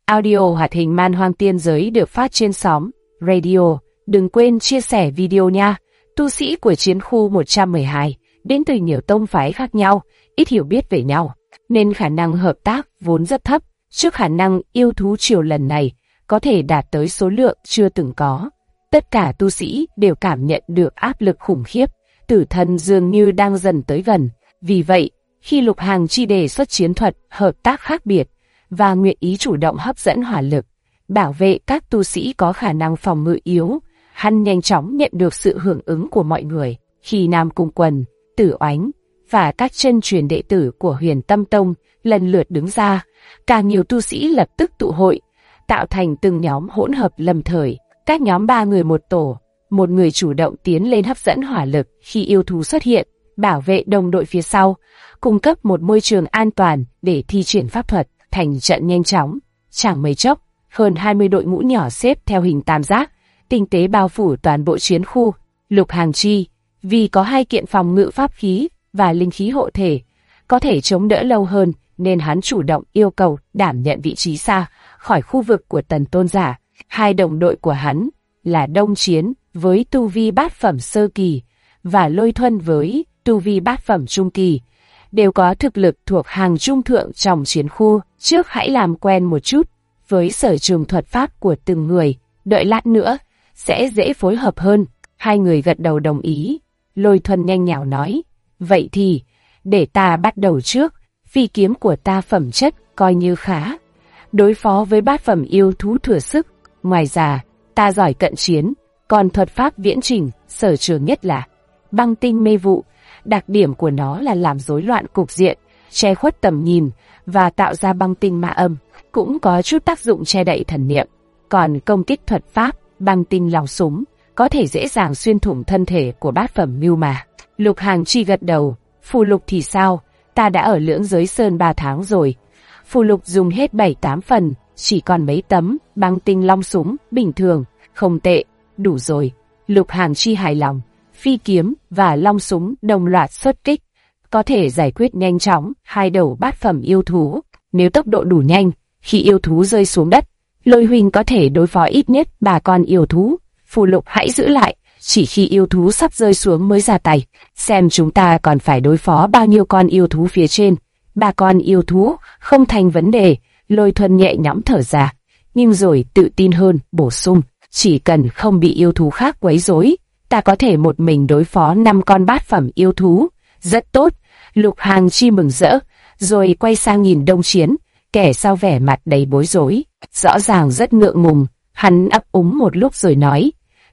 Audio hoạt hình Man Hoang Tiên Giới được phát trên sóng Radio. Đừng quên chia sẻ video nha. Tu sĩ của chiến khu 112 đến từ nhiều tông phái khác nhau, ít hiểu biết về nhau, nên khả năng hợp tác vốn rất thấp. Trước khả năng yêu thú triều lần này có thể đạt tới số lượng chưa từng có, tất cả tu sĩ đều cảm nhận được áp lực khủng khiếp. Tử thần dường như đang dần tới gần. Vì vậy, khi Lục Hàng Chi đề xuất chiến thuật hợp tác khác biệt và nguyện ý chủ động hấp dẫn hỏa lực, bảo vệ các tu sĩ có khả năng phòng ngự yếu, hắn nhanh chóng nhận được sự hưởng ứng của mọi người. Khi Nam Cung Quần, Tử Oánh và các chân truyền đệ tử của Huyền Tâm Tông lần lượt đứng ra, càng nhiều tu sĩ lập tức tụ hội, tạo thành từng nhóm hỗn hợp lâm thời. Các nhóm 3 người một tổ, một người chủ động tiến lên hấp dẫn hỏa lực khi yêu thú xuất hiện, bảo vệ đồng đội phía sau, cung cấp một môi trường an toàn để thi triển pháp thuật. Thành trận nhanh chóng, chẳng mấy chốc, hơn 20 đội ngũ nhỏ xếp theo hình tam giác, tinh tế bao phủ toàn bộ chiến khu. Lục Hàng Chi, vì có 2 kiện phòng ngự pháp khí và linh khí hộ thể, có thể chống đỡ lâu hơn, nên hắn chủ động yêu cầu đảm nhận vị trí xa khỏi khu vực của Tần Tôn Giả. 2 đồng đội của hắn là Đông Chiến với tu vi bát phẩm sơ kỳ và Lôi Thuân với tu vi bát phẩm trung kỳ, đều có thực lực thuộc hàng trung thượng trong chiến khu. Trước hãy làm quen một chút với sở trường thuật pháp của từng người, đợi lát nữa sẽ dễ phối hợp hơn. 2 người gật đầu đồng ý. Lôi Thuần nhanh nhảu nói, vậy thì để ta bắt đầu trước. Phi kiếm của ta phẩm chất coi như khá, đối phó với bát phẩm yêu thú thừa sức. Ngoài ra, ta giỏi cận chiến, còn thuật pháp viễn trình sở trường nhất là băng tinh mê vụ. Đặc điểm của nó là làm rối loạn cục diện, che khuất tầm nhìn và tạo ra băng tinh ma âm, cũng có chút tác dụng che đậy thần niệm. Còn công kích thuật pháp băng tinh lòng súng có thể dễ dàng xuyên thủng thân thể của bát phẩm mưu mà. Lục Hàng Chi gật đầu. Phù lục thì sao? Ta đã ở Lưỡng Giới Sơn 3 tháng rồi. Phù lục dùng hết 7-8 phần, chỉ còn mấy tấm. Băng tinh long súng bình thường, không tệ, đủ rồi. Lục Hàng Chi hài lòng. Phi kiếm và long súng đồng loạt xuất kích, có thể giải quyết nhanh chóng 2 đầu bát phẩm yêu thú. Nếu tốc độ đủ nhanh, khi yêu thú rơi xuống đất, Lôi huynh có thể đối phó ít nhất 3 con yêu thú. Phù lục hãy giữ lại, chỉ khi yêu thú sắp rơi xuống mới ra tay. Xem chúng ta còn phải đối phó bao nhiêu con yêu thú phía trên. 3 con yêu thú không thành vấn đề. Lôi Thuần nhẹ nhõm thở ra, nhưng rồi tự tin hơn bổ sung, chỉ cần không bị yêu thú khác quấy rối, ta có thể một mình đối phó 5 con bát phẩm yêu thú. Rất tốt. Lục Hàng Chi mừng rỡ, rồi quay sang nhìn Đông Chiến, kẻ sau vẻ mặt đầy bối rối, rõ ràng rất ngượng ngùng. Hắn ấp úng một lúc rồi nói,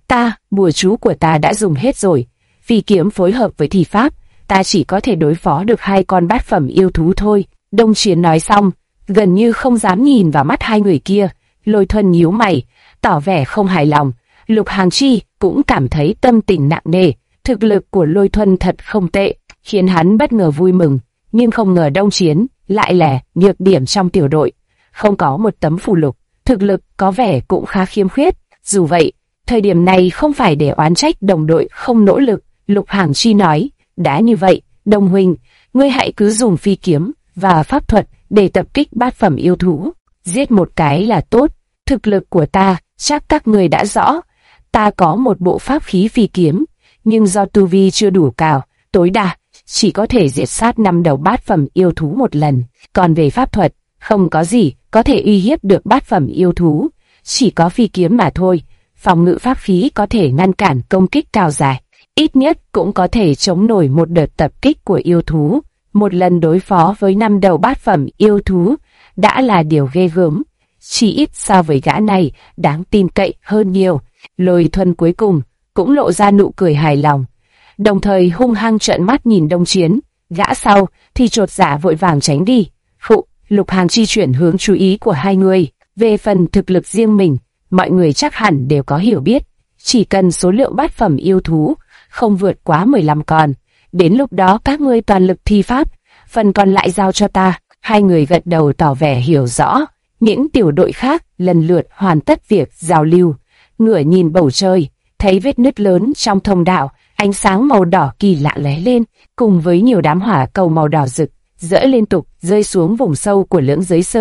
bùa chú của ta đã dùng hết rồi. Phi kiếm phối hợp với thi pháp, ta chỉ có thể đối phó được 2 con bát phẩm yêu thú thôi. Đông Chiến nói xong, gần như không dám nhìn vào mắt 2 người kia. Lôi Thuần nhíu mày, tỏ vẻ không hài lòng. Lục Hàng Chi cũng cảm thấy tâm tình nặng nề. Thực lực của Lôi Thuần thật không tệ, khiến hắn bất ngờ vui mừng. Nhưng không ngờ Đông Chiến lại là nhược điểm trong tiểu đội, không có một tấm phù lục, thực lực có vẻ cũng khá khiếm khuyết. Dù vậy, thời điểm này không phải để oán trách đồng đội không nỗ lực. Lục Hàng Chi nói, đã như vậy, Đông huynh, ngươi hãy cứ dùng phi kiếm và pháp thuật để tập kích bát phẩm yêu thú, giết một cái là tốt. Thực lực của ta chắc các ngươi đã rõ. Ta có một bộ pháp khí phi kiếm, nhưng do tu vi chưa đủ cao, tối đa chỉ có thể diệt sát 5 đầu bát phẩm yêu thú một lần. Còn về pháp thuật, không có gì có thể uy hiếp được bát phẩm yêu thú, chỉ có phi kiếm mà thôi. Phòng ngự pháp khí có thể ngăn cản công kích cao dài, ít nhất cũng có thể chống nổi một đợt tập kích của yêu thú. Một lần đối phó với 5 đầu bát phẩm yêu thú đã là điều ghê gớm, chỉ ít so với gã này đáng tin cậy hơn nhiều. Lôi Thuần cuối cùng cũng lộ ra nụ cười hài lòng, đồng thời hung hăng trợn mắt nhìn Đông Chiến. Gã sau thì chột dạ vội vàng tránh đi. Lục Hàng Chi chuyển hướng chú ý của 2 người. Về phần thực lực riêng mình, mọi người chắc hẳn đều có hiểu biết. Chỉ cần số lượng bát phẩm yêu thú không vượt quá 15 con, đến lúc đó các ngươi toàn lực thi pháp, phần còn lại giao cho ta. 2 người gật đầu tỏ vẻ hiểu rõ. Những tiểu đội khác lần lượt hoàn tất việc giao lưu, ngửa nhìn bầu trời, thấy vết nứt lớn trong thông đạo, ánh sáng màu đỏ kỳ lạ lóe lên, cùng với nhiều đám hỏa cầu màu đỏ rực dỡ liên tục rơi xuống vùng sâu của Lưỡng Giới Sơn.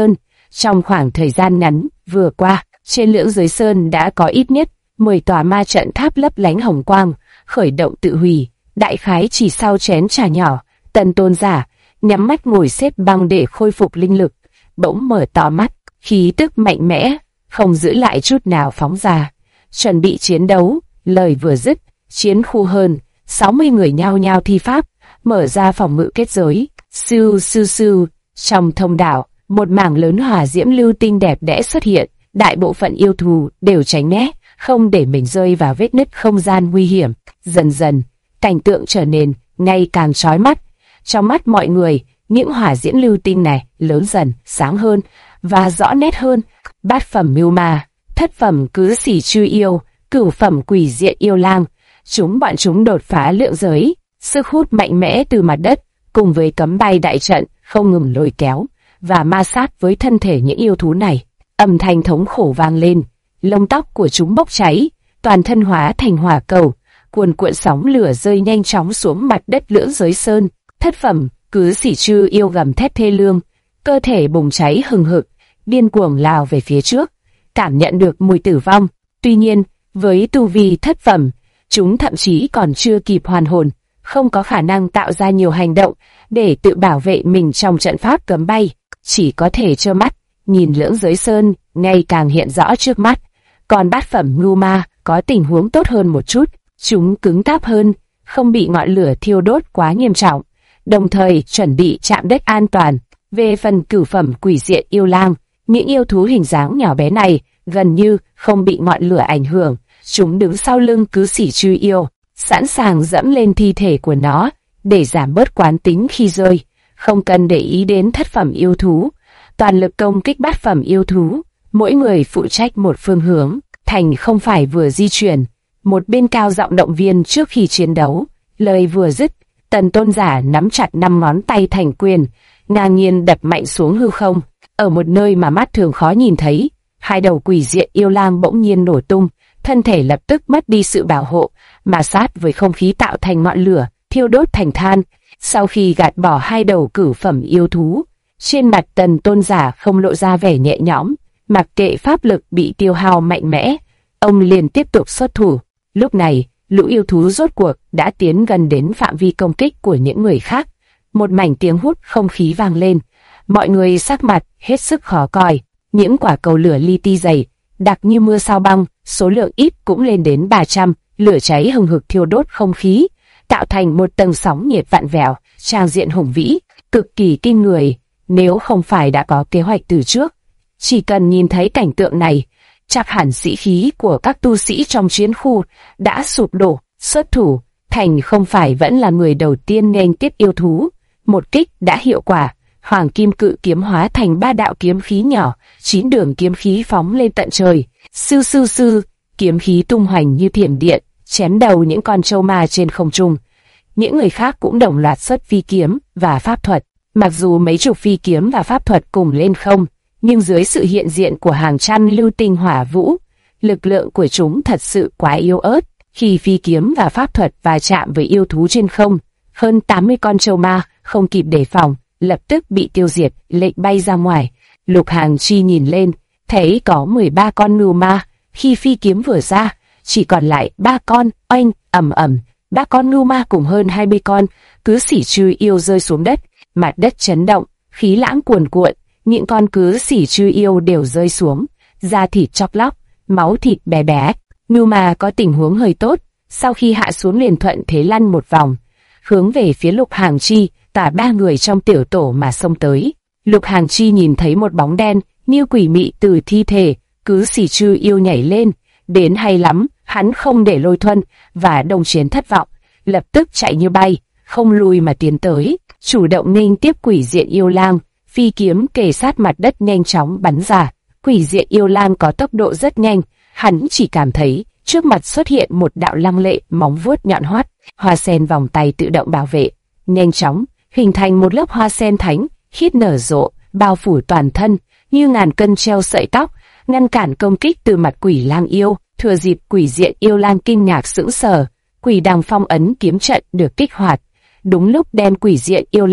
Trong khoảng thời gian ngắn vừa qua, trên Lưỡng Giới Sơn đã có ít nhất 10 tòa ma trận tháp lấp lánh hồng quang, khởi động tự hủy. Đại khái chỉ sau chén trà nhỏ, Tần Tôn giả nhắm mắt ngồi xếp bằng để khôi phục linh lực, bỗng mở to mắt, khí tức mạnh mẽ, không giữ lại chút nào phóng ra. Chuẩn bị chiến đấu, lời vừa dứt, chiến khu hơn 60 người nhao nhao thi pháp, mở ra phòng ngự kết giới. Sư sư sư, trong thông đạo, một mảng lớn hỏa diễm lưu tinh đẹp đẽ xuất hiện, đại bộ phận yêu thù đều tránh né, không để mình rơi vào vết nứt không gian nguy hiểm. Dần dần, cảnh tượng trở nên ngày càng chói mắt. Trong mắt mọi người, những hỏa diễm lưu tinh này lớn dần, sáng hơn và rõ nét hơn. Bát phẩm mưu ma, thất phẩm cứ xỉ chư yêu, cửu phẩm quỷ diện yêu lang, bọn chúng đột phá lượng giới, sức hút mạnh mẽ từ mặt đất, cùng với cấm bay đại trận không ngừng lôi kéo và ma sát với thân thể những yêu thú này. Âm thanh thống khổ vang lên, lông tóc của chúng bốc cháy, toàn thân hóa thành hỏa cầu, cuồn cuộn sóng lửa rơi nhanh chóng xuống mặt đất Lưỡng Giới Sơn. Thất phẩm cứ xỉ chư yêu gầm thét thê lương, cơ thể bùng cháy hừng hực, điên cuồng lao về phía trước, cảm nhận được mùi tử vong. Tuy nhiên, với tu vi thất phẩm, chúng thậm chí còn chưa kịp hoàn hồn, không có khả năng tạo ra nhiều hành động để tự bảo vệ mình trong trận pháp cấm bay, chỉ có thể trơ mắt nhìn Lưỡng Giới Sơn ngày càng hiện rõ trước mắt. Còn bát phẩm ngưu ma có tình huống tốt hơn một chút, chúng cứng cáp hơn, không bị ngọn lửa thiêu đốt quá nghiêm trọng, đồng thời chuẩn bị chạm đất an toàn. Về phần cửu phẩm quỷ diện yêu lang, những yêu thú hình dáng nhỏ bé này gần như không bị ngọn lửa ảnh hưởng, chúng đứng sau lưng cứ xỉ chư yêu, sẵn sàng dẫm lên thi thể của nó để giảm bớt quán tính khi rơi, không cần để ý đến thất phẩm yêu thú. Toàn lực công kích bát phẩm yêu thú, mỗi người phụ trách một phương hướng. Thành không phải vừa di chuyển, một bên cao giọng động viên trước khi chiến đấu. Lời vừa dứt, Tần Tôn giả nắm chặt 5 ngón tay thành quyền, ngang nhiên đập mạnh xuống hư không. Ở một nơi mà mắt thường khó nhìn thấy, hai đầu quỷ diện yêu lang bỗng nhiên nổ tung, thân thể lập tức mất đi sự bảo hộ, mà sát với không khí tạo thành ngọn lửa, thiêu đốt thành than. Sau khi gạt bỏ hai đầu cửu phẩm yêu thú, trên mặt Tần Tôn giả không lộ ra vẻ nhẹ nhõm, mặc kệ pháp lực bị tiêu hao mạnh mẽ, ông liền tiếp tục xuất thủ. Lúc này, lũ yêu thú rốt cuộc đã tiến gần đến phạm vi công kích của những người khác. Một mảnh tiếng hút không khí vang lên, mọi người sắc mặt hết sức khó coi. Những quả cầu lửa li ti dày, đặc như mưa sao băng, số lượng ít cũng lên đến 300, lửa cháy hừng hực thiêu đốt không khí, tạo thành một tầng sóng nhiệt vạn vẹo, tràng diện hùng vĩ, cực kỳ kinh người. Nếu không phải đã có kế hoạch từ trước, chỉ cần nhìn thấy cảnh tượng này, chắc hẳn sĩ khí của các tu sĩ trong chiến khu đã sụp đổ. Xuất thủ, Thành không phải vẫn là người đầu tiên nghênh tiếp yêu thú. Một kích đã hiệu quả, hoàng kim cự kiếm hóa thành 3 đạo kiếm khí nhỏ, 9 đường kiếm khí phóng lên tận trời. Sư sư sư, kiếm khí tung hoành như thiểm điện, chém đầu những con trâu ma trên không trung. Những người khác cũng đồng loạt xuất phi kiếm và pháp thuật. Mặc dù mấy chục phi kiếm và pháp thuật cùng lên không, nhưng dưới sự hiện diện của hàng trăm lưu tinh hỏa vũ, lực lượng của chúng thật sự quá yếu ớt. Khi phi kiếm và pháp thuật va chạm với yêu thú trên không, hơn 80 con trâu ma không kịp đề phòng, lập tức bị tiêu diệt, lệnh bay ra ngoài. Lục Hàng Chi nhìn lên, thấy có 13 con ngưu ma. Khi phi kiếm vừa ra, chỉ còn lại 3 con. Oanh, ầm ầm, 3 con ngưu ma cùng hơn 20 con cứ xỉ chư yêu rơi xuống đất. Mặt đất chấn động, khí lãng cuồn cuộn, những con cứ xỉ chư yêu đều rơi xuống, da thịt chóc lóc, máu thịt bé bé. Ngưu ma có tình huống hơi tốt, sau khi hạ xuống liền thuận thế lăn một vòng, hướng về phía Lục Hàng Chi, cả 3 người trong tiểu tổ mà xông tới. Lục Hàng Chi nhìn thấy một bóng đen như quỷ mị từ thi thể cứ xỉ chư yêu nhảy lên, đến hay lắm, hắn không để Lôi Thuần và Đồng Chiến thất vọng, lập tức chạy như bay, không lùi mà tiến tới, chủ động nghênh tiếp quỷ diện yêu lang. Phi kiếm kề sát mặt đất nhanh chóng bắn ra. Quỷ diện yêu lang có tốc độ rất nhanh, hắn chỉ cảm thấy trước mặt xuất hiện một đạo lăng lệ móng vuốt nhọn hoắt, hoa sen vòng tay tự động bảo vệ, nhanh chóng hình thành một lớp hoa sen thánh khiết nở rộ, bao phủ toàn thân như ngàn cân treo sợi tóc, ngăn cản công kích từ mặt quỷ lang yêu. Thừa dịp quỷ diện yêu lang kinh ngạc sững sờ, quỷ đằng phong ấn kiếm trận được kích hoạt, đúng lúc đem quỷ diện yêu lang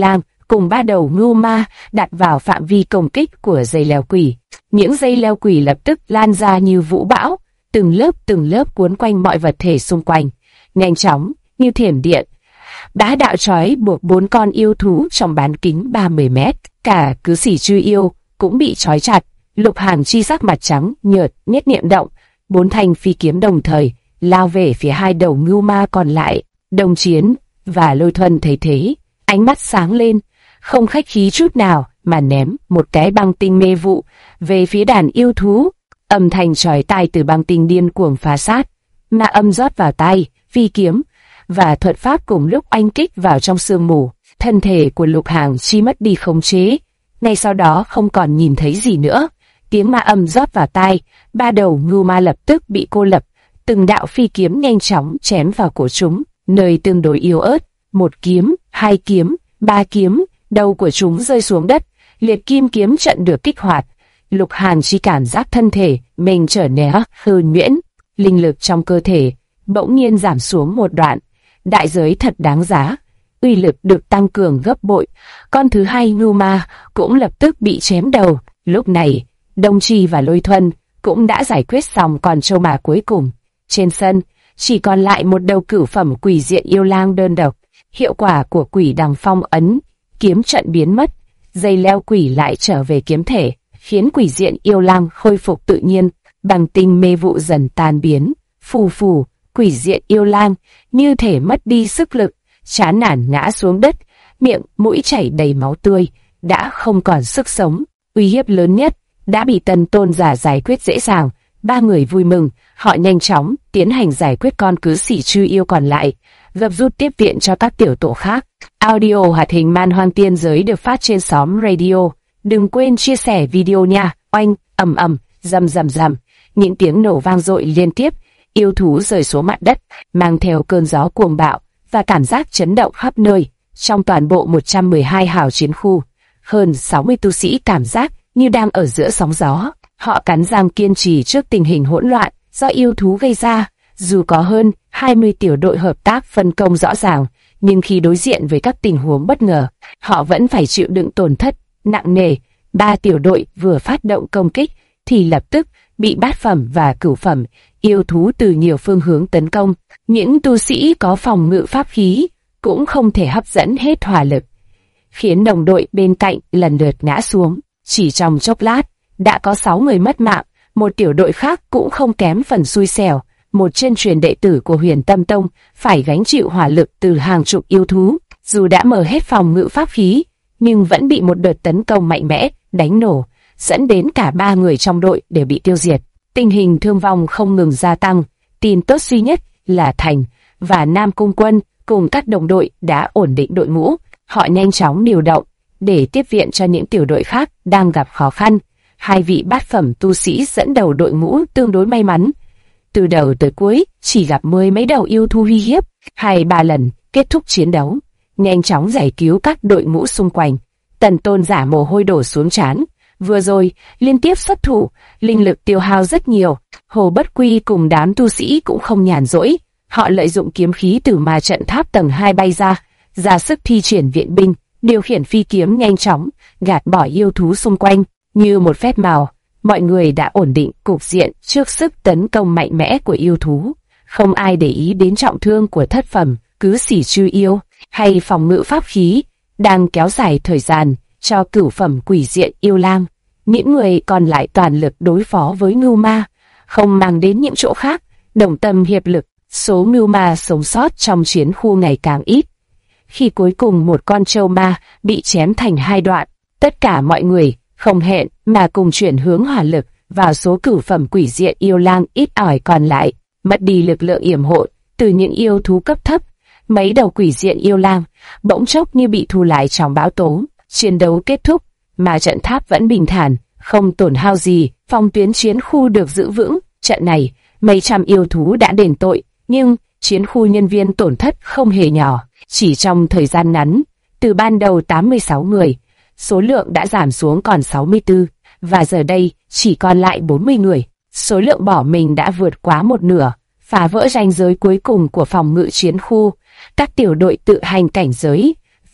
cùng 3 đầu ngưu ma đặt vào phạm vi công kích của dây leo quỷ. Những dây leo quỷ lập tức lan ra như vũ bão, từng lớp cuốn quanh mọi vật thể xung quanh, nhanh chóng như thiểm điện. Bá đạo trói buộc 4 con yêu thú trong bán kính 30 mét, cả cứ sĩ chư yêu cũng bị trói chặt. Lục Hàn Chi sắc mặt trắng nhợt, nhất niệm động, 4 thanh phi kiếm đồng thời lao về phía 2 đầu ngưu ma còn lại. Đồng Chiến và Lôi Thuần thấy thế, ánh mắt sáng lên, không khách khí chút nào mà ném một cái băng tinh mê vụ về phía đàn yêu thú. Âm thanh chói tai từ băng tinh điên cuồng phá sát, ma âm rót vào tai, phi kiếm và thuật pháp cùng lúc oanh kích vào trong sương mù. Thân thể của Lục Hàn Chi mất đi khống chế, ngay sau đó không còn nhìn thấy gì nữa. Tiếng ma âm rót vào tai, 3 đầu ngưu ma lập tức bị cô lập, từng đạo phi kiếm nhanh chóng chém vào cổ chúng, nơi tương đối yếu ớt. 1 kiếm, 2 kiếm, 3 kiếm, đầu của chúng rơi xuống đất, liệt kim kiếm trận được kích hoạt. Lục Hàn Chi cảm giác thân thể mình trở nên hư nhuyễn, linh lực trong cơ thể bỗng nhiên giảm xuống một đoạn. Đại giới thật đáng giá, uy lực được tăng cường gấp bội. Con thứ 2 ngưu ma cũng lập tức bị chém đầu. Lúc này, Đông Chi và Lôi Thuần cũng đã giải quyết xong con trâu mà cuối cùng. Trên sân, chỉ còn lại một đầu cửu phẩm quỷ diện yêu lang đơn độc. Hiệu quả của quỷ đằng phong ấn, kiếm trận biến mất, dây leo quỷ lại trở về kiếm thể, khiến quỷ diện yêu lang khôi phục tự nhiên. Bằng tinh mê vụ dần tan biến, phù phù, quỷ diện yêu lang như thể mất đi sức lực, chán nản ngã xuống đất, miệng mũi chảy đầy máu tươi, đã không còn sức sống. Uy hiếp lớn nhất đã bị Tần Tôn giả giải quyết dễ dàng. 3 người vui mừng, họ nhanh chóng tiến hành giải quyết con cứ sĩ chư yêu còn lại, gấp rút tiếp viện cho các tiểu tổ khác. Audio hoạt hình Man Hoang Tiên Giới được phát trên xóm radio. Đừng quên chia sẻ video nha. Oanh, ầm ầm, rầm rầm rầm, những tiếng nổ vang dội liên tiếp, yêu thú rơi xuống mặt đất, mang theo cơn gió cuồng bạo và cảm giác chấn động khắp nơi. Trong toàn bộ 112 hào chiến khu, hơn 60 tu sĩ cảm giác như đang ở giữa sóng gió. Họ cắn răng kiên trì trước tình hình hỗn loạn do yêu thú gây ra. Dù có hơn 20 tiểu đội hợp tác phân công rõ ràng, nhưng khi đối diện với các tình huống bất ngờ, họ vẫn phải chịu đựng tổn thất nặng nề. 3 tiểu đội vừa phát động công kích thì lập tức bị bát phẩm và cửu phẩm yêu thú từ nhiều phương hướng tấn công. Những tu sĩ có phòng ngự pháp khí cũng không thể hấp dẫn hết hỏa lực, khiến đồng đội bên cạnh lần lượt ngã xuống. Chỉ trong chốc lát, đã có 6 người mất mạng. Một tiểu đội khác cũng không kém phần xui xẻo. Một chân truyền đệ tử của Huyền Tâm Tông phải gánh chịu hỏa lực từ hàng chục yêu thú. Dù đã mở hết phòng ngự pháp khí, nhưng vẫn bị một đợt tấn công mạnh mẽ đánh nổ, dẫn đến cả 3 người trong đội đều bị tiêu diệt. Tình hình thương vong không ngừng gia tăng. Tin tốt duy nhất là Thành và Nam Cung Quân cùng các đồng đội đã ổn định đội ngũ. Họ nhanh chóng điều động để tiếp viện cho những tiểu đội khác đang gặp khó khăn. 2 vị bát phẩm tu sĩ dẫn đầu đội ngũ tương đối may mắn. Từ đầu tới cuối chỉ gặp 10 mấy đầu yêu thú uy hiếp, 2-3 lần kết thúc chiến đấu, nhanh chóng giải cứu các đội ngũ xung quanh. Tần Tôn giả mồ hôi đổ xuống trán. Vừa rồi liên tiếp xuất thủ, linh lực tiêu hao rất nhiều. Hồ Bất Quy cùng đám tu sĩ cũng không nhàn rỗi. Họ lợi dụng kiếm khí từ ma trận tháp tầng 2 bay ra sức thi triển viện binh, điều khiển phi kiếm nhanh chóng gạt bỏ yêu thú xung quanh. Như một phép màu, mọi người đã ổn định cục diện trước sức tấn công mạnh mẽ của yêu thú. Không ai để ý đến trọng thương của thất phẩm cứ sĩ chư yêu hay phòng ngự pháp khí đang kéo dài thời gian cho cửu phẩm quỷ diện yêu lang. Những người còn lại toàn lực đối phó với ngưu ma, không mang đến những chỗ khác, đồng tâm hiệp lực. Số ngưu ma sống sót trong chiến khu ngày càng ít. Khi cuối cùng một con trâu ma bị chém thành 2 đoạn, tất cả mọi người không hẹn mà cùng chuyển hướng hỏa lực vào số cửu phẩm quỷ diện yêu lang ít ỏi còn lại. Mất đi lực lượng yểm hộ từ những yêu thú cấp thấp, mấy đầu quỷ diện yêu lang bỗng chốc như bị thu lại trong bão tố. Chiến đấu kết thúc, mà trận tháp vẫn bình thản, không tổn hao gì. Phòng tuyến chiến khu được giữ vững. Trận này mấy trăm yêu thú đã đền tội, nhưng chiến khu nhân viên tổn thất không hề nhỏ. Chỉ trong thời gian ngắn, từ ban đầu 86 người, số lượng đã giảm xuống còn 64, và giờ đây chỉ còn lại 40 người. Số lượng bỏ mình đã vượt quá một nửa, phá vỡ ranh giới cuối cùng của phòng ngự chiến khu. Các tiểu đội tự hành cảnh giới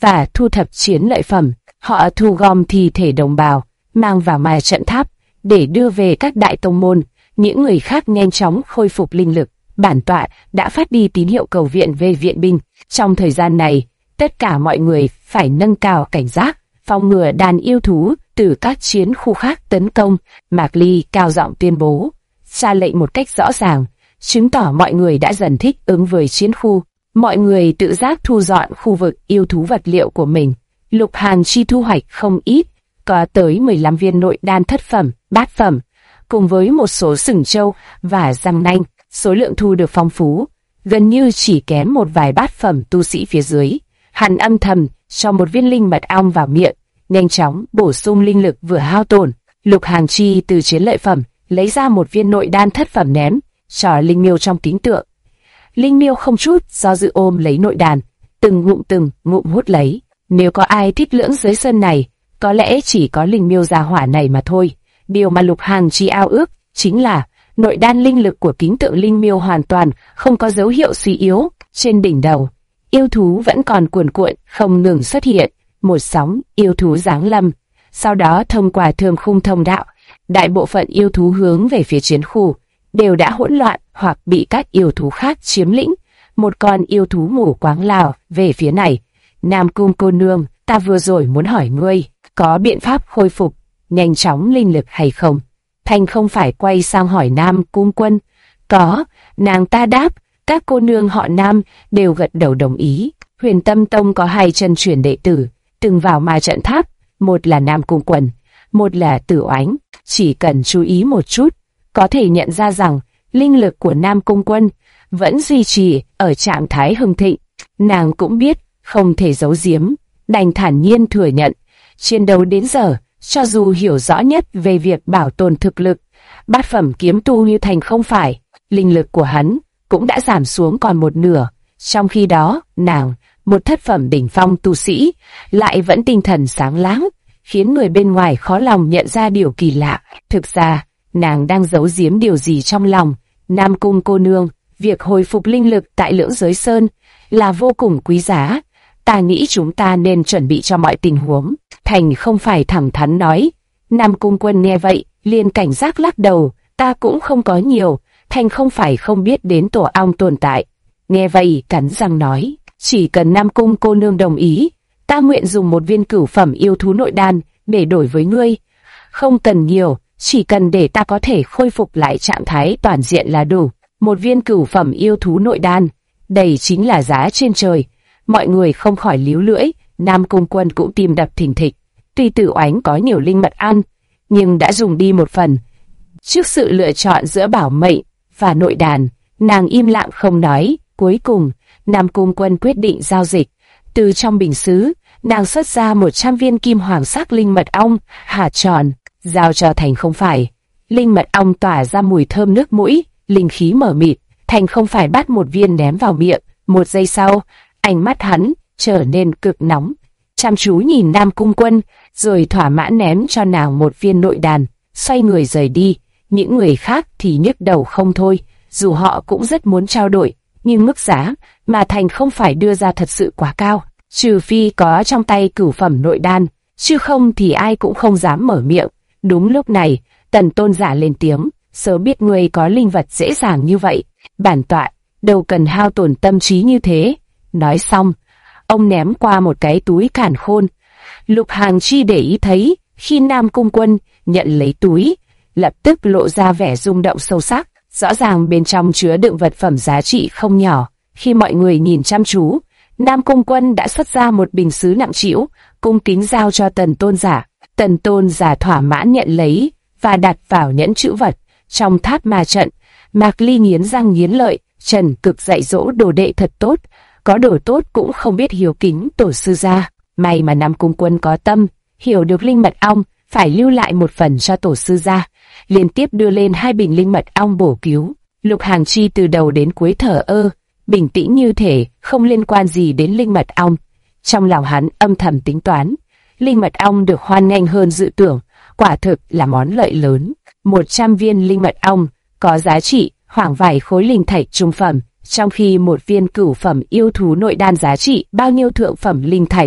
và thu thập chiến lợi phẩm. Họ thu gom thi thể đồng bào, mang vào ma trận tháp để đưa về các đại tông môn. Những người khác nhanh chóng khôi phục linh lực. Bản tọa đã phát đi tín hiệu cầu viện về viện binh. Trong thời gian này, tất cả mọi người phải nâng cao cảnh giác, phòng ngừa đàn yêu thú từ các chiến khu khác tấn công. Mạc Ly cao giọng tuyên bố, ra lệnh một cách rõ ràng, chứng tỏ mọi người đã dần thích ứng với chiến khu. Mọi người tự giác thu dọn khu vực yêu thú vật liệu của mình. Lục Hàn Chi thu hoạch không ít, có tới 15 viên nội đan thất phẩm, bát phẩm, cùng với một số sừng trâu và răng nanh. Số lượng thu được phong phú, gần như chỉ kém một vài bát phẩm tu sĩ phía dưới. Hắn âm thầm cho một viên linh mật ong vào miệng, nhanh chóng bổ sung linh lực vừa hao tổn. Lục Hàn Chi từ chiến lợi phẩm lấy ra một viên nội đan thất phẩm ném cho Linh Miêu trong kính tượng. Linh Miêu không chút do dự ôm lấy nội đan, từng ngụm hút lấy. Nếu có ai thích lưỡng giới sơn này, có lẽ chỉ có Linh Miêu gia hỏa này mà thôi. Điều mà Lục Hàn Chi ao ước chính là nội đan linh lực của kính tượng Linh Miêu hoàn toàn không có dấu hiệu suy yếu. Trên đỉnh đầu, yêu thú vẫn còn cuồn cuộn, không ngừng xuất hiện. Một sóng yêu thú giáng lâm. Sau đó thông qua thương khung thông đạo, đại bộ phận yêu thú hướng về phía chiến khu đều đã hỗn loạn hoặc bị các yêu thú khác chiếm lĩnh. Một con yêu thú mù quáng lao về phía này. Nam Cung cô nương, ta vừa rồi muốn hỏi ngươi, có biện pháp khôi phục nhanh chóng linh lực hay không? Thành không phải quay sang hỏi Nam Cung Quân. Có, nàng ta đáp. Các cô nương họ Nam đều gật đầu đồng ý. Huyền Tâm Tông có 2 chân truyền đệ tử từng vào ma trận tháp, một là Nam Cung Quân, một là Tử Oánh. Chỉ cần chú ý một chút, có thể nhận ra rằng linh lực của Nam Cung Quân vẫn duy trì ở trạng thái hưng thịnh. Nàng cũng biết không thể giấu giếm, đành thản nhiên thừa nhận. Chiến đấu đến giờ, cho dù hiểu rõ nhất về việc bảo tồn thực lực, bát phẩm kiếm tu như Thành không phải, linh lực của hắn cũng đã giảm xuống còn một nửa. Trong khi đó, nàng, một thất phẩm đỉnh phong tu sĩ, lại vẫn tinh thần sáng láng, khiến người bên ngoài khó lòng nhận ra điều kỳ lạ. Thực ra, nàng đang giấu giếm điều gì trong lòng. Nam Cung cô nương, việc hồi phục linh lực tại Lưỡng Giới Sơn là vô cùng quý giá. Ta nghĩ chúng ta nên chuẩn bị cho mọi tình huống. Thành không phải thẳng thắn nói. Nam Cung Quân nghe vậy, liền cảnh giác lắc đầu. Ta cũng không có nhiều. Thành không phải không biết đến tổ ong tồn tại. Nghe vậy cắn răng nói, chỉ cần Nam Cung cô nương đồng ý, ta nguyện dùng một viên cửu phẩm yêu thú nội đan để đổi với ngươi. Không cần nhiều, chỉ cần để ta có thể khôi phục lại trạng thái toàn diện là đủ. Một viên cửu phẩm yêu thú nội đan, đây chính là giá trên trời. Mọi người không khỏi líu lưỡi. Nam Cung Quân cũng tim đập thình thịch. Tuy Tử Oánh có nhiều linh mật ăn, nhưng đã dùng đi một phần. Trước sự lựa chọn giữa bảo mệnh và nội đàn, nàng im lặng không nói. Cuối cùng, Nam Cung Quân quyết định giao dịch. Từ trong bình sứ, nàng xuất ra 100 viên kim hoàng sắc linh mật ong, hạt tròn, giao cho Thành không phải. Linh mật ong tỏa ra mùi thơm nước mũi, linh khí mở mịt. Thành không phải bắt một viên ném vào miệng. Một giây sau, ánh mắt hắn trở nên cực nóng, chăm chú nhìn Nam Cung Quân, rồi thỏa mãn ném cho nàng một viên nội đàn, xoay người rời đi. Những người khác thì nhức đầu không thôi, dù họ cũng rất muốn trao đổi, nhưng mức giá mà Thành không phải đưa ra thật sự quá cao. Trừ phi có trong tay cửu phẩm nội đan, chứ không thì ai cũng không dám mở miệng. Đúng lúc này, Tần Tôn giả lên tiếng, sớm biết ngươi có linh vật dễ dàng như vậy, bản tọa đâu cần hao tổn tâm trí như thế. Nói xong, ông ném qua một cái túi càn khôn. Lục Hàn Chi để ý thấy, khi Nam Cung Quân nhận lấy túi, lập tức lộ ra vẻ rung động sâu sắc. Rõ ràng bên trong chứa đựng vật phẩm giá trị không nhỏ. Khi mọi người nhìn chăm chú, Nam Cung Quân đã xuất ra một bình sứ nặng trĩu, cung kính giao cho Tần Tôn giả. Tần Tôn giả thỏa mãn nhận lấy và đặt vào nhẫn trữ vật. Trong tháp ma trận, Mạc Ly nghiến răng nghiến lợi, trần cực dạy dỗ đồ đệ thật tốt. Có đồ tốt cũng không biết hiếu kính tổ sư gia. May mà Nam Cung Quân có tâm, hiểu được linh mật ong phải lưu lại một phần cho tổ sư gia. Liên tiếp đưa lên 2 bình linh mật ong bổ cứu. Lục Hàn Chi từ đầu đến cuối thở ơ, bình tĩnh như thể không liên quan gì đến linh mật ong. Trong lòng hắn âm thầm tính toán, linh mật ong được hoan nghênh hơn dự tưởng, quả thực là món lợi lớn. 100 viên linh mật ong có giá trị khoảng vài khối linh thạch trung phẩm, trong khi một viên cửu phẩm yêu thú nội đan giá trị bao nhiêu thượng phẩm linh thạch.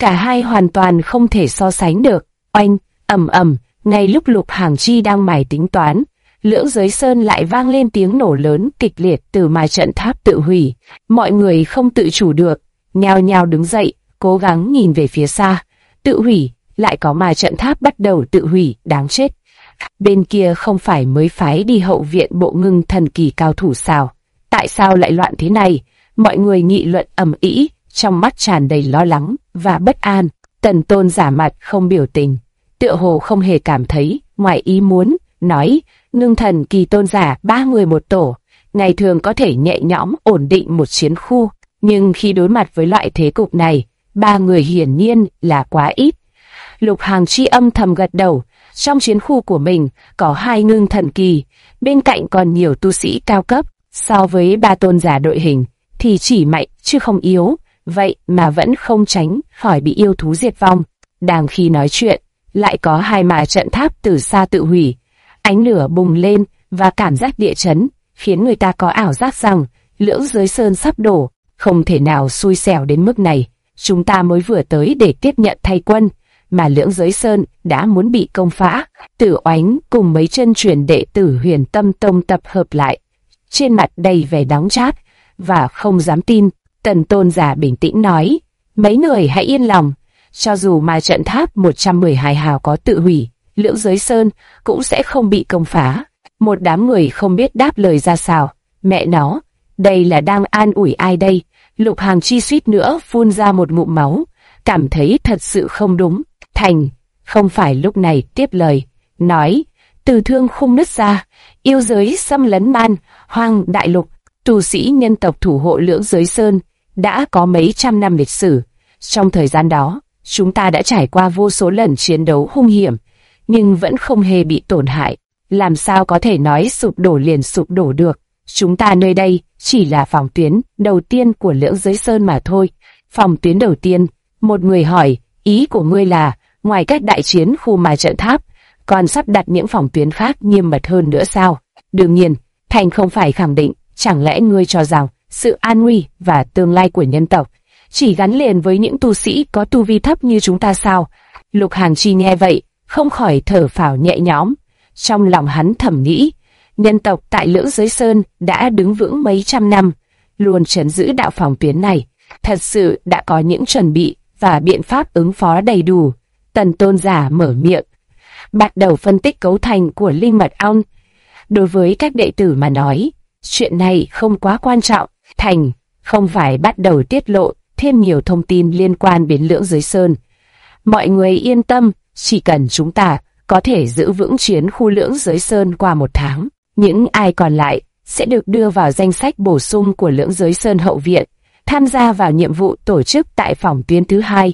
Cả hai hoàn toàn không thể so sánh được. Oanh, ầm ầm, ngay lúc Lục Hàng Chi đang mải tính toán, Lưỡng Giới Sơn lại vang lên tiếng nổ lớn kịch liệt từ ma trận tháp tự hủy. Mọi người không tự chủ được, nhao nhao đứng dậy, cố gắng nhìn về phía xa. Tự hủy, lại có ma trận tháp bắt đầu tự hủy, đáng chết. Bên kia không phải mới phái đi hậu viện bộ ngưng thần kỳ cao thủ sao? Tại sao lại loạn thế này? Mọi người nghị luận ầm ĩ, trong mắt tràn đầy lo lắng và bất an. Tần Tôn giả mặt không biểu tình, tựa hồ không hề cảm thấy ngoài ý muốn, nói: Ngưng thần kỳ tôn giả 3 người một tổ, ngày thường có thể nhẹ nhõm ổn định một chiến khu, nhưng khi đối mặt với loại thế cục này, 3 người hiển nhiên là quá ít. Lục Hàng Chi âm thầm gật đầu. Trong chiến khu của mình có 2 ngưng thần kỳ, bên cạnh còn nhiều tu sĩ cao cấp. So với 3 tôn giả đội hình thì chỉ mạnh chứ không yếu, vậy mà vẫn không tránh khỏi bị yêu thú diệt vong. Đang khi nói chuyện, lại có 2 ma trận tháp từ xa tự hủy. Ánh lửa bùng lên và cảm giác địa chấn khiến người ta có ảo giác rằng Lưỡng Giới Sơn sắp đổ. Không thể nào xui xẻo đến mức này. Chúng ta mới vừa tới để tiếp nhận thay quân, mà Lưỡng Giới Sơn đã muốn bị công phá. Tử Oánh cùng mấy chân truyền đệ tử Huyền Tâm Tông tập hợp lại, trên mặt đầy vẻ đắng chát và không dám tin. Tần Tôn giả bình tĩnh nói: mấy người hãy yên lòng, cho dù mà trận tháp 112 hào có tự hủy, Lưỡng Giới Sơn cũng sẽ không bị công phá. Một đám người không biết đáp lời ra sao. Mẹ nó, đây là đang an ủi ai đây? Lục Hàng Chi suýt nữa phun ra một ngụm máu, cảm thấy thật sự không đúng. Thành không phải lúc này tiếp lời, nói: từ thương khung nứt ra, yêu giới xâm lấn man hoang đại lục, tu sĩ nhân tộc thủ hộ Lưỡng Giới Sơn đã có mấy trăm năm lịch sử. Trong thời gian đó, chúng ta đã trải qua vô số lần chiến đấu hung hiểm, nhưng vẫn không hề bị tổn hại. Làm sao có thể nói sụp đổ liền sụp đổ được? Chúng ta nơi đây chỉ là phòng tuyến đầu tiên của Lưỡng Giới Sơn mà thôi. Phòng tuyến đầu tiên? Một người hỏi, ý của ngươi là ngoài các đại chiến khu ma trận tháp, còn sắp đặt những phòng tuyến khác nghiêm mật hơn nữa sao? Đương nhiên, Thành không phải khẳng định. Chẳng lẽ ngươi cho rằng sự an nguy và tương lai của nhân tộc chỉ gắn liền với những tu sĩ có tu vi thấp như chúng ta sao? Lục Hàng Chi nghe vậy, không khỏi thở phào nhẹ nhõm. Trong lòng hắn thầm nghĩ, nhân tộc tại Lưỡng Giới Sơn đã đứng vững mấy trăm năm, luôn trấn giữ đạo phòng tuyến này, thật sự đã có những chuẩn bị và biện pháp ứng phó đầy đủ. Tần Tôn giả mở miệng, bắt đầu phân tích cấu thành của linh mật ong. Đối với các đệ tử mà nói, chuyện này không quá quan trọng. Thành không phải bắt đầu tiết lộ thêm nhiều thông tin liên quan đến Lưỡng Giới Sơn. Mọi người yên tâm, chỉ cần chúng ta có thể giữ vững chiến khu Lưỡng Giới Sơn qua 1 tháng, những ai còn lại sẽ được đưa vào danh sách bổ sung của Lưỡng Giới Sơn hậu viện, tham gia vào nhiệm vụ tổ chức tại phòng tuyến thứ 2,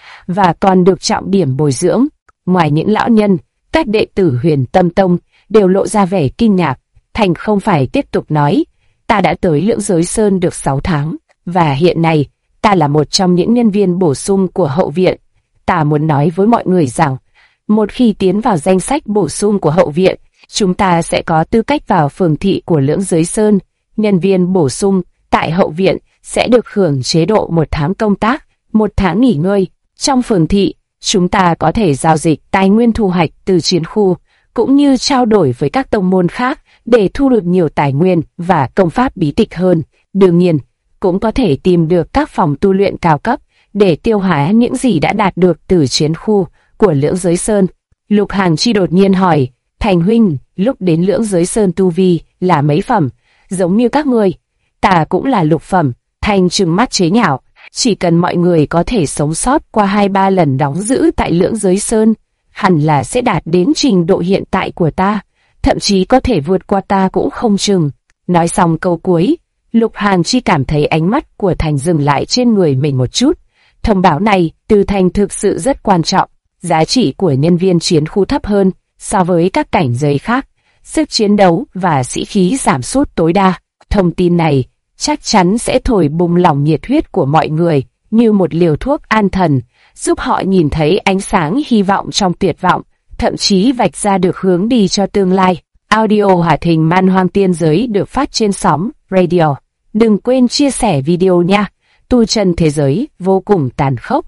và còn được trọng điểm bồi dưỡng. Ngoài những lão nhân, các đệ tử Huyền Tâm Tông đều lộ ra vẻ kinh ngạc. Thành không phải tiếp tục nói, ta đã tới Lưỡng Giới Sơn được 6 tháng, và hiện nay ta là một trong những nhân viên bổ sung của hậu viện. Ta muốn nói với mọi người rằng, một khi tiến vào danh sách bổ sung của hậu viện, chúng ta sẽ có tư cách vào phường thị của Lưỡng Giới Sơn. Nhân viên bổ sung tại hậu viện sẽ được hưởng chế độ 1 tháng công tác, 1 tháng nghỉ ngơi. Trong phường thị, chúng ta có thể giao dịch tài nguyên thu hoạch từ chiến khu, cũng như trao đổi với các tông môn khác để thu được nhiều tài nguyên và công pháp bí tịch hơn. Đương nhiên, cũng có thể tìm được các phòng tu luyện cao cấp để tiêu hóa những gì đã đạt được từ chiến khu của Lưỡng Giới Sơn. Lục Hàng Chi đột nhiên hỏi, Thành huynh, lúc đến Lưỡng Giới Sơn tu vi là mấy phẩm? Giống như các ngươi, ta cũng là lục phẩm. Thành trừng mắt chế nhạo, chỉ cần mọi người có thể sống sót qua 2-3 lần đóng giữ tại Lưỡng Giới Sơn, hẳn là sẽ đạt đến trình độ hiện tại của ta, thậm chí có thể vượt qua ta cũng không chừng. Nói xong câu cuối, Lục Hàng Chi cảm thấy ánh mắt của Thành dừng lại trên người mình một chút. Thông báo này từ Thành thực sự rất quan trọng. Giá trị của nhân viên chiến khu thấp hơn so với các cảnh giới khác, sức chiến đấu và sĩ khí giảm sút tối đa. Thông tin này chắc chắn sẽ thổi bùng lòng nhiệt huyết của mọi người như một liều thuốc an thần, giúp họ nhìn thấy ánh sáng hy vọng trong tuyệt vọng, thậm chí vạch ra được hướng đi cho tương lai. Audio hoạt hình Man Hoang Tiên Giới được phát trên sóng Radio. Đừng quên chia sẻ video nha. Tu chân thế giới vô cùng tàn khốc,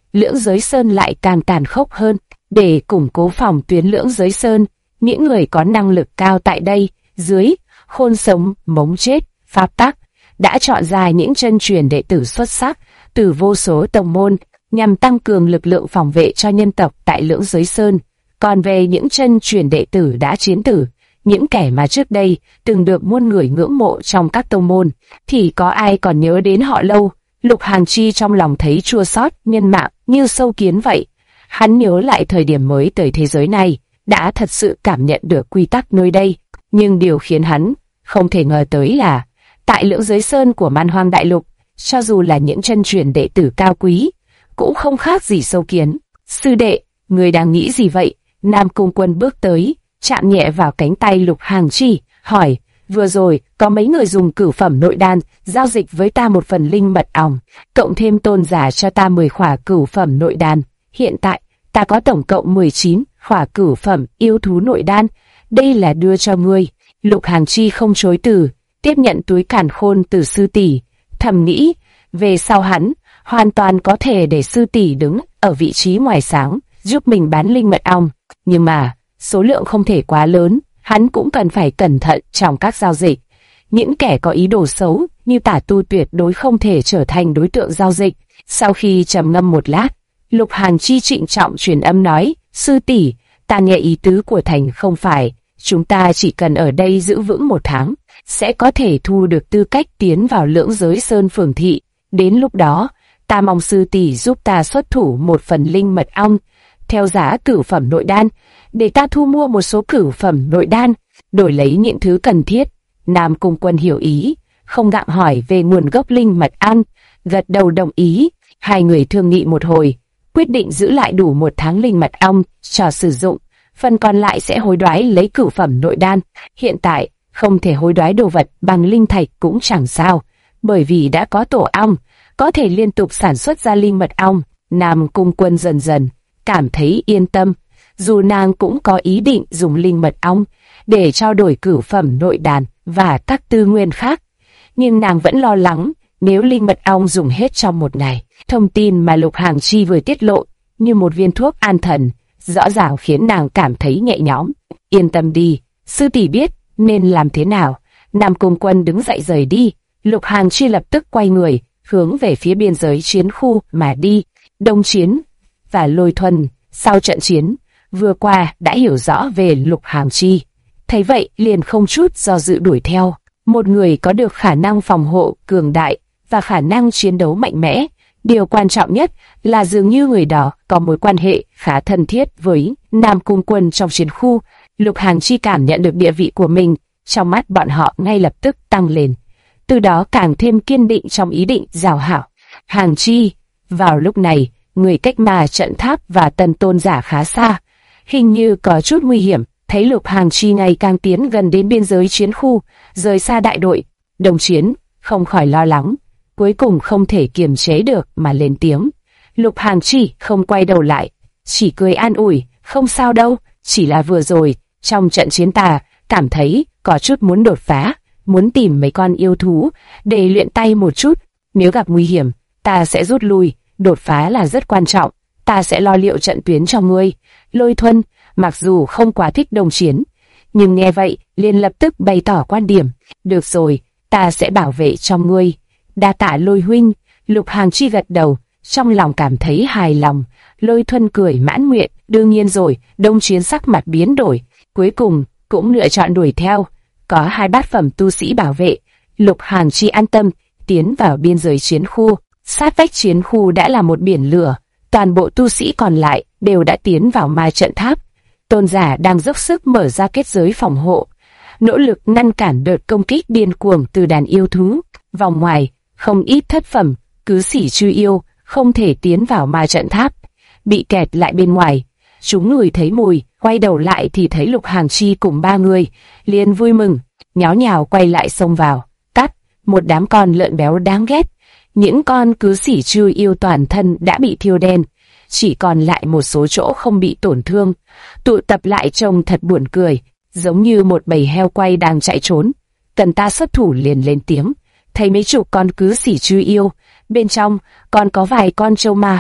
Lưỡng Giới Sơn lại càng tàn khốc hơn. Để củng cố phòng tuyến Lưỡng Giới Sơn, những người có năng lực cao tại đây, dưới, khôn sống, mống chết, pháp tắc, đã chọn ra những chân truyền đệ tử xuất sắc từ vô số tông môn, nhằm tăng cường lực lượng phòng vệ cho nhân tộc tại Lưỡng Giới Sơn. Còn về những chân truyền đệ tử đã chiến tử, những kẻ mà trước đây từng được muôn người ngưỡng mộ trong các tông môn, thì có ai còn nhớ đến họ lâu. Lục Hàn Chi trong lòng thấy chua xót, nhân mạng như sâu kiến vậy. Hắn nhớ lại thời điểm mới tới thế giới này, đã thật sự cảm nhận được quy tắc nơi đây. Nhưng điều khiến hắn không thể ngờ tới là, tại Lưỡng Giới Sơn của Man Hoang Đại Lục, cho dù là những chân truyền đệ tử cao quý, cũng không khác gì sâu kiến. Sư đệ, người đang nghĩ gì vậy? Nam Cung Quân bước tới, chạm nhẹ vào cánh tay Lục Hàn Chi, hỏi, vừa rồi có mấy người dùng cửu phẩm nội đan giao dịch với ta một phần linh mật ong, cộng thêm tôn giả cho ta 10 khỏa cửu phẩm nội đan. Hiện tại ta có tổng cộng 19 khỏa cửu phẩm yêu thú nội đan, đây là đưa cho ngươi. Lục Hàn Chi không chối từ, tiếp nhận túi càn khôn từ sư tỷ, thầm nghĩ, về sau hắn hoàn toàn có thể để sư tỷ đứng ở vị trí ngoài sáng, giúp mình bán linh mật ong. Nhưng mà số lượng không thể quá lớn, hắn cũng cần phải cẩn thận trong các giao dịch. Những kẻ có ý đồ xấu như Tả Tu tuyệt đối không thể trở thành đối tượng giao dịch. Sau khi trầm ngâm một lát, Lục Hàn Chi trịnh trọng truyền âm nói, sư tỷ, ta nghe ý tứ của Thành không phải, chúng ta chỉ cần ở đây giữ vững 1 tháng, sẽ có thể thu được tư cách tiến vào Lưỡng Giới Sơn phường thị. Đến lúc đó, ta mong sư tỷ giúp ta xuất thủ một phần linh mật ong, theo giá cửu phẩm nội đan, để ta thu mua một số cửu phẩm nội đan, đổi lấy những thứ cần thiết. Nam Cung Quân hiểu ý, không gặng hỏi về nguồn gốc linh mật ong, gật đầu đồng ý. Hai người thương nghị một hồi, quyết định giữ lại đủ 1 tháng linh mật ong cho sử dụng, phần còn lại sẽ hối đoái lấy cửu phẩm nội đan. Hiện tại không thể hối đoái đồ vật bằng linh thạch cũng chẳng sao, bởi vì đã có tổ ong, có thể liên tục sản xuất ra linh mật ong. Nam Cung Quân dần dần cảm thấy yên tâm, dù nàng cũng có ý định dùng linh mật ong để trao đổi cửu phẩm nội đan và các tư nguyên khác, nhưng nàng vẫn lo lắng nếu linh mật ong dùng hết trong 1 ngày. Thông tin mà Lục Hàn Chi vừa tiết lộ như một viên thuốc an thần, rõ ràng khiến nàng cảm thấy nhẹ nhõm. Yên tâm đi, sư tỷ biết nên làm thế nào. Nam Cung Quân đứng dậy rời đi. Lục Hàn Chi lập tức quay người, hướng về phía biên giới chiến khu mà đi. Đông Chiến và Lôi Thuần sau trận chiến vừa qua đã hiểu rõ về Lục Hàn Chi, thấy vậy liền không chút do dự đuổi theo. Một người có được khả năng phòng hộ cường đại và khả năng chiến đấu mạnh mẽ, điều quan trọng nhất là dường như người đó có mối quan hệ khá thân thiết với Nam Cung Quân trong chiến khu. Lục Hàn Chi cảm nhận được địa vị của mình trong mắt bọn họ ngay lập tức tăng lên, từ đó càng thêm kiên định trong ý định giao hảo. Hàn Chi, vào lúc này, người cách mà trận tháp và Tần tôn giả khá xa, hình như có chút nguy hiểm. Thấy Lục Hàn Chi ngày càng tiến gần đến biên giới chiến khu, rời xa đại đội, Đồng Chiến không khỏi lo lắng, cuối cùng không thể kiềm chế được mà lên tiếng. Lục Hàn Chi không quay đầu lại, chỉ cười an ủi, không sao đâu, chỉ là vừa rồi, trong trận chiến ta cảm thấy có chút muốn đột phá, muốn tìm mấy con yêu thú để luyện tay một chút, nếu gặp nguy hiểm, ta sẽ rút lui, đột phá là rất quan trọng, ta sẽ lo liệu trận tuyến cho ngươi. Lôi Thuần mặc dù không quá thích Đồng Chiến, nhưng nghe vậy liền lập tức bày tỏ quan điểm, được rồi, ta sẽ bảo vệ cho ngươi. Đa tạ Lôi huynh. Lục Hàn Chi gật đầu, trong lòng cảm thấy hài lòng. Lôi Thuần cười mãn nguyện, đương nhiên rồi. Đông Chiến sắc mặt biến đổi, cuối cùng cũng lựa chọn đuổi theo. Có 2 bát phẩm tu sĩ bảo vệ, Lục Hàn Chi an tâm tiến vào biên giới chiến khu. Sát vách chiến khu đã là một biển lửa, toàn bộ tu sĩ còn lại đều đã tiến vào ma trận tháp. Tôn giả đang dốc sức mở ra kết giới phòng hộ, nỗ lực ngăn cản đợt công kích điên cuồng từ đàn yêu thú. Vòng ngoài, không ít thất phẩm cứ xỉ chư yêu không thể tiến vào ma trận tháp, bị kẹt lại bên ngoài. Chúng người thấy mùi, quay đầu lại thì thấy Lục Hàn Chi cùng 3 người, liền vui mừng, nháo nhào quay lại xông vào, cắt một đám con lợn béo đáng ghét. Những con cứ xỉ chư yêu toàn thân đã bị thiêu đen, chỉ còn lại một số chỗ không bị tổn thương, tụ tập lại trông thật buồn cười, giống như một bầy heo quay đang chạy trốn. Cần ta xuất thủ liền lên tiếng, thấy mấy chục con cứ xỉ chư yêu, bên trong còn có vài con trâu ma.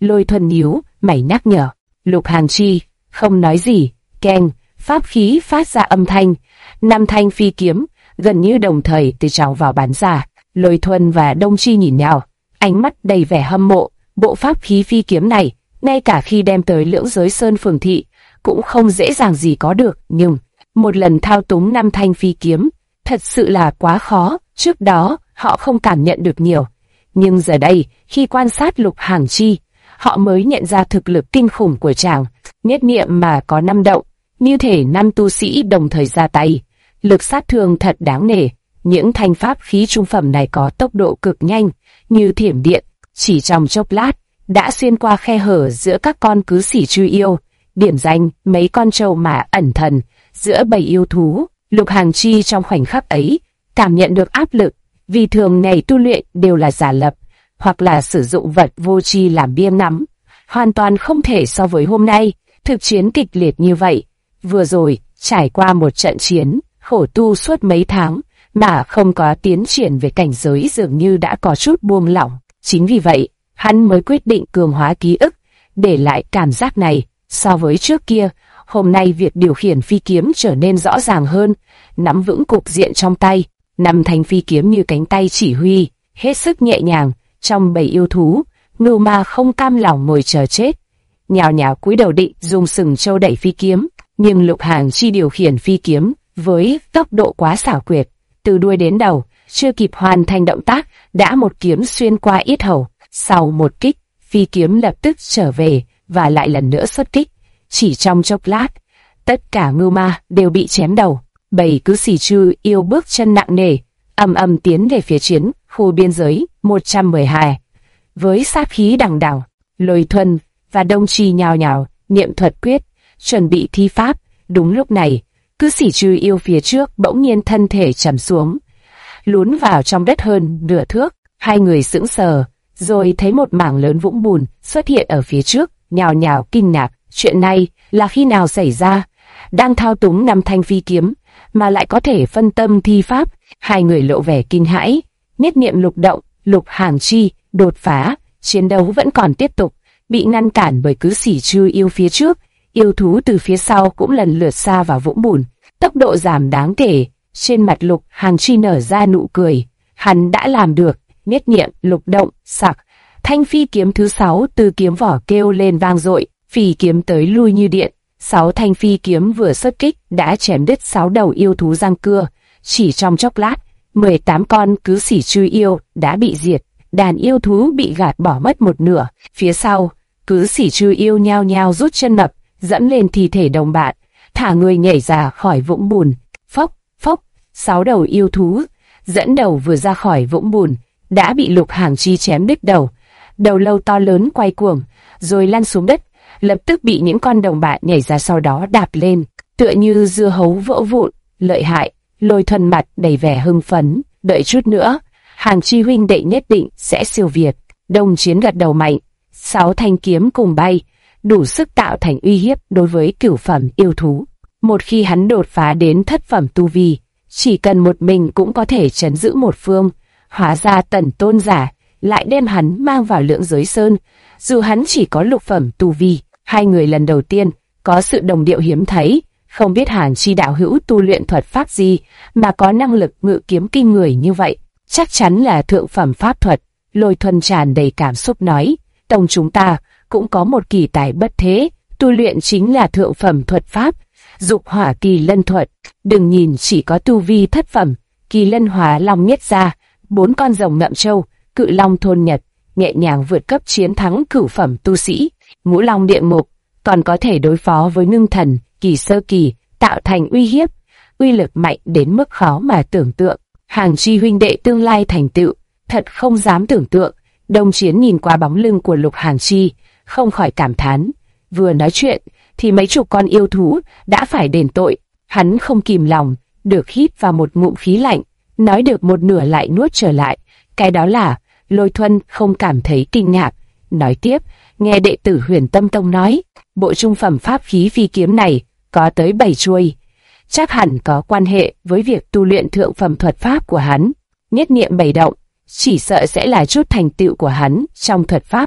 Lôi Thuần nhíu mày nhắc nhở. Lục Hàn Chi không nói gì. Keng, pháp khí phát ra âm thanh. 5 thanh phi kiếm gần như đồng thời từ trong vào bắn ra. Lôi Thuần và Đông Chi nhìn nhau, ánh mắt đầy vẻ hâm mộ. Bộ pháp khí phi kiếm này, ngay cả khi đem tới Lưỡng Giới Sơn phường thị, cũng không dễ dàng gì có được. Nhưng một lần thao túng 5 thanh phi kiếm, thật sự là quá khó. Trước đó họ không cảm nhận được nhiều, nhưng giờ đây khi quan sát Lục Hàn Chi, họ mới nhận ra thực lực kinh khủng của chàng. Nhất niệm mà có 5 động, như thể 5 tu sĩ đồng thời ra tay, lực sát thương thật đáng nể. Những thanh pháp khí trung phẩm này có tốc độ cực nhanh, như thiểm điện, chỉ trong chốc lát đã xuyên qua khe hở giữa các con cứ xỉ chư yêu, điểm danh mấy con trâu mã ẩn thần giữa bầy yêu thú. Lục Hàn Chi trong khoảnh khắc ấy cảm nhận được áp lực, vì thường ngày tu luyện đều là giả lập, hoặc là sử dụng vật vô tri làm biếng nắm, hoàn toàn không thể so với hôm nay. Thực chiến kịch liệt như vậy, vừa rồi trải qua một trận chiến khổ tu suốt mấy tháng mà không có tiến triển về cảnh giới, dường như đã có chút buông lỏng. Chính vì vậy, hắn mới quyết định cường hóa ký ức, để lại cảm giác này. So với trước kia, hôm nay việc điều khiển phi kiếm trở nên rõ ràng hơn, nắm vững cục diện trong tay. 5 thanh phi kiếm như cánh tay chỉ huy, hết sức nhẹ nhàng. Trong bầy yêu thú, Ngưu Ma không cam lòng ngồi chờ chết, nhào nhào cúi đầu định dùng sừng trâu đẩy phi kiếm, nhưng Lục Hàn Chi điều khiển phi kiếm với tốc độ quá xảo quyệt, từ đuôi đến đầu, chưa kịp hoàn thành động tác, đã một kiếm xuyên qua yết hầu. Sau một kích, phi kiếm lập tức trở về và lại lần nữa xuất kích. Chỉ trong chốc lát, tất cả Ngưu Ma đều bị chém đầu. Bầy cứ xỉ chư yêu bước chân nặng nề, ầm ầm tiến về phía chiến khu biên giới 112. Với sát khí đằng đằng, Lôi Thuần và Đông Chi nhào nhào niệm thuật quyết, chuẩn bị thi pháp. Đúng lúc này, cứ xỉ chư yêu phía trước bỗng nhiên thân thể trầm xuống, lún vào trong đất hơn nửa thước. Hai người sững sờ, rồi thấy một mảng lớn vũng bùn xuất hiện ở phía trước, nhào nhào kinh ngạc. Chuyện này là khi nào xảy ra? Đang thao túng 5 thanh phi kiếm mà lại có thể phân tâm thi pháp. Hai người lộ vẻ kinh hãi. Nhất niệm lục động, Lục Hàn Chi đột phá. Chiến đấu vẫn còn tiếp tục, bị ngăn cản bởi cứ xỉ chư yêu phía trước. Yêu thú từ phía sau cũng lần lượt xa vào vũng bùn, tốc độ giảm đáng kể. Trên mặt Lục Hàn Chi nở ra nụ cười, hắn đã làm được. Nhất niệm lục động, sặc, thanh phi kiếm thứ 6 từ kiếm vỏ kêu lên vang dội, phi kiếm tới lui như điện. 6 thanh phi kiếm vừa xuất kích đã chém đứt 6 đầu yêu thú răng cưa. Chỉ trong chốc lát, 18 con cứ xỉ chư yêu đã bị diệt, đàn yêu thú bị gạt bỏ mất một nửa. Phía sau, cứ xỉ chư yêu nhao nhao rút chân mập, dẫm lên thi thể đồng bạn, thả người nhảy ra khỏi vũng bùn. Phốc, phốc, 6 đầu yêu thú dẫn đầu vừa ra khỏi vũng bùn đã bị Lục Hàn Chi chém đứt đầu. Đầu lâu to lớn quay cuồng, rồi lăn xuống đất, lập tức bị những con đồng bạn nhảy ra sau đó đạp lên, tựa như dưa hấu vỡ vụn. Lợi hại. Lôi Thuần mặt đầy vẻ hưng phấn. Đợi chút nữa, Hàn Chi huynh đệ nhất định sẽ siêu việt. Đông Chiến gật đầu mạnh. 6 thanh kiếm cùng bay, đủ sức tạo thành uy hiếp đối với cửu phẩm yêu thú. Một khi hắn đột phá đến thất phẩm tu vi, chỉ cần một mình cũng có thể trấn giữ một phương. Hóa ra Tần tôn giả lại đem hắn mang vào Lưỡng Giới Sơn, dù hắn chỉ có lục phẩm tu vi. Hai người lần đầu tiên có sự đồng điệu hiếm thấy. Không biết Hàn Chi đạo hữu tu luyện thuật pháp gì mà có năng lực ngự kiếm kinh người như vậy? Chắc chắn là thượng phẩm pháp thuật. Lôi Thuần tràn đầy cảm xúc nói, tông chúng ta cũng có một kỳ tài bất thế, tu luyện chính là thượng phẩm thuật pháp, Dục Hỏa Kỳ Lân thuật. Đừng nhìn chỉ có tu vi thất phẩm, Kỳ Lân hóa long nhất ra, 4 con rồng ngậm châu, cự long thôn nhật, nhẹ nhàng vượt cấp chiến thắng cửu phẩm tu sĩ. Ngũ long địa ngục còn có thể đối phó với ngưng thần kỳ sơ kỳ, tạo thành uy hiếp, uy lực mạnh đến mức khó mà tưởng tượng. Hàn Chi huynh đệ tương lai thành tựu, thật không dám tưởng tượng. Đông Chiến nhìn qua bóng lưng của Lục Hàn Chi, không khỏi cảm thán. Vừa nói chuyện thì mấy chục con yêu thú đã phải đền tội. Hắn không kìm lòng được hít vào một ngụm khí lạnh, nói được một nửa lại nuốt trở lại. Cái đó là, Lôi Thuần không cảm thấy kinh ngạc. Nói tiếp, nghe đệ tử Huyền Tâm Tông nói, bộ trung phẩm pháp khí phi kiếm này có tới 7 chuôi, chắc hẳn có quan hệ với việc tu luyện thượng phẩm thuật pháp của hắn. Nhất niệm 7 động, chỉ sợ sẽ là chút thành tựu của hắn trong thuật pháp.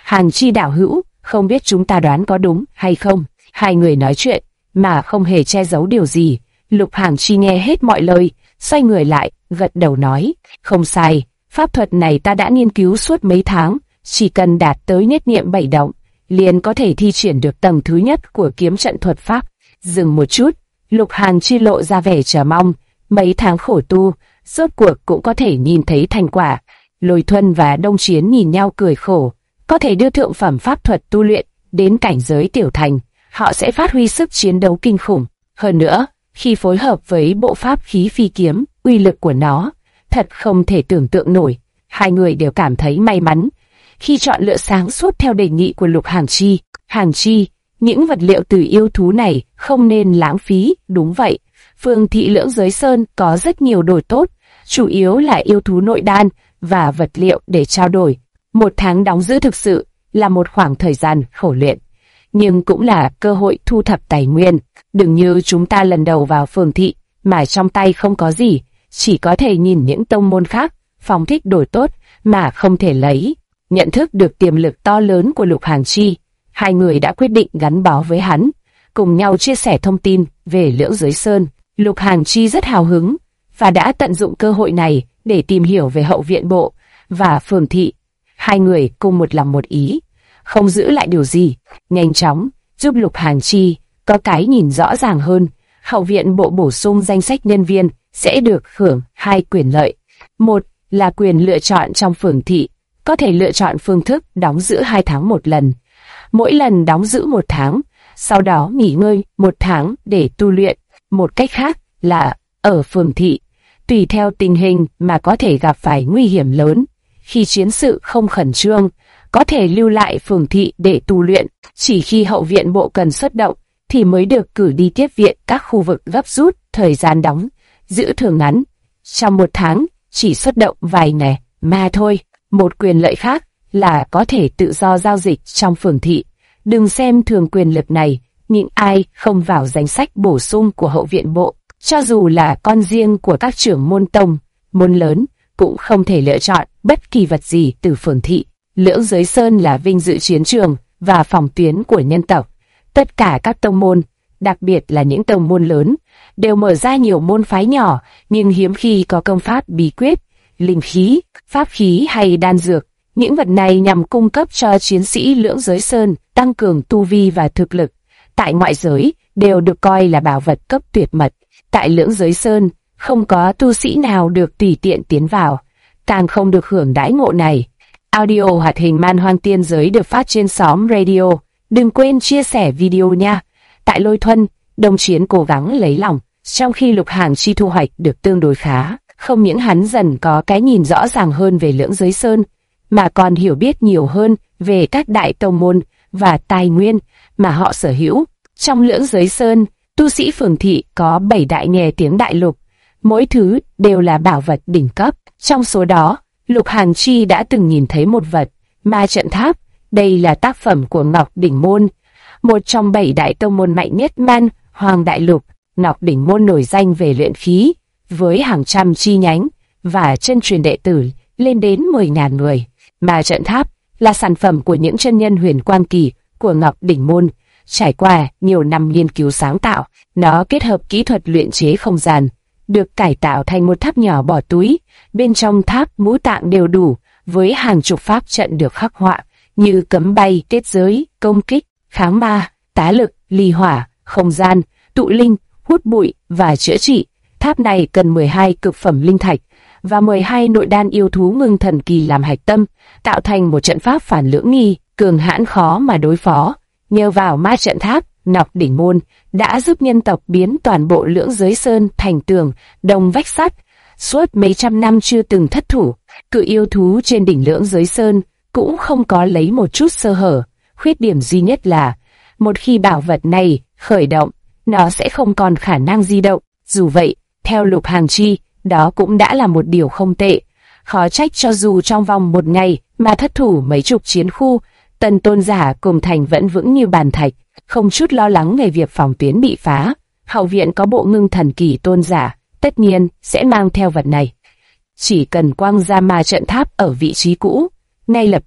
Hàng Chi đạo hữu, không biết chúng ta đoán có đúng hay không? Hai người nói chuyện, mà không hề che giấu điều gì. Lục Hàng Chi nghe hết mọi lời, xoay người lại, gật đầu nói, không sai, pháp thuật này ta đã nghiên cứu suốt mấy tháng, chỉ cần đạt tới nhất niệm 7 động, liền có thể thi triển được tầng thứ nhất của kiếm trận thuật pháp. Dừng một chút, Lục Hàng Chi lộ ra vẻ chờ mong, mấy tháng khổ tu, rốt cuộc cũng có thể nhìn thấy thành quả. Lôi Thuần và Đông Chiến nhìn nhau cười khổ, có thể đưa thượng phẩm pháp thuật tu luyện đến cảnh giới tiểu thành, họ sẽ phát huy sức chiến đấu kinh khủng. Hơn nữa, khi phối hợp với bộ pháp khí phi kiếm, uy lực của nó thật không thể tưởng tượng nổi. Hai người đều cảm thấy may mắn khi chọn lựa sáng suốt theo đề nghị của Lục Hàng Chi. Hàng Chi, những vật liệu từ yêu thú này không nên lãng phí. Đúng vậy, Phương thị Lưỡng Giới Sơn có rất nhiều đồ tốt, chủ yếu là yêu thú nội đan và vật liệu để trao đổi. Một tháng đóng giữ thực sự là một khoảng thời gian khổ luyện, nhưng cũng là cơ hội thu thập tài nguyên. Đừng như chúng ta lần đầu vào phường thị mà trong tay không có gì, chỉ có thể nhìn những tông môn khác phóng thích đồ tốt mà không thể lấy. Nhận thức được tiềm lực to lớn của Lục Hàng Chi, hai người đã quyết định gắn bó với hắn, cùng nhau chia sẻ thông tin về Lưỡng Giới Sơn. Lục Hàng Chi rất hào hứng và đã tận dụng cơ hội này để tìm hiểu về hậu viện bộ và phường thị. Hai người cùng một lòng một ý, không giữ lại điều gì, nhanh chóng giúp Lục Hàng Chi có cái nhìn rõ ràng hơn. Hậu viện bộ bổ sung danh sách nhân viên sẽ được hưởng hai quyền lợi. Một là quyền lựa chọn trong phường thị, có thể lựa chọn phương thức đóng giữ 2 tháng một lần. Mỗi lần đóng giữ 1 tháng, sau đó nghỉ ngơi 1 tháng để tu luyện. Một cách khác là ở phường thị, tùy theo tình hình mà có thể gặp phải nguy hiểm lớn. Khi chiến sự không khẩn trương, có thể lưu lại phường thị để tu luyện. Chỉ khi hậu viện bộ cần xuất động thì mới được cử đi tiếp viện các khu vực gấp rút. Thời gian đóng giữ thường ngắn, trong 1 tháng chỉ xuất động vài ngày mà thôi. Một quyền lợi khác là có thể tự do giao dịch trong phường thị. Đừng xem thường quyền lực này, nhưng ai không vào danh sách bổ sung của hậu viện bộ, cho dù là con riêng của các trưởng môn tông, môn lớn, cũng không thể lựa chọn bất kỳ vật gì từ phường thị. Lưỡng Giới Sơn là vinh dự chiến trường và phòng tuyến của nhân tộc. Tất cả các tông môn, đặc biệt là những tông môn lớn, đều mở ra nhiều môn phái nhỏ, nhưng hiếm khi có công pháp bí quyết, linh khí, pháp khí hay đan dược. Những vật này nhằm cung cấp cho chiến sĩ Lưỡng Giới Sơn tăng cường tu vi và thực lực. Tại ngoại giới, đều được coi là bảo vật cấp tuyệt mật. Tại Lưỡng Giới Sơn, không có tu sĩ nào được tùy tiện tiến vào, càng không được hưởng đãi ngộ này. Audio hoạt hình Man Hoang Tiên Giới được phát trên xóm radio. Đừng quên chia sẻ video nha. Tại Lôi Thuần, Đông Chiến cố gắng lấy lòng, trong khi Lục Hàng Chi thu hoạch được tương đối khá. Không những hắn dần có cái nhìn rõ ràng hơn về Lưỡng Giới Sơn, mà còn hiểu biết nhiều hơn về các đại tông môn và tài nguyên mà họ sở hữu. Trong Lưỡng Giới Sơn, tu sĩ phường thị có 7 đại nghề tiếng đại lục, mỗi thứ đều là bảo vật đỉnh cấp. Trong số đó, Lục Hàng Chi đã từng nhìn thấy một vật, Ma Trận Tháp. Đây là tác phẩm của Ngọc Đỉnh Môn, một trong 7 đại tông môn mạnh nhất Man Hoang đại lục. Ngọc Đỉnh Môn nổi danh về luyện khí, với hàng trăm chi nhánh và chân truyền đệ tử lên đến 10.000 người. Ma Trận Tháp là sản phẩm của những chân nhân huyền quan kỳ của Ngọc Đỉnh Môn. Trải qua nhiều năm nghiên cứu sáng tạo, nó kết hợp kỹ thuật luyện chế không gian, được cải tạo thành một tháp nhỏ bỏ túi. Bên trong tháp ngũ tạng đều đủ, với hàng chục pháp trận được khắc họa như cấm bay, kết giới, công kích, kháng ma, tá lực, ly hỏa, không gian, tụ linh, hút bụi và chữa trị. Tháp này cần 12 cực phẩm linh thạch và 12 nội đan yêu thú ngưng thần kỳ làm hạch tâm, tạo thành một trận pháp phản lưỡng nghi, cường hãn khó mà đối phó. Nhờ vào Ma Trận Tháp, Ngọc Đỉnh Môn đã giúp nhân tộc biến toàn bộ Lưỡng Giới Sơn thành tường đồng vách sắt, suốt mấy trăm năm chưa từng thất thủ. Cự yêu thú trên đỉnh Lưỡng Giới Sơn cũng không có lấy một chút sơ hở. Khuyết điểm duy nhất là, một khi bảo vật này khởi động, nó sẽ không còn khả năng di động. Dù vậy, theo Lục Hàng Chi, đó cũng đã là một điều không tệ. Khó trách cho dù trong vòng 1 ngày mà thất thủ mấy chục chiến khu, Tần tôn giả cùng thành vẫn vững như bàn thạch, không chút lo lắng về việc phòng tuyến bị phá. Hậu viện có bộ ngưng thần kỳ tôn giả, tất nhiên sẽ mang theo vật này. Chỉ cần quăng ra Ma Trận Tháp ở vị trí cũ, ngay lập tức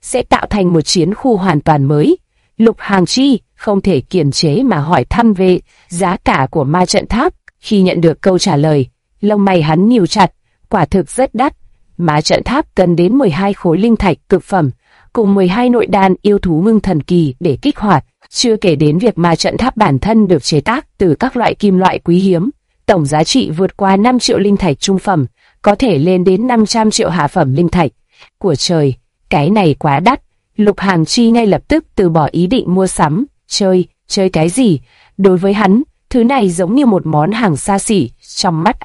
sẽ tạo thành một chiến khu hoàn toàn mới. Lục Hàng Chi không thể kiềm chế mà hỏi thăm về giá cả của ma trận tháp. Khi nhận được câu trả lời, lông mày hắn nhíu chặt, quả thực rất đắt. Ma trận tháp cần đến 12 khối linh thạch cực phẩm, cùng 12 nội đan yêu thú ngưng thần kỳ để kích hoạt, chưa kể đến việc ma trận tháp bản thân được chế tác từ các loại kim loại quý hiếm. Tổng giá trị vượt qua 5 triệu linh thạch trung phẩm, có thể lên đến 500 triệu hạ phẩm linh thạch. Của trời, cái này quá đắt. Lục Hàng Chi ngay lập tức từ bỏ ý định mua sắm. Chơi cái gì? Đối với hắn, thứ này giống như một món hàng xa xỉ. Trong mắt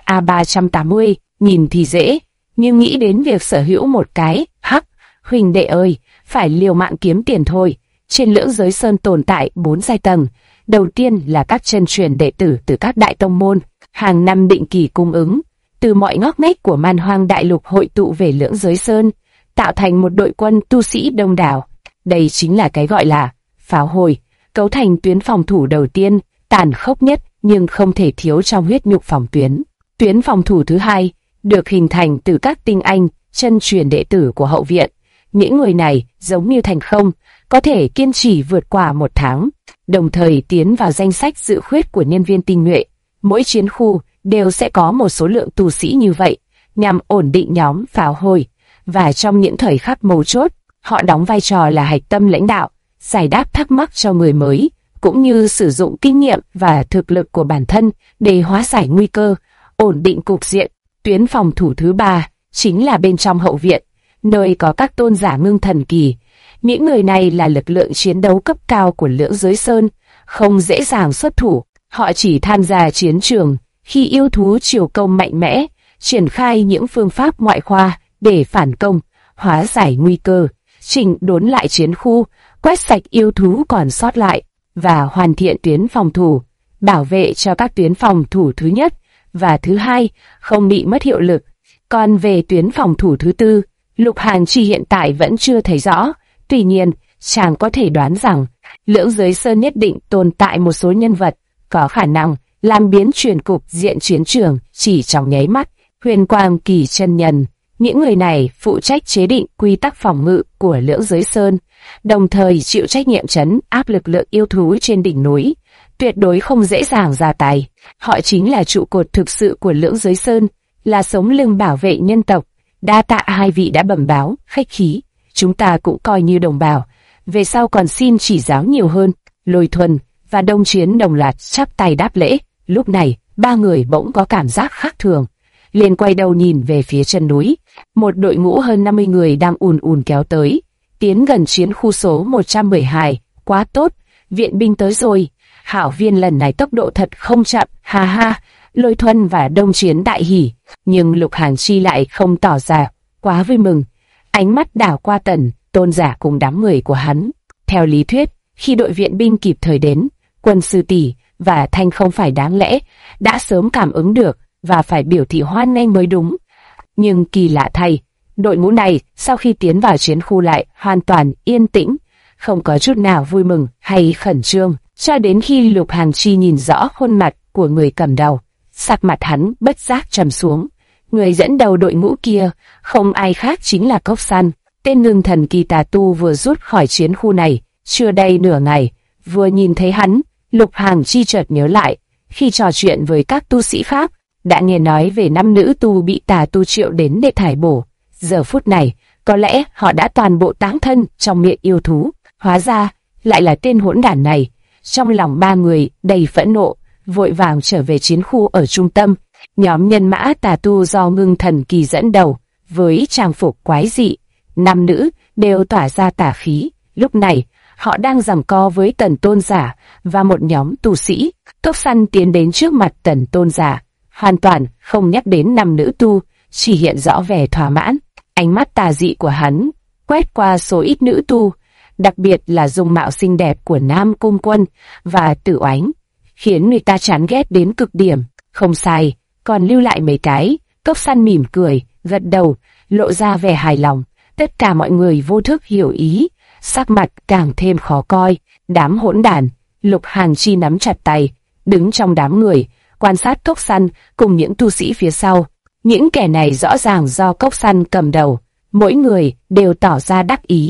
A380, nhìn thì dễ, nhưng nghĩ đến việc sở hữu một cái, huỳnh đệ ơi, phải liều mạng kiếm tiền thôi. Trên Lưỡng Giới Sơn tồn tại 4 giai tầng. Đầu tiên là các chân truyền đệ tử từ các đại tông môn, hàng năm định kỳ cung ứng, từ mọi ngóc ngách của Man Hoang đại lục hội tụ về Lưỡng Giới Sơn, tạo thành một đội quân tu sĩ đông đảo. Đây chính là cái gọi là pháo hồi, cấu thành tuyến phòng thủ đầu tiên, tàn khốc nhất nhưng không thể thiếu trong huyết nhục phòng tuyến. Tuyến phòng thủ thứ hai được hình thành từ các tinh anh, chân truyền đệ tử của hậu viện. Những người này giống như thành không, có thể kiên trì vượt qua 1 tháng, đồng thời tiến vào danh sách dự khuyết của nhân viên tinh nhuệ. Mỗi chiến khu đều sẽ có một số lượng tu sĩ như vậy, nhằm ổn định nhóm pháo hồi. Và trong những thời khắc mấu chốt, họ đóng vai trò là hạch tâm lãnh đạo, giải đáp thắc mắc cho người mới, cũng như sử dụng kinh nghiệm và thực lực của bản thân để hóa giải nguy cơ, ổn định cục diện. Tuyến phòng thủ thứ ba chính là bên trong hậu viện, nơi có các tôn giả ngưng thần kỳ. Những người này là lực lượng chiến đấu cấp cao của Lưỡng Giới Sơn, không dễ dàng xuất thủ. Họ chỉ tham gia chiến trường khi yêu thú chiều công mạnh mẽ, triển khai những phương pháp ngoại khoa để phản công, hóa giải nguy cơ, chỉnh đốn lại chiến khu, quét sạch yêu thú còn sót lại, và hoàn thiện tuyến phòng thủ, bảo vệ cho các tuyến phòng thủ thứ nhất và thứ hai không bị mất hiệu lực. Còn về tuyến phòng thủ thứ tư, Lục Hàng Chi hiện tại vẫn chưa thấy rõ. Tuy nhiên, chàng có thể đoán rằng Lưỡng Giới Sơn nhất định tồn tại một số nhân vật có khả năng làm biến chuyển cục diện chiến trường chỉ trong nháy mắt. Huyền Quang Kỳ chân nhân, những người này phụ trách chế định quy tắc phòng ngự của Lưỡng Giới Sơn, đồng thời chịu trách nhiệm trấn áp lực lượng yêu thú trên đỉnh núi, tuyệt đối không dễ dàng ra tay. Họ chính là trụ cột thực sự của Lưỡng Giới Sơn, là sống lưng bảo vệ nhân tộc. Đa tạ hai vị đã bẩm báo, khách khí, chúng ta cũng coi như đồng bào, về sau còn xin chỉ giáo nhiều hơn. Lôi Thuần và Đông Chiến đồng loạt chắp tay đáp lễ. Lúc này, ba người bỗng có cảm giác khác thường, liền quay đầu nhìn về phía chân núi. Một đội ngũ hơn 50 người đang ùn ùn kéo tới, tiến gần chiến khu số 112. Quá tốt, viện binh tới rồi. Hảo Viên lần này tốc độ thật không chậm, ha ha. Lôi Thuần và Đông Chiến đại hỉ, nhưng Lục Hàng Chi lại không tỏ ra quá vui mừng. Ánh mắt đảo qua Tần tôn giả cùng đám người của hắn. Theo lý thuyết, khi đội viện binh kịp thời đến, Quân Sư Tỷ và Thanh không phải đáng lẽ đã sớm cảm ứng được và phải biểu thị hoan nghênh mới đúng. Nhưng kỳ lạ thay, đội ngũ này sau khi tiến vào chiến khu lại hoàn toàn yên tĩnh, không có chút nào vui mừng hay khẩn trương, cho đến khi Lục Hàng Chi nhìn rõ khuôn mặt của người cầm đầu, sắc mặt hắn bất giác trầm xuống. Người dẫn đầu đội ngũ kia không ai khác chính là Cốc Săn, tên ngưng thần kỳ tà tu vừa rút khỏi chiến khu này chưa đầy nửa ngày. Vừa nhìn thấy hắn, Lục Hàng Chi chợt nhớ lại, khi trò chuyện với các tu sĩ khác, đã nghe nói về 5 nữ tu bị tà tu triệu đến để thải bổ. Giờ phút này, có lẽ họ đã toàn bộ táng thân trong miệng yêu thú. Hóa ra, lại là tên hỗn đản này. Trong lòng ba người đầy phẫn nộ, vội vàng trở về chiến khu ở trung tâm. Nhóm nhân mã tà tu do ngưng thần kỳ dẫn đầu, với trang phục quái dị, nam nữ đều tỏa ra tà khí. Lúc này, họ đang giằng co với Tần tôn giả và một nhóm tu sĩ. Cốc Săn tiến đến trước mặt Tần tôn giả, hoàn toàn không nhắc đến 5 nữ tu, chỉ hiện rõ vẻ thỏa mãn. Ánh mắt tà dị của hắn quét qua số ít nữ tu, đặc biệt là dung mạo xinh đẹp của Nam Cung Quân và Tử Oánh, khiến người ta chán ghét đến cực điểm. Không sai, còn lưu lại mấy cái. Cốc Săn mỉm cười, gật đầu, lộ ra vẻ hài lòng. Tất cả mọi người vô thức hiểu ý, sắc mặt càng thêm khó coi. Đám hỗn đản. Lục Hàng Chi nắm chặt tay, đứng trong đám người, quan sát Cốc Săn cùng những tu sĩ phía sau. Những kẻ này rõ ràng do Cốc Săn cầm đầu, mỗi người đều tỏ ra đắc ý.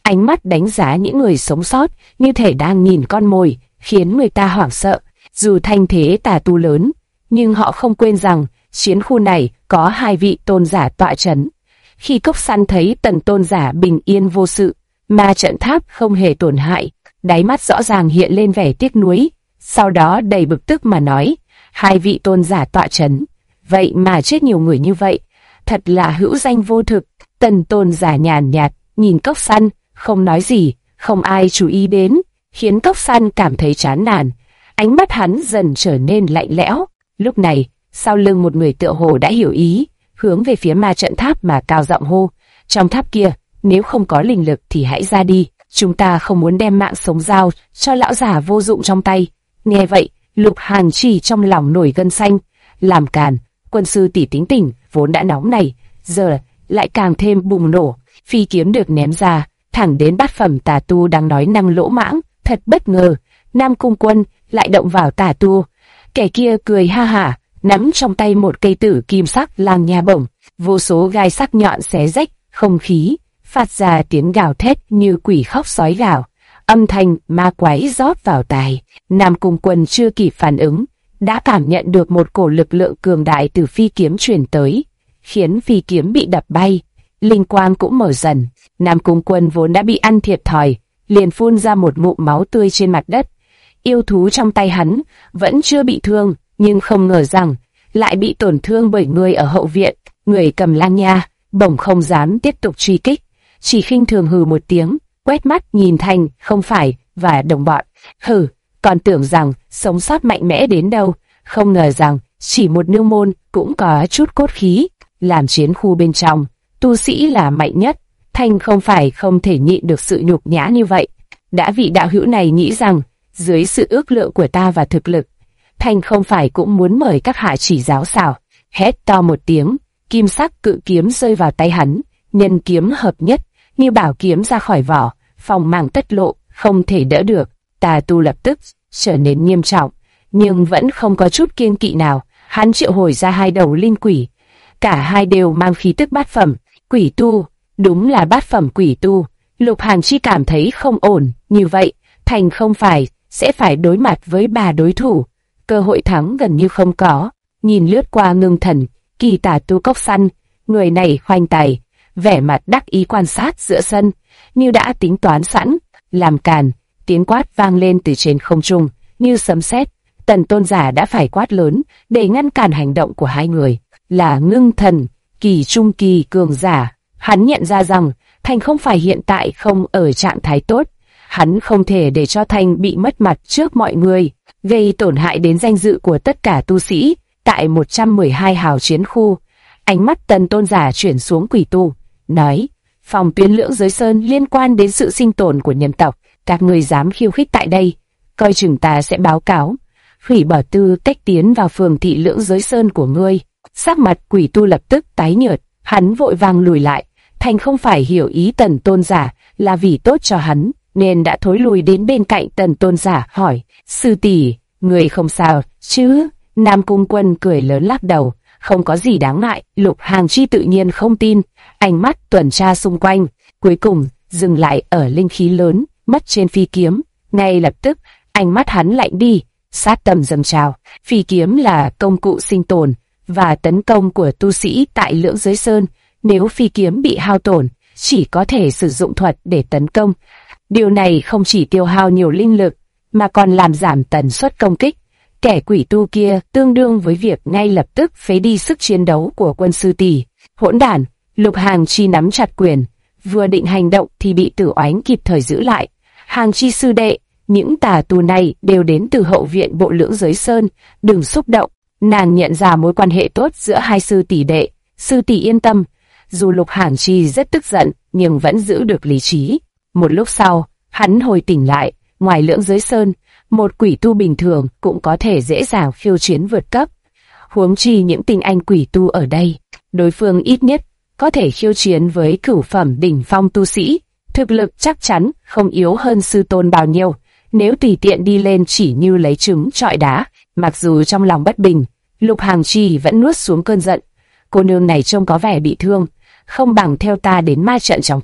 ánh mắt đánh giá những người sống sót như thể đang nhìn con mồi, khiến người ta hoảng sợ. Dù thanh thế tà tu lớn, nhưng họ không quên rằng chiến khu này có 2 vị tôn giả tọa trấn. Khi Cốc Săn thấy Tần tôn giả bình yên vô sự, ma trận tháp không hề tổn hại, đáy mắt rõ ràng hiện lên vẻ tiếc nuối, sau đó đầy bực tức mà nói: 2 vị tôn giả tọa trấn, vậy mà chết nhiều người như vậy, thật là hữu danh vô thực. Tần tôn giả nhàn nhạt nhìn Cốc Săn, không nói gì, không ai chú ý đến, khiến Cốc Săn cảm thấy chán nản. Ánh mắt hắn dần trở nên lạnh lẽo. Lúc này, sau lưng một người tựa hồ đã hiểu ý, hướng về phía ma trận tháp mà cao giọng hô: trong tháp kia, nếu không có linh lực thì hãy ra đi, chúng ta không muốn đem mạng sống giao cho lão già vô dụng trong tay. Nghe vậy, Lục Hàn Chi trong lòng nổi gân xanh. Làm càn, quân sư tỷ tính tình vốn đã nóng này, giờ lại càng thêm bùng nổ. Phi kiếm được ném ra, thẳng đến bát phẩm tà tu đang nói năng lỗ mãng. Thật bất ngờ, Nam Cung Quân lại động vào tà tu. Kẻ kia cười ha hả, nắm trong tay một cây tử kim sắc lang nha bổng, vô số gai sắc nhọn xé rách không khí, phát ra tiếng gào thét như quỷ khóc sói gào. Âm thanh ma quái rót vào tai. Nam Cung Quân chưa kịp phản ứng, đã cảm nhận được một cổ lực lượng cường đại từ phi kiếm truyền tới, khiến phi kiếm bị đập bay, linh quang cũng mở dần. Nam Cung Quân vốn đã bị ăn thiệt thòi, liền phun ra một ngụm máu tươi trên mặt đất. Yêu thú trong tay hắn vẫn chưa bị thương, nhưng không ngờ rằng lại bị tổn thương bởi người ở hậu viện. Người cầm lang nha bổng không dám tiếp tục truy kích, chỉ khinh thường hừ một tiếng, quét mắt nhìn Thành không phải và đồng bọn. Hừ, còn tưởng rằng sống sót mạnh mẽ đến đâu, không ngờ rằng chỉ một nương môn cũng có chút cốt khí. Làm chiến khu bên trong, tu sĩ là mạnh nhất, Thành không phải không thể nhịn được sự nhục nhã như vậy. Đã vị đạo hữu này nghĩ rằng dưới sự ước lượng của ta và thực lực, Thành không phải cũng muốn mời các hạ chỉ giáo sao? Hét to một tiếng, kim sắc cự kiếm rơi vào tay hắn, nhân kiếm hợp nhất, như bảo kiếm ra khỏi vỏ, phong mang tất lộ, không thể đỡ được. Tà tu lập tức trở nên nghiêm trọng, nhưng vẫn không có chút kiêng kỵ nào. Hắn triệu hồi ra 2 đầu linh quỷ, cả hai đều mang khí tức bát phẩm. Quỷ tu, đúng là bát phẩm quỷ tu. Lục Hàn Chi cảm thấy không ổn, như vậy Thành không phải sẽ phải đối mặt với 3 đối thủ, cơ hội thắng gần như không có. Nhìn lướt qua Ngưng Thần, kỳ tà tu Cốc Săn, người này khoanh tay, vẻ mặt đắc ý quan sát giữa sân, như đã tính toán sẵn. Làm càn, tiếng quát vang lên từ trên không trung, như sấm sét. Tần tôn giả đã phải quát lớn để ngăn cản hành động của 2 người. Là Ngưng Thần, kỳ trung kỳ cường giả. Hắn nhận ra rằng Thành không phải hiện tại không ở trạng thái tốt. Hắn không thể để cho Thành bị mất mặt trước mọi người, gây tổn hại đến danh dự của tất cả tu sĩ tại 112 hào chiến khu. Ánh mắt Tần tôn giả chuyển xuống quỷ tu, nói: phòng tuyến Lưỡng Giới Sơn liên quan đến sự sinh tồn của nhân tộc, các người dám khiêu khích tại đây, coi chừng ta sẽ báo cáo, hủy bỏ tư cách tiến vào phường thị Lưỡng Giới Sơn của ngươi. Sắc mặt quỷ tu lập tức tái nhợt, hắn vội vàng lùi lại. Thành không phải hiểu ý Tần tôn giả là vì tốt cho hắn, nên đã thối lùi đến bên cạnh Tần tôn giả, hỏi: sư tỷ, người không sao chứ? Nam Cung Quân cười lớn lắc đầu: không có gì đáng ngại. Lục Hàn Chi tự nhiên không tin, ánh mắt tuần tra xung quanh, cuối cùng dừng lại ở linh khí lớn mất trên phi kiếm. Ngay lập tức, ánh mắt hắn lạnh đi, sát tâm dâng trào. Phi kiếm là công cụ sinh tồn và tấn công của tu sĩ tại Lưỡng Giới Sơn. Nếu phi kiếm bị hao tổn, chỉ có thể sử dụng thuật để tấn công. Điều này không chỉ tiêu hao nhiều linh lực, mà còn làm giảm tần suất công kích. Kẻ quỷ tu kia tương đương với việc ngay lập tức phế đi sức chiến đấu của quân sư tỷ. Hỗn đản! Lục Hàn Chi nắm chặt quyền, vừa định hành động thì bị Tử Oánh kịp thời giữ lại. Hàn Chi sư đệ, những tà tu này đều đến từ hậu viện bộ Lưỡng Giới Sơn, đừng xúc động. Nàng nhận ra mối quan hệ tốt giữa 2 sư tỷ đệ. Sư tỷ yên tâm. Dù Lục Hàn Chi rất tức giận, nhưng vẫn giữ được lý trí. Một lúc sau, hắn hồi tỉnh lại. Ngoài Lưỡng Giới Sơn, một quỷ tu bình thường cũng có thể dễ dàng khiêu chiến vượt cấp. Huống chi những tinh anh quỷ tu ở đây, đối phương ít nhất có thể khiêu chiến với cửu phẩm đỉnh phong tu sĩ. Thực lực chắc chắn không yếu hơn sư tôn bao nhiêu. Nếu tùy tiện đi lên chỉ như lấy trứng trọi đá. Mặc dù trong lòng bất bình, Lục Hàn Chi vẫn nuốt xuống cơn giận. Cô nương này trông có vẻ bị thương, không bằng theo ta đến ma trận trong tháp.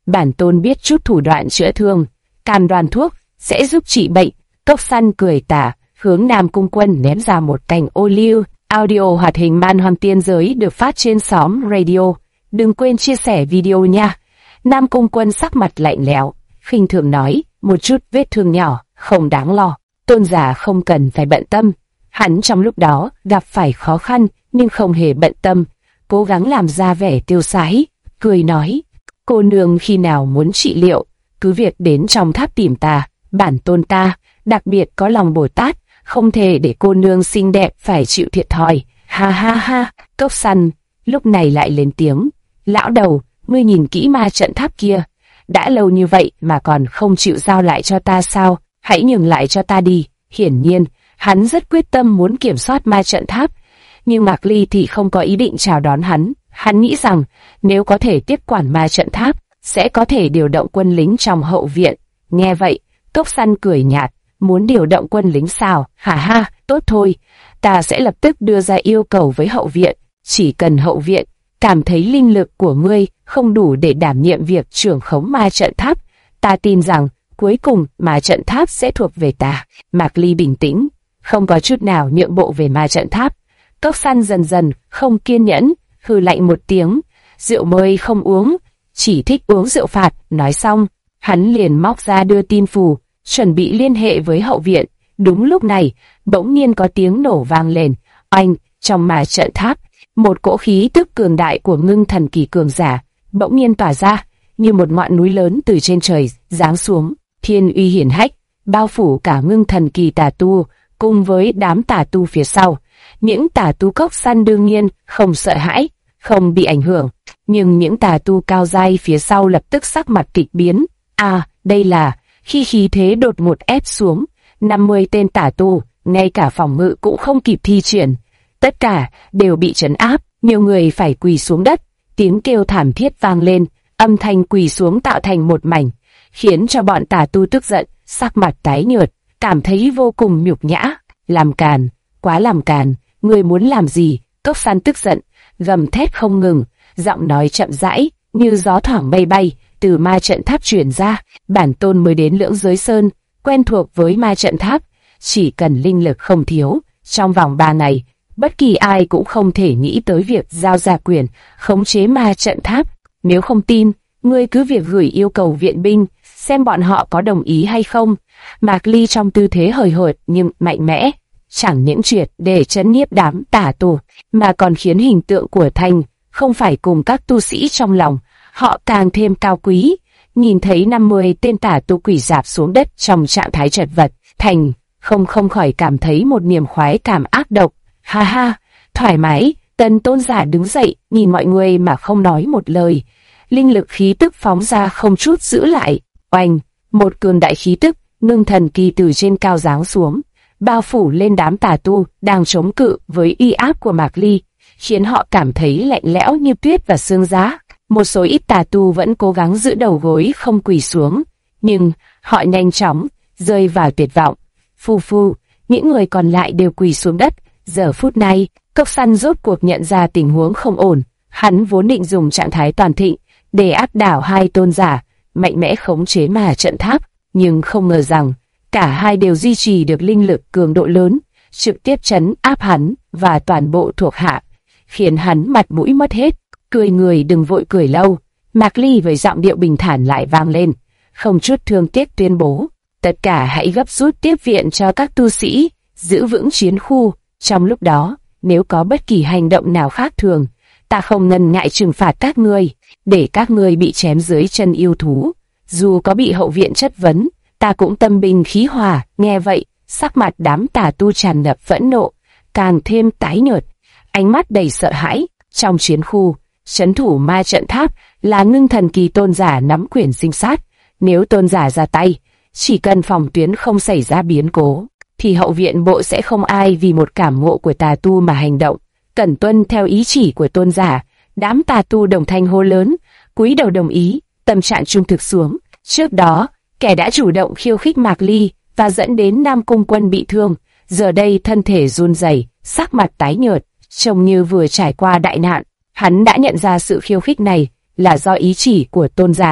bản tôn biết chút thủ đoạn chữa thương, càn đoàn thuốc sẽ giúp trị bệnh. Cốc Săn cười tà, hướng Nam Cung Quân ném ra một cành ô liu. Audio hoạt hình Man Hoang Tiên Giới được phát trên xóm radio. Đừng quên chia sẻ video nha. Nam Cung Quân sắc mặt lạnh lẽo, khinh thường nói, một chút vết thương nhỏ, không đáng lo. Tôn giả không cần phải bận tâm. Hắn trong lúc đó gặp phải khó khăn nhưng không hề bận tâm, cố gắng làm ra vẻ tiêu sái, cười nói, cô nương khi nào muốn trị liệu, cứ việc đến trong tháp tìm ta, bản tôn ta, đặc biệt có lòng Bồ Tát, không thể để cô nương xinh đẹp phải chịu thiệt thòi. Ha ha ha. Cốc Săn lúc này lại lên tiếng, lão đầu, ngươi nhìn kỹ ma trận tháp kia, đã lâu như vậy mà còn không chịu giao lại cho ta sao, hãy nhường lại cho ta đi. Hiển nhiên, hắn rất quyết tâm muốn kiểm soát ma trận tháp, nhưng Mạc Ly thì không có ý định chào đón hắn. Hắn nghĩ rằng nếu có thể tiếp quản ma trận tháp, sẽ có thể điều động quân lính trong hậu viện. Nghe vậy, Cốc Săn cười nhạt, muốn điều động quân lính sao? Hả ha, tốt thôi, ta sẽ lập tức đưa ra yêu cầu với hậu viện. Chỉ cần hậu viện cảm thấy linh lực của ngươi không đủ để đảm nhiệm việc trưởng khống ma trận tháp, ta tin rằng cuối cùng ma trận tháp sẽ thuộc về ta. Mạc Ly bình tĩnh, không có chút nào nhượng bộ về ma trận tháp. Cốc Săn dần dần không kiên nhẫn, hừ lạnh một tiếng, rượu mời không uống, chỉ thích uống rượu phạt. Nói xong, hắn liền móc ra đưa tin phù, chuẩn bị liên hệ với hậu viện. Đúng lúc này, bỗng nhiên có tiếng nổ vang lên. Oanh, trong ma trận tháp, một cỗ khí tức cường đại của ngưng thần kỳ cường giả bỗng nhiên tỏa ra, như một ngọn núi lớn từ trên trời giáng xuống. Thiên uy hiển hách, bao phủ cả ngưng thần kỳ tà tu, cùng với đám tà tu phía sau. Những tà tu Cốc Săn đương nhiên không sợ hãi, không bị ảnh hưởng, nhưng những tà tu cao giai phía sau lập tức sắc mặt kịch biến. Đây là khi khí thế đột ngột ép xuống, 50 tên tà tu, ngay cả phòng ngự cũng không kịp thi triển, tất cả đều bị trấn áp, nhiều người phải quỳ xuống đất, tiếng kêu thảm thiết vang lên, âm thanh quỳ xuống tạo thành một mảnh, khiến cho bọn tà tu tức giận, sắc mặt tái nhợt, cảm thấy vô cùng nhục nhã. Làm càn, quá làm càn, ngươi muốn làm gì? Cốc Săn tức giận, gầm thét không ngừng, giọng nói chậm rãi, như gió thoảng mây bay, từ ma trận tháp truyền ra. Bản tôn mới đến Lưỡng Giới Sơn, quen thuộc với ma trận tháp, chỉ cần linh lực không thiếu, trong vòng 3 ngày, bất kỳ ai cũng không thể nghĩ tới việc giao ra quyền khống chế ma trận tháp. Nếu không tin, ngươi cứ việc gửi yêu cầu viện binh, xem bọn họ có đồng ý hay không. Mạc Ly trong tư thế hời hợt nhưng mạnh mẽ, chẳng những triệt để trấn nhiếp đám tà tu, mà còn khiến hình tượng của Thành không phải cùng các tu sĩ trong lòng họ càng thêm cao quý. Nhìn thấy 50 tên tà tu quỳ rạp xuống đất trong trạng thái chật vật, Thành không khỏi cảm thấy một niềm khoái cảm ác độc. Ha ha, thoải mái. Tần tôn giả đứng dậy, nhìn mọi người mà không nói một lời. Linh lực khí tức phóng ra không chút giữ lại. Oanh, một cường đại khí tức ngưng thần kỳ từ trên cao giáng xuống, bao phủ lên đám tà tu đang chống cự với uy áp của Mạc Ly, khiến họ cảm thấy lạnh lẽo như tuyết và xương giá. Một số ít tà tu vẫn cố gắng giữ đầu gối không quỳ xuống, nhưng họ nhanh chóng rơi vào tuyệt vọng. Phu, những người còn lại đều quỳ xuống đất. Giờ phút này, Cốc Săn rốt cuộc nhận ra tình huống không ổn. Hắn vốn định dùng trạng thái toàn thịnh để áp đảo hai tôn giả, mạnh mẽ khống chế ma trận tháp, nhưng không ngờ rằng cả hai đều duy trì được linh lực cường độ lớn, trực tiếp trấn áp hắn và toàn bộ thuộc hạ, khiến hắn mặt mũi mất hết. Cười người đừng vội cười lâu. Mạc Ly với giọng điệu bình thản lại vang lên, không chút thương tiếc tuyên bố, tất cả hãy gấp rút tiếp viện cho các tu sĩ, giữ vững chiến khu. Trong lúc đó, nếu có bất kỳ hành động nào khác thường, ta không ngần ngại trừng phạt các ngươi, để các ngươi bị chém dưới chân yêu thú. Dù có bị hậu viện chất vấn, ta cũng tâm bình khí hòa. Nghe vậy, sắc mặt đám tà tu tràn ngập phẫn nộ, càng thêm tái nhợt, ánh mắt đầy sợ hãi. Trong chiến khu, trấn thủ ma trận tháp là ngưng thần kỳ tôn giả nắm quyền sinh sát. Nếu tôn giả ra tay, chỉ cần phòng tuyến không xảy ra biến cố, thì hậu viện bộ sẽ không ai vì một cảm ngộ của tà tu mà hành động. Cần tuân theo ý chỉ của tôn giả. Đám tà tu đồng thanh hô lớn, cúi đầu đồng ý, tâm trạng trung thực xuống. Trước đó, kẻ đã chủ động khiêu khích Mạc Ly và dẫn đến Nam Cung Quân bị thương, giờ đây thân thể run rẩy, sắc mặt tái nhợt, trông như vừa trải qua đại nạn. Hắn đã nhận ra sự khiêu khích này là do ý chỉ của tôn giả,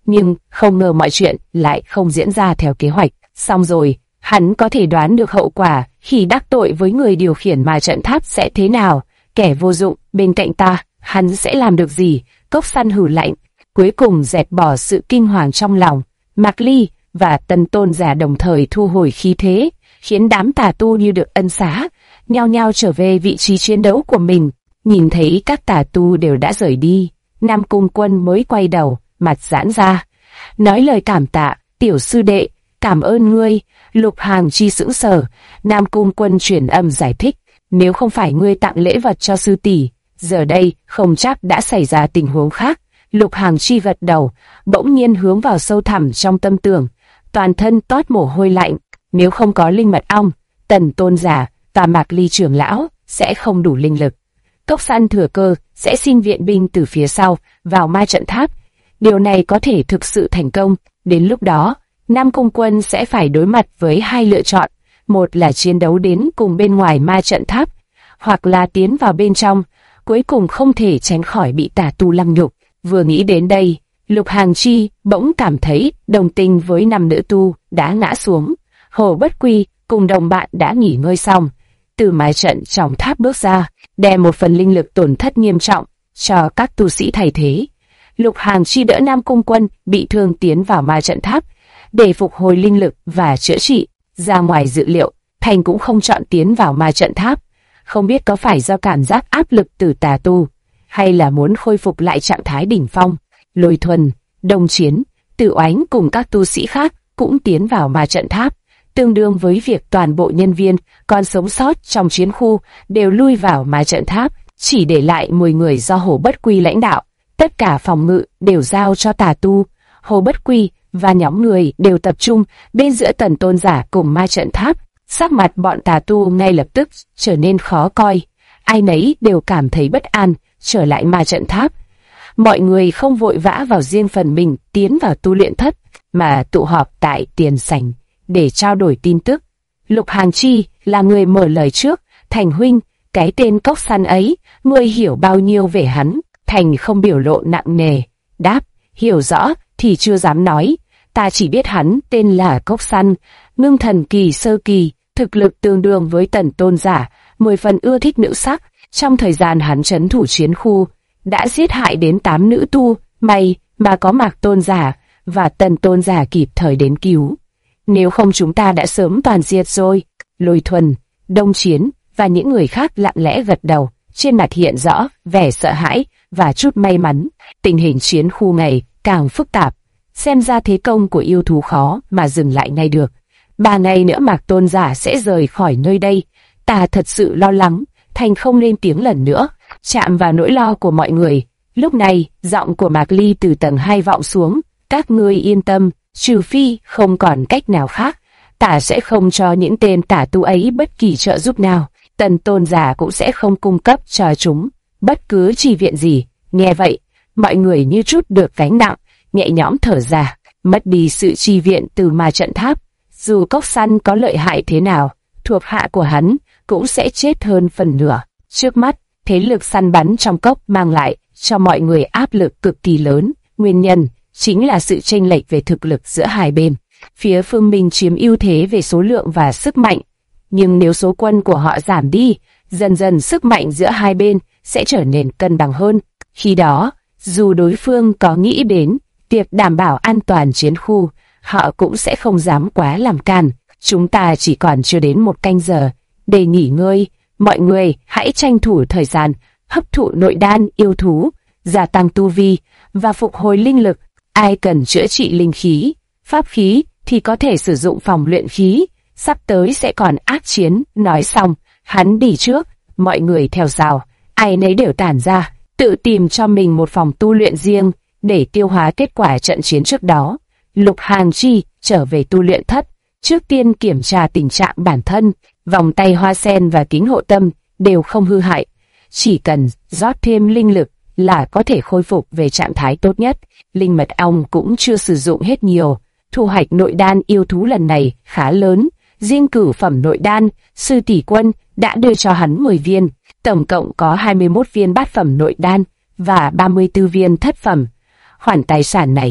nhưng không ngờ mọi chuyện lại không diễn ra theo kế hoạch. Xong rồi, hắn có thể đoán được hậu quả khi đắc tội với người điều khiển ma trận tháp sẽ thế nào. Kẻ vô dụng bên cạnh ta, hắn sẽ làm được gì? Cốc Săn hừ lạnh, cuối cùng dẹp bỏ sự kinh hoàng trong lòng. Mạc Ly và Tần Tôn giả đồng thời thu hồi khí thế, khiến đám tà tu như được ân xá, nhao nhao trở về vị trí chiến đấu của mình. Nhìn thấy các tà tu đều đã rời đi, Nam Cung Quân mới quay đầu, mặt giãn ra, nói lời cảm tạ. Tiểu sư đệ, cảm ơn ngươi. Lục Hàng Chi sững sờ. Nam Cung Quân truyền âm giải thích, nếu không phải ngươi tặng lễ vật cho sư tỷ, giờ đây không chắc đã xảy ra tình huống khác. Lục Hàng Chi gật đầu, bỗng nhiên hướng vào sâu thẳm trong tâm tưởng, toàn thân toát mồ hôi lạnh. Nếu không có linh mật ong, Tần Tôn giả và Mạc Ly trưởng lão sẽ không đủ linh lực. Cốc Săn thừa cơ sẽ xin viện binh từ phía sau vào ma trận tháp. Điều này có thể thực sự thành công. Đến lúc đó, Nam Cung Quân sẽ phải đối mặt với hai lựa chọn. Một là chiến đấu đến cùng bên ngoài ma trận tháp, hoặc là tiến vào bên trong, cuối cùng không thể tránh khỏi bị tà tu lăng nhục. Vừa nghĩ đến đây, Lục Hàng Chi bỗng cảm thấy đồng tình với 5 nữ tu đã ngã xuống. Hồ Bất Quy cùng đồng bạn đã nghỉ ngơi xong, từ mái trận trong tháp bước ra, đem một phần linh lực tổn thất nghiêm trọng cho các tu sĩ thay thế. Lục Hàng Chi đỡ Nam Cung Quân bị thương tiến vào ma trận tháp để phục hồi linh lực và chữa trị. Ra ngoài dự liệu, Thành cũng không chọn tiến vào ma trận tháp. Không biết có phải do cảm giác áp lực từ tà tu, hay là muốn khôi phục lại trạng thái đỉnh phong. Lôi Thuần, Đông Chiến, Tử Oánh cùng các tu sĩ khác cũng tiến vào ma trận tháp, tương đương với việc toàn bộ nhân viên còn sống sót trong chiến khu đều lui vào ma trận tháp, chỉ để lại 10 người do Hồ Bất Quy lãnh đạo. Tất cả phòng ngự đều giao cho tà tu. Hồ Bất Quy và nhóm người đều tập trung bên giữa Tần Tôn giả cùng ma trận tháp. Sắc mặt bọn tà tu ngay lập tức trở nên khó coi, ai nấy đều cảm thấy bất an, trở lại ma trận tháp. Mọi người không vội vã vào riêng phần mình tiến vào tu luyện thất, mà tụ họp tại tiền sảnh để trao đổi tin tức. Lục Hàng Chi là người mở lời trước. Thành huynh, cái tên Cốc Săn ấy, ngươi hiểu bao nhiêu về hắn? Thành không biểu lộ nặng nề, đáp, hiểu rõ thì chưa dám nói, ta chỉ biết hắn tên là Cốc Săn, ngưng thần kỳ sơ kỳ, thực lực tương đương với Tần Tôn giả, 10 phần ưa thích nữ sắc. Trong thời gian hắn trấn thủ chiến khu, đã giết hại đến 8 nữ tu, may mà có Mạc Tôn giả và Tần Tôn giả kịp thời đến cứu. Nếu không chúng ta đã sớm toàn diệt rồi. Lôi Thuần, Đông Chiến và những người khác lặng lẽ gật đầu, trên mặt hiện rõ vẻ sợ hãi và chút may mắn. Tình hình chiến khu ngày càng phức tạp, xem ra thế công của yêu thú khó mà dừng lại ngay được. 3 ngày nữa Mạc Tôn giả sẽ rời khỏi nơi đây, ta thật sự lo lắng. Thành không lên tiếng lần nữa, chạm vào nỗi lo của mọi người. Lúc này, giọng của Mạc Ly từ tầng 2 vọng xuống, các ngươi yên tâm, trừ phi không còn cách nào khác, ta sẽ không cho những tên tà tu ấy bất kỳ trợ giúp nào. Tần Tôn giả cũng sẽ không cung cấp cho chúng bất cứ chi viện gì. Nghe vậy, mọi người như chút được gánh nặng, nhẹ nhõm thở ra. Mất đi sự chi viện từ ma trận tháp, dù Cốc Săn có lợi hại thế nào, thuộc hạ của hắn cũng sẽ chết hơn phần nửa. Trước mắt, thế lực săn bắn trong cốc mang lại cho mọi người áp lực cực kỳ lớn. Nguyên nhân chính là sự chênh lệch về thực lực giữa hai bên. Phía Phương Minh chiếm ưu thế về số lượng và sức mạnh, nhưng nếu số quân của họ giảm đi, dần dần sức mạnh giữa hai bên sẽ trở nên cân bằng hơn. Khi đó, dù đối phương có nghĩ đến việc đảm bảo an toàn chiến khu, họ cũng sẽ không dám quá làm càn. Chúng ta chỉ còn chưa đến 1 canh giờ để nghỉ ngơi, mọi người hãy tranh thủ thời gian hấp thụ nội đan yêu thú, gia tăng tu vi và phục hồi linh lực. Ai cần chữa trị linh khí, pháp khí thì có thể sử dụng phòng luyện khí, sắp tới sẽ còn ác chiến. Nói xong, hắn đi trước, mọi người theo sau, ai nấy đều tản ra, tự tìm cho mình một phòng tu luyện riêng để tiêu hóa kết quả trận chiến trước đó. Lục Hàng Chi trở về tu luyện thất, trước tiên kiểm tra tình trạng bản thân. Vòng tay hoa sen và kính hộ tâm đều không hư hại, chỉ cần rót thêm linh lực là có thể khôi phục về trạng thái tốt nhất. Linh mật ong cũng chưa sử dụng hết nhiều. Thu hoạch nội đan yêu thú lần này khá lớn, riêng cửu phẩm nội đan, sư tỷ Quân đã đưa cho hắn 10 viên, tổng cộng có 21 viên bát phẩm nội đan và 34 viên thất phẩm. Khoản tài sản này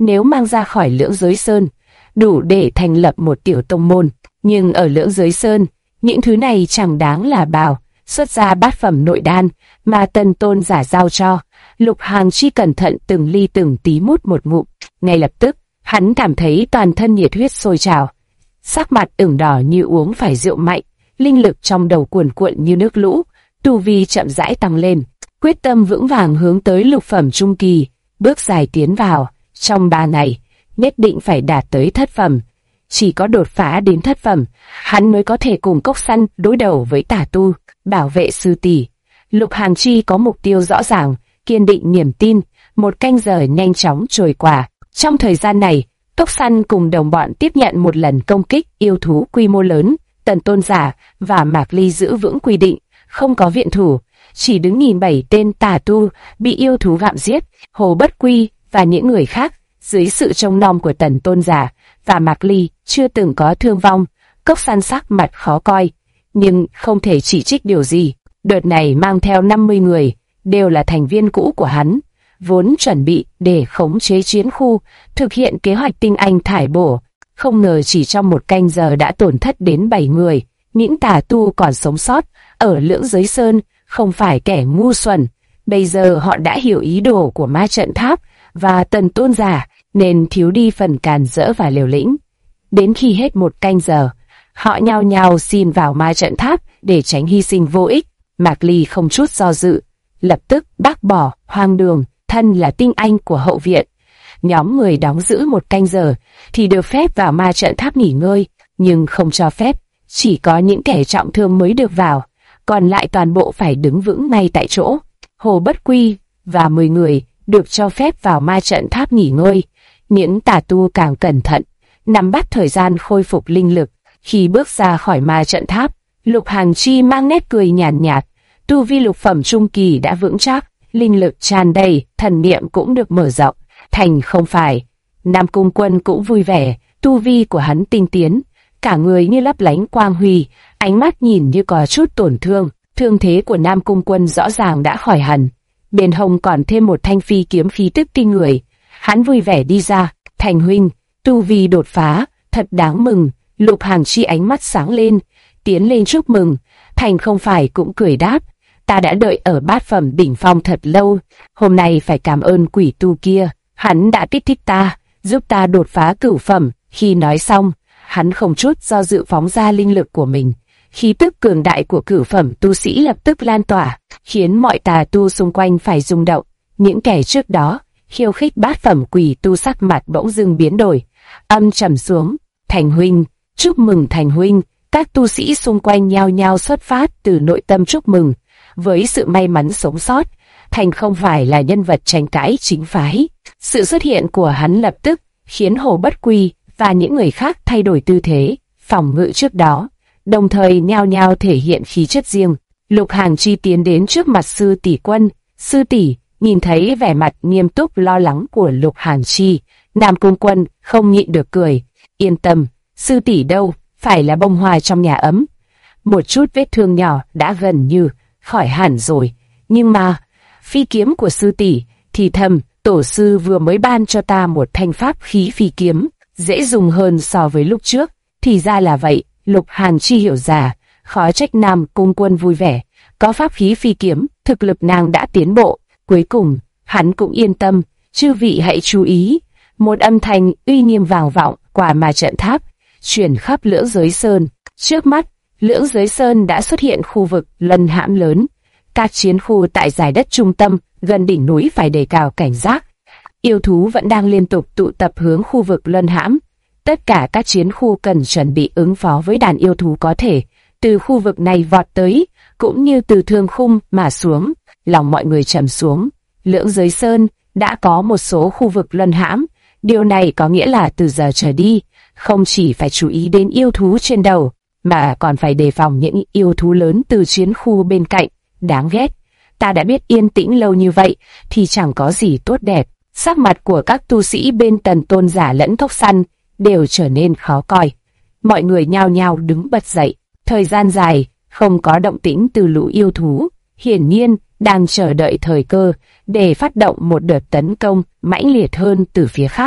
nếu mang ra khỏi Lưỡng Giới Sơn, đủ để thành lập một tiểu tông môn. Nhưng ở Lưỡng Giới Sơn, những thứ này chẳng đáng là bao. Xuất ra bát phẩm nội đan mà Tần Tôn giả giao cho, Lục Hàng Chi cẩn thận từng ly từng tí mút một ngụm. Ngay lập tức, hắn cảm thấy toàn thân nhiệt huyết sôi trào, sắc mặt ửng đỏ như uống phải rượu mạnh, linh lực trong đầu cuồn cuộn như nước lũ, tu vi chậm rãi tăng lên, quyết tâm vững vàng hướng tới lục phẩm trung kỳ, bước dài tiến vào. Trong 3 ngày, nhất định phải đạt tới thất phẩm. Chỉ có đột phá đến thất phẩm, hắn mới có thể cùng Cốc Săn đối đầu với tà tu, bảo vệ sư tỷ. Lục Hàng Chi có mục tiêu rõ ràng, kiên định niềm tin. 1 canh giờ nhanh chóng trôi qua. Trong thời gian này, Cốc Săn cùng đồng bọn tiếp nhận một lần công kích yêu thú quy mô lớn. Tần Tôn giả và Mạc Ly giữ vững quy định, không có viện thủ, chỉ đứng nhìn 7 tên tà tu bị yêu thú gặm giết. Hồ Bất Quy và những người khác dưới sự trông nom của Tần Tôn giả và Mạc Ly chưa từng có thương vong. Cốc Săn sắc mặt khó coi, nhưng không thể chỉ trích điều gì. Đợt này mang theo 50 người, đều là thành viên cũ của hắn, vốn chuẩn bị để khống chế chiến khu, thực hiện kế hoạch tinh anh thải bổ. Không ngờ chỉ trong 1 canh giờ đã tổn thất đến 7 người. Những tà tu còn sống sót ở Lưỡng Giới Sơn không phải kẻ ngu xuẩn. Bây giờ họ đã hiểu ý đồ của ma trận tháp và Tần Tôn giả, nên thiếu đi phần càn rỡ và liều lĩnh. Đến khi hết 1 canh giờ, họ nhao nhao xin vào ma trận tháp để tránh hy sinh vô ích. Mạc Ly không chút do dự, lập tức bác bỏ hoang đường, thân là tinh anh của hậu viện. Nhóm người đóng giữ 1 canh giờ thì được phép vào ma trận tháp nghỉ ngơi, nhưng không cho phép chỉ có những kẻ trọng thương mới được vào, còn lại toàn bộ phải đứng vững ngay tại chỗ. Hồ Bất Quy và 10 người được cho phép vào ma trận tháp nghỉ ngơi. Những tà tu càng cẩn thận, nắm bắt thời gian khôi phục linh lực. Khi bước ra khỏi ma trận tháp, Lục Hàng Chi mang nét cười nhàn nhạt, tu vi lục phẩm trung kỳ đã vững chắc, linh lực tràn đầy, thần niệm cũng được mở rộng. Thành không phải. Nam Cung Quân cũng vui vẻ, tu vi của hắn tinh tiến, cả người như lấp lánh quang huy, ánh mắt nhìn như có chút tổn thương. Thương thế của Nam Cung Quân rõ ràng đã khỏi hẳn, bên hông còn thêm một thanh phi kiếm khí tức kinh người. Hắn vui vẻ đi ra, Thành huynh, tu vi đột phá, thật đáng mừng. Lục Hàng Chi ánh mắt sáng lên, tiến lên chúc mừng. Thành không phải cũng cười đáp, ta đã đợi ở bát phẩm đỉnh phong thật lâu, hôm nay phải cảm ơn quỷ tu kia, hắn đã kích thích ta, giúp ta đột phá cửu phẩm. Khi nói xong, hắn không chút do dự phóng ra linh lực của mình. Khí tức cường đại của cửu phẩm tu sĩ lập tức lan tỏa, khiến mọi tà tu xung quanh phải rung động. Những kẻ trước đó khiêu khích bát phẩm quỷ tu sắc mặt bỗng dưng biến đổi, âm trầm xuống. Thành huynh, chúc mừng Thành huynh. Các tu sĩ xung quanh nhao nhao xuất phát từ nội tâm chúc mừng. Với sự may mắn sống sót, Thành không phải là nhân vật tranh cãi chính phái. Sự xuất hiện của hắn lập tức khiến Hồ Bất Quy và những người khác thay đổi tư thế phòng ngự trước đó, đồng thời nhao nhao thể hiện khí chất riêng. Lục Hàng Chi tiến đến trước mặt sư tỷ Quân. Sư tỷ. Nhìn thấy vẻ mặt nghiêm túc lo lắng của Lục Hàng Chi, Nam Cung Quân không nhịn được cười. Yên tâm, sư tỷ đâu phải là bông hoa trong nhà ấm. Một chút vết thương nhỏ đã gần như khỏi hẳn rồi, nhưng mà phi kiếm của sư tỷ thì thầm, tổ sư vừa mới ban cho ta một thanh pháp khí phi kiếm, dễ dùng hơn so với lúc trước. Thì ra là vậy. Lục Hàng Chi hiểu ra, khó trách Nam Cung Quân vui vẻ, có pháp khí phi kiếm, thực lực nàng đã tiến bộ. Cuối cùng, hắn cũng yên tâm. Chư vị hãy chú ý. Một âm thanh uy nghiêm vang vọng qua ma trận tháp, truyền khắp Lưỡng Giới Sơn. Trước mắt, Lưỡng Giới Sơn đã xuất hiện khu vực luân hãm lớn. Các chiến khu tại dải đất trung tâm gần đỉnh núi phải đề cao cảnh giác. Yêu thú vẫn đang liên tục tụ tập hướng khu vực luân hãm. Tất cả các chiến khu cần chuẩn bị ứng phó với đàn yêu thú có thể từ khu vực này vọt tới, cũng như từ thương khung mà xuống. Lòng mọi người trầm xuống. Lưỡng Giới Sơn đã có một số khu vực luân hãm. Điều này có nghĩa là từ giờ trở đi, không chỉ phải chú ý đến yêu thú trên đầu, mà còn phải đề phòng những yêu thú lớn từ chiến khu bên cạnh. Đáng ghét. Ta đã biết yên tĩnh lâu như vậy thì chẳng có gì tốt đẹp. Sắc mặt của các tu sĩ bên Tần Tôn giả lẫn Cốc Săn đều trở nên khó coi. Mọi người nhao nhao đứng bật dậy. Thời gian dài không có động tĩnh từ lũ yêu thú, hiển nhiên đang chờ đợi thời cơ để phát động một đợt tấn công mãnh liệt hơn từ phía khác.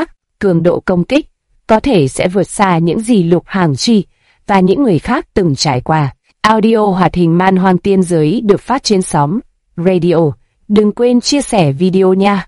cường độ công kích có thể sẽ vượt xa những gì Lục Hàng Chi và những người khác từng trải qua. Audio hoạt hình Man Hoang Tiên Giới được phát trên sóng Radio. Đừng quên chia sẻ video nha.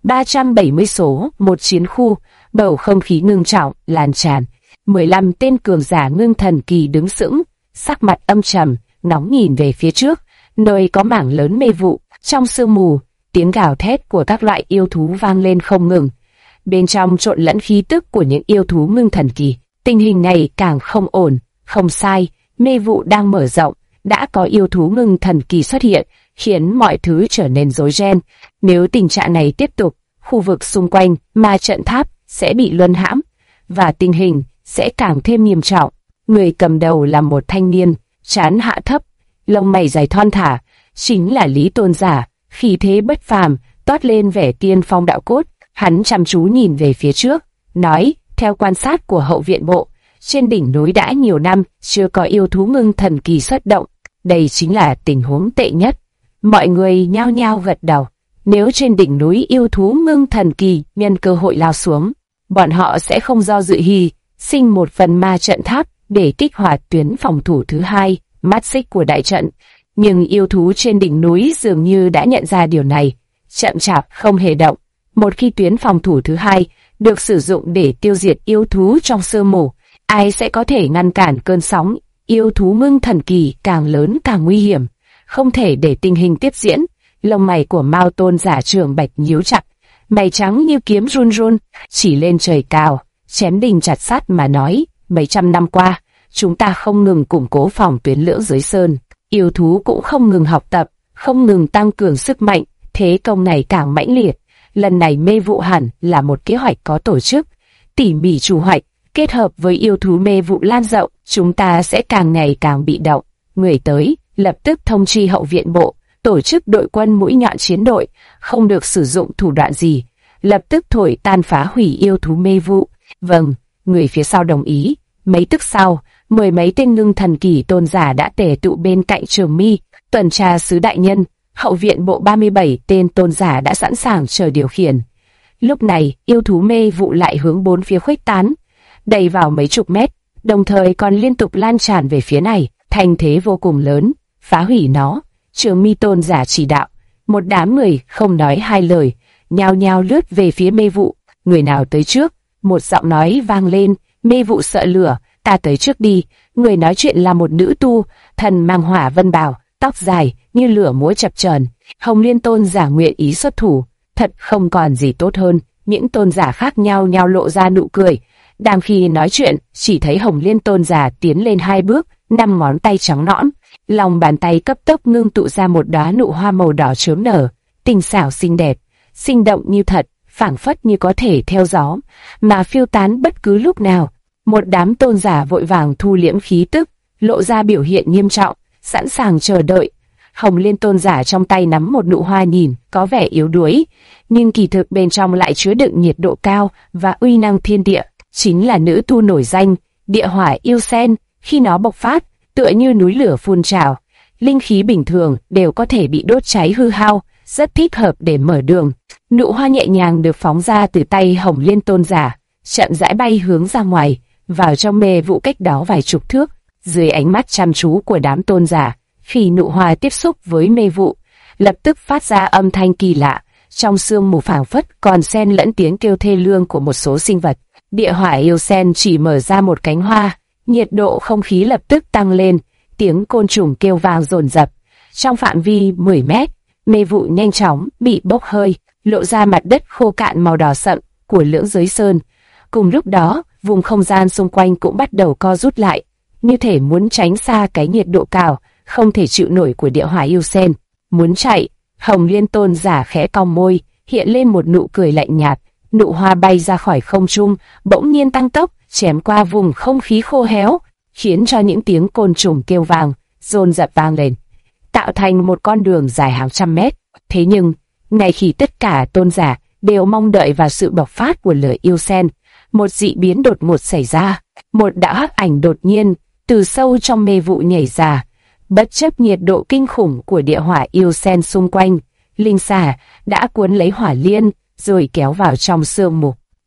370 số, một chiến khu, bầu không khí ngưng trọng, lan tràn. 15 tên cường giả ngưng thần kỳ đứng sững, sắc mặt âm trầm, nóng nhìn về phía trước, nơi có mảng lớn mê vụ. Trong sương mù, tiếng gào thét của các loại yêu thú vang lên không ngừng. Bên trong trộn lẫn khí tức của những yêu thú ngưng thần kỳ. Tình hình này càng không ổn, không sai, mê vụ đang mở rộng, đã có yêu thú ngưng thần kỳ xuất hiện, khiến mọi thứ trở nên rối ren. Nếu tình trạng này tiếp tục, khu vực xung quanh ma trận tháp sẽ bị luân hãm, và tình hình sẽ càng thêm nghiêm trọng. Người cầm đầu là một thanh niên, trán hạ thấp, lông mày dài thon thả, chính là Lý Tôn Giả, khí thế bất phàm, toát lên vẻ tiên phong đạo cốt. Hắn chăm chú nhìn về phía trước, nói, theo quan sát của hậu viện bộ, trên đỉnh núi đã nhiều năm chưa có yêu thú ngưng thần kỳ xuất động, đây chính là tình huống tệ nhất. Mọi người nhao nhao gật đầu, nếu trên đỉnh núi yêu thú ngưng thần kỳ nhân cơ hội lao xuống, bọn họ sẽ không do dự hy sinh một phần ma trận tháp để kích hoạt tuyến phòng thủ thứ hai, mắt xích của đại trận. Nhưng yêu thú trên đỉnh núi dường như đã nhận ra điều này, chậm chạp không hề động. Một khi tuyến phòng thủ thứ hai được sử dụng để tiêu diệt yêu thú trong sương mù, ai sẽ có thể ngăn cản cơn sóng yêu thú ngưng thần kỳ càng lớn càng nguy hiểm, không thể để tình hình tiếp diễn. Lông mày của Mao Tôn Giả Trường Bạch nhíu chặt, mày trắng như kiếm run run, chỉ lên trời cao, chém đinh chặt sắt mà nói, mấy trăm năm qua, chúng ta không ngừng củng cố phòng tuyến Lưỡng Giới Sơn, yêu thú cũng không ngừng học tập, không ngừng tăng cường sức mạnh, thế công này càng mãnh liệt. Lần này mê vụ hẳn là một kế hoạch có tổ chức, tỉ mỉ chủ hoạch, kết hợp với yêu thú mê vụ lan rộng, chúng ta sẽ càng ngày càng bị động. Người tới, lập tức thông chi hậu viện bộ, tổ chức đội quân mũi nhọn chiến đội, không được sử dụng thủ đoạn gì, lập tức thổi tan phá hủy yêu thú mê vụ. Vâng, người phía sau đồng ý. Mấy tức sau, 10 mấy tên ngưng thần kỳ tôn giả đã tề tụ bên cạnh Trường Mi, tuần tra sứ đại nhân. Hậu viện bộ 37 tên tôn giả đã sẵn sàng chờ điều khiển. Lúc này, yêu thú mê vụ lại hướng bốn phía khuếch tán, đầy vào mấy chục mét, đồng thời còn liên tục lan tràn về phía này, thành thế vô cùng lớn, phá hủy nó. Trường Mi tôn giả chỉ đạo, một đám người không nói hai lời, nhao nhao lướt về phía mê vụ. Người nào tới trước? Một giọng nói vang lên, mê vụ sợ lửa, ta tới trước đi. Người nói chuyện là một nữ tu, thần mang hỏa vân bào, tóc dài như lửa múa chập chờn. Hồng Liên tôn giả nguyện ý xuất thủ, thật không còn gì tốt hơn. Những tôn giả khác nhau nhau lộ ra nụ cười. Đang khi nói chuyện, chỉ thấy Hồng Liên tôn giả tiến lên 2 bước, 5 ngón tay trắng nõn, lòng bàn tay cấp tốc ngưng tụ ra một đóa nụ hoa màu đỏ chớm nở, tinh xảo xinh đẹp, sinh động như thật, phảng phất như có thể theo gió mà phiêu tán bất cứ lúc nào. Một đám tôn giả vội vàng thu liễm khí tức, lộ ra biểu hiện nghiêm trọng, sẵn sàng chờ đợi. Hồng Liên tôn giả trong tay nắm một nụ hoa nhìn có vẻ yếu đuối, nhưng kỳ thực bên trong lại chứa đựng nhiệt độ cao và uy năng thiên địa, chính là nữ tu nổi danh, địa hỏa yêu sen. Khi nó bộc phát, tựa như núi lửa phun trào, linh khí bình thường đều có thể bị đốt cháy hư hao, rất thích hợp để mở đường. Nụ hoa nhẹ nhàng được phóng ra từ tay Hồng Liên tôn giả, chậm rãi bay hướng ra ngoài, vào trong mê vụ cách đó vài chục thước. Dưới ánh mắt chăm chú của đám tôn giả, khi nụ hoa tiếp xúc với mê vụ, lập tức phát ra âm thanh kỳ lạ, trong sương mù phảng phất còn xen lẫn tiếng kêu thê lương của một số sinh vật. Địa hỏa yêu sen chỉ mở ra một cánh hoa, nhiệt độ không khí lập tức tăng lên, tiếng côn trùng kêu vang dồn dập. Trong phạm vi 10 mét, mê vụ nhanh chóng bị bốc hơi, lộ ra mặt đất khô cạn màu đỏ sậm của Lưỡng Giới Sơn. Cùng lúc đó, vùng không gian xung quanh cũng bắt đầu co rút lại, như thể muốn tránh xa cái nhiệt độ cao, không thể chịu nổi của địa hỏa yêu sen. Muốn chạy, Hồng Liên tôn giả khẽ cong môi, hiện lên một nụ cười lạnh nhạt. Nụ hoa bay ra khỏi không trung, bỗng nhiên tăng tốc, chém qua vùng không khí khô héo, khiến cho những tiếng côn trùng kêu vang dồn dập vang lên, tạo thành một con đường dài hàng trăm mét. Thế nhưng, ngay khi tất cả tôn giả đều mong đợi vào sự bộc phát của lửa yêu sen, một dị biến đột ngột xảy ra. Một đạo hắc ảnh đột nhiên từ sâu trong mê vụ nhảy ra, bất chấp nhiệt độ kinh khủng của địa hỏa yêu sen xung quanh, linh xà đã cuốn lấy hỏa liên rồi kéo vào trong sương mù.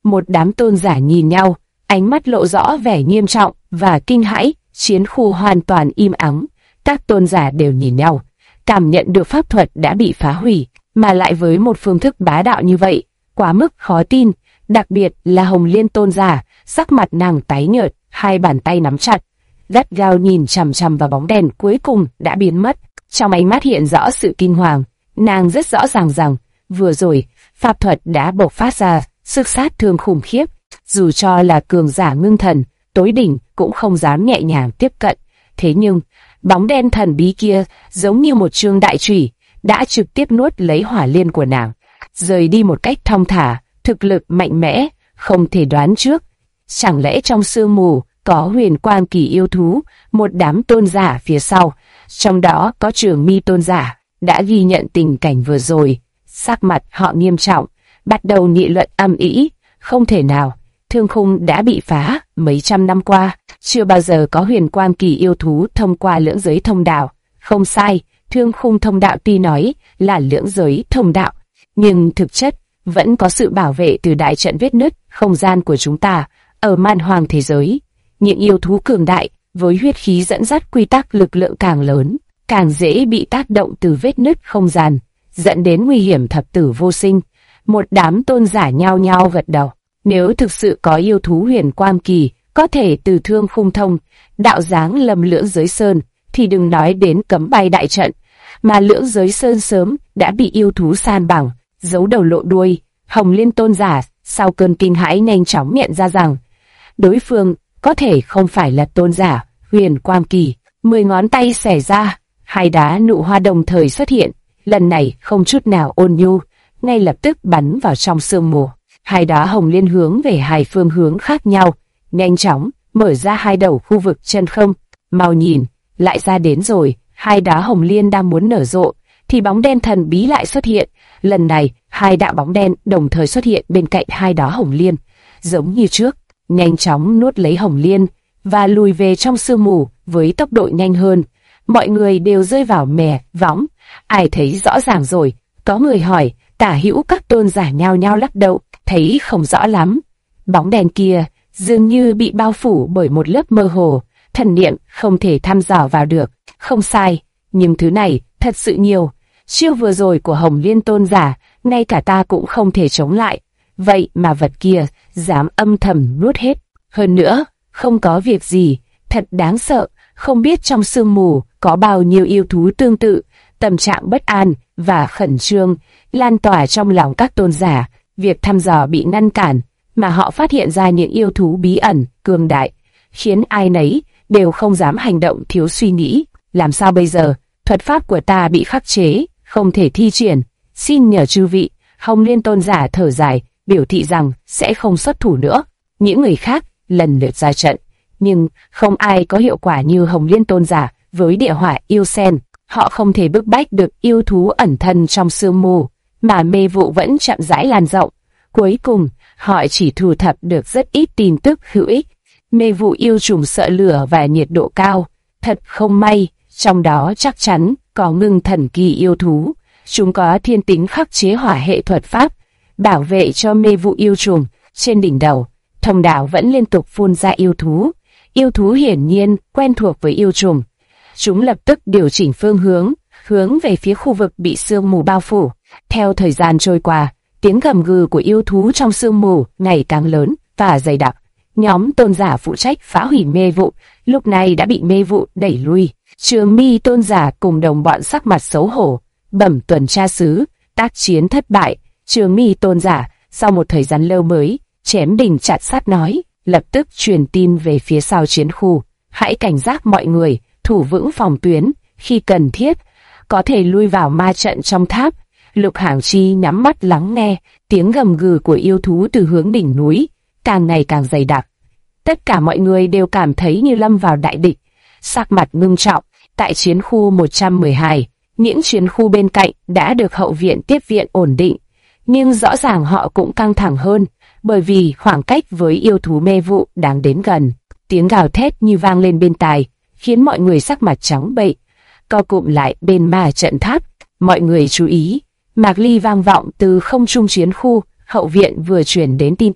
Một đám tôn giả nhìn nhau, ánh mắt lộ rõ vẻ nghiêm trọng và kinh hãi. Chiến khu hoàn toàn im ắng, các tôn giả đều nhìn nhau, cảm nhận được pháp thuật đã bị phá hủy, mà lại với một phương thức bá đạo như vậy, quá mức khó tin. Đặc biệt là Hồng Liên tôn giả, sắc mặt nàng tái nhợt, hai bàn tay nắm chặt, gắt gao nhìn chằm chằm vào bóng đèn cuối cùng đã biến mất. Trong ánh mắt hiện rõ sự kinh hoàng, nàng rất rõ ràng rằng vừa rồi pháp thuật đã bộc phát ra sức sát thương khủng khiếp, dù cho là cường giả ngưng thần tối đỉnh cũng không dám nhẹ nhàng tiếp cận. Thế nhưng bóng đen thần bí kia giống như một chương đại chùy, đã trực tiếp nuốt lấy hỏa liên của nàng, rời đi một cách thong thả. Thực lực mạnh mẽ, không thể đoán trước. Chẳng lẽ trong sương mù có huyền quang kỳ yêu thú, một đám tôn giả phía sau, trong đó có Trường Mi tôn giả, đã ghi nhận tình cảnh vừa rồi. Sắc mặt họ nghiêm trọng, bắt đầu nghị luận ầm ĩ. Không thể nào, thương khung đã bị phá. Mấy trăm năm qua, chưa bao giờ có huyền quang kỳ yêu thú thông qua lưỡng giới thông đạo. Không sai, thương khung thông đạo tuy nói là lưỡng giới thông đạo, nhưng thực chất vẫn có sự bảo vệ từ đại trận vết nứt không gian của chúng ta. Ở man hoàng thế giới, những yêu thú cường đại với huyết khí dẫn dắt quy tắc lực lượng càng lớn, càng dễ bị tác động từ vết nứt không gian, dẫn đến nguy hiểm thập tử vô sinh. Một đám tôn giả nhao nhao gật đầu. Nếu thực sự có yêu thú huyền quang kỳ có thể từ thương khung thông đạo giáng lâm lưỡng giới sơn, thì đừng nói đến cấm bay đại trận, mà lưỡng giới sơn sớm đã bị yêu thú san bằng, giấu đầu lộ đuôi. Hồng Liên tôn giả sau cơn kinh hãi nhanh chóng nhận ra rằng đối phương có thể không phải là tôn giả huyền quang kỳ. 10 ngón tay xẻ ra, hai đá nụ hoa đồng thời xuất hiện, lần này không chút nào ôn nhu, ngay lập tức bắn vào trong sương mù. Hai đá hồng liên hướng về hai phương hướng khác nhau, nhanh chóng mở ra hai đầu khu vực chân không. Mau nhìn, lại ra đến rồi. Hai đá hồng liên đang muốn nở rộ, thì bóng đen thần bí lại xuất hiện. Lần này, hai đạo bóng đen đồng thời xuất hiện bên cạnh hai đá hồng liên, giống như trước, nhanh chóng nuốt lấy hồng liên và lùi về trong sương mù với tốc độ nhanh hơn. Mọi người đều rơi vào mè võng. Ai thấy rõ ràng rồi? Có người hỏi. Tả hữu các tôn giả nhao nhao lắc đầu, thấy không rõ lắm. Bóng đèn kia dường như bị bao phủ bởi một lớp mơ hồ, thần niệm không thể thăm dò vào được. Không sai, nhưng thứ này thật sự nhiều. Chiêu vừa rồi của Hồng Liên tôn giả, ngay cả ta cũng không thể chống lại. Vậy mà vật kia dám âm thầm nuốt hết. Hơn nữa, không có việc gì, thật đáng sợ. Không biết trong sương mù có bao nhiêu yêu thú tương tự. Tâm trạng bất an và khẩn trương lan tỏa trong lòng các tôn giả. Việc thăm dò bị ngăn cản, mà họ phát hiện ra những yêu thú bí ẩn, cường đại, khiến ai nấy đều không dám hành động thiếu suy nghĩ. Làm sao bây giờ? Thuật pháp của ta bị khắc chế, không thể thi triển. Xin nhờ chư vị. Hồng Liên tôn giả thở dài, biểu thị rằng sẽ không xuất thủ nữa. Những người khác lần lượt ra trận, nhưng không ai có hiệu quả như Hồng Liên tôn giả với địa hỏa yêu sen. Họ không thể bức bách được yêu thú ẩn thân trong sương mù, mà mê vụ vẫn chậm rãi lan rộng. Cuối cùng, họ chỉ thu thập được rất ít tin tức hữu ích. Mê vụ yêu trùng sợ lửa và nhiệt độ cao. Thật không may, trong đó chắc chắn có ngưng thần kỳ yêu thú. Chúng có thiên tính khắc chế hỏa hệ thuật pháp, bảo vệ cho mê vụ yêu trùng. Trên đỉnh đầu, thông đạo vẫn liên tục phun ra yêu thú. Yêu thú hiển nhiên quen thuộc với yêu trùng. Chúng lập tức điều chỉnh phương hướng, hướng về phía khu vực bị sương mù bao phủ. Theo thời gian trôi qua, tiếng gầm gừ của yêu thú trong sương mù ngày càng lớn và dày đặc. Nhóm tôn giả phụ trách phá hủy mê vụ lúc này đã bị mê vụ đẩy lui. Trường Mi tôn giả cùng đồng bọn sắc mặt xấu hổ, bẩm tuần tra sứ, tác chiến thất bại. Trường Mi tôn giả sau một thời gian lâu mới chém đinh chặt sắt nói, lập tức truyền tin về phía sau chiến khu. Hãy cảnh giác mọi người, thủ vững phòng tuyến, khi cần thiết có thể lui vào ma trận trong tháp. Lục Hằng Chi nhắm mắt lắng nghe tiếng gầm gừ của yêu thú từ hướng đỉnh núi càng ngày càng dày đặc. Tất cả mọi người đều cảm thấy như lâm vào đại địch, sắc mặt ngưng trọng. Tại chiến khu 112, những chiến khu bên cạnh đã được hậu viện tiếp viện ổn định, nhưng rõ ràng họ cũng căng thẳng hơn, bởi vì khoảng cách với yêu thú mê vụ đang đến gần. Tiếng gào thét như vang lên bên tai, khiến mọi người sắc mặt trắng bệch, co cụm lại bên ma trận tháp. Mọi người chú ý, Mạc Ly vang vọng từ không trung chiến khu hậu viện vừa truyền đến tin tức.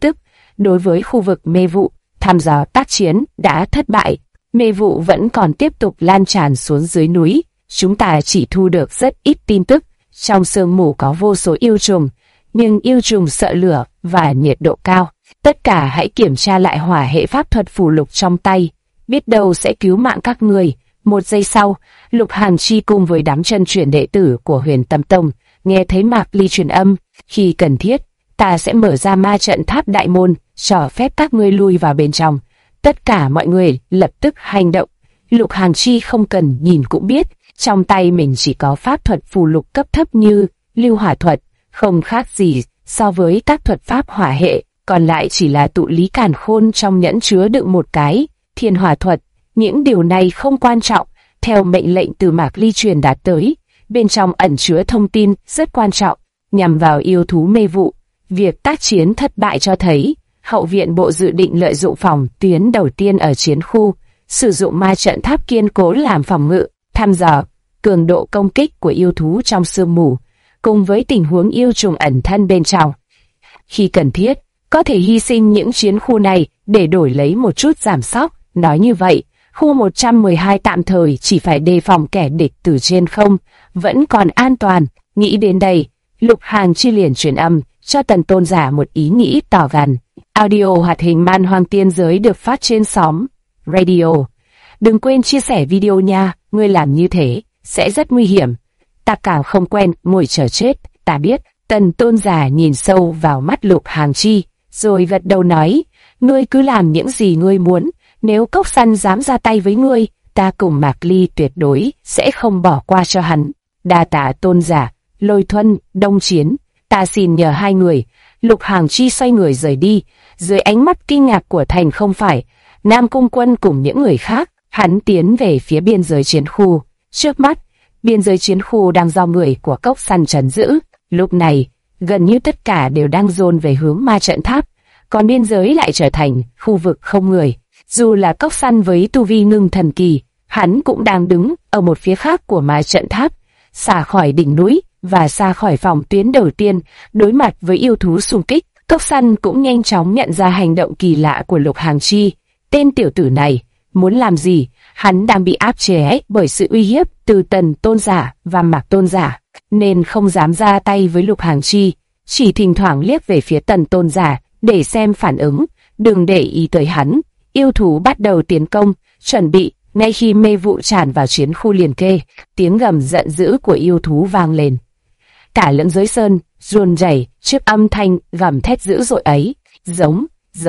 đối với khu vực mê vụ, thăm dò tác chiến đã thất bại. Mê vụ vẫn còn tiếp tục lan tràn xuống dưới núi. Chúng ta chỉ thu được rất ít tin tức. Trong sương mù có vô số yêu trùng, nhưng yêu trùng sợ lửa và nhiệt độ cao. Tất cả hãy kiểm tra lại hỏa hệ pháp thuật phù lục trong tay, biết đâu sẽ cứu mạng các người. Một giây sau, Lục Hàn Chi cùng với đám chân truyền đệ tử của Huyền Tâm Tông nghe thấy Mạc Ly truyền âm, khi cần thiết, ta sẽ mở ra ma trận tháp đại môn, cho phép các ngươi lui vào bên trong. Tất cả mọi người lập tức hành động. Lục Hàn Chi không cần nhìn cũng biết, trong tay mình chỉ có pháp thuật phù lục cấp thấp như lưu hỏa thuật, không khác gì so với các thuật pháp hỏa hệ, còn lại chỉ là tụ lý càn khôn trong nhẫn chứa đựng một cái thiên hỏa thuật. Những điều này không quan trọng, theo mệnh lệnh từ Mạc Ly truyền đạt tới, bên trong ẩn chứa thông tin rất quan trọng, nhằm vào yêu thú mê vụ. Việc tác chiến thất bại cho thấy, hậu viện bộ dự định lợi dụng phòng tuyến đầu tiên ở chiến khu, sử dụng ma trận tháp kiên cố làm phòng ngự, thăm dò cường độ công kích của yêu thú trong sương mù, cùng với tình huống yêu trùng ẩn thân bên trong. Khi cần thiết, có thể hy sinh những chiến khu này để đổi lấy một chút giảm sóc. Nói như vậy, khu 112 tạm thời chỉ phải đề phòng kẻ địch từ trên không, vẫn còn an toàn. Nghĩ đến đây, Lục Hàn Chi liền truyền âm cho Tần Tôn Giả một ý nghĩ tỏ gần. Audio hoạt hình Man Hoang Tiên Giới được phát trên xóm Radio. Đừng quên chia sẻ video nha, ngươi làm như thế sẽ rất nguy hiểm. Ta càng không quen ngồi chờ chết, ta biết. Tần Tôn Giả nhìn sâu vào mắt Lục Hàn Chi, rồi gật đầu nói, ngươi cứ làm những gì ngươi muốn. Nếu Cốc Săn dám ra tay với ngươi, ta cùng Mạc Ly tuyệt đối sẽ không bỏ qua cho hắn. Đa tạ Tôn Giả, Lôi Thuân, Đông Chiến, ta xin nhờ hai người. Lục Hàn Chi xoay người rời đi, dưới ánh mắt kinh ngạc của Thành Không Phải, Nam Cung Quân cùng những người khác. Hắn tiến về phía biên giới chiến khu. Trước mắt, biên giới chiến khu đang do người của Cốc Săn trấn giữ. Lúc này, gần như tất cả đều đang dồn về hướng ma trận tháp, còn biên giới lại trở thành khu vực không người. Dù là Cốc Săn với tu vi ngưng thần kỳ, hắn cũng đang đứng ở một phía khác của ma trận tháp, xa khỏi đỉnh núi và xa khỏi phòng tuyến đầu tiên, đối mặt với yêu thú xung kích. Cốc Săn cũng nhanh chóng nhận ra hành động kỳ lạ của Lục Hàn Chi. Tên tiểu tử này muốn làm gì? Hắn đang bị áp chế bởi sự uy hiếp từ Tần Tôn Giả và Mạc Tôn Giả, nên không dám ra tay với Lục Hàn Chi, chỉ thỉnh thoảng liếc về phía Tần Tôn Giả để xem phản ứng. Đừng để ý tới hắn. Yêu thú bắt đầu tiến công, chuẩn bị. Ngay khi mê vụ tràn vào chiến khu liền kề, tiếng gầm giận dữ của yêu thú vang lên. Cả lưỡng giới sơn run rẩy trước âm thanh gầm thét dữ dội ấy. Giống.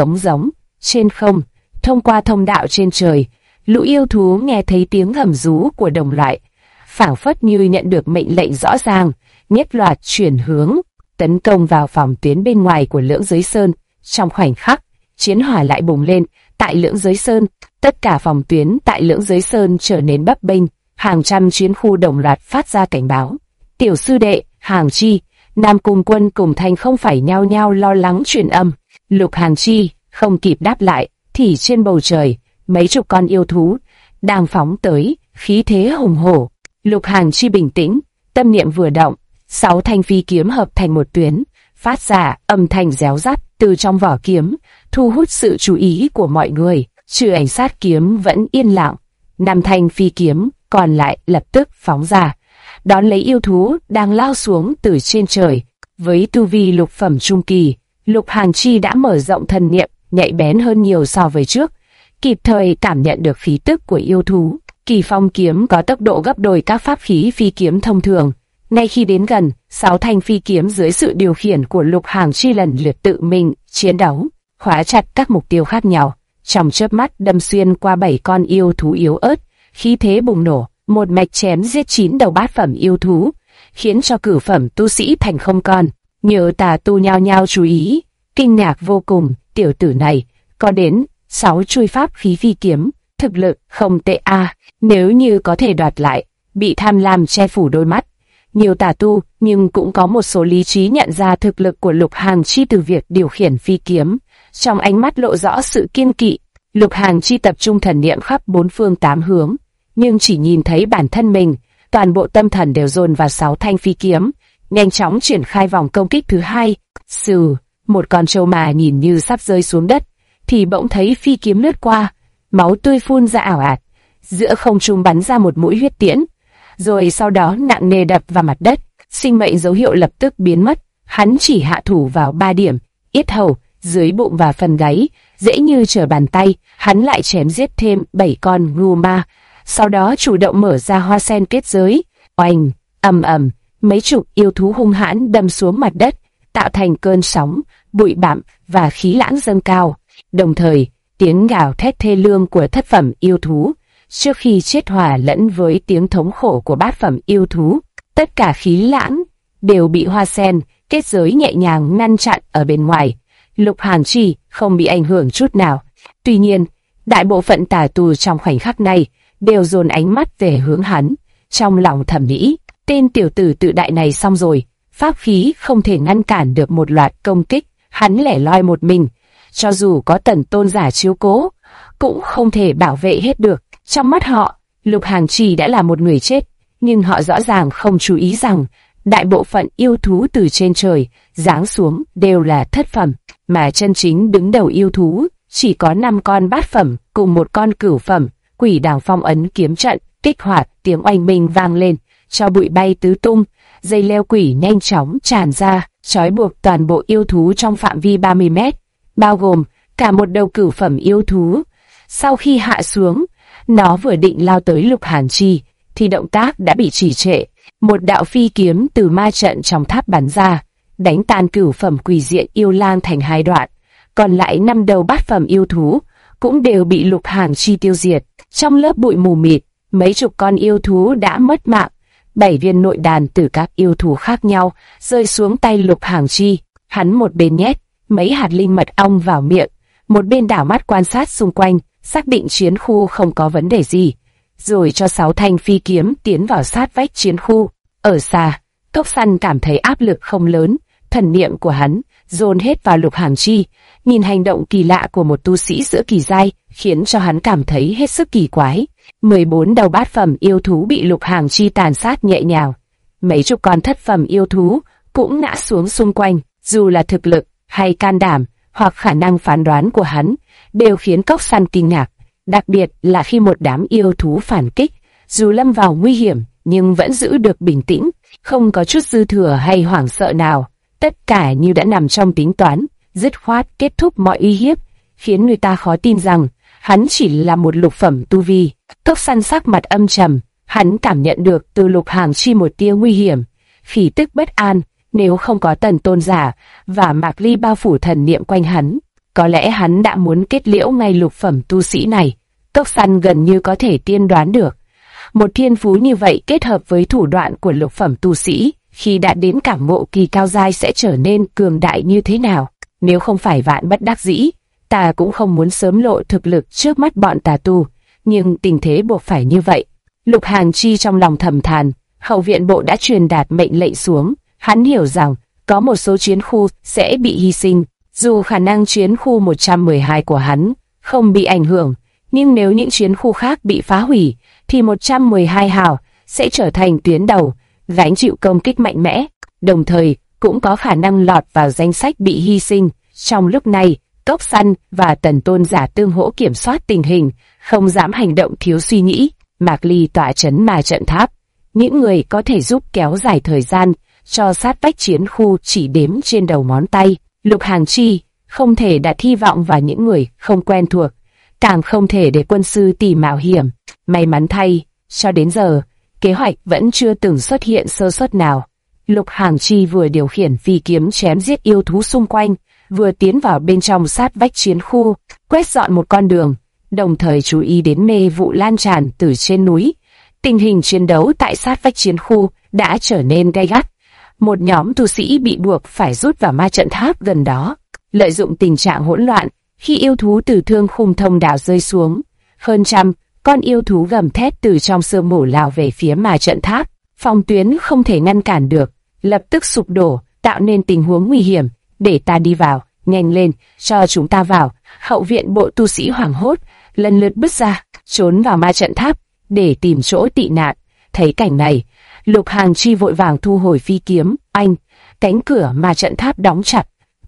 Trên không, thông qua thông đạo trên trời, lũ yêu thú nghe thấy tiếng gầm rú của đồng loại, phảng phất như nhận được mệnh lệnh rõ ràng, nhất loạt chuyển hướng, tấn công vào phòng tuyến bên ngoài của lưỡng giới sơn. Trong khoảnh khắc, chiến hỏa lại bùng lên tại lưỡng giới sơn. Tất cả phòng tuyến tại lưỡng giới sơn trở nên bấp bênh, hàng trăm chiến khu đồng loạt phát ra cảnh báo. Tiểu sư đệ, Hàn Chi, Nam Cung Quân cùng Thành Không Phải nhao nhao lo lắng truyền âm. Lục Hàn Chi không kịp đáp lại, thì trên bầu trời, mấy chục con yêu thú đang phóng tới, khí thế hùng hổ. Lục Hàn Chi bình tĩnh, tâm niệm vừa động, 6 thanh phi kiếm hợp thành một tuyến, phát ra âm thanh réo rắt từ trong vỏ kiếm, thu hút sự chú ý của mọi người. Trừ Ảnh Sát kiếm vẫn yên lặng, 5 thanh phi kiếm còn lại lập tức phóng ra, đón lấy yêu thú đang lao xuống từ trên trời. Với tu vi lục phẩm trung kỳ, Lục Hàn Chi đã mở rộng thần niệm, nhạy bén hơn nhiều so với trước, kịp thời cảm nhận được khí tức của yêu thú. Kỳ Phong kiếm có tốc độ gấp đôi các pháp khí phi kiếm thông thường. Ngay khi đến gần, 6 thanh phi kiếm dưới sự điều khiển của Lục Hàn Chi lần lượt tự mình chiến đấu, khóa chặt các mục tiêu khác nhau. Trong chớp mắt đâm xuyên qua 7 con yêu thú yếu ớt, khí thế bùng nổ, một mạch chém giết 9 đầu bát phẩm yêu thú, khiến cho cửu phẩm tu sĩ thành không còn. Nhiều tà tu nhao nhao chú ý, kinh ngạc vô cùng. Tiểu tử này có đến 6 chuôi pháp khí phi kiếm, thực lực không tệ a. Nếu như có thể đoạt lại, bị tham lam che phủ đôi mắt. Nhiều tà tu, nhưng cũng có một số lý trí nhận ra thực lực của Lục Hàn Chi từ việc điều khiển phi kiếm. Trong ánh mắt lộ rõ sự kiên kỵ. Lục Hàn Chi tập trung thần niệm khắp 4 phương 8 hướng, nhưng chỉ nhìn thấy bản thân mình, toàn bộ tâm thần đều dồn vào 6 thanh phi kiếm, nhanh chóng triển khai vòng công kích thứ hai. Sừ, Một con trâu mà nhìn như sắp rơi xuống đất, thì bỗng thấy phi kiếm lướt qua, máu tươi phun ra ảo ạt, giữa không trung bắn ra một mũi huyết tiễn, rồi sau đó nặng nề đập vào mặt đất. Sinh mệnh dấu hiệu lập tức biến mất. Hắn chỉ hạ thủ vào 3 điểm: yết hầu, dưới bụng và phần gáy, dễ như trở bàn tay. Hắn lại chém giết thêm 7 con ngưu ma, sau đó chủ động mở ra hoa sen kết giới. Oanh, ầm ầm, mấy chục yêu thú hung hãn đâm xuống mặt đất, tạo thành cơn sóng, bụi bặm và khí lãng dâng cao. Đồng thời, tiếng gào thét thê lương của thất phẩm yêu thú trước khi chết hòa lẫn với tiếng thống khổ của bát phẩm yêu thú. Tất cả khí lãng đều bị hoa sen kết giới nhẹ nhàng ngăn chặn ở bên ngoài. Lục Hàn Chi không bị ảnh hưởng chút nào. Tuy nhiên, đại bộ phận tà tù trong khoảnh khắc này đều dồn ánh mắt về hướng hắn, trong lòng thầm nghĩ, tên tiểu tử tự đại này xong rồi, pháp khí không thể ngăn cản được một loạt công kích, hắn lẻ loi một mình, cho dù có Tần tôn giả chiếu cố, cũng không thể bảo vệ hết được. Trong mắt họ, Lục Hàn Chi đã là một người chết, nhưng họ rõ ràng không chú ý rằng đại bộ phận yêu thú từ trên trời giáng xuống đều là thất phẩm, mà chân chính đứng đầu yêu thú chỉ có 5 con bát phẩm cùng một con cửu phẩm. Quỷ đàng phong ấn kiếm trận kích hoạt, tiếng oanh minh vang lên, cho bụi bay tứ tung, dây leo quỷ nhanh chóng tràn ra, trói buộc toàn bộ yêu thú trong phạm vi 30 mét, bao gồm cả một đầu cửu phẩm yêu thú. Sau khi hạ xuống, nó vừa định lao tới Lục Hàn Chi, thì động tác đã bị trì trệ. Một đạo phi kiếm từ ma trận trong tháp bắn ra, đánh tan cửu phẩm quỷ diện yêu lang thành 2 đoạn. Còn lại 5 đầu bát phẩm yêu thú cũng đều bị Lục Hàn Chi tiêu diệt. Trong lớp bụi mù mịt, mấy chục con yêu thú đã mất mạng. 7 viên nội đàn từ các yêu thú khác nhau rơi xuống tay Lục Hàn Chi. Hắn một bên nhét mấy hạt linh mật ong vào miệng, một bên đảo mắt quan sát xung quanh, xác định chiến khu không có vấn đề gì, rồi cho 6 thanh phi kiếm tiến vào sát vách chiến khu. Ở xa, Cốc Săn cảm thấy áp lực không lớn, thần niệm của hắn dồn hết vào Lục Hàn Chi. Nhìn hành động kỳ lạ của một tu sĩ giữa kỳ giai khiến cho hắn cảm thấy hết sức kỳ quái. 14 đầu bát phẩm yêu thú bị Lục Hàn Chi tàn sát nhẹ nhàng, mấy chục con thất phẩm yêu thú cũng ngã xuống xung quanh. Dù là thực lực hay can đảm hoặc khả năng phán đoán của hắn đều khiến Cốc Săn kinh ngạc, đặc biệt là khi một đám yêu thú phản kích, dù lâm vào nguy hiểm nhưng vẫn giữ được bình tĩnh, không có chút dư thừa hay hoảng sợ nào. Tất cả như đã nằm trong tính toán, dứt khoát kết thúc mọi uy hiếp, khiến người ta khó tin rằng hắn chỉ là một lục phẩm tu vi. Cốc Săn sắc mặt âm trầm, hắn cảm nhận được từ Lục Hàn Chi một tia nguy hiểm, khí tức bất an. Nếu không có Tần tôn giả và Mạc Ly bao phủ thần niệm quanh hắn, có lẽ hắn đã muốn kết liễu ngay lục phẩm tu sĩ này. Cốc Săn gần như có thể tiên đoán được, một thiên phú như vậy kết hợp với thủ đoạn của lục phẩm tu sĩ, khi đã đến cảm ngộ kỳ cao giai sẽ trở nên cường đại như thế nào. Nếu không phải vạn bất đắc dĩ, ta cũng không muốn sớm lộ thực lực trước mắt bọn tà tu, nhưng tình thế buộc phải như vậy. Lục Hàn Chi trong lòng thầm than, hậu viện bộ đã truyền đạt mệnh lệnh xuống. Hắn hiểu rằng có một số chiến khu sẽ bị hy sinh, dù khả năng chiến khu 112 của hắn không bị ảnh hưởng, nhưng nếu những chiến khu khác bị phá hủy, thì 112 hào sẽ trở thành tuyến đầu, gánh chịu công kích mạnh mẽ, đồng thời cũng có khả năng lọt vào danh sách bị hy sinh. Trong lúc này, Cốc Săn và Tần tôn giả tương hỗ kiểm soát tình hình, không dám hành động thiếu suy nghĩ. Mạc Ly tỏa chấn ma trận tháp, những người có thể giúp kéo dài thời gian cho sát vách chiến khu chỉ đếm trên đầu ngón tay. Lục Hàn Chi không thể đặt hy vọng vào những người không quen thuộc, càng không thể để quân sư tìm mạo hiểm. May mắn thay, cho đến giờ, kế hoạch vẫn chưa từng xuất hiện sơ suất nào. Lục Hàn Chi vừa điều khiển phi kiếm chém giết yêu thú xung quanh, vừa tiến vào bên trong sát vách chiến khu, quét dọn một con đường, đồng thời chú ý đến mê vụ lan tràn từ trên núi. Tình hình chiến đấu tại sát vách chiến khu đã trở nên gay gắt. Một nhóm tu sĩ bị buộc phải rút vào ma trận tháp gần đó. Lợi dụng tình trạng hỗn loạn, khi yêu thú từ thương khung thông đạo rơi xuống, hơn trăm con yêu thú gầm thét từ trong sương mù lao về phía ma trận tháp. Phòng tuyến không thể ngăn cản được, lập tức sụp đổ, tạo nên tình huống nguy hiểm. Để ta đi vào, nhanh lên, cho chúng ta vào. Hậu viện bộ tu sĩ hoảng hốt, lần lượt bước ra, trốn vào ma trận tháp để tìm chỗ tị nạn. Thấy cảnh này, Lục Hàn Chi vội vàng thu hồi phi kiếm. Anh, cánh cửa ma trận tháp đóng chặt,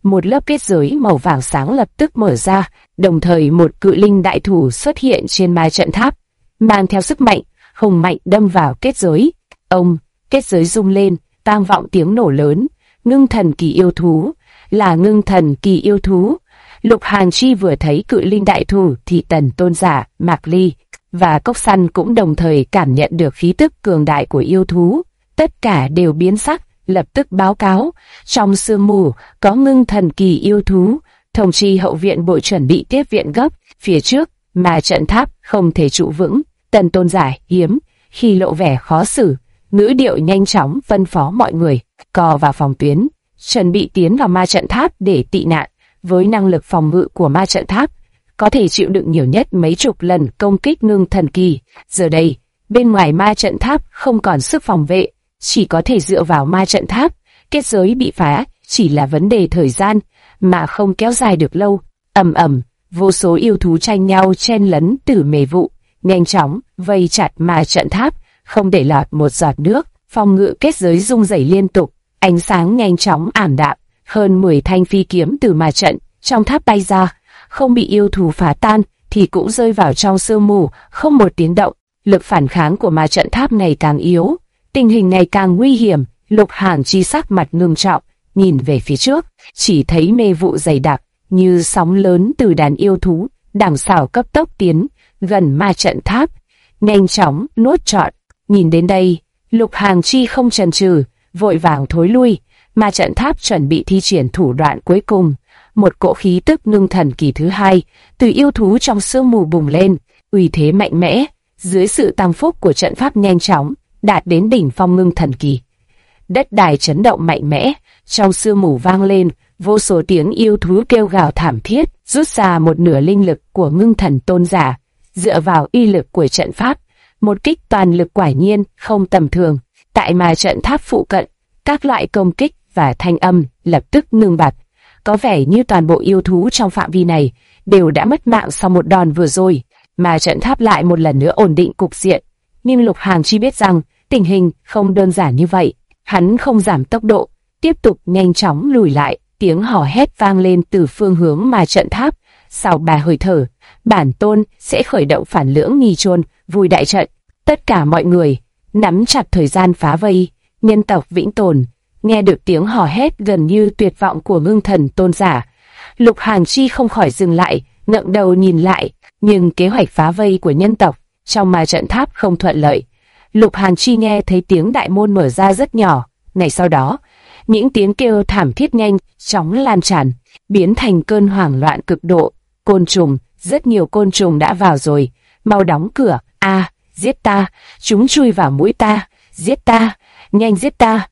một lớp kết giới màu vàng sáng lập tức mở ra, đồng thời một cự linh đại thủ xuất hiện trên ma trận tháp, mang theo sức mạnh, hùng mạnh đâm vào kết giới. Ông, kết giới rung lên, vang vọng tiếng nổ lớn. Ngưng thần kỳ yêu thú, là ngưng thần kỳ yêu thú. Lục Hàn Chi vừa thấy cự linh đại thủ thì Tần Tôn Giả, Mạc Ly và Cốc Săn cũng đồng thời cảm nhận được khí tức cường đại của yêu thú. Tất cả đều biến sắc, lập tức báo cáo, trong sương mù có ngưng thần kỳ yêu thú, thông chi hậu viện bộ chuẩn bị tiếp viện gấp. Phía trước, mà trận tháp không thể trụ vững. Tần Tôn Giả hiếm khi lộ vẻ khó xử, ngữ điệu nhanh chóng phân phó mọi người co vào phòng tuyến, chuẩn bị tiến vào ma trận tháp để tị nạn. Với năng lực phòng ngự của ma trận tháp, có thể chịu đựng nhiều nhất mấy chục lần công kích ngưng thần kỳ. Giờ đây, bên ngoài ma trận tháp không còn sức phòng vệ, chỉ có thể dựa vào ma trận tháp. Kết giới bị phá chỉ là vấn đề thời gian, mà không kéo dài được lâu. Ầm ầm, vô số yêu thú tranh nhau chen lấn từ mê vụ, nhanh chóng vây chặt ma trận tháp, không để lọt một giọt nước. Phòng ngự kết giới rung rẩy liên tục, ánh sáng nhanh chóng ảm đạm. Hơn 10 thanh phi kiếm từ ma trận trong tháp bay ra, không bị yêu thú phá tan thì cũng rơi vào trong sương mù, không một tiếng động. Lực phản kháng của ma trận tháp ngày càng yếu, tình hình ngày càng nguy hiểm. Lục Hàn Chi sắc mặt ngưng trọng, nhìn về phía trước, chỉ thấy mê vụ dày đặc như sóng lớn từ đàn yêu thú đằng sau cấp tốc tiến gần ma trận tháp, nhanh chóng nuốt trọn. Nhìn đến đây, Lục Hàn Chi không chần chừ, vội vàng thối lui. Ma trận tháp chuẩn bị thi triển thủ đoạn cuối cùng. Một cỗ khí tức ngưng thần kỳ thứ hai từ yêu thú trong sương mù bùng lên, uy thế mạnh mẽ. Dưới sự tăng phúc của trận pháp nhanh chóng đạt đến đỉnh phong ngưng thần kỳ, đất đai chấn động mạnh mẽ. Trong sương mù vang lên vô số tiếng yêu thú kêu gào thảm thiết, rút ra một nửa linh lực của ngưng thần tôn giả. Dựa vào uy lực của trận pháp, một kích toàn lực quả nhiên không tầm thường. Tại ma trận tháp phụ cận, các loại công kích và thanh âm lập tức ngưng bặt. Có vẻ như toàn bộ yêu thú trong phạm vi này đều đã mất mạng sau một đòn vừa rồi. Mà trận tháp lại một lần nữa ổn định cục diện. Nhưng Lục Hàn Chi biết rằng tình hình không đơn giản như vậy. Hắn không giảm tốc độ, tiếp tục nhanh chóng lùi lại. Tiếng hò hét vang lên từ phương hướng mà trận tháp. Sau 3 hơi thở, bản tôn sẽ khởi động phản lưỡng nghi chôn vùi đại trận. Tất cả mọi người nắm chặt thời gian phá vây. Nhân tộc vĩnh tồn. Nghe được tiếng hò hét gần như tuyệt vọng của ngưng thần tôn giả, Lục Hàn Chi không khỏi dừng lại, ngẩng đầu nhìn lại. Nhưng kế hoạch phá vây của nhân tộc trong ma trận tháp không thuận lợi. Lục Hàn Chi nghe thấy tiếng đại môn mở ra rất nhỏ. Ngay sau đó, những tiếng kêu thảm thiết nhanh chóng lan tràn, biến thành cơn hoảng loạn cực độ. Côn trùng, rất nhiều côn trùng đã vào rồi. Mau đóng cửa. Giết ta, chúng chui vào mũi ta. Giết ta, nhanh giết ta.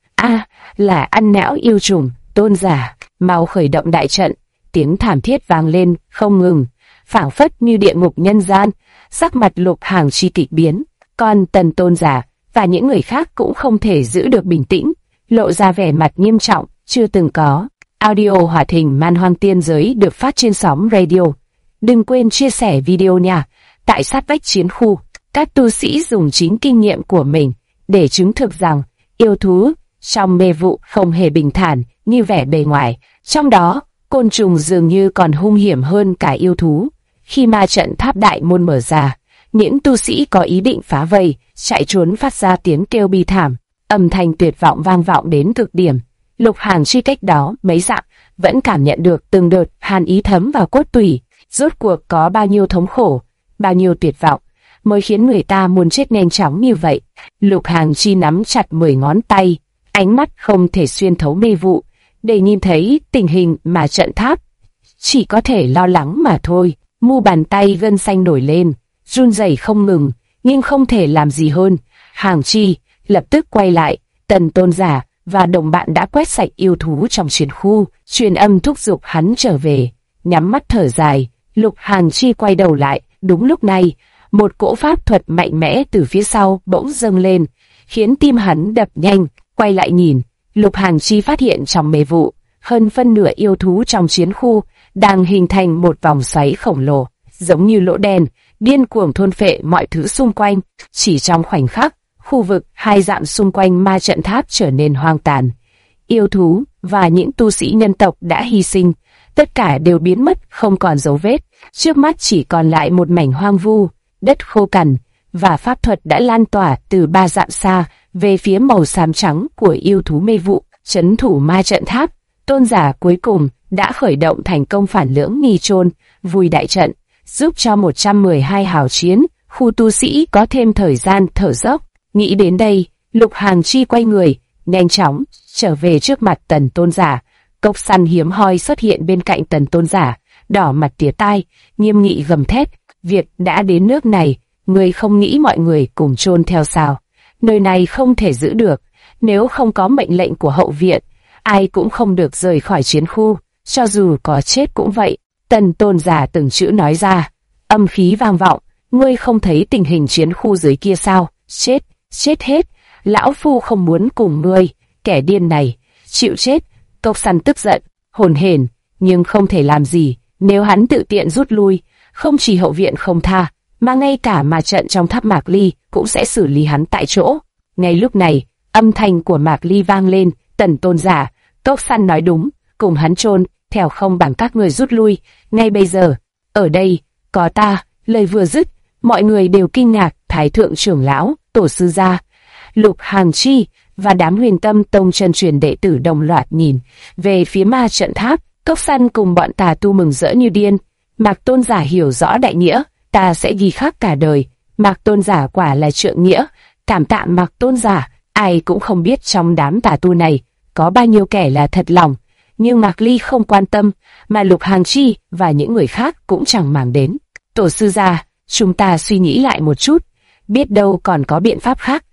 Là ăn não yêu trùng. Tôn giả, mau khởi động đại trận. Tiếng thảm thiết vang lên không ngừng, phảng phất như địa ngục nhân gian. Sắc mặt Lục Hàn Chi kịch biến, còn Tần Tôn giả và những người khác cũng không thể giữ được bình tĩnh, lộ ra vẻ mặt nghiêm trọng chưa từng có. Audio hoạt hình Man Hoang Tiên Giới được phát trên sóng radio. Đừng quên chia sẻ video nha. Tại sát vách chiến khu, các tu sĩ dùng chính kinh nghiệm của mình để chứng thực rằng yêu thú trong mê vụ không hề bình thản như vẻ bề ngoài. Trong đó, côn trùng dường như còn hung hiểm hơn cả yêu thú. Khi ma trận tháp đại môn mở ra, những tu sĩ có ý định phá vây chạy trốn phát ra tiếng kêu bi thảm, âm thanh tuyệt vọng vang vọng đến cực điểm. Lục Hàn Chi cách đó mấy dặm vẫn cảm nhận được từng đợt hàn ý thấm vào cốt tủy. Rốt cuộc có bao nhiêu thống khổ, bao nhiêu tuyệt vọng mới khiến người ta muốn chết nhanh chóng như vậy. Lục Hàn Chi nắm chặt 10 ngón tay, ánh mắt không thể xuyên thấu mê vụ để nhìn thấy tình hình mà trận tháp. Chỉ có thể lo lắng mà thôi. Mu bàn tay gân xanh nổi lên, run rẩy không ngừng, nhưng không thể làm gì hơn. Hàn Chi lập tức quay lại. Tần Tôn giả và đồng bạn đã quét sạch yêu thú trong chiến khu, truyền âm thúc giục hắn trở về. Nhắm mắt thở dài, Lục Hàn Chi quay đầu lại. Đúng lúc này, một cỗ pháp thuật mạnh mẽ từ phía sau bỗng dâng lên, khiến tim hắn đập nhanh. Quay lại nhìn, Lục Hàn Chi phát hiện trong mê vụ, hơn phân nửa yêu thú trong chiến khu đang hình thành một vòng xoáy khổng lồ, giống như lỗ đen, điên cuồng thôn phệ mọi thứ xung quanh. Chỉ trong khoảnh khắc, khu vực 2 dặm xung quanh ma trận tháp trở nên hoang tàn. Yêu thú, và những tu sĩ nhân tộc đã hy sinh, tất cả đều biến mất không còn dấu vết. Trước mắt chỉ còn lại một mảnh hoang vu, đất khô cằn, và pháp thuật đã lan tỏa từ 3 dặm xa về phía màu xám trắng của yêu thú mê vụ. Trấn thủ ma trận tháp, tôn giả cuối cùng đã khởi động thành công phản lưỡng nghi chôn vùi đại trận, giúp cho 112 hào chiến khu tu sĩ có thêm thời gian thở dốc. Nghĩ đến đây, Lục Hàng Chi quay người, nhanh chóng trở về trước mặt Tần tôn giả. Cốc Săn hiếm hoi xuất hiện bên cạnh Tần tôn giả, đỏ mặt tía tai, nghiêm nghị gầm thét: "Việc đã đến nước này, ngươi không nghĩ mọi người cùng chôn theo sao? Nơi này không thể giữ được, nếu không có mệnh lệnh của hậu viện, ai cũng không được rời khỏi chiến khu, cho dù có chết cũng vậy." Tần tôn giả từng chữ nói ra, âm khí vang vọng: "Ngươi không thấy tình hình chiến khu dưới kia sao? Chết, chết hết, lão phu không muốn cùng ngươi, kẻ điên này, chịu chết." Cốc Săn tức giận, hồn hển, nhưng không thể làm gì. Nếu hắn tự tiện rút lui, không chỉ hậu viện không tha, mà ngay cả ma trận trong tháp Mạc Ly cũng sẽ xử lý hắn tại chỗ. Ngay lúc này, âm thanh của Mạc Ly vang lên: "Tần tôn giả, Cốc Săn nói đúng, cùng hắn chôn theo không bằng các người rút lui ngay bây giờ. Ở đây có ta." Lời vừa dứt, mọi người đều kinh ngạc. Thái thượng trưởng lão, tổ sư gia, Lục Hàng Chi và đám Huyền Tâm Tông chân truyền đệ tử đồng loạt nhìn về phía ma trận tháp. Cốc Săn cùng bọn tà tu mừng rỡ như điên. Mạc tôn giả hiểu rõ đại nghĩa, ta sẽ ghi khắc cả đời. Mạc tôn giả quả là trượng nghĩa, cảm tạ Mạc tôn giả. Ai cũng không biết trong đám tà tu này có bao nhiêu kẻ là thật lòng, nhưng Mạc Ly không quan tâm, mà Lục Hàng Chi và những người khác cũng chẳng màng đến. Tổ sư gia, chúng ta suy nghĩ lại một chút, biết đâu còn có biện pháp khác.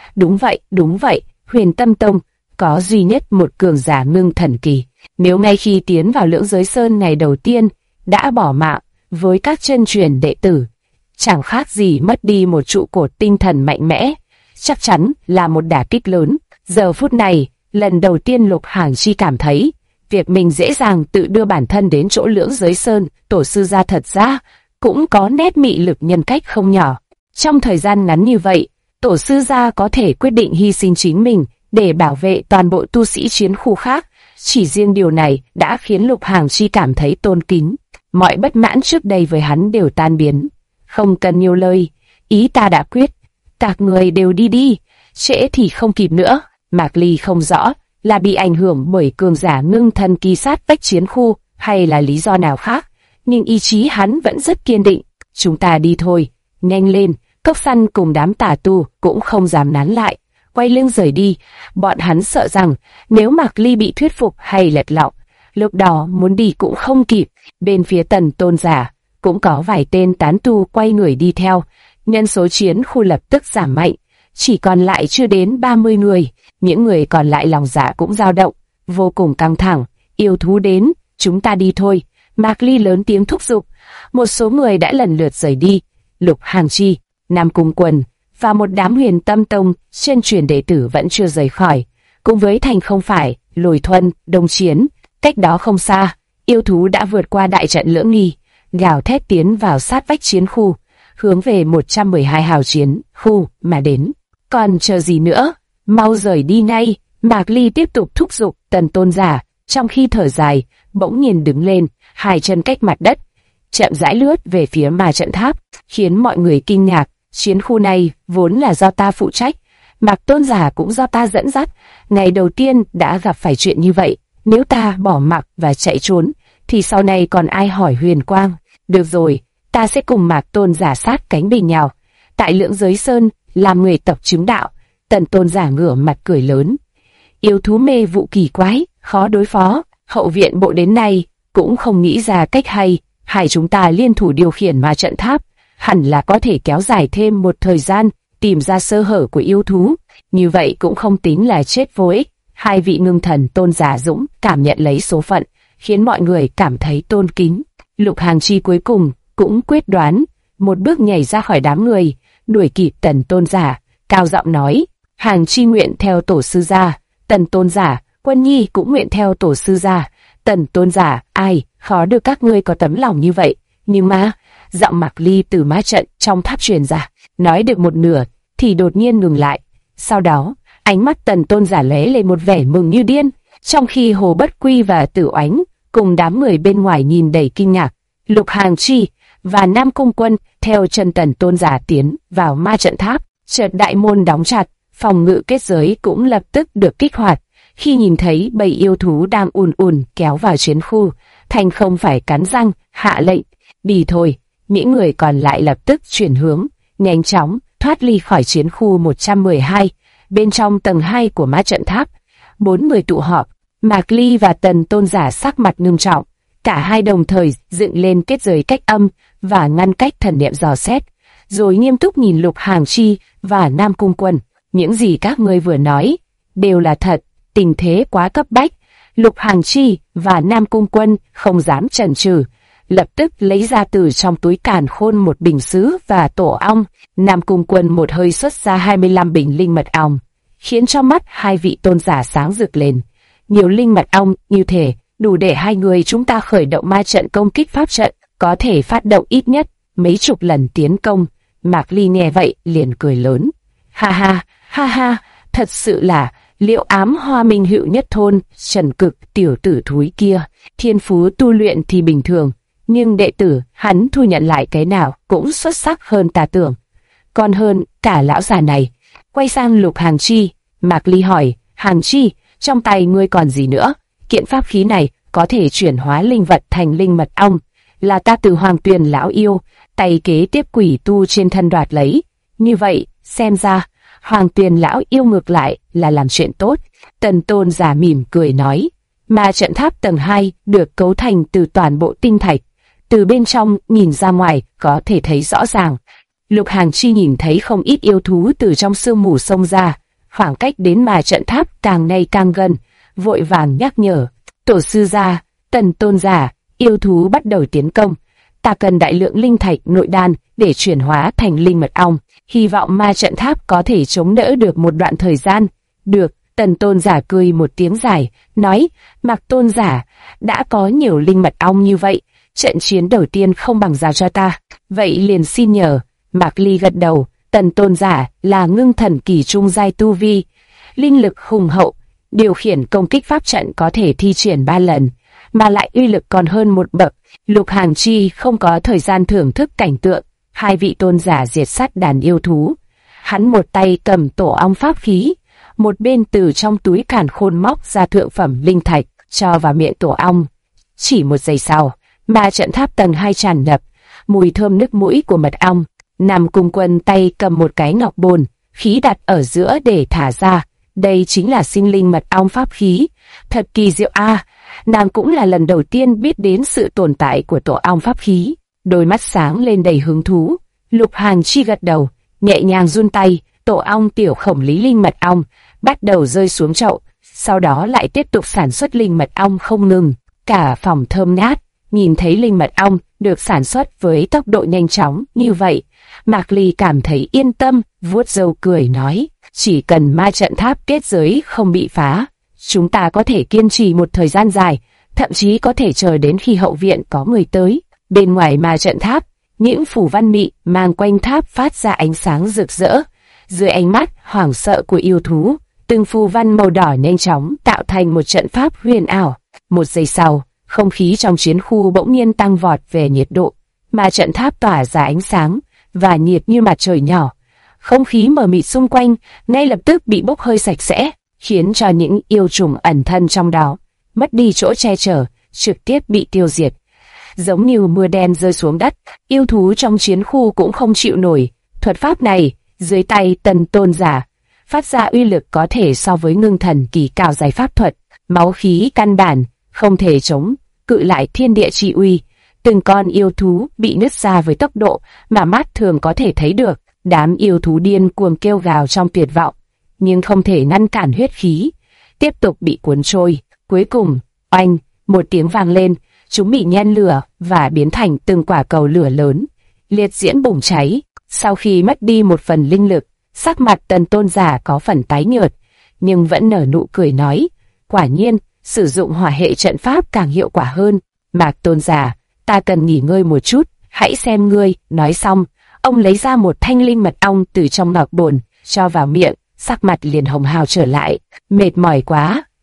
Đúng vậy, Huyền Tâm Tông có duy nhất một cường giả ngưng thần kỳ. Nếu ngay khi tiến vào Lưỡng Giới Sơn ngày đầu tiên đã bỏ mạng với các chân truyền đệ tử, chẳng khác gì mất đi một trụ cột tinh thần mạnh mẽ, chắc chắn là một đả kích lớn. Giờ phút này, lần đầu tiên Lục Hàng Chi cảm thấy việc mình dễ dàng tự đưa bản thân đến chỗ Lưỡng Giới Sơn, tổ sư gia thật ra cũng có nét mị lực nhân cách không nhỏ. Trong thời gian ngắn như vậy, tổ sư gia có thể quyết định hy sinh chính mình để bảo vệ toàn bộ tu sĩ chiến khu khác. Chỉ riêng điều này đã khiến Lục Hàng Chi cảm thấy tôn kính. Mọi bất mãn trước đây với hắn đều tan biến. Không cần nhiều lời, ý ta đã quyết. Các người đều đi đi, trễ thì không kịp nữa. Mạc Ly không rõ là bị ảnh hưởng bởi cường giả ngưng thần kỳ sát vách chiến khu hay là lý do nào khác, nhưng ý chí hắn vẫn rất kiên định. Chúng ta đi thôi, nhanh lên. Cốc Săn cùng đám tà tu cũng không dám nán lại, quay lưng rời đi. Bọn hắn sợ rằng nếu Mạc Ly bị thuyết phục hay lật lọng, lúc đó muốn đi cũng không kịp. Bên phía Tần tôn giả cũng có vài tên tán tu quay người đi theo. Nhân số chiến khu lập tức giảm mạnh, chỉ còn lại chưa đến 30 người. Những người còn lại lòng dạ cũng dao động, vô cùng căng thẳng. Yêu thú đến, chúng ta đi thôi. Mạc Ly lớn tiếng thúc giục. Một số người đã lần lượt rời đi. Lục Hàng Chi, Nam Cung Quần và một đám Huyền Tâm Tông chân truyền đệ tử vẫn chưa rời khỏi. Cùng với Thành Không Phải, Lôi Thuần, Đông Chiến, cách đó không xa, yêu thú đã vượt qua đại trận Lưỡng Nghi, gào thét tiến vào sát vách chiến khu, hướng về 112 hào chiến khu mà đến. Còn chờ gì nữa, mau rời đi ngay. Mạc Ly tiếp tục thúc giục. Tần tôn giả trong khi thở dài bỗng nhiên đứng lên, hai chân cách mặt đất, chậm rãi lướt về phía ma trận tháp, khiến mọi người kinh ngạc. Chiến khu này vốn là do ta phụ trách, Mạc tôn giả cũng do ta dẫn dắt. Ngày đầu tiên đã gặp phải chuyện như vậy, nếu ta bỏ mặc và chạy trốn, thì sau này còn ai hỏi Huyền Quang. Được rồi, ta sẽ cùng Mạc tôn giả sát cánh bình nhào tại Lưỡng Giới Sơn, làm người tập chứng đạo. Tần tôn giả ngửa mặt cười lớn. Yêu thú mê vụ kỳ quái, khó đối phó. Hậu viện bộ đến nay cũng không nghĩ ra cách hay. Hai chúng ta liên thủ điều khiển ma trận tháp, hẳn là có thể kéo dài thêm một thời gian, tìm ra sơ hở của yêu thú. Như vậy cũng không tính là chết vô ích. Hai vị ngưng thần tôn giả dũng cảm nhận lấy số phận, khiến mọi người cảm thấy tôn kính. Lục Hàng Chi cuối cùng cũng quyết đoán, một bước nhảy ra khỏi đám người, đuổi kịp Tần tôn giả, cao giọng nói: Hàng Chi nguyện theo tổ sư gia. Tần tôn giả, Quân Nhi cũng nguyện theo tổ sư gia. Tần tôn giả, ai, khó được các ngươi có tấm lòng như vậy. Nhưng mà, giọng Mạc Ly từ ma trận trong tháp truyền ra, nói được một nửa thì đột nhiên ngừng lại. Sau đó, ánh mắt Tần tôn giả lóe lên một vẻ mừng như điên. Trong khi Hồ Bất Quy và Tử Oánh cùng đám người bên ngoài nhìn đầy kinh ngạc, Lục Hàng Chi và Nam Cung Quân theo chân Tần Tôn giả tiến vào ma trận tháp. Chợt đại môn đóng chặt, phòng ngự kết giới cũng lập tức được kích hoạt. Khi nhìn thấy bầy yêu thú đang ùn ùn kéo vào chiến khu, Thành không phải cắn răng, hạ lệnh, đi thôi. Những người còn lại lập tức chuyển hướng, nhanh chóng thoát ly khỏi chiến khu 112. Bên trong tầng 2 của ma trận tháp, 4 người tụ họp, Mạc Ly và Tần Tôn giả sắc mặt ngưng trọng. Cả hai đồng thời dựng lên kết giới cách âm và ngăn cách thần niệm dò xét, rồi nghiêm túc nhìn Lục Hàng Chi và Nam Cung Quân. Những gì các ngươi vừa nói đều là thật, tình thế quá cấp bách. Lục Hàng Chi và Nam Cung Quân không dám chần chừ, lập tức lấy ra từ trong túi càn khôn một bình sứ và tổ ong. Nam Cung Quân một hơi xuất ra 25 bình linh mật ong, khiến cho mắt hai vị tôn giả sáng rực lên. Nhiều linh mật ong như thế đủ để hai người chúng ta khởi động ma trận công kích pháp trận, có thể phát động ít nhất mấy chục lần tiến công. Mạc Ly nghe vậy liền cười lớn. Ha ha, thật sự là Liễu Ám Hoa Minh Hữu Nhất Thôn, Trần Cực tiểu tử thúi kia, thiên phú tu luyện thì bình thường, nhưng đệ tử hắn thu nhận lại cái nào cũng xuất sắc hơn ta tưởng. Còn hơn cả lão già này. Quay sang Lục Hàng Chi, Mạc Ly hỏi, Hàng Chi, trong tay ngươi còn gì nữa? Kiện pháp khí này có thể chuyển hóa linh vật thành linh mật ong, là ta từ Hoàng Tuyền lão yêu, tay kế tiếp quỷ tu trên thân đoạt lấy. Như vậy, xem ra, Hoàng Tuyền lão yêu ngược lại là làm chuyện tốt. Tần Tôn giả mỉm cười nói, ma trận tháp tầng 2 được cấu thành từ toàn bộ tinh thạch. Từ bên trong nhìn ra ngoài có thể thấy rõ ràng. Lục Hàng Chi nhìn thấy không ít yêu thú từ trong sương mù xông ra, khoảng cách đến ma trận tháp càng ngày càng gần, vội vàng nhắc nhở, tổ sư gia, Tần Tôn giả, yêu thú bắt đầu tiến công. Ta cần đại lượng linh thạch nội đan để chuyển hóa thành linh mật ong, hy vọng ma trận tháp có thể chống đỡ được một đoạn thời gian. Được, Tần Tôn giả cười một tiếng dài, nói, Mạc Tôn giả, đã có nhiều linh mật ong như vậy, trận chiến đầu tiên không bằng giao cho ta, vậy liền xin nhờ. Mạc Ly gật đầu, Tần Tôn giả là ngưng thần kỳ trung giai tu vi, linh lực hùng hậu, điều khiển công kích pháp trận có thể thi triển 3 lần, mà lại uy lực còn hơn một bậc. Lục Hàng Chi không có thời gian thưởng thức cảnh tượng hai vị tôn giả diệt sát đàn yêu thú. Hắn một tay cầm tổ ong pháp khí, một bên từ trong túi càn khôn móc ra thượng phẩm linh thạch cho vào miệng tổ ong. Chỉ một giây sau, ma trận tháp tầng 2 tràn ngập mùi thơm nức mũi của mật ong. Nam Cung Quân tay cầm một cái ngọc bồn, khí đặt ở giữa để thả ra. Đây chính là sinh linh mật ong pháp khí, thật kỳ diệu a. Nàng cũng là lần đầu tiên biết đến sự tồn tại của tổ ong pháp khí. Đôi mắt sáng lên đầy hứng thú. Lục Hàng Chi gật đầu, nhẹ nhàng run tay, tổ ong tiểu khổng lý linh mật ong bắt đầu rơi xuống chậu, sau đó lại tiếp tục sản xuất linh mật ong không ngừng. Cả phòng thơm ngát. Nhìn thấy linh mật ong được sản xuất với tốc độ nhanh chóng như vậy, Mạc Ly cảm thấy yên tâm, vuốt râu cười nói, chỉ cần ma trận tháp kết giới không bị phá, chúng ta có thể kiên trì một thời gian dài, thậm chí có thể chờ đến khi hậu viện có người tới. Bên ngoài ma trận tháp, những phù văn mị mang quanh tháp phát ra ánh sáng rực rỡ. Dưới ánh mắt hoảng sợ của yêu thú, từng phù văn màu đỏ nhanh chóng tạo thành một trận pháp huyền ảo. Một giây sau, không khí trong chiến khu bỗng nhiên tăng vọt về nhiệt độ, mà trận tháp tỏa ra ánh sáng và nhiệt như mặt trời nhỏ. Không khí mờ mịt xung quanh ngay lập tức bị bốc hơi sạch sẽ, khiến cho những yêu trùng ẩn thân trong đó mất đi chỗ che chở, trực tiếp bị tiêu diệt. Giống như mưa đen rơi xuống đất, yêu thú trong chiến khu cũng không chịu nổi. Thuật pháp này, dưới tay Tần Tôn giả, phát ra uy lực có thể so với ngưng thần kỳ cao giai pháp thuật. Máu khí căn bản không thể chống cự lại thiên địa chi uy. Từng con yêu thú bị nứt ra với tốc độ mà mắt thường có thể thấy được. Đám yêu thú điên cuồng kêu gào trong tuyệt vọng, nhưng không thể ngăn cản huyết khí, tiếp tục bị cuốn trôi. Cuối cùng, oanh, một tiếng vang lên, chúng bị nhen lửa và biến thành từng quả cầu lửa lớn, liệt diễm bùng cháy. Sau khi mất đi một phần linh lực, sắc mặt Tần Tôn giả có phần tái nhợt, nhưng vẫn nở nụ cười nói, quả nhiên, sử dụng hỏa hệ trận pháp càng hiệu quả hơn. Mạc Tôn giả, ta cần nghỉ ngơi một chút, hãy xem ngươi. Nói xong, ông lấy ra một thanh linh mật ong từ trong ngọc bồn, cho vào miệng, sắc mặt liền hồng hào trở lại. Mệt mỏi quá,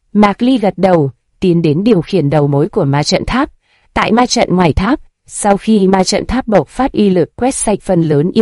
Mạc Ly gật đầu, tiến đến điều khiển đầu mối của ma trận tháp. Tại ma trận ngoài tháp, sau khi ma trận tháp bộc phát uy lực quét sạch phần lớn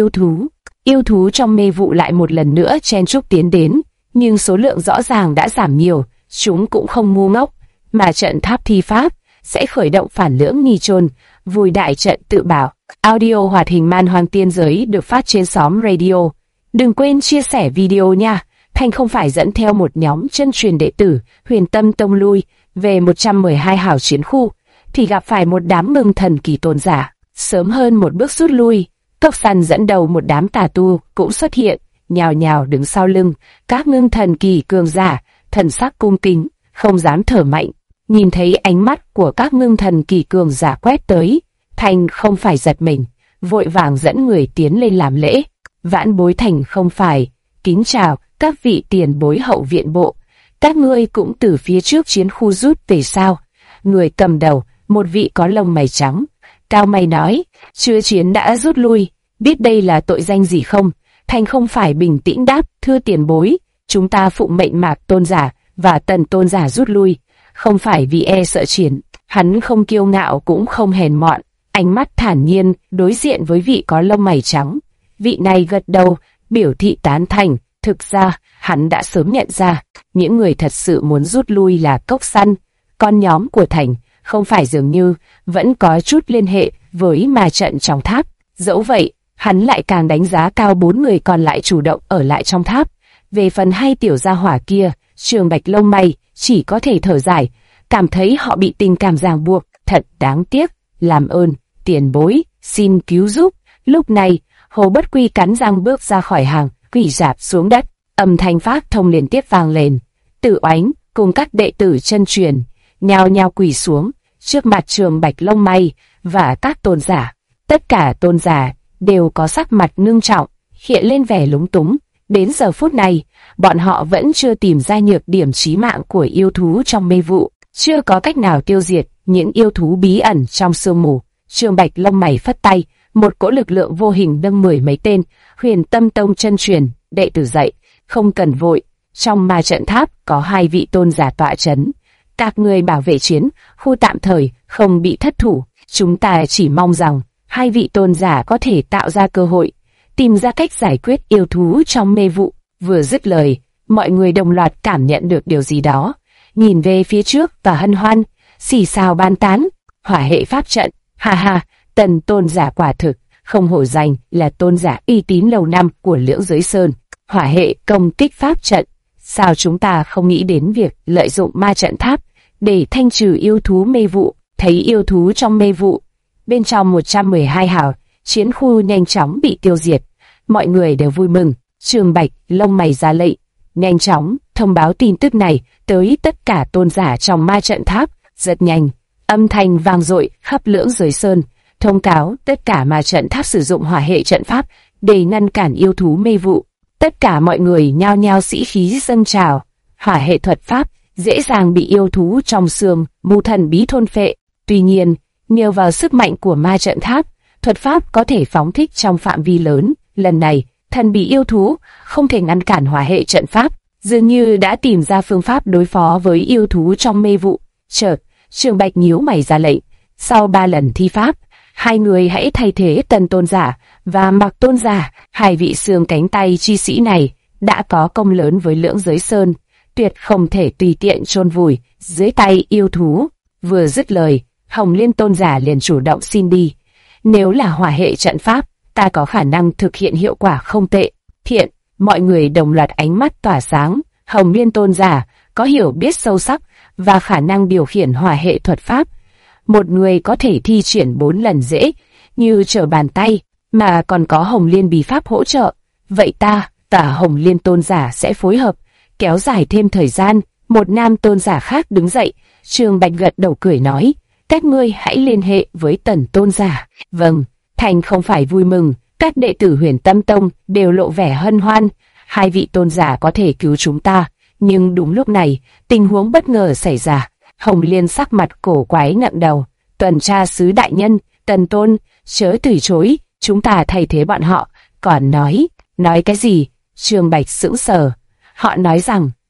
yêu thú trong mê vụ lại một lần nữa chen chúc tiến đến, nhưng số lượng rõ ràng đã giảm nhiều. Chúng cũng không ngu ngốc, ma trận tháp thi pháp sẽ khởi động phản lưỡng nitron, vùi đại trận tự bảo. Audio hoạt hình Man Hoang Tiên Giới được phát trên xóm radio. Đừng quên chia sẻ video nha. Thành không phải dẫn theo một nhóm chân truyền đệ tử Huyền Tâm Tông lui về 112 hào chiến khu, thì gặp phải một đám ngưng thần kỳ tôn giả. Sớm hơn một bước rút lui, Cốc Săn dẫn đầu một đám tà tu cũng xuất hiện, nhào nhào đứng sau lưng các ngưng thần kỳ cường giả, thần sắc cung kính, không dám thở mạnh. Nhìn thấy ánh mắt của các ngưng thần kỳ cường giả quét tới, Thành không phải giật mình, vội vàng dẫn người tiến lên làm lễ. Vãn bối Thành không phải, kính chào các vị tiền bối hậu viện bộ, các ngươi cũng từ phía trước chiến khu rút về sao? Người cầm đầu, một vị có lông mày trắng, cao mày nói, chưa chiến đã rút lui, biết đây là tội danh gì không? Thành không phải bình tĩnh đáp, thưa tiền bối, chúng ta phụng mệnh Mạc tôn giả và Tần tôn giả rút lui, không phải vì e sợ chiến. Hắn không kiêu ngạo cũng không hèn mọn, ánh mắt thản nhiên đối diện với vị có lông mày trắng. Vị này gật đầu, biểu thị tán thành. Thực ra, hắn đã sớm nhận ra, những người thật sự muốn rút lui là Cốc Săn, con nhóm của Thành, không phải dường như vẫn có chút liên hệ với ma trận trong tháp. Dẫu vậy, hắn lại càng đánh giá cao 4 người còn lại chủ động ở lại trong tháp. Về phần hai tiểu gia hỏa kia, Trường Bạch lông mày chỉ có thể thở dài, cảm thấy họ bị tình cảm ràng buộc, thật đáng tiếc. Làm ơn, tiền bối, xin cứu giúp. Lúc này, Hồ Bất Quy cắn răng bước ra khỏi hàng, quỳ rạp xuống đất, âm thanh phát thông liên tiếp vang lên. Tử Oánh cùng các đệ tử chân truyền nhao nhao quỳ xuống trước mặt Trường Bạch lông mày và các tôn giả. Tất cả tôn giả đều có sắc mặt ngưng trọng, hiện lên vẻ lúng túng. Đến giờ phút này, bọn họ vẫn chưa tìm ra nhược điểm chí mạng của yêu thú trong mê vụ, chưa có cách nào tiêu diệt những yêu thú bí ẩn trong sương mù. Trường Bạch lông mày phất tay, một cỗ lực lượng vô hình nâng 10 mấy tên Huyền Tâm Tông chân truyền đệ tử dậy. Không cần vội, trong ma trận tháp có 2 vị tôn giả tọa chấn, các người bảo vệ chiến khu tạm thời không bị thất thủ. Chúng ta chỉ mong rằng 2 vị tôn giả có thể tạo ra cơ hội, tìm ra cách giải quyết yêu thú trong mê vụ. Vừa dứt lời, mọi người đồng loạt cảm nhận được điều gì đó, nhìn về phía trước và hân hoan, xì xào bàn tán. Hỏa hệ pháp trận, ha ha, Tần tôn giả quả thực không hổ danh là tôn giả uy tín lâu năm của Lưỡng Giới Sơn. Hỏa hệ công kích pháp trận, sao chúng ta không nghĩ đến việc lợi dụng ma trận tháp để thanh trừ yêu thú mê vụ? Thấy yêu thú trong mê vụ bên trong 112 hào chiến khu nhanh chóng bị tiêu diệt, mọi người đều vui mừng. Trường Bạch lông mày ra lệnh, nhanh chóng thông báo tin tức này tới tất cả tôn giả trong ma trận tháp. Rất nhanh, âm thanh vang dội khắp Lưỡng Giới Sơn, thông cáo tất cả ma trận tháp sử dụng hỏa hệ trận pháp để ngăn cản yêu thú mê vụ. Tất cả mọi người nhao nhao sĩ khí dâng trào. Hỏa hệ thuật pháp dễ dàng bị yêu thú trong sương mù thần bí thôn phệ. Tuy nhiên, nhờ vào sức mạnh của ma trận tháp, thuật pháp có thể phóng thích trong phạm vi lớn. Lần này, thần bí yêu thú không thể ngăn cản hỏa hệ trận pháp, dường như đã tìm ra phương pháp đối phó với yêu thú trong mê vụ. Chợt, Trường Bạch nhíu mày ra lệnh, sau 3 lần thi pháp, 2 người hãy thay thế Tần tôn giả và Mạc tôn giả. 2 vị xương cánh tay chi sĩ này đã có công lớn với Lưỡng Giới Sơn, tuyệt không thể tùy tiện chôn vùi dưới tay yêu thú. Vừa dứt lời, Hồng Liên tôn giả liền chủ động xin đi. Nếu là hỏa hệ trận pháp, ta có khả năng thực hiện hiệu quả không tệ. Thiện, mọi người đồng loạt ánh mắt tỏa sáng. Hồng Liên tôn giả có hiểu biết sâu sắc và khả năng điều khiển hỏa hệ thuật pháp. Một người có thể thi triển 4 lần dễ như trở bàn tay, mà còn có Hồng Liên bí pháp hỗ trợ. Vậy ta Hồng Liên tôn giả sẽ phối hợp, kéo dài thêm thời gian. Một nam tôn giả khác đứng dậy. Trường Bạch gật đầu cười nói, các ngươi hãy liên hệ với Tần tôn giả. Vâng. Thành không phải vui mừng, các đệ tử Huyền Tâm Tông đều lộ vẻ hân hoan. 2 vị tôn giả có thể cứu chúng ta. Nhưng đúng lúc này, tình huống bất ngờ xảy ra. Hồng Liên sắc mặt cổ quái ngậm đầu. Tuần tra sứ đại nhân, Tần tôn, chớ từ chối, chúng ta thay thế bọn họ. Còn nói cái gì? Trường Bạch sững sờ. Họ nói rằng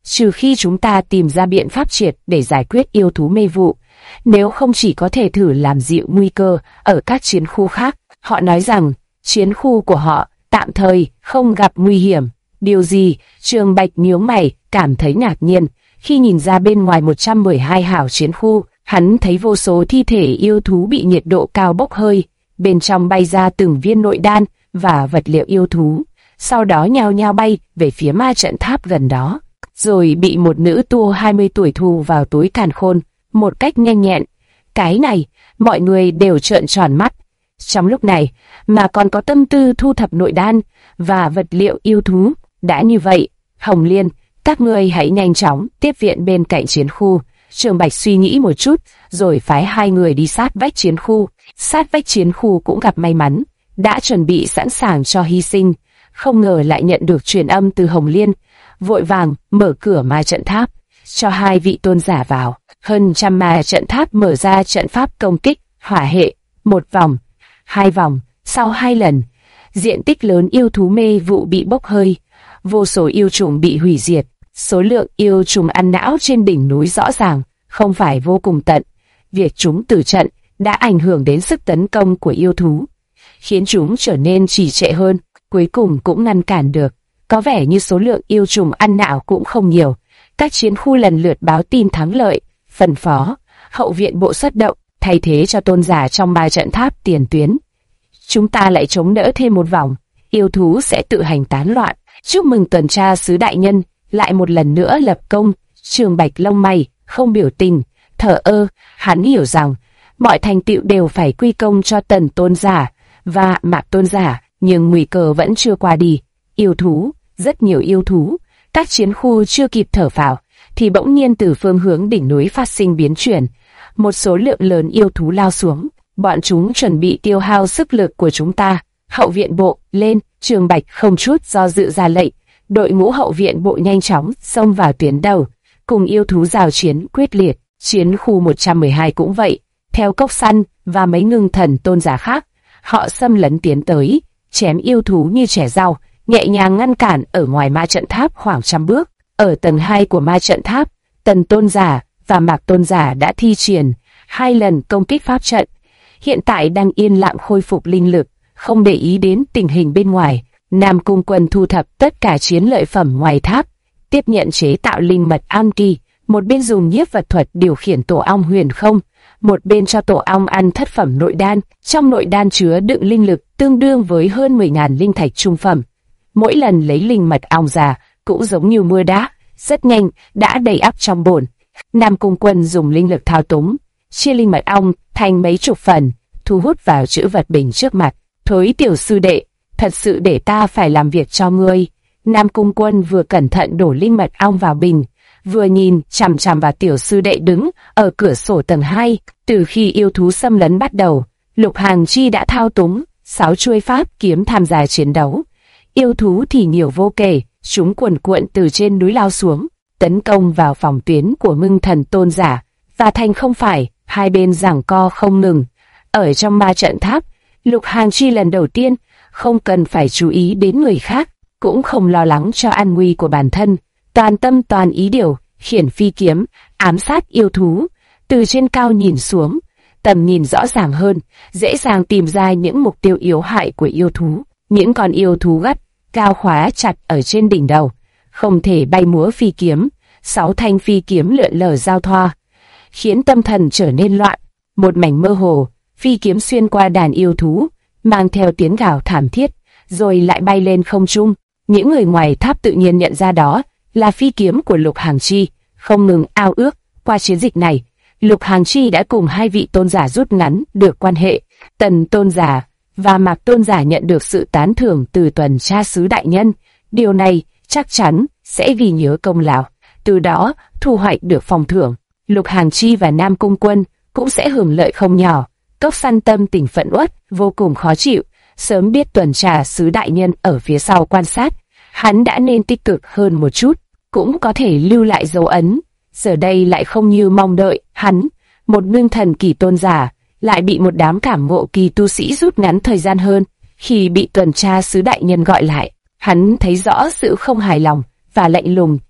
trừ khi chúng ta tìm ra biện pháp triệt để giải quyết yêu thú mê vụ, nếu không chỉ có thể thử làm dịu nguy cơ ở các chiến khu khác. Họ nói rằng chiến khu của họ tạm thời không gặp nguy hiểm. Điều gì? Trường Bạch nhướng mày, cảm thấy ngạc nhiên. Khi nhìn ra bên ngoài 112 hào chiến khu, hắn thấy vô số thi thể yêu thú bị nhiệt độ cao bốc hơi, bên trong bay ra từng viên nội đan và vật liệu yêu thú, sau đó nhao nhao bay về phía ma trận tháp gần đó, rồi bị một nữ tu 20 tuổi thu vào túi càn khôn, một cách nhanh nhẹn. Cái này, mọi người đều trợn tròn mắt. Trong lúc này, mà còn có tâm tư thu thập nội đan và vật liệu yêu thú. Đã như vậy, Hồng Liên, các ngươi hãy nhanh chóng tiếp viện bên cạnh chiến khu. Trường Bạch suy nghĩ một chút, rồi phái 2 người đi sát vách chiến khu. Sát vách chiến khu cũng gặp may mắn, đã chuẩn bị sẵn sàng cho hy sinh. Không ngờ lại nhận được truyền âm từ Hồng Liên, vội vàng mở cửa ma trận tháp, cho 2 vị tôn giả vào. Hơn trăm ma trận tháp mở ra trận pháp công kích, hỏa hệ, 1 vòng, 2 vòng, sau 2 lần. Diện tích lớn yêu thú mê vụ bị bốc hơi, vô số yêu trùng bị hủy diệt. Số lượng yêu trùng ăn não trên đỉnh núi rõ ràng, không phải vô cùng tận. Việc chúng tử trận đã ảnh hưởng đến sức tấn công của yêu thú, khiến chúng trở nên trì trệ hơn, cuối cùng cũng ngăn cản được. Có vẻ như số lượng yêu trùng ăn não cũng không nhiều. Các chiến khu lần lượt báo tin thắng lợi, phân phó, hậu viện bộ xuất động, thay thế cho tôn giả trong ma trận tháp tiền tuyến. Chúng ta lại chống đỡ thêm một vòng, yêu thú sẽ tự hành tán loạn. Chúc mừng tuần tra sứ đại nhân, lại một lần nữa lập công. Trường Bạch lông mày, không biểu tình, thờ ơ. Hắn hiểu rằng mọi thành tựu đều phải quy công cho Tần tôn giả và Mạc tôn giả, nhưng nguy cơ vẫn chưa qua đi. Yêu thú, rất nhiều yêu thú. Các chiến khu chưa kịp thở phào, thì bỗng nhiên từ phương hướng đỉnh núi phát sinh biến chuyển. Một số lượng lớn yêu thú lao xuống. Bọn chúng chuẩn bị tiêu hao sức lực của chúng ta. Hậu viện bộ, lên. Trường Bạch không chút do dự ra lệnh. Đội ngũ hậu viện bộ nhanh chóng xông vào tuyến đầu, cùng yêu thú giao chiến quyết liệt. Chiến khu 112 cũng vậy. Theo Cốc Săn và mấy ngưng thần tôn giả khác, họ xâm lấn tiến tới, chém yêu thú như chẻ rau, nhẹ nhàng ngăn cản ở ngoài ma trận tháp khoảng 100 bước. Ở tầng 2 của ma trận tháp, Tần tôn giả và Mạc tôn giả đã thi triển 2 lần công kích pháp trận, hiện tại đang yên lặng khôi phục linh lực, không để ý đến tình hình bên ngoài. Nam Cung Quân thu thập tất cả chiến lợi phẩm ngoài tháp, tiếp nhận chế tạo linh mật an kỳ, một bên dùng nhiếp vật thuật điều khiển tổ ong huyền không, một bên cho tổ ong ăn thất phẩm nội đan. Trong nội đan chứa đựng linh lực tương đương với hơn 10.000 linh thạch trung phẩm. Mỗi lần lấy linh mật ong ra cũng giống như mưa đá, rất nhanh đã đầy ắp trong bồn. Nam Cung Quân dùng linh lực thao túng, chia linh mật ong thành mấy chục phần, thu hút vào chữ vật bình trước mặt. Thối tiểu sư đệ, thật sự để ta phải làm việc cho ngươi. Nam Cung Quân vừa cẩn thận đổ linh mật ong vào bình, vừa nhìn chằm chằm vào tiểu sư đệ đứng ở cửa sổ tầng 2. Từ khi yêu thú xâm lấn bắt đầu, Lục Hàng Chi đã thao túng 6 chuôi pháp kiếm tham gia chiến đấu. Yêu thú thì nhiều vô kể, chúng cuồn cuộn từ trên núi lao xuống, tấn công vào phòng tuyến của ngưng thần tôn giả, và thành không phải, hai bên giằng co không ngừng. Ở trong ma trận tháp, Lục Hàng Chi lần đầu tiên không cần phải chú ý đến người khác, cũng không lo lắng cho an nguy của bản thân, toàn tâm toàn ý điều khiển phi kiếm ám sát yêu thú. Từ trên cao nhìn xuống, tầm nhìn rõ ràng hơn, dễ dàng tìm ra những mục tiêu yếu hại của yêu thú. Những con yêu thú gắt cao khóa chặt ở trên đỉnh đầu, không thể bay múa phi kiếm. 6 thanh phi kiếm lượn lờ giao thoa, khiến tâm thần trở nên loạn. Một mảnh mơ hồ, phi kiếm xuyên qua đàn yêu thú, mang theo tiếng gào thảm thiết, rồi lại bay lên không trung. Những người ngoài tháp tự nhiên nhận ra đó là phi kiếm của Lục Hàng Chi, không ngừng ao ước. Qua chiến dịch này, Lục Hàng Chi đã cùng 2 vị tôn giả rút ngắn được quan hệ. Tần tôn giả và Mạc tôn giả nhận được sự tán thưởng từ tuần tra sứ đại nhân. Điều này chắc chắn sẽ ghi nhớ công lao, từ đó thu hoạch được phòng thưởng. Lục Hàng Chi và Nam Cung Quân cũng sẽ hưởng lợi không nhỏ. Cốc Săn tâm tình phẫn uất, vô cùng khó chịu. Sớm biết tuần tra sứ đại nhân ở phía sau quan sát, hắn đã nên tích cực hơn một chút, cũng có thể lưu lại dấu ấn. Giờ đây lại không như mong đợi, hắn, một ngưng thần kỳ tôn giả, lại bị một đám cảm ngộ kỳ tu sĩ rút ngắn thời gian hơn. Khi bị tuần tra sứ đại nhân gọi lại, hắn thấy rõ sự không hài lòng và lạnh lùng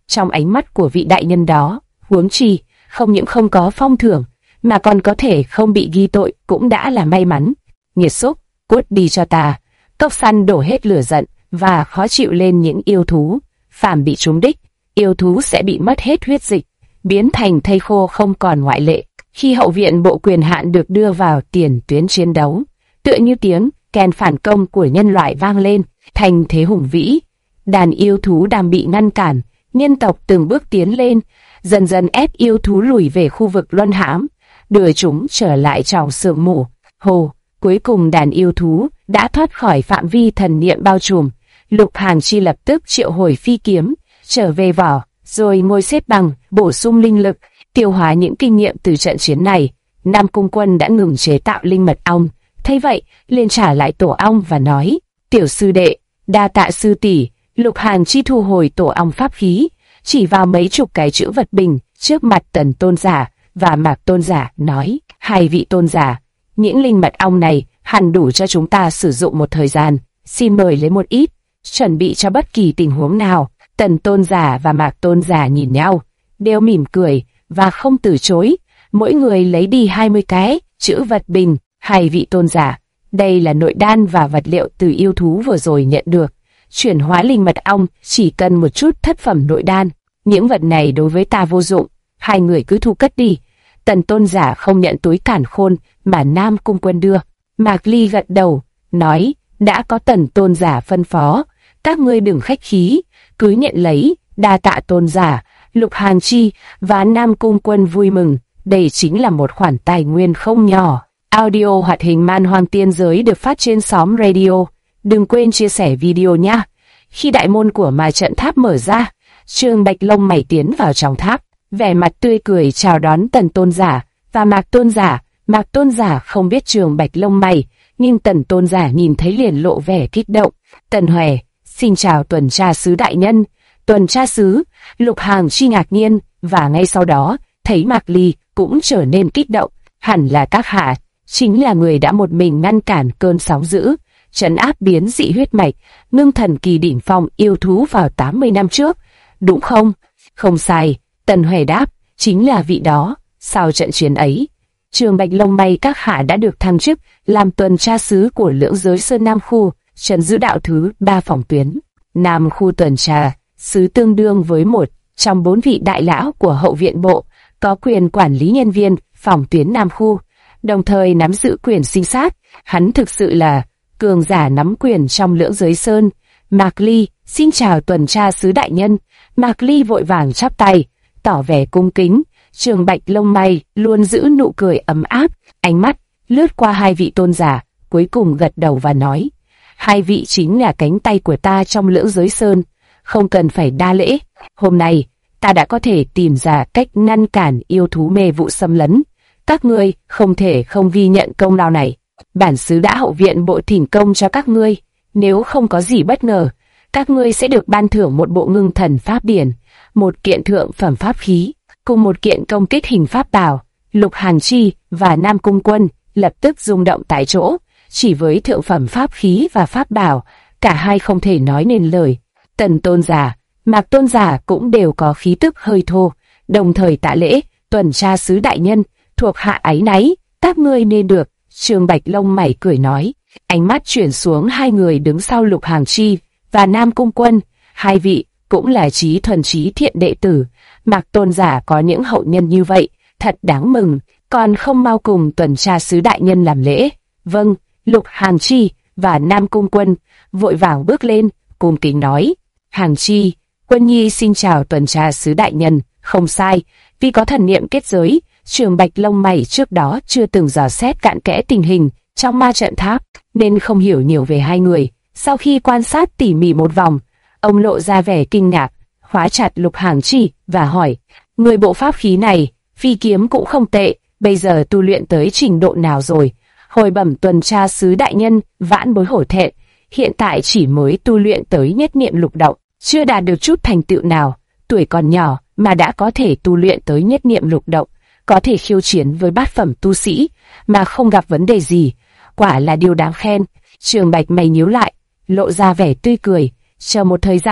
trong ánh mắt của vị đại nhân đó. Huống chi, không những không có phong thưởng, mà còn có thể không bị ghi tội cũng đã là may mắn. Nghiệt xúc, cút đi cho ta. Cốc săn đổ hết lửa giận và khó chịu lên những yêu thú. Phàm bị trúng đích, yêu thú sẽ bị mất hết huyết dịch, biến thành thây khô không còn ngoại lệ. Khi hậu viện bộ quyền hạn được đưa vào tiền tuyến chiến đấu, tựa như tiếng kèn phản công của nhân loại vang lên, thành thế hùng vĩ. Đàn yêu thú đang bị ngăn cản, nhân tộc từng bước tiến lên, dần dần ép yêu thú lùi về khu vực luân hãm, đưa chúng trở lại trong sương mù. Hồ, cuối cùng đàn yêu thú đã thoát khỏi phạm vi thần niệm bao trùm. Lục Hàn Chi lập tức triệu hồi phi kiếm, trở về vỏ, rồi ngồi xếp bằng, bổ sung linh lực, tiêu hóa những kinh nghiệm từ trận chiến này. Nam Cung Quân đã ngừng chế tạo linh mật ong, thấy vậy, liền trả lại tổ ong và nói: "Tiểu sư đệ, đa tạ sư tỷ." Lục Hàn Chi thu hồi tổ ong pháp khí, chỉ vào mấy chục cái chữ vật bình trước mặt Tần tôn giả và Mạc tôn giả, nói: "Hai vị tôn giả, những linh mật ong này hẳn đủ cho chúng ta sử dụng một thời gian, xin mời lấy một ít, chuẩn bị cho bất kỳ tình huống nào." Tần tôn giả và Mạc tôn giả nhìn nhau, đều mỉm cười và không từ chối, mỗi người lấy đi 20 cái chữ vật bình. Hai vị tôn giả, đây là nội đan và vật liệu từ yêu thú vừa rồi nhận được. Chuyển hóa linh mật ong chỉ cần một chút thất phẩm nội đan, những vật này đối với ta vô dụng, hai người cứ thu cất đi. Tần tôn giả không nhận túi cản khôn mà Nam Cung Quân đưa. Mạc Ly gật đầu, nói: "Đã có Tần tôn giả phân phó, các ngươi đừng khách khí, cứ nhận lấy." Đa tạ tôn giả. Lục Hàn Chi và Nam Cung Quân vui mừng, đây chính là một khoản tài nguyên không nhỏ. Audio hoạt hình Man Hoang Tiên Giới được phát trên xóm radio. Đừng quên chia sẻ video nha. Khi đại môn của ma trận tháp mở ra, Trường Bạch lông mày tiến vào trong tháp, vẻ mặt tươi cười chào đón Tần tôn giả và Mạc tôn giả. Mạc tôn giả không biết Trường Bạch lông mày, nhưng Tần tôn giả nhìn thấy liền lộ vẻ kích động. "Tần Huệ, xin chào tuần tra sứ đại nhân." Tuần tra sứ. Lục Hàn Chi ngạc nhiên, và ngay sau đó thấy Mạc Ly cũng trở nên kích động. Hẳn là các hạ chính là người đã một mình ngăn cản cơn sóng dữ, trấn áp biến dị huyết mạch, ngưng thần kỳ đỉnh phong yêu thú vào 80 năm trước, đúng không? Không sai, Tần Huệ đáp, chính là vị đó. Sau trận chiến ấy, Trường Bạch lông mày các hạ đã được thăng chức làm tuần tra sứ của Lưỡng Giới Sơn Nam khu, trấn giữ đạo thứ 3 phòng tuyến. Nam khu tuần tra sứ tương đương với một trong 4 vị đại lão của hậu viện bộ, có quyền quản lý nhân viên phòng tuyến Nam khu, đồng thời nắm giữ quyền sinh sát. Hắn thực sự là cường giả nắm quyền trong Lưỡng Giới Sơn. Mạc Ly, xin chào tuần tra sứ đại nhân. Mạc Ly vội vàng chắp tay, tỏ vẻ cung kính. Trường Bạch lông mày luôn giữ nụ cười ấm áp, ánh mắt lướt qua hai vị tôn giả, cuối cùng gật đầu và nói: "Hai vị chính là cánh tay của ta trong Lưỡng Giới Sơn, không cần phải đa lễ. Hôm nay, ta đã có thể tìm ra cách ngăn cản yêu thú mê vụ xâm lấn. Các ngươi không thể không ghi nhận công lao này. Bản xứ đã hậu viện bộ thỉnh công cho các ngươi. Nếu không có gì bất ngờ, các ngươi sẽ được ban thưởng một bộ ngưng thần pháp điển, một kiện thượng phẩm pháp khí, cùng một kiện công kích hình pháp bảo." Lục Hàn Chi và Nam Cung Quân lập tức rung động tại chỗ. Chỉ với thượng phẩm pháp khí và pháp bảo, cả hai không thể nói nên lời. Tần tôn giả, Mạc tôn giả cũng đều có khí tức hơi thô, đồng thời tạ lễ: "Tuần tra sứ đại nhân, thuộc hạ áy náy, các ngươi nên được." Trường Bạch lông mày cười nói, ánh mắt chuyển xuống hai người đứng sau Lục Hàn Chi và Nam Cung Quân. Hai vị cũng là trí thuần trí thiện đệ tử, Mạc tôn giả có những hậu nhân như vậy, thật đáng mừng, còn không mau cùng tuần tra sứ đại nhân làm lễ. "Vâng." Lục Hàn Chi và Nam Cung Quân vội vàng bước lên, cung kính nói: "Hàn Chi, Quân nhi xin chào tuần tra sứ đại nhân." Không sai, vì có thần niệm kết giới, Trường Bạch lông mày trước đó chưa từng dò xét cặn kẽ tình hình trong ma trận tháp, nên không hiểu nhiều về hai người. Sau khi quan sát tỉ mỉ một vòng, ông lộ ra vẻ kinh ngạc, khóa chặt Lục Hàn Chi và hỏi: "Người bộ pháp khí này, phi kiếm cũng không tệ, bây giờ tu luyện tới trình độ nào rồi?" Hồi bẩm tuần tra sứ đại nhân, vãn bối hổ thẹn, hiện tại chỉ mới tu luyện tới nhất niệm lục động, chưa đạt được chút thành tựu nào. Tuổi còn nhỏ mà đã có thể tu luyện tới nhất niệm lục động, có thể khiêu chiến với bát phẩm tu sĩ mà không gặp vấn đề gì, quả là điều đáng khen. Trường Bạch mày nhíu lại, lộ ra vẻ tươi cười. Chờ một thời gian,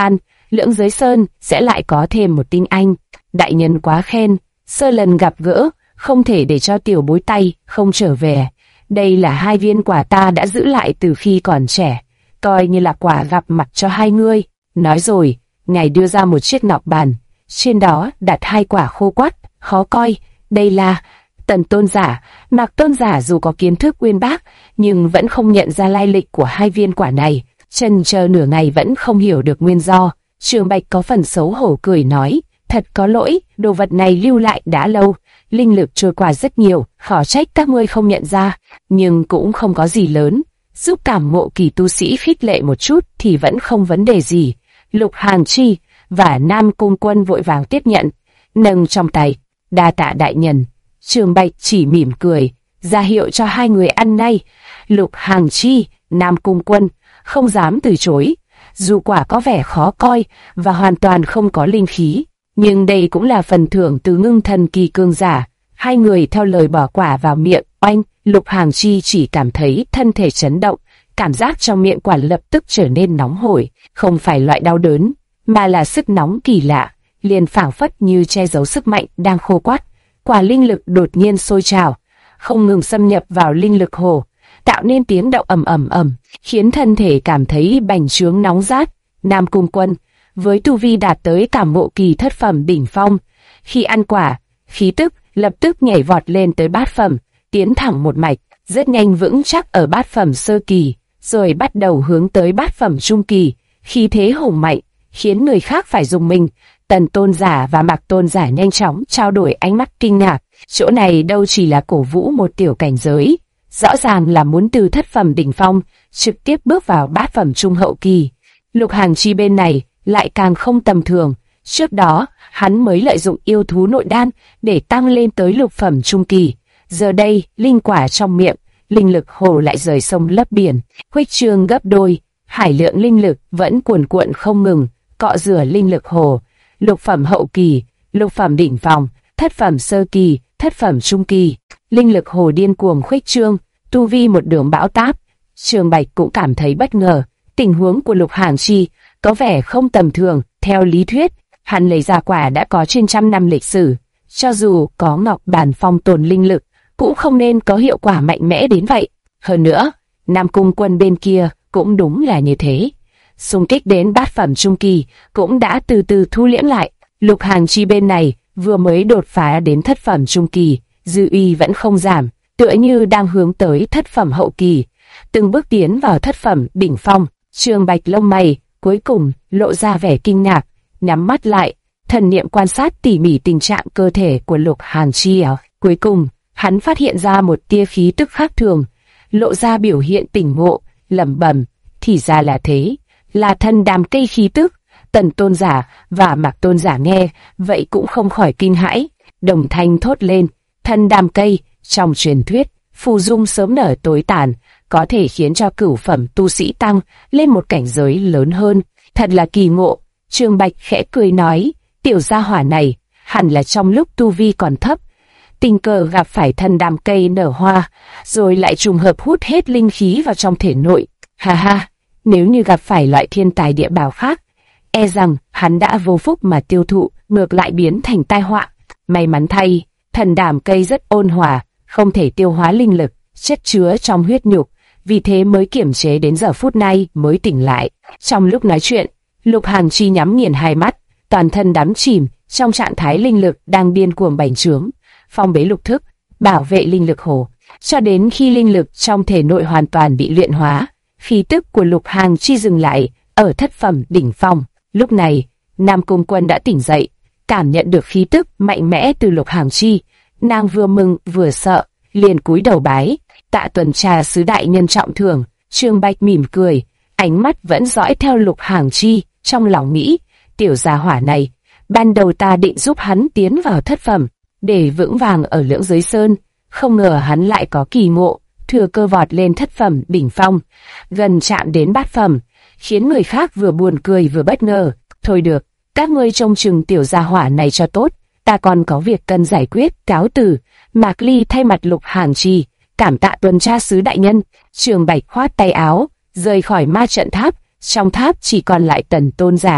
Lưỡng Giới Sơn sẽ lại có thêm một tinh anh. Đại nhân quá khen, sơ lần gặp gỡ, không thể để cho tiểu bối tay không trở về. Đây là 2 viên quả ta đã giữ lại từ khi còn trẻ, coi như là quả gặp mặt cho hai ngươi. Nói rồi, ngài đưa ra một chiếc ngọc bàn, trên đó đặt 2 quả khô quắt, khó coi. Đây là Tần tôn giả. Mạc tôn giả dù có kiến thức uyên bác, nhưng vẫn không nhận ra lai lịch của 2 viên quả này. Chần chờ nửa ngày vẫn không hiểu được nguyên do. Trường Bạch có phần xấu hổ cười nói, thật có lỗi, đồ vật này lưu lại đã lâu, linh lực trôi qua rất nhiều, khó trách các ngươi không nhận ra, nhưng cũng không có gì lớn, giúp cảm ngộ kỳ tu sĩ khích lệ một chút thì vẫn không vấn đề gì. Lục Hàng Chi và Nam Cung Quân vội vàng tiếp nhận, nâng trong tay, đa tạ đại nhân. Trường Bạch chỉ mỉm cười, ra hiệu cho 2 người ăn nay. Lục Hàng Chi, Nam Cung Quân không dám từ chối, dù quả có vẻ khó coi và hoàn toàn không có linh khí, nhưng đây cũng là phần thưởng từ Ngưng Thần kỳ cường giả. 2 người theo lời bỏ quả vào miệng. Oanh, Lục Hàng Chi chỉ cảm thấy thân thể chấn động, cảm giác trong miệng quả lập tức trở nên nóng hổi, không phải loại đau đớn, mà là sức nóng kỳ lạ, liền phảng phất như che giấu sức mạnh đang khô quắt. Quả linh lực đột nhiên sôi trào, không ngừng xâm nhập vào linh lực hồ, tạo nên tiếng động ầm ầm ầm, khiến thân thể cảm thấy bành trướng nóng rát. Nam Cung Quân với tu vi đạt tới cảm ngộ kỳ thất phẩm đỉnh phong, khi ăn quả, khí tức lập tức nhảy vọt lên tới bát phẩm, tiến thẳng một mạch, rất nhanh vững chắc ở bát phẩm sơ kỳ, rồi bắt đầu hướng tới bát phẩm trung kỳ, khí thế hùng mạnh, khiến người khác phải rùng mình. Tần tôn giả và Mạc tôn giả nhanh chóng trao đổi ánh mắt kinh ngạc, chỗ này đâu chỉ là cổ vũ một tiểu cảnh giới, rõ ràng là muốn từ thất phẩm đỉnh phong trực tiếp bước vào bát phẩm trung hậu kỳ. Lục Hàng Chi bên này lại càng không tầm thường, trước đó hắn mới lợi dụng yêu thú nội đan để tăng lên tới lục phẩm trung kỳ, giờ đây linh quả trong miệng, linh lực hồ lại rời sông lấp biển, khuếch trương gấp đôi, hải lượng linh lực vẫn cuồn cuộn không ngừng, cọ rửa linh lực hồ. Lục phẩm hậu kỳ, lục phẩm đỉnh phong, thất phẩm sơ kỳ, thất phẩm trung kỳ, linh lực hồ điên cuồng khuếch trương, tu vi một đường bão táp. Trường Bạch cũng cảm thấy bất ngờ, tình huống của Lục Hàng Chi có vẻ không tầm thường. Theo lý thuyết, hắn lấy ra quả đã có trên 100 năm lịch sử, cho dù có ngọc bàn phong tồn linh lực, cũng không nên có hiệu quả mạnh mẽ đến vậy. Hơn nữa, Nam Cung Quân bên kia cũng đúng là như thế. Xung kích đến bát phẩm trung kỳ cũng đã từ từ thu liễm lại. Lục Hàng Chi bên này vừa mới đột phá đến thất phẩm trung kỳ, dư uy vẫn không giảm, tựa như đang hướng tới thất phẩm hậu kỳ, từng bước tiến vào thất phẩm đỉnh phong. Trường Bạch lông mày cuối cùng lộ ra vẻ kinh ngạc, nhắm mắt lại, thần niệm quan sát tỉ mỉ tình trạng cơ thể của Lục Hàng Chi. Cuối cùng, hắn phát hiện ra một tia khí tức khác thường, lộ ra biểu hiện tỉnh ngộ, lẩm bẩm, thì ra là thế, là thân đàm cây khí tức. Tần tôn giả và Mạc tôn giả nghe vậy cũng không khỏi kinh hãi, đồng thanh thốt lên, thân đàm cây, trong truyền thuyết, phù dung sớm nở tối tàn, có thể khiến cho cửu phẩm tu sĩ tăng lên một cảnh giới lớn hơn, thật là kỳ ngộ. Trường Bạch khẽ cười nói, tiểu gia hỏa này hẳn là trong lúc tu vi còn thấp, tình cờ gặp phải thân đàm cây nở hoa, rồi lại trùng hợp hút hết linh khí vào trong thể nội. Ha ha, nếu như gặp phải loại thiên tài địa bảo khác, e rằng hắn đã vô phúc mà tiêu thụ, ngược lại biến thành tai họa. May mắn thay, thần đàm cây rất ôn hòa, không thể tiêu hóa linh lực chất chứa trong huyết nhục, vì thế mới kiềm chế đến giờ phút này mới tỉnh lại. Trong lúc nói chuyện, Lục Hàng Chi nhắm nghiền hai mắt, toàn thân đắm chìm trong trạng thái linh lực đang điên cuồng bành trướng, phong bế lục thức, bảo vệ linh lực hồ, cho đến khi linh lực trong thể nội hoàn toàn bị luyện hóa, khí tức của Lục Hàng Chi dừng lại ở thất phẩm đỉnh phong. Lúc này, Nam Cung Quân đã tỉnh dậy, cảm nhận được khí tức mạnh mẽ từ Lục Hàng Chi, nàng vừa mừng vừa sợ, liền cúi đầu bái, tạ tuần tra sứ đại nhân trọng thưởng. Trường Bạch mỉm cười, ánh mắt vẫn dõi theo Lục Hàng Chi, trong lòng nghĩ, tiểu gia hỏa này, ban đầu ta định giúp hắn tiến vào thất phẩm, để vững vàng ở Lưỡng Giới Sơn, không ngờ hắn lại có kỳ ngộ, thừa cơ vọt lên thất phẩm đỉnh phong, gần chạm đến bát phẩm, khiến người khác vừa buồn cười vừa bất ngờ. Thôi được, các ngươi trông chừng tiểu gia hỏa này cho tốt, ta còn có việc cần giải quyết, cáo từ. Mạc Ly thay mặt Lục Hàng Chi, cảm tạ tuần tra sứ đại nhân. Trường Bạch khoát tay áo, rời khỏi ma trận tháp, trong tháp chỉ còn lại Tần tôn giả,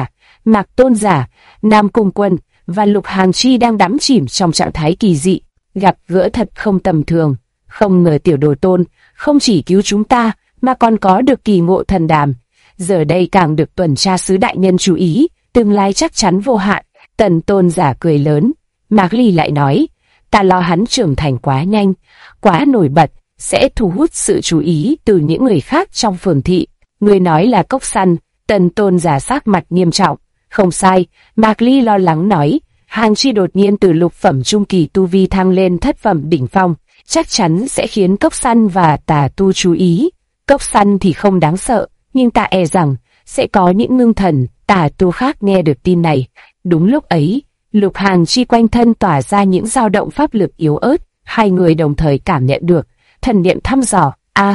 Mạc Tôn Giả, Nam Cung Quân và Lục Hàng Chi đang đắm chìm trong trạng thái kỳ dị, gặp gỡ thật không tầm thường. Không ngờ tiểu đồ tôn không chỉ cứu chúng ta mà còn có được kỳ ngộ thần đàm. Giờ đây càng được tuần tra sứ đại nhân chú ý, tương lai chắc chắn vô hạn. Tần Tôn Giả cười lớn. Mạc Ly lại nói, ta lo hắn trưởng thành quá nhanh, quá nổi bật, sẽ thu hút sự chú ý từ những người khác trong phường thị. Người nói là cốc săn. Tần Tôn Giả sắc mặt nghiêm trọng. Không sai, Mạc Ly lo lắng nói, Hàng Chi đột nhiên từ lục phẩm trung kỳ tu vi thăng lên thất phẩm đỉnh phong, chắc chắn sẽ khiến cốc săn và tà tu chú ý. Cốc săn thì không đáng sợ, nhưng ta e rằng sẽ có những ngưng thần tà tu khác nghe được tin này. Đúng lúc ấy, Lục Hàng Chi quanh thân tỏa ra những dao động pháp lực yếu ớt, hai người đồng thời cảm nhận được thần niệm thăm dò.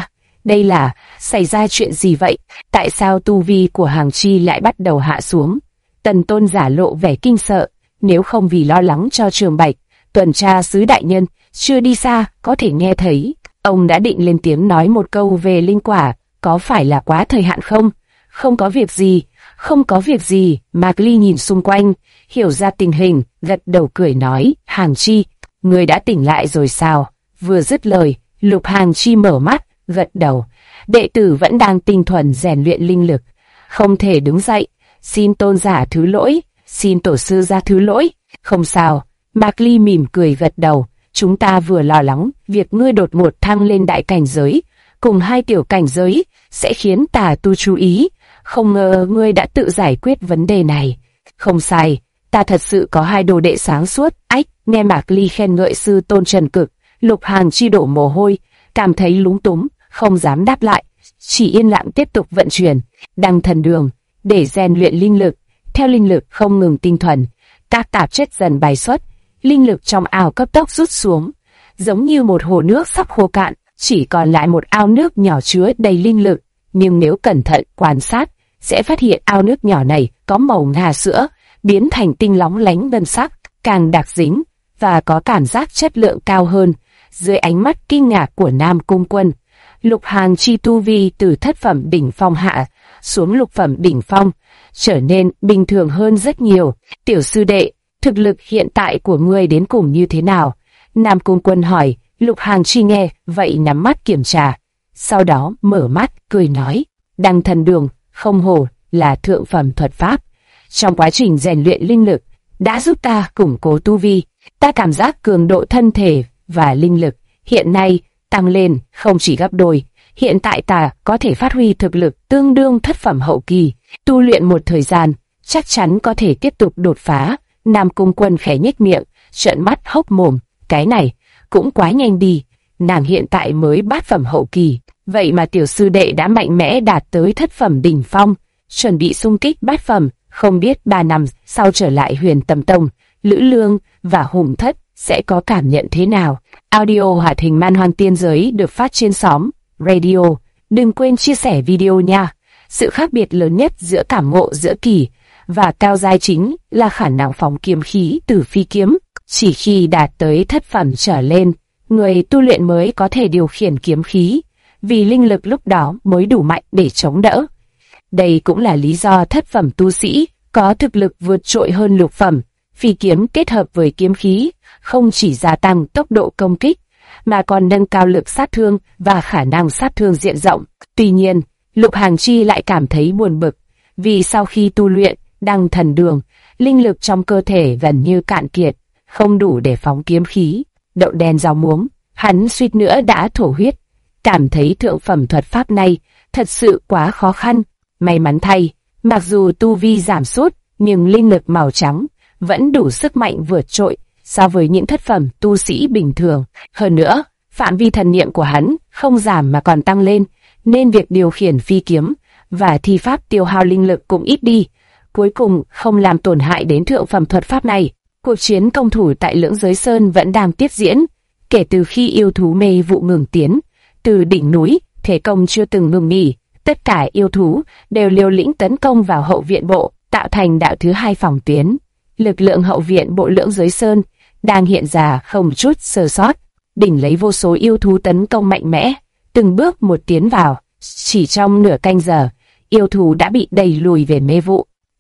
Đây là xảy ra chuyện gì vậy? Tại sao tu vi của Hàng Chi lại bắt đầu hạ xuống? Tần Tôn Giả lộ vẻ kinh sợ, nếu không vì lo lắng cho Trường Bạch, tuần tra sứ đại nhân chưa đi xa có thể nghe thấy. Ông đã định lên tiếng nói một câu về linh quả, có phải là quá thời hạn không? Không có việc gì, không có việc gì. Mạc Ly nhìn xung quanh, hiểu ra tình hình, gật đầu cười nói, Hàng Chi, người đã tỉnh lại rồi sao? Vừa dứt lời, Lục Hàng Chi mở mắt, gật đầu, đệ tử vẫn đang tinh thuần rèn luyện linh lực, không thể đứng dậy, xin tôn giả thứ lỗi, xin tổ sư ra thứ lỗi. Không sao, Mạc Ly mỉm cười gật đầu, chúng ta vừa lo lắng việc ngươi đột ngột thăng lên đại cảnh giới, cùng hai tiểu cảnh giới, sẽ khiến tà tu chú ý, không ngờ ngươi đã tự giải quyết vấn đề này. Không sai, ta thật sự có hai đồ đệ sáng suốt. Nghe Mạc Ly khen ngợi sư tôn Trần Cực, Lục Hàng Chi đổ mồ hôi, cảm thấy lúng túng, không dám đáp lại, chỉ yên lặng tiếp tục vận chuyển đăng thần đường để rèn luyện linh lực. Theo linh lực không ngừng tinh thuần, các tạp chất dần bài xuất, linh lực trong ao cấp tốc rút xuống, giống như một hồ nước sắp khô cạn, chỉ còn lại một ao nước nhỏ chứa đầy linh lực. Nhưng nếu cẩn thận quan sát, sẽ phát hiện ao nước nhỏ này có màu ngà sữa, biến thành tinh lóng lánh ngân sắc, càng đặc dính và có cảm giác chất lượng cao hơn. Dưới ánh mắt kinh ngạc của Nam Cung Quân, Lục Hàng Chi tu vi từ thất phẩm đỉnh phong hạ xuống lục phẩm đỉnh phong, trở nên bình thường hơn rất nhiều. Tiểu sư đệ, thực lực hiện tại của ngươi đến cùng như thế nào? Nam Cung Quân hỏi. Lục Hàng Chi nghe vậy nắm mắt kiểm tra, sau đó mở mắt cười nói, đăng thần đường không hổ là thượng phẩm thuật pháp, trong quá trình rèn luyện linh lực đã giúp ta củng cố tu vi. Ta cảm giác cường độ thân thể và linh lực hiện nay tăng lên không chỉ gấp đôi. Hiện tại ta có thể phát huy thực lực tương đương thất phẩm hậu kỳ, tu luyện một thời gian chắc chắn có thể tiếp tục đột phá. Nam Cung Quân khẽ nhếch miệng, trợn mắt hốc mồm, cái này cũng quá nhanh đi, nàng hiện tại mới bát phẩm hậu kỳ, vậy mà tiểu sư đệ đã mạnh mẽ đạt tới thất phẩm đỉnh phong, chuẩn bị xung kích bát phẩm. Không biết 3 năm sau trở lại Huyền Tầm Tông, Lữ Lương và Hùng Thất sẽ có cảm nhận thế nào? Audio hoạt hình Man Hoang Tiên Giới được phát trên xóm Radio. Đừng quên chia sẻ video nha. Sự khác biệt lớn nhất giữa cảm ngộ giữa kỳ và cao giai chính là khả năng phóng kiếm khí từ phi kiếm. Chỉ khi đạt tới thất phẩm trở lên, người tu luyện mới có thể điều khiển kiếm khí, vì linh lực lúc đó mới đủ mạnh để chống đỡ. Đây cũng là lý do thất phẩm tu sĩ có thực lực vượt trội hơn lục phẩm. Phi kiếm kết hợp với kiếm khí không chỉ gia tăng tốc độ công kích, mà còn nâng cao lực sát thương và khả năng sát thương diện rộng. Tuy nhiên, Lục Hàng Chi lại cảm thấy buồn bực, vì sau khi tu luyện đăng thần đường, linh lực trong cơ thể gần như cạn kiệt, không đủ để phóng kiếm khí. Đậu đen rau muống, hắn suýt nữa đã thổ huyết, cảm thấy thượng phẩm thuật pháp này thật sự quá khó khăn. May mắn thay, mặc dù tu vi giảm sút, nhưng linh lực màu trắng vẫn đủ sức mạnh vượt trội so với những thất phẩm tu sĩ bình thường. Hơn nữa, phạm vi thần niệm của hắn không giảm mà còn tăng lên, nên việc điều khiển phi kiếm và thi pháp tiêu hao linh lực cũng ít đi, cuối cùng không làm tổn hại đến thượng phẩm thuật pháp này. Cuộc chiến công thủ tại Lưỡng Giới Sơn vẫn đang tiếp diễn. Kể từ khi yêu thú mê vụ ngừng tiến từ đỉnh núi, thế công chưa từng ngừng nghỉ. Tất cả yêu thú đều liều lĩnh tấn công vào hậu viện bộ, tạo thành đạo thứ hai phòng tuyến. Lực lượng hậu viện bộ Lưỡng Giới Sơn đang hiện ra không chút sơ sót, đỉnh lấy vô số yêu thú tấn công mạnh mẽ, từng bước một tiến vào. Chỉ trong nửa canh giờ, yêu thú đã bị đẩy lùi về mê vụ.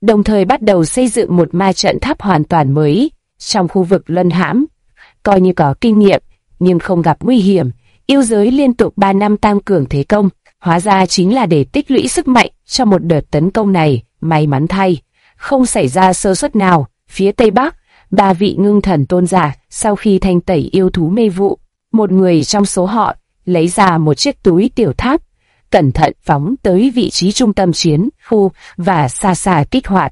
đồng thời bắt đầu xây dựng một ma trận tháp hoàn toàn mới trong khu vực luân hãm. Coi như có kinh nghiệm, nhưng không gặp nguy hiểm, yêu giới liên tục 3 năm tăng cường thế công, hóa ra chính là để tích lũy sức mạnh cho một đợt tấn công này. May mắn thay, không xảy ra sơ suất nào. Phía Tây Bắc, 3 vị ngưng thần tôn giả sau khi thanh tẩy yêu thú mê vụ, một người trong số họ lấy ra một chiếc túi tiểu tháp, cẩn thận phóng tới vị trí trung tâm chiến khu và xa xa kích hoạt.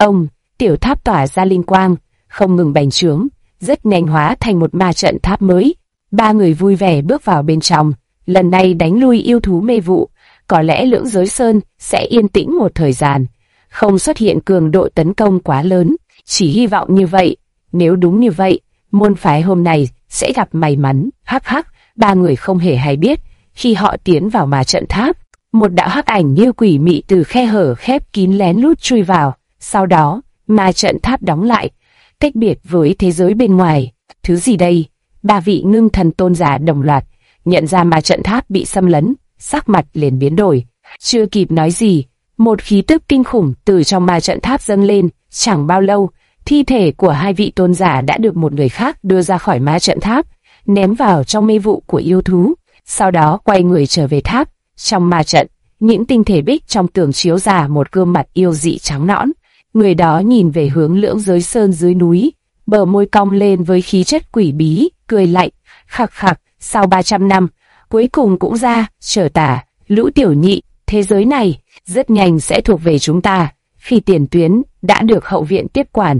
Tiểu tháp tỏa ra linh quang, không ngừng bành trướng, rất nhanh hóa thành một ma trận tháp mới. 3 người vui vẻ bước vào bên trong, lần này đánh lui yêu thú mê vụ, có lẽ Lưỡng Giới Sơn sẽ yên tĩnh một thời gian, không xuất hiện cường độ tấn công quá lớn, chỉ hy vọng như vậy. Nếu đúng như vậy, môn phái hôm nay sẽ gặp may mắn. Hắc hắc, 3 người không hề hay biết, khi họ tiến vào ma trận tháp, một đạo hắc ảnh như quỷ mị từ khe hở khép kín lén lút chui vào, sau đó ma trận tháp đóng lại, cách biệt với thế giới bên ngoài. Thứ gì đây? 3 vị ngưng thần tôn giả đồng loạt nhận ra ma trận tháp bị xâm lấn, sắc mặt liền biến đổi. Chưa kịp nói gì, một khí tức kinh khủng từ trong ma trận tháp dâng lên. Chẳng bao lâu, thi thể của 2 vị tôn giả đã được một người khác đưa ra khỏi ma trận tháp, ném vào trong mê vụ của yêu thú, sau đó quay người trở về tháp. Trong ma trận, những tinh thể bích trong tường chiếu ra một gương mặt yêu dị trắng nõn. Người đó nhìn về hướng Lưỡng Giới Sơn dưới núi, bờ môi cong lên với khí chất quỷ bí, cười lạnh, khặc khặc, sau 300 năm, cuối cùng cũng ra, trở tả, Lũ tiểu nhị, thế giới này rất nhanh sẽ thuộc về chúng ta. Khi tiền tuyến đã được hậu viện tiếp quản,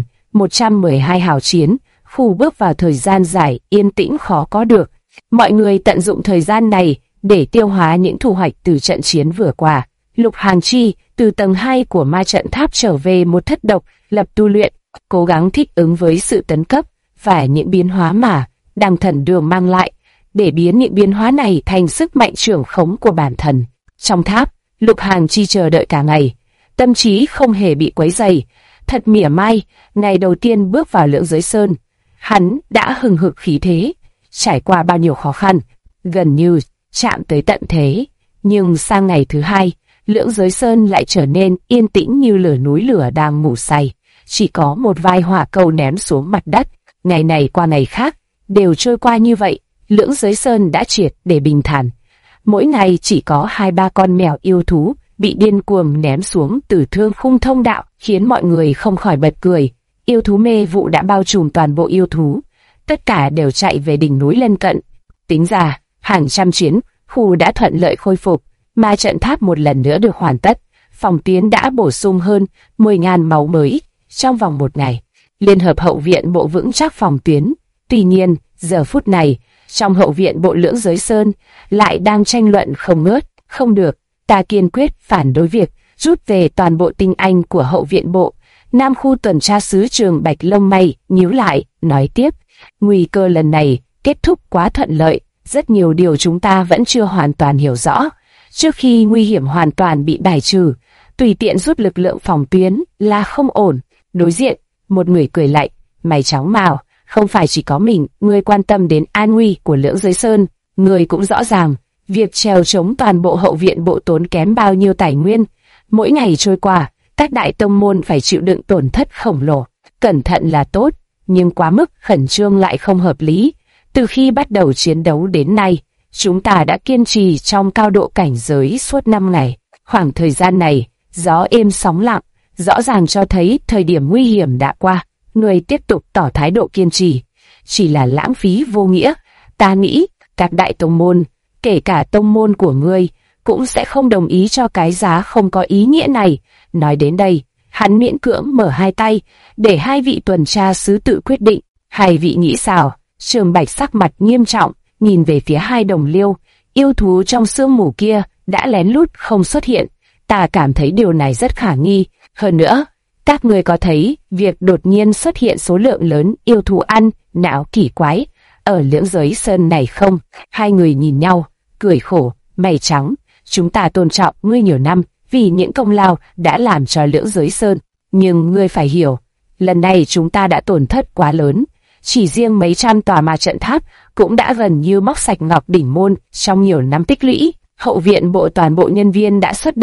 112 hào chiến, khu bước vào thời gian dài yên tĩnh khó có được. Mọi người tận dụng thời gian này để tiêu hóa những thu hoạch từ trận chiến vừa qua. Lục Hàn Chi từ tầng 2 của ma trận tháp trở về một thất độc lập tu luyện, cố gắng thích ứng với sự tấn cấp và những biến hóa mà Đằng Thần Đường mang lại, để biến những biến hóa này thành sức mạnh trưởng khống của bản thân. Trong tháp, Lục Hàn Chi chờ đợi cả ngày, tâm trí không hề bị quấy rầy. Thật mỉa mai, ngày đầu tiên bước vào Lưỡng Giới Sơn, hắn đã hừng hực khí thế, trải qua bao nhiêu khó khăn, gần như chạm tới tận thế. Nhưng sang ngày thứ 2, Lưỡng Giới Sơn lại trở nên yên tĩnh như lửa núi lửa đang ngủ say, chỉ có một vài hỏa cầu ném xuống mặt đất. Ngày này qua ngày khác, đều trôi qua như vậy, Lưỡng Giới Sơn đã triệt để bình thản. Mỗi ngày chỉ có 2-3 con mèo yêu thú bị điên cuồng ném xuống từ thương khung thông đạo, khiến mọi người không khỏi bật cười. Yêu thú mê vụ đã bao trùm toàn bộ yêu thú, tất cả đều chạy về đỉnh núi lân cận. Tính ra, hàng trăm chiến khu đã thuận lợi khôi phục, ma trận tháp một lần nữa được hoàn tất, phòng tuyến đã bổ sung hơn 10.000 máu mới trong vòng một ngày. Liên hợp hậu viện bộ vững chắc phòng tuyến. Tuy nhiên, giờ phút này, trong hậu viện bộ Lưỡng Giới Sơn lại đang tranh luận không ngớt. Không được, ta kiên quyết phản đối việc rút về toàn bộ tinh anh của hậu viện bộ. Nam khu tuần tra sứ Trường Bạch lông mày nhíu lại, nói tiếp, nguy cơ lần này kết thúc quá thuận lợi, rất nhiều điều chúng ta vẫn chưa hoàn toàn hiểu rõ. Trước khi nguy hiểm hoàn toàn bị bài trừ, tùy tiện rút lực lượng phòng tuyến là không ổn. Đối diện, một người cười lạnh, mày chóng mào, không phải chỉ có mình ngươi quan tâm đến an nguy của Lưỡng Giới Sơn, ngươi cũng rõ ràng, việc trèo chống toàn bộ hậu viện bộ tốn kém bao nhiêu tài nguyên. Mỗi ngày trôi qua, các đại tông môn phải chịu đựng tổn thất khổng lồ. Cẩn thận là tốt, nhưng quá mức khẩn trương lại không hợp lý. Từ khi bắt đầu chiến đấu đến nay, chúng ta đã kiên trì trong cao độ cảnh giới suốt 5 ngày. Khoảng thời gian này, gió êm sóng lặng, rõ ràng cho thấy thời điểm nguy hiểm đã qua. Người tiếp tục tỏ thái độ kiên trì, chỉ là lãng phí vô nghĩa. Ta nghĩ, các đại tông môn, kể cả tông môn của ngươi, cũng sẽ không đồng ý cho cái giá không có ý nghĩa này. Nói đến đây, hắn miễn cưỡng mở hai tay, để hai vị tuần tra sứ tự quyết định. Hai vị nghĩ sao? Trường Bạch sắc mặt nghiêm trọng, nhìn về phía hai đồng liêu, yêu thú trong sương mù kia đã lén lút không xuất hiện. Ta cảm thấy điều này rất khả nghi. Hơn nữa, các người có thấy việc đột nhiên xuất hiện số lượng lớn yêu thú ăn não kỳ quái ở Lưỡng Giới Sơn này không? Hai người nhìn nhau, cười khổ, mày trắng. Chúng ta tôn trọng ngươi nhiều năm vì những công lao đã làm cho Lưỡng Giới Sơn. Nhưng ngươi phải hiểu, lần này chúng ta đã tổn thất quá lớn. Chỉ riêng mấy trăm tòa ma trận tháp cũng đã gần như móc sạch ngọc đỉnh môn trong nhiều năm tích lũy. Hậu viện bộ toàn bộ nhân viên đã xuất động,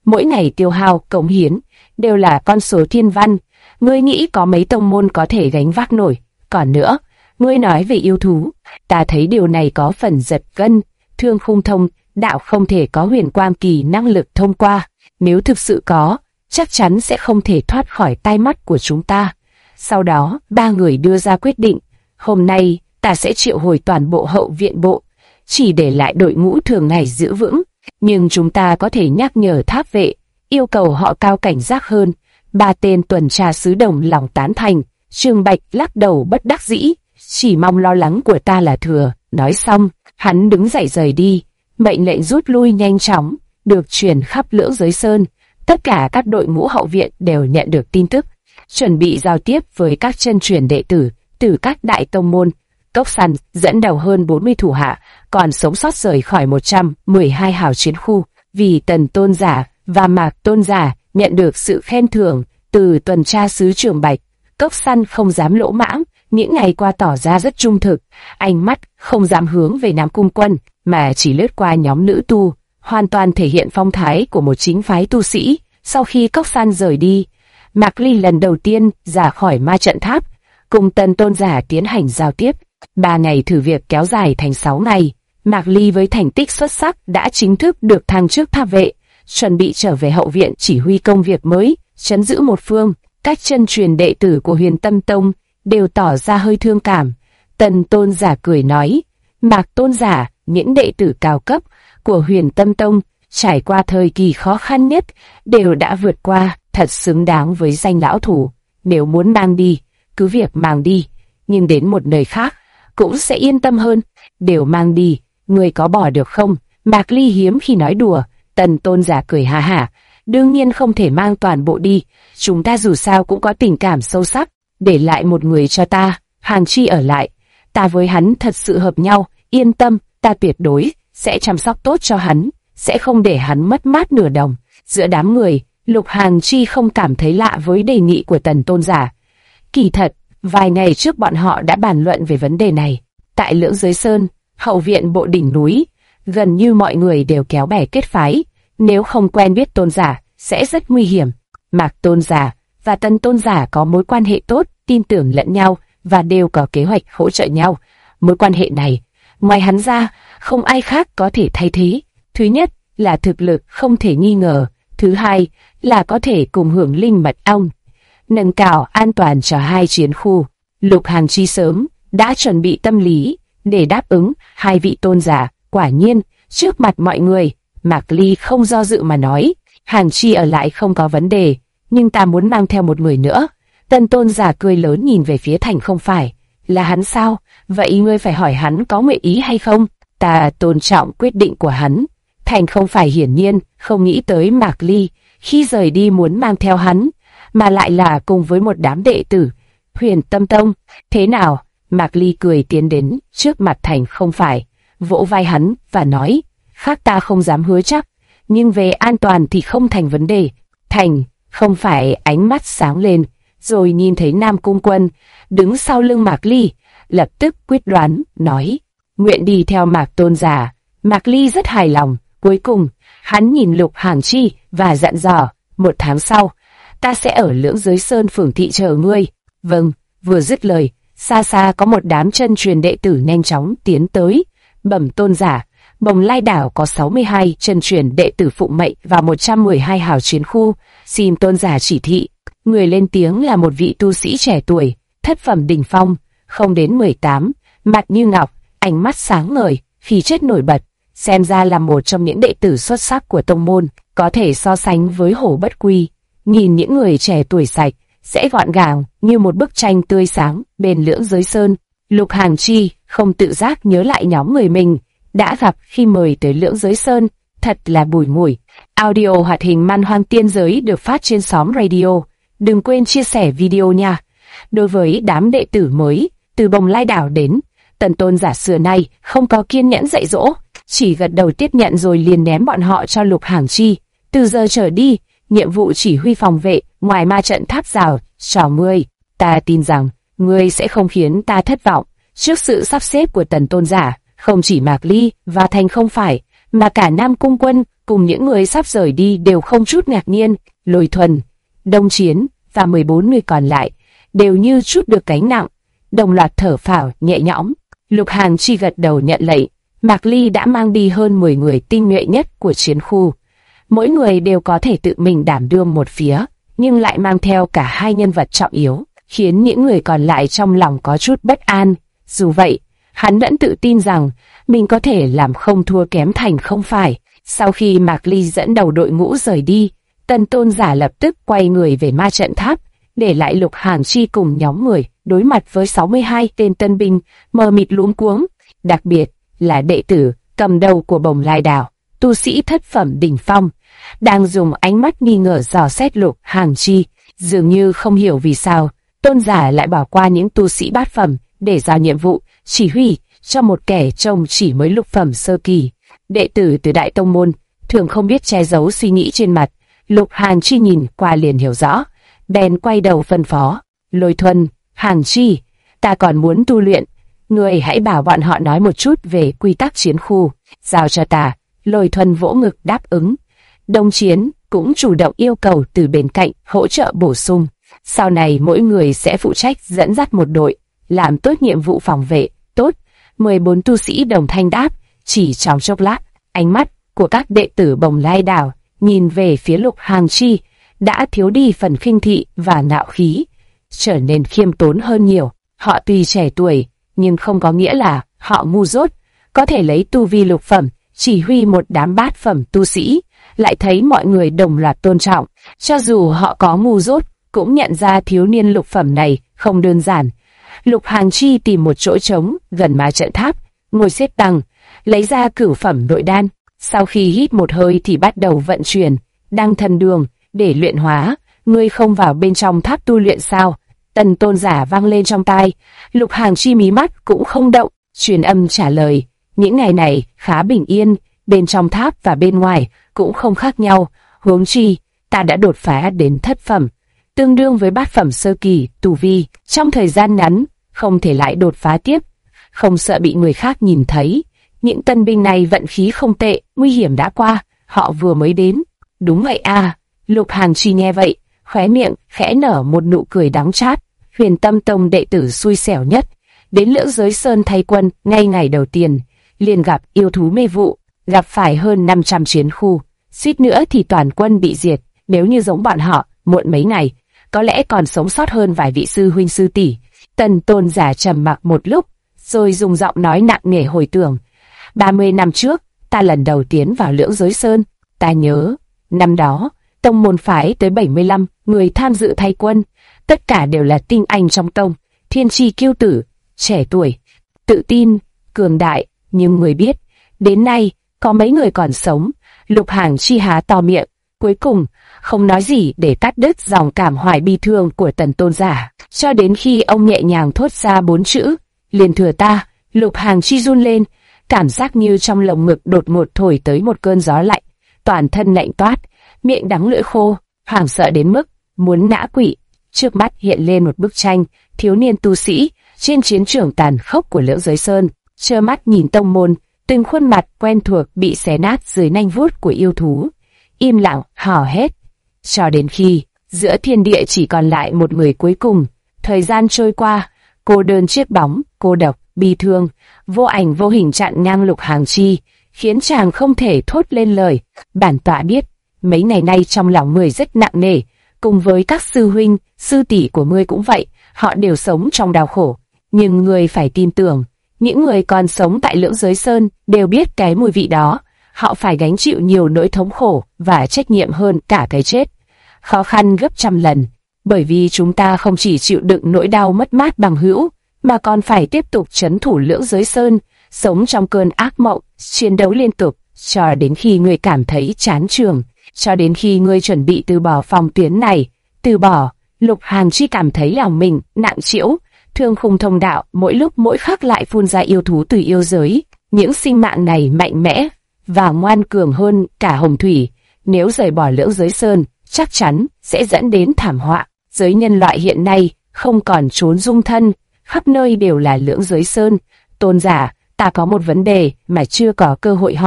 mỗi ngày tiêu hao, cống hiến, đều là con số thiên văn. Ngươi nghĩ có mấy tông môn có thể gánh vác nổi? Còn nữa, ngươi nói về yêu thú, ta thấy điều này có phần giật gân. Thương Khung Thông đạo không thể có huyền quang kỳ năng lực thông qua, nếu thực sự có, chắc chắn sẽ không thể thoát khỏi tai mắt của chúng ta. Sau đó, ba người đưa ra quyết định, hôm nay ta sẽ triệu hồi toàn bộ hậu viện bộ, chỉ để lại đội ngũ thường ngày giữ vững, nhưng chúng ta có thể nhắc nhở tháp vệ, yêu cầu họ cao cảnh giác hơn. Ba tên tuần tra sứ đồng lòng tán thành. Trương Bạch lắc đầu bất đắc dĩ, chỉ mong lo lắng của ta là thừa. Nói xong, hắn đứng dậy rời đi. Mệnh lệnh rút lui nhanh chóng được truyền khắp Lưỡng Giới Sơn. Tất cả các đội ngũ hậu viện đều nhận được tin tức, chuẩn bị giao tiếp với các chân truyền đệ tử từ các đại tông môn. Cốc Săn dẫn đầu hơn 40 thủ hạ, còn sống sót rời khỏi 112 hào chiến khu. Vì Tần Tôn Giả và Mạc Tôn Giả nhận được sự khen thưởng từ tuần tra sứ Trường Bạch, Cốc Săn không dám lỗ mãng, những ngày qua tỏ ra rất trung thực, ánh mắt không dám hướng về Nam Cung Quân, mà chỉ lướt qua nhóm nữ tu, hoàn toàn thể hiện phong thái của một chính phái tu sĩ. Sau khi Cốc Săn rời đi, Mạc Ly lần đầu tiên ra khỏi ma trận tháp, cùng Tần Tôn Giả tiến hành giao tiếp. 3 ngày thử việc kéo dài thành 6 ngày, Mạc Ly với thành tích xuất sắc đã chính thức được thăng chức tháp vệ, chuẩn bị trở về hậu viện chỉ huy công việc mới, trấn giữ một phương. Các chân truyền đệ tử của Huyền Tâm Tông đều tỏ ra hơi thương cảm. Tần Tôn Giả cười nói, Mạc Tôn Giả, những đệ tử cao cấp của Huyền Tâm Tông trải qua thời kỳ khó khăn nhất đều đã vượt qua, thật xứng đáng với danh lão thủ. Nếu muốn mang đi, cứ việc mang đi, nhưng đến một nơi khác cũng sẽ yên tâm hơn. Đều mang đi, người có bỏ được không? Mạc Ly hiếm khi nói đùa. Tần Tôn Giả cười ha hả, đương nhiên không thể mang toàn bộ đi, chúng ta dù sao cũng có tình cảm sâu sắc, để lại một người cho ta. Hàn Chi ở lại, ta với hắn thật sự hợp nhau, yên tâm, ta tuyệt đối sẽ chăm sóc tốt cho hắn, sẽ không để hắn mất mát nửa đồng. Giữa đám người, Lục Hàn Chi không cảm thấy lạ với đề nghị của Tần Tôn Giả. Kỳ thật, vài ngày trước bọn họ đã bàn luận về vấn đề này. Tại Lưỡng Giới Sơn, hậu viện bộ đỉnh núi, gần như mọi người đều kéo bè kết phái, nếu không quen biết Tôn Giả sẽ rất nguy hiểm. Mạc Tôn Giả và Tần Tôn Giả có mối quan hệ tốt, tin tưởng lẫn nhau và đều có kế hoạch hỗ trợ nhau. Mối quan hệ này, ngoài hắn ra, không ai khác có thể thay thế. Thứ nhất là thực lực không thể nghi ngờ, thứ hai là có thể cùng hưởng linh mật ong, nâng cao an toàn cho hai chiến khu. Lục Hàn Chi sớm đã chuẩn bị tâm lý để đáp ứng hai vị tôn giả. Quả nhiên, trước mặt mọi người, Mạc Ly không do dự mà nói, Hàn Chi ở lại không có vấn đề, nhưng ta muốn mang theo một người nữa. Tần Tôn Giả cười lớn nhìn về phía Thành Không Phải, là hắn sao? Vậy ngươi phải hỏi hắn có nguyện ý hay không? Ta tôn trọng quyết định của hắn. Thành Không Phải hiển nhiên không nghĩ tới Mạc Ly khi rời đi muốn mang theo hắn, mà lại là cùng với một đám đệ tử Huyền Tâm Tông. Thế nào? Mạc Ly cười tiến đến trước mặt Thành Không Phải, vỗ vai hắn và nói, khác ta không dám hứa chắc, nhưng về an toàn thì không thành vấn đề. Thành Không Phải ánh mắt sáng lên, rồi nhìn thấy Nam Cung Quân đứng sau lưng Mạc Ly, lập tức quyết đoán, nói, nguyện đi theo Mạc Tôn Giả. Mạc Ly rất hài lòng. Cuối cùng, hắn nhìn Lục Hàn Chi và dặn dò, 1 tháng sau, ta sẽ ở Lưỡng Giới Sơn phường thị chờ ngươi. Vâng. Vừa dứt lời, xa xa có một đám chân truyền đệ tử nhanh chóng tiến tới. Bẩm Tôn Giả, Bồng Lai Đảo có 62 chân truyền đệ tử phụng mệnh vào 112 hào chiến khu, xin Tôn Giả chỉ thị. Người lên tiếng là một vị tu sĩ trẻ tuổi, thất phẩm đỉnh phong, không đến 18, mặt như ngọc, ánh mắt sáng ngời, khí chất nổi bật, xem ra là một trong những đệ tử xuất sắc của tông môn, có thể so sánh với Hổ Bất Quy. Nhìn những người trẻ tuổi sạch, sẽ gọn gàng như một bức tranh tươi sáng bên Lưỡng Giới Sơn. Lục Hàn Chi không tự giác nhớ lại nhóm người mình đã gặp khi mời tới Lưỡng Giới Sơn, thật là bùi ngùi. Audio hoạt hình Man Hoang Tiên Giới được phát trên xóm radio. Đừng quên chia sẻ video nha. Đối với đám đệ tử mới từ Bồng Lai Đảo đến, Tần Tôn Giả xưa nay không có kiên nhẫn dạy dỗ, chỉ gật đầu tiếp nhận rồi liền ném bọn họ cho Lục Hàn Chi. Từ giờ trở đi, nhiệm vụ chỉ huy phòng vệ ngoài ma trận tháp rào cho ngươi. Ta tin rằng ngươi sẽ không khiến ta thất vọng. Trước sự sắp xếp của Tần Tôn Giả, không chỉ Mạc Ly và Thành Không Phải mà cả Nam Cung Quân cùng những người sắp rời đi đều không chút ngạc nhiên. Lôi Thuần, Đông Chiến và 14 người còn lại đều như trút được gánh nặng, đồng loạt thở phào nhẹ nhõm. Lục Hàn Chi gật đầu nhận lệnh. Mạc Ly đã mang đi hơn 10 người tinh nhuệ nhất của chiến khu. Mỗi người đều có thể tự mình đảm đương một phía, nhưng lại mang theo cả hai nhân vật trọng yếu, khiến những người còn lại trong lòng có chút bất an. Dù vậy, hắn vẫn tự tin rằng mình có thể làm không thua kém Thành không phải. Sau khi Mạc Ly dẫn đầu đội ngũ rời đi, Tần Tôn Giả lập tức quay người về ma trận tháp, để lại Lục Hàn Chi cùng nhóm người đối mặt với 62 tên tân binh mờ mịt luống cuống, đặc biệt là đệ tử cầm đầu của Bồng Lai Đảo, tu sĩ thất phẩm đỉnh phong, đang dùng ánh mắt nghi ngờ dò xét Lục Hàn Chi, dường như không hiểu vì sao Tôn giả lại bỏ qua những tu sĩ bát phẩm để giao nhiệm vụ chỉ huy cho một kẻ trông chỉ mới lục phẩm sơ kỳ. Đệ tử từ Đại Tông môn thường không biết che giấu suy nghĩ trên mặt. Lục Hàn Chi nhìn qua liền hiểu rõ, bèn quay đầu phân phó: Lôi Thuần, Hàn Chi, ta còn muốn tu luyện, người hãy bảo bọn họ nói một chút về quy tắc chiến khu, giao cho ta. Lôi Thuần vỗ ngực đáp ứng. Đông Chiến cũng chủ động yêu cầu từ bên cạnh hỗ trợ bổ sung. Sau này mỗi người sẽ phụ trách dẫn dắt một đội, làm tốt nhiệm vụ phòng vệ. Tốt. 14 tu sĩ đồng thanh đáp. Chỉ trong chốc lát, ánh mắt của các đệ tử Bồng Lai Đảo nhìn về phía Lục Hàn Chi đã thiếu đi phần khinh thị và ngạo khí, trở nên khiêm tốn hơn nhiều. Họ tuy trẻ tuổi, nhưng không có nghĩa là họ ngu dốt, có thể lấy tu vi lục phẩm chỉ huy một đám bát phẩm tu sĩ, lại thấy mọi người đồng loạt tôn trọng. Cho dù họ có ngu dốt, cũng nhận ra thiếu niên lục phẩm này không đơn giản. Lục Hàn Chi tìm một chỗ trống gần ma trận tháp, ngồi xếp bằng, lấy ra cửu phẩm nội đan. Sau khi hít một hơi thì bắt đầu vận chuyển đăng thần đường để luyện hóa. Ngươi không vào bên trong tháp tu luyện sao? Tần Tôn giả vang lên trong tai. Lục Hàn Chi mí mắt cũng không động, truyền âm trả lời: những ngày này khá bình yên, bên trong tháp và bên ngoài cũng không khác nhau. Huống chi ta đã đột phá đến thất phẩm, tương đương với bát phẩm sơ kỳ tu vi, trong thời gian ngắn không thể lại đột phá tiếp, không sợ bị người khác nhìn thấy. Những tân binh này vận khí không tệ, nguy hiểm đã qua, họ vừa mới đến. Đúng vậy à. Lục Hàn Chi nghe vậy, khóe miệng khẽ nở một nụ cười đắng chát. Huyền Tâm Tông đệ tử xui xẻo nhất, đến Lưỡng Giới Sơn thay quân ngay ngày đầu tiên, liền gặp yêu thú mê vụ, gặp phải hơn 500 chiến khu, suýt nữa thì toàn quân bị diệt. Nếu như giống bọn họ, muộn mấy ngày, có lẽ còn sống sót hơn vài vị sư huynh sư tỷ. Tần Tôn giả trầm mặc một lúc, rồi dùng giọng nói nặng nề hồi tưởng: 30 năm trước, ta lần đầu tiến vào Lưỡng Giới Sơn, ta nhớ, năm đó, tông môn phái tới 75 người tham dự thay quân, tất cả đều là tinh anh trong tông, thiên chi kiêu tử, trẻ tuổi, tự tin, cường đại, nhưng người biết, đến nay, có mấy người còn sống. Lục Hàn Chi há to miệng, cuối cùng, không nói gì để cắt đứt dòng cảm hoài bi thương của Tần Tôn giả, cho đến khi ông nhẹ nhàng thốt ra 4 chữ: liền thừa ta. Lục Hàn Chi run lên, cảm giác như trong lồng ngực đột ngột thổi tới một cơn gió lạnh, toàn thân lạnh toát, miệng đắng lưỡi khô, hoảng sợ đến mức muốn ngã quỵ. Trước mắt hiện lên một bức tranh thiếu niên tu sĩ trên chiến trường tàn khốc của Lưỡng Giới Sơn, trơ mắt nhìn tông môn, từng khuôn mặt quen thuộc bị xé nát dưới nanh vuốt của yêu thú, im lặng hò hét, cho đến khi giữa thiên địa chỉ còn lại một người cuối cùng. Thời gian trôi qua, cô đơn chiếc bóng, cô độc, bi thương, vô ảnh vô hình chặn ngang Lục Hàn Chi, khiến chàng không thể thốt lên lời. Bản tọa biết, mấy ngày nay trong lòng ngươi rất nặng nề, cùng với các sư huynh, sư tỷ của ngươi cũng vậy, họ đều sống trong đau khổ. Nhưng ngươi phải tin tưởng, những người còn sống tại Lưỡng Giới Sơn đều biết cái mùi vị đó, họ phải gánh chịu nhiều nỗi thống khổ và trách nhiệm hơn cả cái chết, khó khăn gấp trăm lần, bởi vì chúng ta không chỉ chịu đựng nỗi đau mất mát bằng hữu, mà còn phải tiếp tục trấn thủ Lưỡng Giới Sơn, sống trong cơn ác mộng, chiến đấu liên tục, cho đến khi ngươi cảm thấy chán chường, cho đến khi ngươi chuẩn bị từ bỏ phòng tuyến này. Từ bỏ. Lục Hàn Chi cảm thấy lòng mình nặng trĩu, thương khung thông đạo mỗi lúc mỗi khắc lại phun ra yêu thú từ yêu giới. Những sinh mạng này mạnh mẽ và ngoan cường hơn cả hồng thủy, nếu rời bỏ Lưỡng Giới Sơn, chắc chắn sẽ dẫn đến thảm họa. Giới nhân loại hiện nay không còn trốn dung thân, khắp nơi đều là Lưỡng Giới Sơn. Tôn giả, ta có một vấn đề mà chưa có cơ hội hỏi.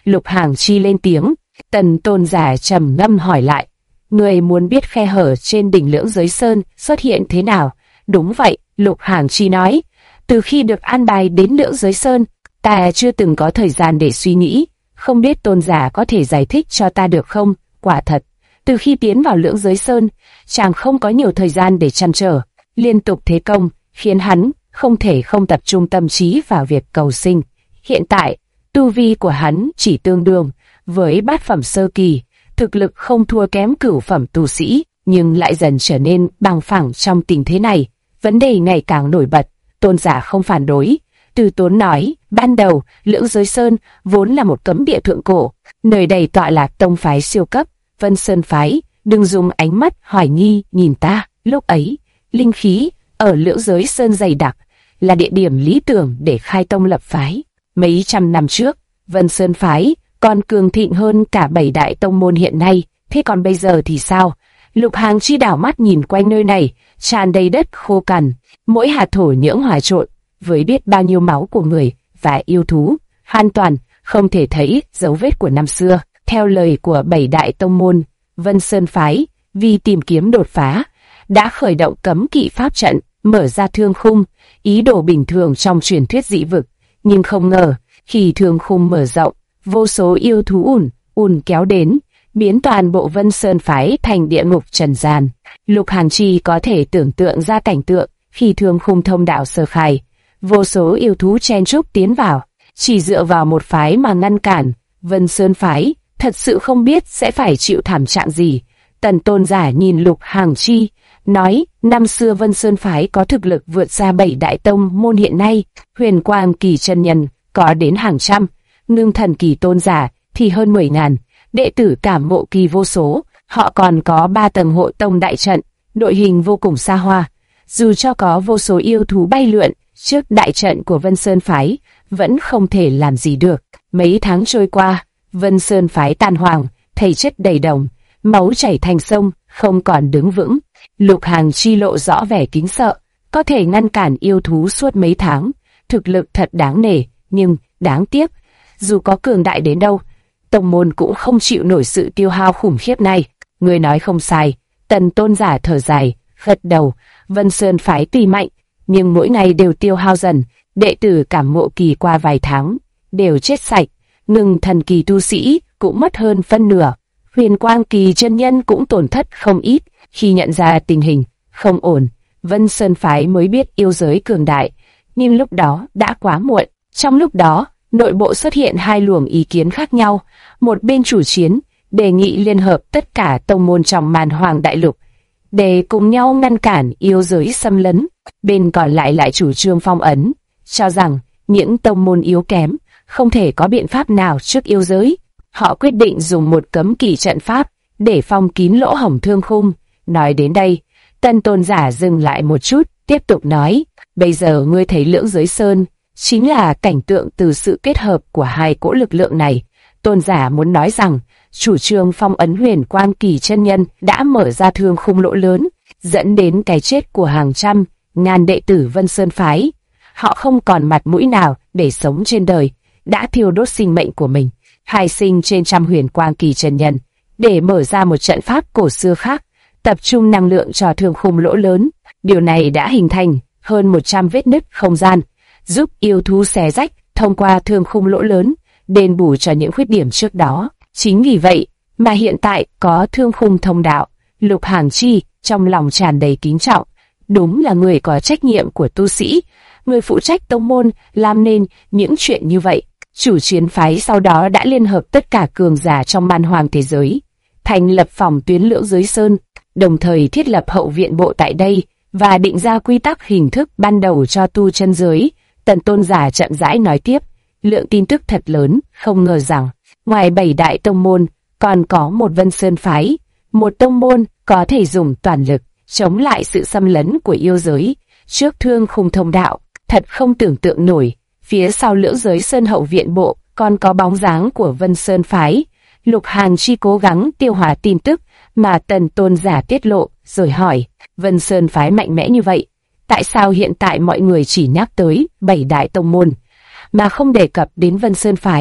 Lục Hàng Chi lên tiếng. Tần Tôn giả trầm ngâm hỏi lại, người muốn biết khe hở trên đỉnh Lưỡng Giới Sơn xuất hiện thế nào? Đúng vậy, Lục Hàng Chi nói, từ khi được an bài đến Lưỡng Giới Sơn, ta chưa từng có thời gian để suy nghĩ, không biết tôn giả có thể giải thích cho ta được không? Quả thật, từ khi tiến vào Lưỡng Giới Sơn, chàng không có nhiều thời gian để trăn trở, liên tục thế công, khiến hắn không thể không tập trung tâm trí vào việc cầu sinh. Hiện tại, tu vi của hắn chỉ tương đương với bát phẩm sơ kỳ, thực lực không thua kém cửu phẩm tu sĩ, nhưng lại dần trở nên bằng phẳng trong tình thế này. Vấn đề ngày càng nổi bật, tôn giả không phản đối. Từ Tốn nói, ban đầu, Lưỡng Giới Sơn vốn là một cấm địa thượng cổ, nơi đây tọa lạc tông phái siêu cấp, Vân Sơn phái, đừng dùng ánh mắt hoài nghi nhìn ta. Lúc ấy, linh khí ở Lưỡng Giới Sơn dày đặc, là địa điểm lý tưởng để khai tông lập phái. Mấy trăm năm trước, Vân Sơn phái còn cường thịnh hơn cả 7 đại tông môn hiện nay, thế còn bây giờ thì sao? Lục Hàng Chi đảo mắt nhìn quanh nơi này, tràn đầy đất khô cằn, mỗi hạt thổ nhưỡng hòa trộn với biết bao nhiêu máu của người và yêu thú, hoàn toàn không thể thấy dấu vết của năm xưa. Theo lời của 7 đại tông môn, Vân Sơn phái vì tìm kiếm đột phá, đã khởi động cấm kỵ pháp trận, mở ra thương khung, ý đồ bình thường trong truyền thuyết dị vực. Nhưng không ngờ, khi thương khung mở rộng, vô số yêu thú ùn kéo đến, biến toàn bộ Vân Sơn phái thành địa ngục trần gian. Lục Hàng Chi có thể tưởng tượng ra cảnh tượng khi thương khung thông đạo sơ khai, vô số yêu thú chen chúc tiến vào, chỉ dựa vào một phái mà ngăn cản Vân Sơn phái, thật sự không biết sẽ phải chịu thảm trạng gì. Tần Tôn giả nhìn Lục Hàng Chi, nói, năm xưa Vân Sơn phái có thực lực vượt xa 7 đại tông môn hiện nay, Huyền Quang Kỳ chân nhân có đến hàng trăm, Ngưng Thần Kỳ tôn giả thì hơn 10.000, đệ tử Cảm Ngộ Kỳ vô số, họ còn có 3 tầng hộ tông đại trận, đội hình vô cùng xa hoa. Dù cho có vô số yêu thú bay lượn trước đại trận của Vân Sơn phái, vẫn không thể làm gì được. Mấy tháng trôi qua, Vân Sơn phái tàn hoàng, thây chất đầy đồng, máu chảy thành sông, không còn đứng vững. Lục Hàng Chi lộ rõ vẻ kính sợ, có thể ngăn cản yêu thú suốt mấy tháng, thực lực thật đáng nể, nhưng đáng tiếc, dù có cường đại đến đâu, tông môn cũng không chịu nổi sự tiêu hao khủng khiếp này. Người nói không sai, Tần Tôn giả thở dài, gật đầu, Vân Sơn phái tuy mạnh, nhưng mỗi ngày đều tiêu hao dần, đệ tử Cảm Ngộ Kỳ qua vài tháng, đều chết sạch, Ngưng Thần Kỳ tu sĩ cũng mất hơn phân nửa, Huyền Quang Kỳ chân nhân cũng tổn thất không ít. Khi nhận ra tình hình không ổn, Vân Sơn phái mới biết yêu giới cường đại, nhưng lúc đó đã quá muộn. Trong lúc đó, nội bộ xuất hiện hai luồng ý kiến khác nhau, một bên chủ chiến, đề nghị liên hợp tất cả tông môn trong Màn Hoàng Đại Lục, để cùng nhau ngăn cản yêu giới xâm lấn, bên còn lại lại chủ trương phong ấn, cho rằng những tông môn yếu kém, không thể có biện pháp nào trước yêu giới. Họ quyết định dùng một cấm kỵ trận pháp, để phong kín lỗ hổng thương khung. Nói đến đây, Tần Tôn giả dừng lại một chút, tiếp tục nói, bây giờ ngươi thấy Lưỡng Giới Sơn, chính là cảnh tượng từ sự kết hợp của hai cỗ lực lượng này. Tôn giả muốn nói rằng, chủ trương phong ấn Huyền Quang Kỳ chân nhân đã mở ra thương khung lỗ lớn, dẫn đến cái chết của hàng trăm, ngàn đệ tử Vân Sơn phái. Họ không còn mặt mũi nào để sống trên đời, đã thiêu đốt sinh mệnh của mình, hai sinh trên trăm Huyền Quang Kỳ chân nhân, để mở ra một trận pháp cổ xưa khác, tập trung năng lượng cho thương khung lỗ lớn. Điều này đã hình thành hơn 100 vết nứt không gian, giúp yêu thú xé rách thông qua thương khung lỗ lớn, đền bù cho những khuyết điểm trước đó. Chính vì vậy mà hiện tại có thương khung thông đạo. Lục Hàng Chi trong lòng tràn đầy kính trọng, đúng là người có trách nhiệm của tu sĩ, người phụ trách tông môn làm nên những chuyện như vậy. Chủ chiến phái sau đó đã liên hợp tất cả cường giả trong Man Hoàng thế giới, thành lập phòng tuyến Lưỡng Giới Sơn, đồng thời thiết lập hậu viện bộ tại đây và định ra quy tắc hình thức ban đầu cho tu chân giới. Tần Tôn giả chậm rãi nói tiếp, lượng tin tức thật lớn, không ngờ rằng ngoài 7 đại tông môn còn có một Vân Sơn phái, một tông môn có thể dùng toàn lực chống lại sự xâm lấn của yêu giới trước thương khung thông đạo. Thật không tưởng tượng nổi, phía sau Lưỡng Giới Sơn hậu viện bộ còn có bóng dáng của Vân Sơn phái. Lục Hàng Chi cố gắng tiêu hóa tin tức mà Tần Tôn giả tiết lộ, rồi hỏi, Vân Sơn phái mạnh mẽ như vậy, tại sao hiện tại mọi người chỉ nhắc tới 7 đại tông môn, mà không đề cập đến Vân Sơn phái?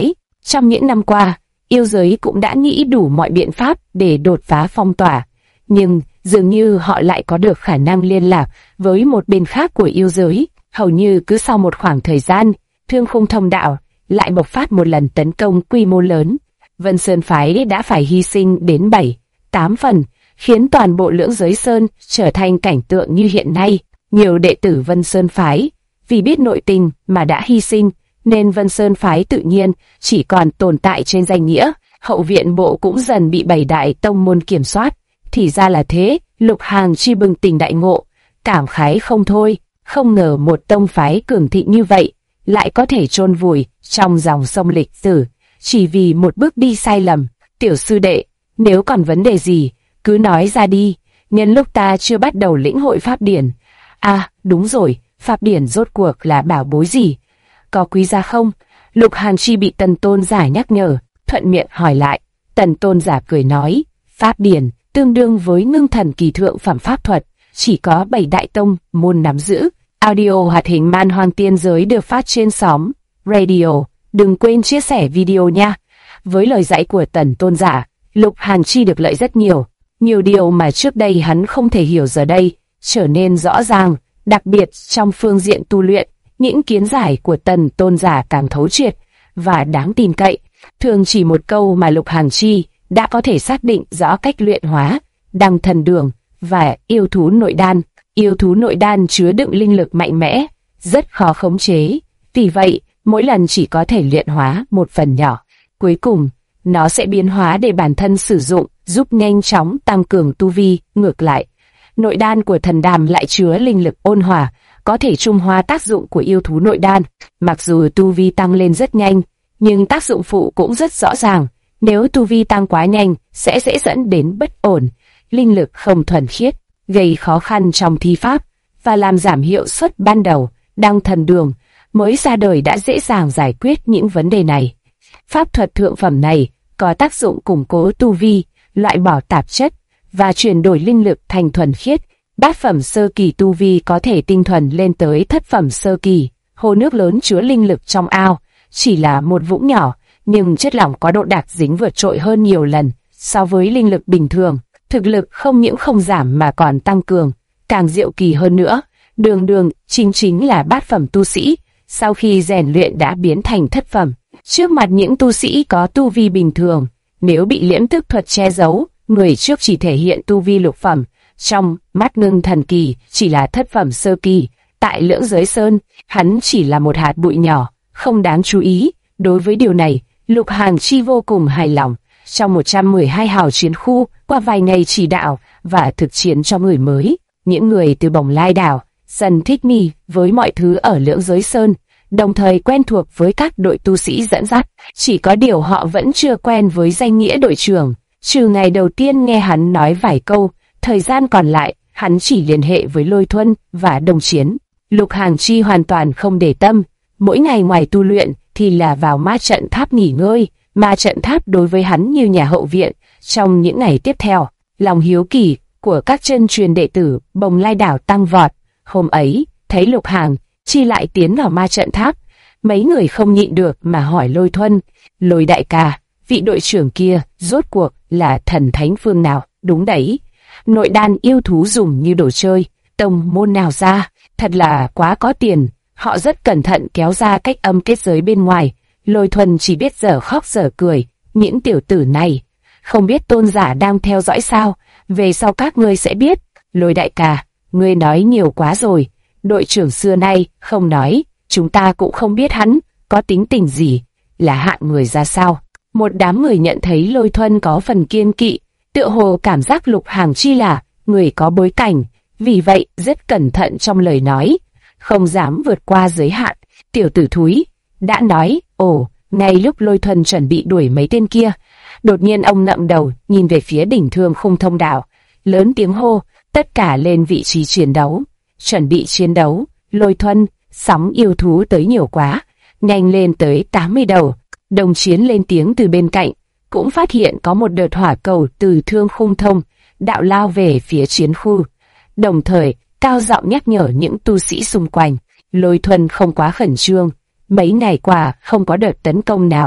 Trong những năm qua, yêu giới cũng đã nghĩ đủ mọi biện pháp để đột phá phong tỏa, nhưng dường như họ lại có được khả năng liên lạc với một bên khác của yêu giới. Hầu như cứ sau một khoảng thời gian, Thương Khung Thông Đạo lại bộc phát một lần tấn công quy mô lớn. Vân Sơn Phái đã phải hy sinh đến 7-8 phần, khiến toàn bộ Lưỡng Giới Sơn trở thành cảnh tượng như hiện nay. Nhiều đệ tử Vân Sơn Phái vì biết nội tình mà đã hy sinh, nên Vân Sơn Phái tự nhiên chỉ còn tồn tại trên danh nghĩa. Hậu viện bộ cũng dần bị 7 đại tông môn kiểm soát. Thì ra là thế. Lục Hàng Chi bừng tỉnh đại ngộ, cảm khái không thôi. Không ngờ một tông phái cường thịnh như vậy lại có thể chôn vùi trong dòng sông lịch sử chỉ vì một bước đi sai lầm. Tiểu sư đệ, nếu còn vấn đề gì cứ nói ra đi, nhân lúc ta chưa bắt đầu lĩnh hội pháp điển. À đúng rồi, pháp điển rốt cuộc là bảo bối gì, có quý giá không? Lục Hàn Chi bị Tần Tôn giả nhắc nhở, thuận miệng hỏi lại. Tần Tôn giả cười nói, pháp điển tương đương với ngưng thần kỳ thượng phẩm pháp thuật, chỉ có 7 đại tông môn nắm giữ. Audio hoạt hình Man Hoang Tiên Giới được phát trên xóm Radio. Đừng quên chia sẻ video nha. Với lời dạy của Tần Tôn giả, Lục Hàn Chi được lợi rất nhiều. Nhiều điều mà trước đây hắn không thể hiểu giờ đây trở nên rõ ràng, đặc biệt trong phương diện tu luyện, những kiến giải của Tần Tôn giả càng thấu triệt và đáng tin cậy. Thường chỉ một câu mà Lục Hàn Chi đã có thể xác định rõ cách luyện hóa Đăng Thần Đường và yêu thú nội đan. Yêu thú nội đan chứa đựng linh lực mạnh mẽ, rất khó khống chế. Vì vậy, mỗi lần chỉ có thể luyện hóa một phần nhỏ. Cuối cùng, nó sẽ biến hóa để bản thân sử dụng, giúp nhanh chóng tăng cường tu vi. Ngược lại, nội đan của thần đàm lại chứa linh lực ôn hòa, có thể trung hòa tác dụng của yêu thú nội đan. Mặc dù tu vi tăng lên rất nhanh, nhưng tác dụng phụ cũng rất rõ ràng. Nếu tu vi tăng quá nhanh, sẽ dễ dẫn đến bất ổn, linh lực không thuần khiết, gây khó khăn trong thi pháp và làm giảm hiệu suất ban đầu. Đăng Thần Đường mới ra đời đã dễ dàng giải quyết những vấn đề này. Pháp thuật thượng phẩm này có tác dụng củng cố tu vi, loại bỏ tạp chất và chuyển đổi linh lực thành thuần khiết. Bát phẩm sơ kỳ tu vi có thể tinh thuần lên tới thất phẩm sơ kỳ. Hồ nước lớn chứa linh lực trong ao chỉ là một vũng nhỏ, nhưng chất lỏng có độ đặc dính vượt trội hơn nhiều lần so với linh lực bình thường. Thực lực không những không giảm mà còn tăng cường, càng diệu kỳ hơn nữa. Đường chính là bát phẩm tu sĩ, sau khi rèn luyện đã biến thành thất phẩm. Trước mặt những tu sĩ có tu vi bình thường, nếu bị liễm tức thuật che giấu, người trước chỉ thể hiện tu vi lục phẩm, trong mắt Ngưng Thần Kỳ chỉ là thất phẩm sơ kỳ. Tại Lưỡng Giới Sơn, hắn chỉ là một hạt bụi nhỏ, không đáng chú ý. Đối với điều này, Lục Hàn Chi vô cùng hài lòng. Trong 112 hào chiến khu, qua vài ngày chỉ đạo và thực chiến cho người mới, những người từ Bồng Lai Đảo dần thích nghi với mọi thứ ở Lưỡng Giới Sơn, đồng thời quen thuộc với các đội tu sĩ dẫn dắt. Chỉ có điều họ vẫn chưa quen với danh nghĩa đội trưởng, trừ ngày đầu tiên nghe hắn nói vài câu, thời gian còn lại, hắn chỉ liên hệ với Lôi Thuân và Đồng Chiến. Lục Hàn Chi hoàn toàn không để tâm, mỗi ngày ngoài tu luyện thì là vào ma trận tháp nghỉ ngơi. Ma trận tháp đối với hắn như nhà hậu viện. Trong những ngày tiếp theo, lòng hiếu kỳ của các chân truyền đệ tử Bồng Lai Đảo tăng vọt. Hôm ấy, thấy Lục Hàn Chi lại tiến vào ma trận tháp, mấy người không nhịn được mà hỏi Lôi Thuân, Lôi đại ca, vị đội trưởng kia rốt cuộc là thần thánh phương nào? Đúng đấy, nội đan yêu thú dùng như đồ chơi, tông môn nào ra? Thật là quá có tiền. Họ rất cẩn thận kéo ra cách âm kết giới bên ngoài. Lôi Thuần chỉ biết dở khóc dở cười, những tiểu tử này không biết tôn giả đang theo dõi sao? Về sau các ngươi sẽ biết. Lôi đại ca, ngươi nói nhiều quá rồi. Đội trưởng xưa nay không nói, chúng ta cũng không biết hắn có tính tình gì, là hạng người ra sao. Một đám người nhận thấy Lôi Thuần có phần kiêng kỵ, tựa hồ cảm giác Lục Hàn Chi là người có bối cảnh, vì vậy rất cẩn thận trong lời nói, không dám vượt qua giới hạn. Tiểu tử thúi đã nói. Ồ, ngay lúc Lôi Thuần chuẩn bị đuổi mấy tên kia, đột nhiên ông ngậm đầu nhìn về phía đỉnh Thương Khung Thông Đạo, lớn tiếng hô, tất cả lên vị trí chiến đấu, chuẩn bị chiến đấu. Lôi Thuần, sóng yêu thú tới nhiều quá, nhanh lên tới 80 đầu. Đồng Chiến lên tiếng từ bên cạnh, cũng phát hiện có một đợt hỏa cầu từ Thương Khung Thông Đạo lao về phía chiến khu, đồng thời cao giọng nhắc nhở những tu sĩ xung quanh. Lôi Thuần không quá khẩn trương, mấy ngày qua không có đợt tấn công nào,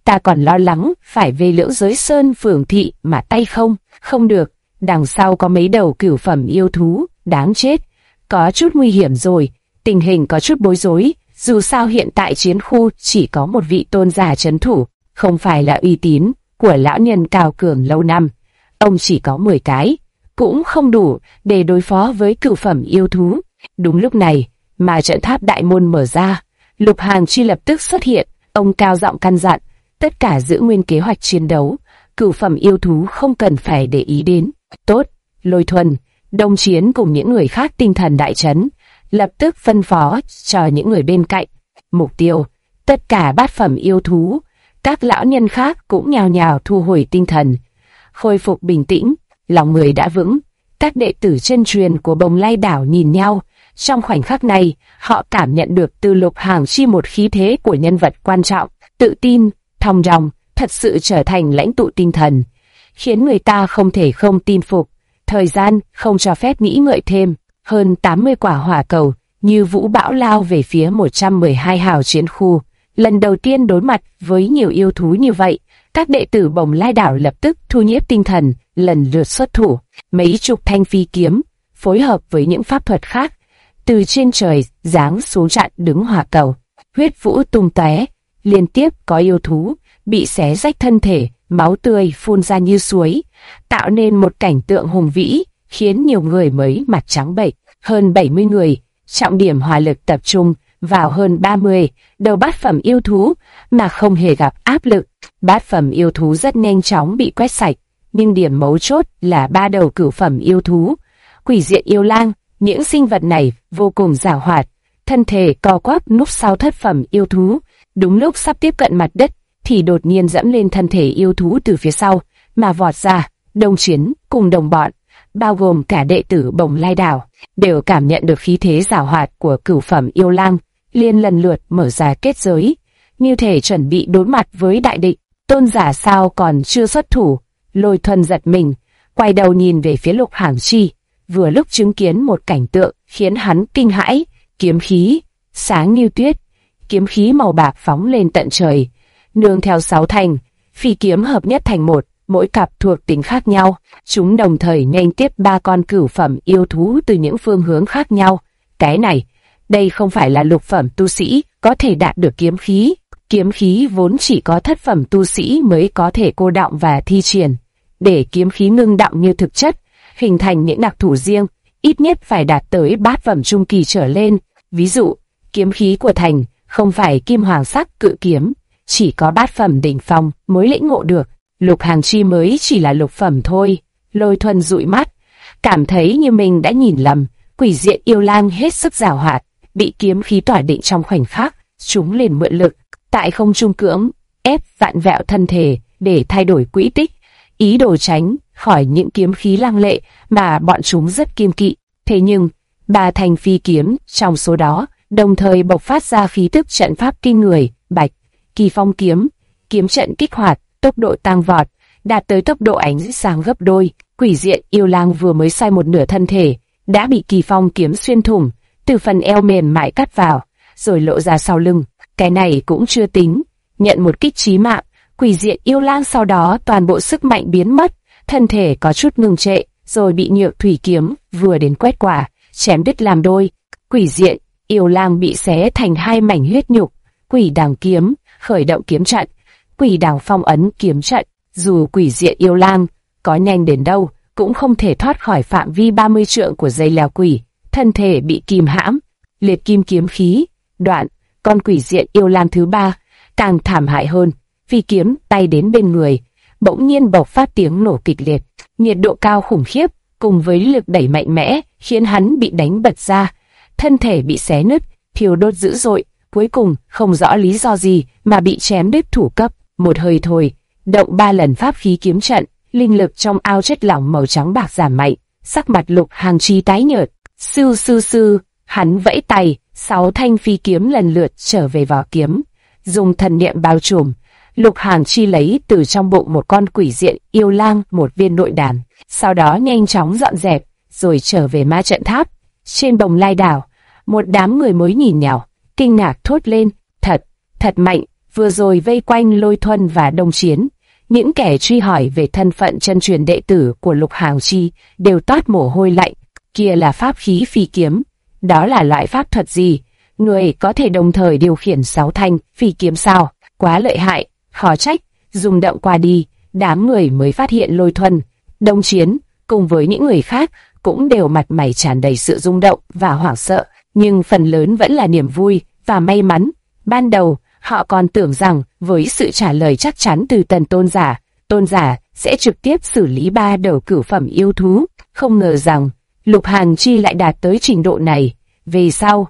ta còn lo lắng phải về Liễu Giới Sơn phường thị mà tay không được, đằng sau có mấy đầu cửu phẩm yêu thú, đáng chết, có chút nguy hiểm rồi, tình hình có chút bối rối, dù sao hiện tại chiến khu chỉ có một vị tôn giả trấn thủ, không phải là uy tín của lão nhân cao cường lâu năm, ông chỉ có 10 cái, cũng không đủ để đối phó với cửu phẩm yêu thú. Đúng lúc này, mà trận tháp đại môn mở ra, Lục Hàn Chi lập tức xuất hiện, ông cao giọng căn dặn, tất cả giữ nguyên kế hoạch chiến đấu, cửu phẩm yêu thú không cần phải để ý đến. Tốt, Lôi Thuần, Đông Chiến cùng những người khác tinh thần đại chấn, lập tức phân phó cho những người bên cạnh. Mục tiêu, tất cả bát phẩm yêu thú, các lão nhân khác cũng nhào nhào thu hồi tinh thần, khôi phục bình tĩnh, lòng người đã vững. Các đệ tử chân truyền của Bồng Lai đảo nhìn nhau, trong khoảnh khắc này, họ cảm nhận được từ Lục Hàn Chi một khí thế của nhân vật quan trọng, tự tin, thong dong, thật sự trở thành lãnh tụ tinh thần, khiến người ta không thể không tin phục. Thời gian không cho phép nghĩ ngợi thêm, hơn 80 quả hỏa cầu như vũ bão lao về phía 112 hào chiến khu. Lần đầu tiên đối mặt với nhiều yêu thú như vậy, các đệ tử Bồng Lai đảo lập tức thu nhiếp tinh thần, lần lượt xuất thủ. Mấy chục thanh phi kiếm, phối hợp với những pháp thuật khác, từ trên trời giáng xuống chặn đứng hỏa cầu. Huyết vũ tung tóe, liên tiếp có yêu thú bị xé rách thân thể, máu tươi phun ra như suối, tạo nên một cảnh tượng hùng vĩ, khiến nhiều người mới mặt trắng bệch. Hơn 70 người, trọng điểm hỏa lực tập trung vào hơn 30 đầu bát phẩm yêu thú mà không hề gặp áp lực. Bát phẩm yêu thú rất nhanh chóng bị quét sạch, nhưng điểm mấu chốt là 3 đầu cửu phẩm yêu thú, quỷ diện yêu lang. Những sinh vật này vô cùng giàu hoạt, thân thể co quắp núp sau thất phẩm yêu thú. Đúng lúc sắp tiếp cận mặt đất, thì đột nhiên dẫm lên thân thể yêu thú từ phía sau, mà vọt ra. Đông Chiến cùng đồng bọn, bao gồm cả đệ tử Bồng Lai đảo, đều cảm nhận được khí thế giàu hoạt của cửu phẩm yêu lang, liền lần lượt mở ra kết giới, như thể chuẩn bị đối mặt với đại địch. Tôn giả sao còn chưa xuất thủ? Lôi Thuần giật mình, quay đầu nhìn về phía Lục Hàn Chi, vừa lúc chứng kiến một cảnh tượng khiến hắn kinh hãi. Kiếm khí sáng như tuyết, kiếm khí màu bạc phóng lên tận trời, nương theo 6 thanh phi kiếm hợp nhất thành một, mỗi cặp thuộc tính khác nhau. Chúng đồng thời nghênh tiếp 3 con cửu phẩm yêu thú từ những phương hướng khác nhau. Cái này, đây không phải là lục phẩm tu sĩ có thể đạt được kiếm khí. Kiếm khí vốn chỉ có thất phẩm tu sĩ mới có thể cô đọng và thi triển. Để kiếm khí ngưng đọng như thực chất, hình thành những đặc thủ riêng, ít nhất phải đạt tới bát phẩm trung kỳ trở lên. Ví dụ, kiếm khí của Thành không phải kim hoàng sắc cự kiếm, chỉ có bát phẩm đỉnh phong mới lĩnh ngộ được. Lục Hàn Chi mới chỉ là lục phẩm thôi. Lôi Thuần dụi mắt, cảm thấy như mình đã nhìn lầm. Quỷ diện yêu lang hết sức giàu hoạt, bị kiếm khí tỏa định trong khoảnh khắc, chúng liền mượn lực tại không trung cưỡng ép vặn vẹo thân thể để thay đổi quỹ tích, ý đồ tránh khỏi những kiếm khí lăng lệ mà bọn chúng rất kiêng kỵ. Thế nhưng 3 thanh phi kiếm trong số đó đồng thời bộc phát ra khí tức trận pháp kinh người. Bạch Kỳ Phong kiếm, kiếm trận kích hoạt, tốc độ tăng vọt, đạt tới tốc độ ánh sáng gấp đôi. Quỷ diện yêu lang vừa mới xoay một nửa thân thể, đã bị Kỳ Phong kiếm xuyên thủng, từ phần eo mềm mại cắt vào, rồi lộ ra sau lưng. Cái này cũng chưa tính, nhận một kích chí mạng, quỷ diện yêu lang sau đó toàn bộ sức mạnh biến mất, thân thể có chút ngừng trệ, rồi bị Nhược Thủy kiếm vừa đến quét quả, chém đứt làm đôi. Quỷ diện yêu lang bị xé thành 2 mảnh huyết nhục. Quỷ đằng kiếm khởi động kiếm trận, quỷ đằng phong ấn kiếm trận. Dù quỷ diện yêu lang có nhanh đến đâu, cũng không thể thoát khỏi phạm vi 30 trượng của dây leo quỷ, thân thể bị kìm hãm. Liệt kim kiếm khí đoạn. Con quỷ diện yêu lang thứ 3 càng thảm hại hơn, vì kiếm tay đến bên người, bỗng nhiên bộc phát tiếng nổ kịch liệt, nhiệt độ cao khủng khiếp cùng với lực đẩy mạnh mẽ khiến hắn bị đánh bật ra, thân thể bị xé nứt, thiêu đốt dữ dội, cuối cùng không rõ lý do gì mà bị chém đứt thủ cấp. Một hơi thôi, động 3 lần pháp khí kiếm trận, linh lực trong ao chất lỏng màu trắng bạc giảm mạnh, sắc mặt Lục Hàn Chi tái nhợt. Sư sư sư, hắn vẫy tay, 6 thanh phi kiếm lần lượt trở về vỏ kiếm, dùng thần niệm bao trùm. Lục Hàn Chi lấy từ trong bụng một con quỷ diện yêu lang một viên nội đàn, sau đó nhanh chóng dọn dẹp, rồi trở về ma trận tháp. Trên Bồng Lai đảo, một đám người mới nhìn nhau, kinh ngạc thốt lên, thật mạnh, vừa rồi vây quanh Lôi Thuần và Đông Chiến. Những kẻ truy hỏi về thân phận chân truyền đệ tử của Lục Hàng Chi đều toát mồ hôi lạnh. Kia là pháp khí phi kiếm. Đó là loại pháp thuật gì? Người có thể đồng thời điều khiển 6 thanh phi kiếm sao? Quá lợi hại, khó trách. Rung động qua đi, đám người mới phát hiện Lôi Thuần, Đông Chiến cùng với những người khác cũng đều mặt mày tràn đầy sự rung động và hoảng sợ, nhưng phần lớn vẫn là niềm vui và may mắn. Ban đầu, họ còn tưởng rằng với sự trả lời chắc chắn từ Tần Tôn giả sẽ trực tiếp xử lý 3 đầu cửu phẩm yêu thú, không ngờ rằng Lục Hàng Chi lại đạt tới trình độ này. Về sau,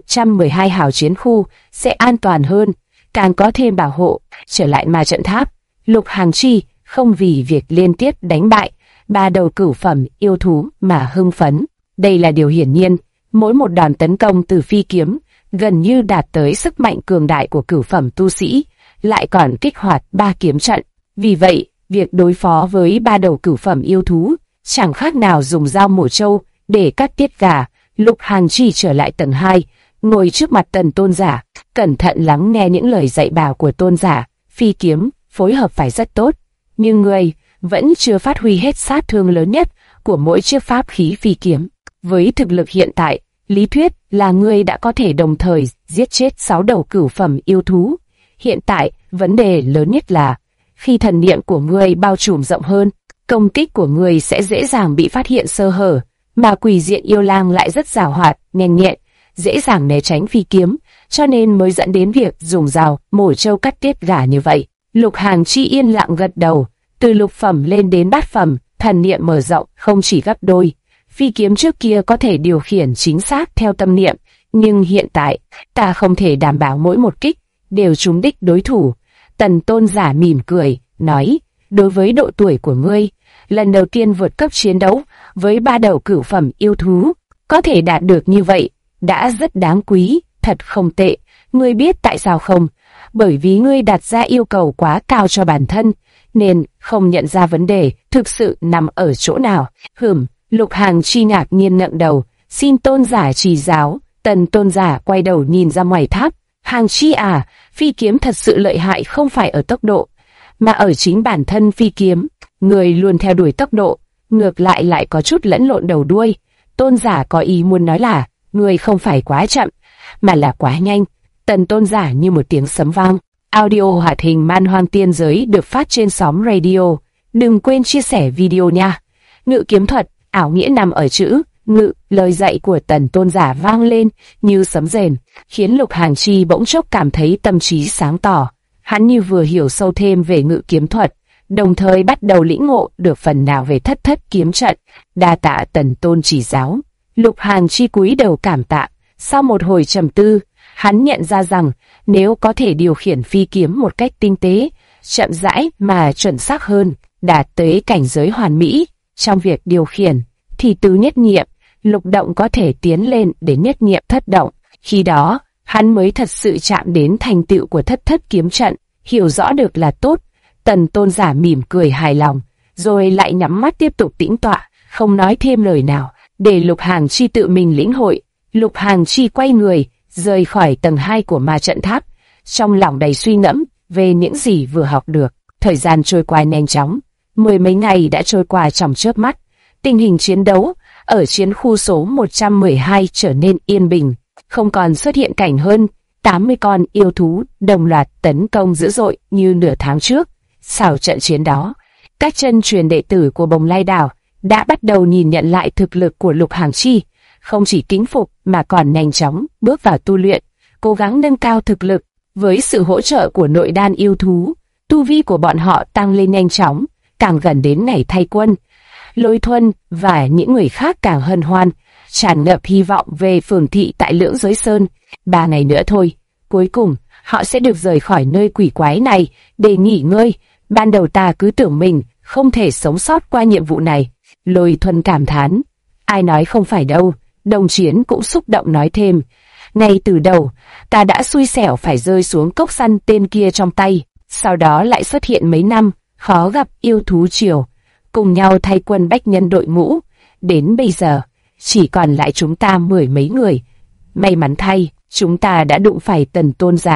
112 hào chiến khu sẽ an toàn hơn, càng có thêm bảo hộ. Trở lại ma trận tháp, Lục Hàng Chi không vì việc liên tiếp đánh bại 3 đầu cửu phẩm yêu thú mà hưng phấn. Đây là điều hiển nhiên, mỗi một đòn tấn công từ phi kiếm gần như đạt tới sức mạnh cường đại của cửu phẩm tu sĩ, lại còn kích hoạt 3 kiếm trận. Vì vậy, việc đối phó với 3 đầu cửu phẩm yêu thú chẳng khác nào dùng dao mổ trâu để cắt tiết gà. Lục Hàng Chi trở lại tầng 2, ngồi trước mặt Tần Tôn giả, cẩn thận lắng nghe những lời dạy bảo của Tôn giả. Phi kiếm phối hợp phải rất tốt, nhưng người vẫn chưa phát huy hết sát thương lớn nhất của mỗi chiếc pháp khí phi kiếm. Với thực lực hiện tại, lý thuyết là ngươi đã có thể đồng thời giết chết 6 đầu cửu phẩm yêu thú. Hiện tại, vấn đề lớn nhất là khi thần niệm của ngươi bao trùm rộng hơn, công kích của ngươi sẽ dễ dàng bị phát hiện sơ hở, mà quỷ diện yêu lang lại rất giàu hoạt, nhanh nhẹn, dễ dàng né tránh phi kiếm, cho nên mới dẫn đến việc dùng dao mổ trâu cắt tiết gà như vậy. Lục Hàng Chi yên lặng gật đầu, từ lục phẩm lên đến bát phẩm, thần niệm mở rộng không chỉ gấp đôi. Phi kiếm trước kia có thể điều khiển chính xác theo tâm niệm, nhưng hiện tại, ta không thể đảm bảo mỗi một kích đều trúng đích đối thủ. Tần Tôn giả mỉm cười, nói, đối với độ tuổi của ngươi, lần đầu tiên vượt cấp chiến đấu với 3 đầu cửu phẩm yêu thú, có thể đạt được như vậy, đã rất đáng quý, thật không tệ. Ngươi biết tại sao không? Bởi vì ngươi đặt ra yêu cầu quá cao cho bản thân, nên không nhận ra vấn đề thực sự nằm ở chỗ nào. Lục Hàng Chi ngạc nhiên ngẩng đầu, xin Tôn giả chỉ giáo. Tần Tôn giả quay đầu nhìn ra ngoài tháp. Hàng Chi à, phi kiếm thật sự lợi hại không phải ở tốc độ, mà ở chính bản thân phi kiếm. Người luôn theo đuổi tốc độ, ngược lại có chút lẫn lộn đầu đuôi. Tôn giả có ý muốn nói là, người không phải quá chậm, mà là quá nhanh. Tần Tôn giả như một tiếng sấm vang. Audio hoạt hình Man Hoang Tiên Giới được phát trên xóm radio. Đừng quên chia sẻ video nha. Ngự kiếm thuật, ảo nghĩa nằm ở chữ ngự. Lời dạy của Tần Tôn giả vang lên như sấm rền, khiến Lục Hàng Chi bỗng chốc cảm thấy tâm trí sáng tỏ. Hắn như vừa hiểu sâu thêm về ngự kiếm thuật, đồng thời bắt đầu lĩnh ngộ được phần nào về thất thất kiếm trận. Đa tạ Tần Tôn chỉ giáo. Lục Hàng Chi cúi đầu cảm tạ. Sau một hồi trầm tư, hắn nhận ra rằng nếu có thể điều khiển phi kiếm một cách tinh tế, chậm rãi mà chuẩn xác hơn, đạt tới cảnh giới hoàn mỹ trong việc điều khiển, thì từ nhất niệm lục động có thể tiến lên đến nhất niệm thất động. Khi đó, hắn mới thật sự chạm đến thành tựu của thất thất kiếm trận. Hiểu rõ được là tốt. Tần Tôn giả mỉm cười hài lòng, rồi lại nhắm mắt tiếp tục tĩnh tọa, không nói thêm lời nào, để Lục Hàng Chi tự mình lĩnh hội. Lục Hàng Chi quay người, rời khỏi tầng 2 của ma trận tháp, trong lòng đầy suy ngẫm về những gì vừa học được. Thời gian trôi qua nhanh chóng, 10 mấy ngày đã trôi qua trong chớp mắt. Tình hình chiến đấu ở chiến khu số 112 trở nên yên bình, không còn xuất hiện cảnh hơn 80 con yêu thú đồng loạt tấn công dữ dội như nửa tháng trước. Sau trận chiến đó, các chân truyền đệ tử của Bồng Lai Đảo đã bắt đầu nhìn nhận lại thực lực của Lục Hàng Chi, không chỉ kính phục mà còn nhanh chóng bước vào tu luyện, cố gắng nâng cao thực lực. Với sự hỗ trợ của nội đan yêu thú, tu vi của bọn họ tăng lên nhanh chóng, càng gần đến ngày thay quân. Lôi Thuần và những người khác càng hân hoan, tràn ngập hy vọng về phường thị tại Lưỡng Giới Sơn. 3 ngày nữa thôi, cuối cùng họ sẽ được rời khỏi nơi quỷ quái này để nghỉ ngơi. Ban đầu ta cứ tưởng mình không thể sống sót qua nhiệm vụ này. Lôi Thuần cảm thán. Ai nói không phải đâu. Đồng Chiến cũng xúc động nói thêm. Ngay từ đầu, ta đã xui xẻo phải rơi xuống cốc săn tên kia trong tay. Sau đó lại xuất hiện mấy năm, khó gặp yêu thú triều, cùng nhau thay quân bách nhân đội ngũ. Đến bây giờ, chỉ còn lại chúng ta 10 mấy người. May mắn thay, chúng ta đã đụng phải Tần Tôn giả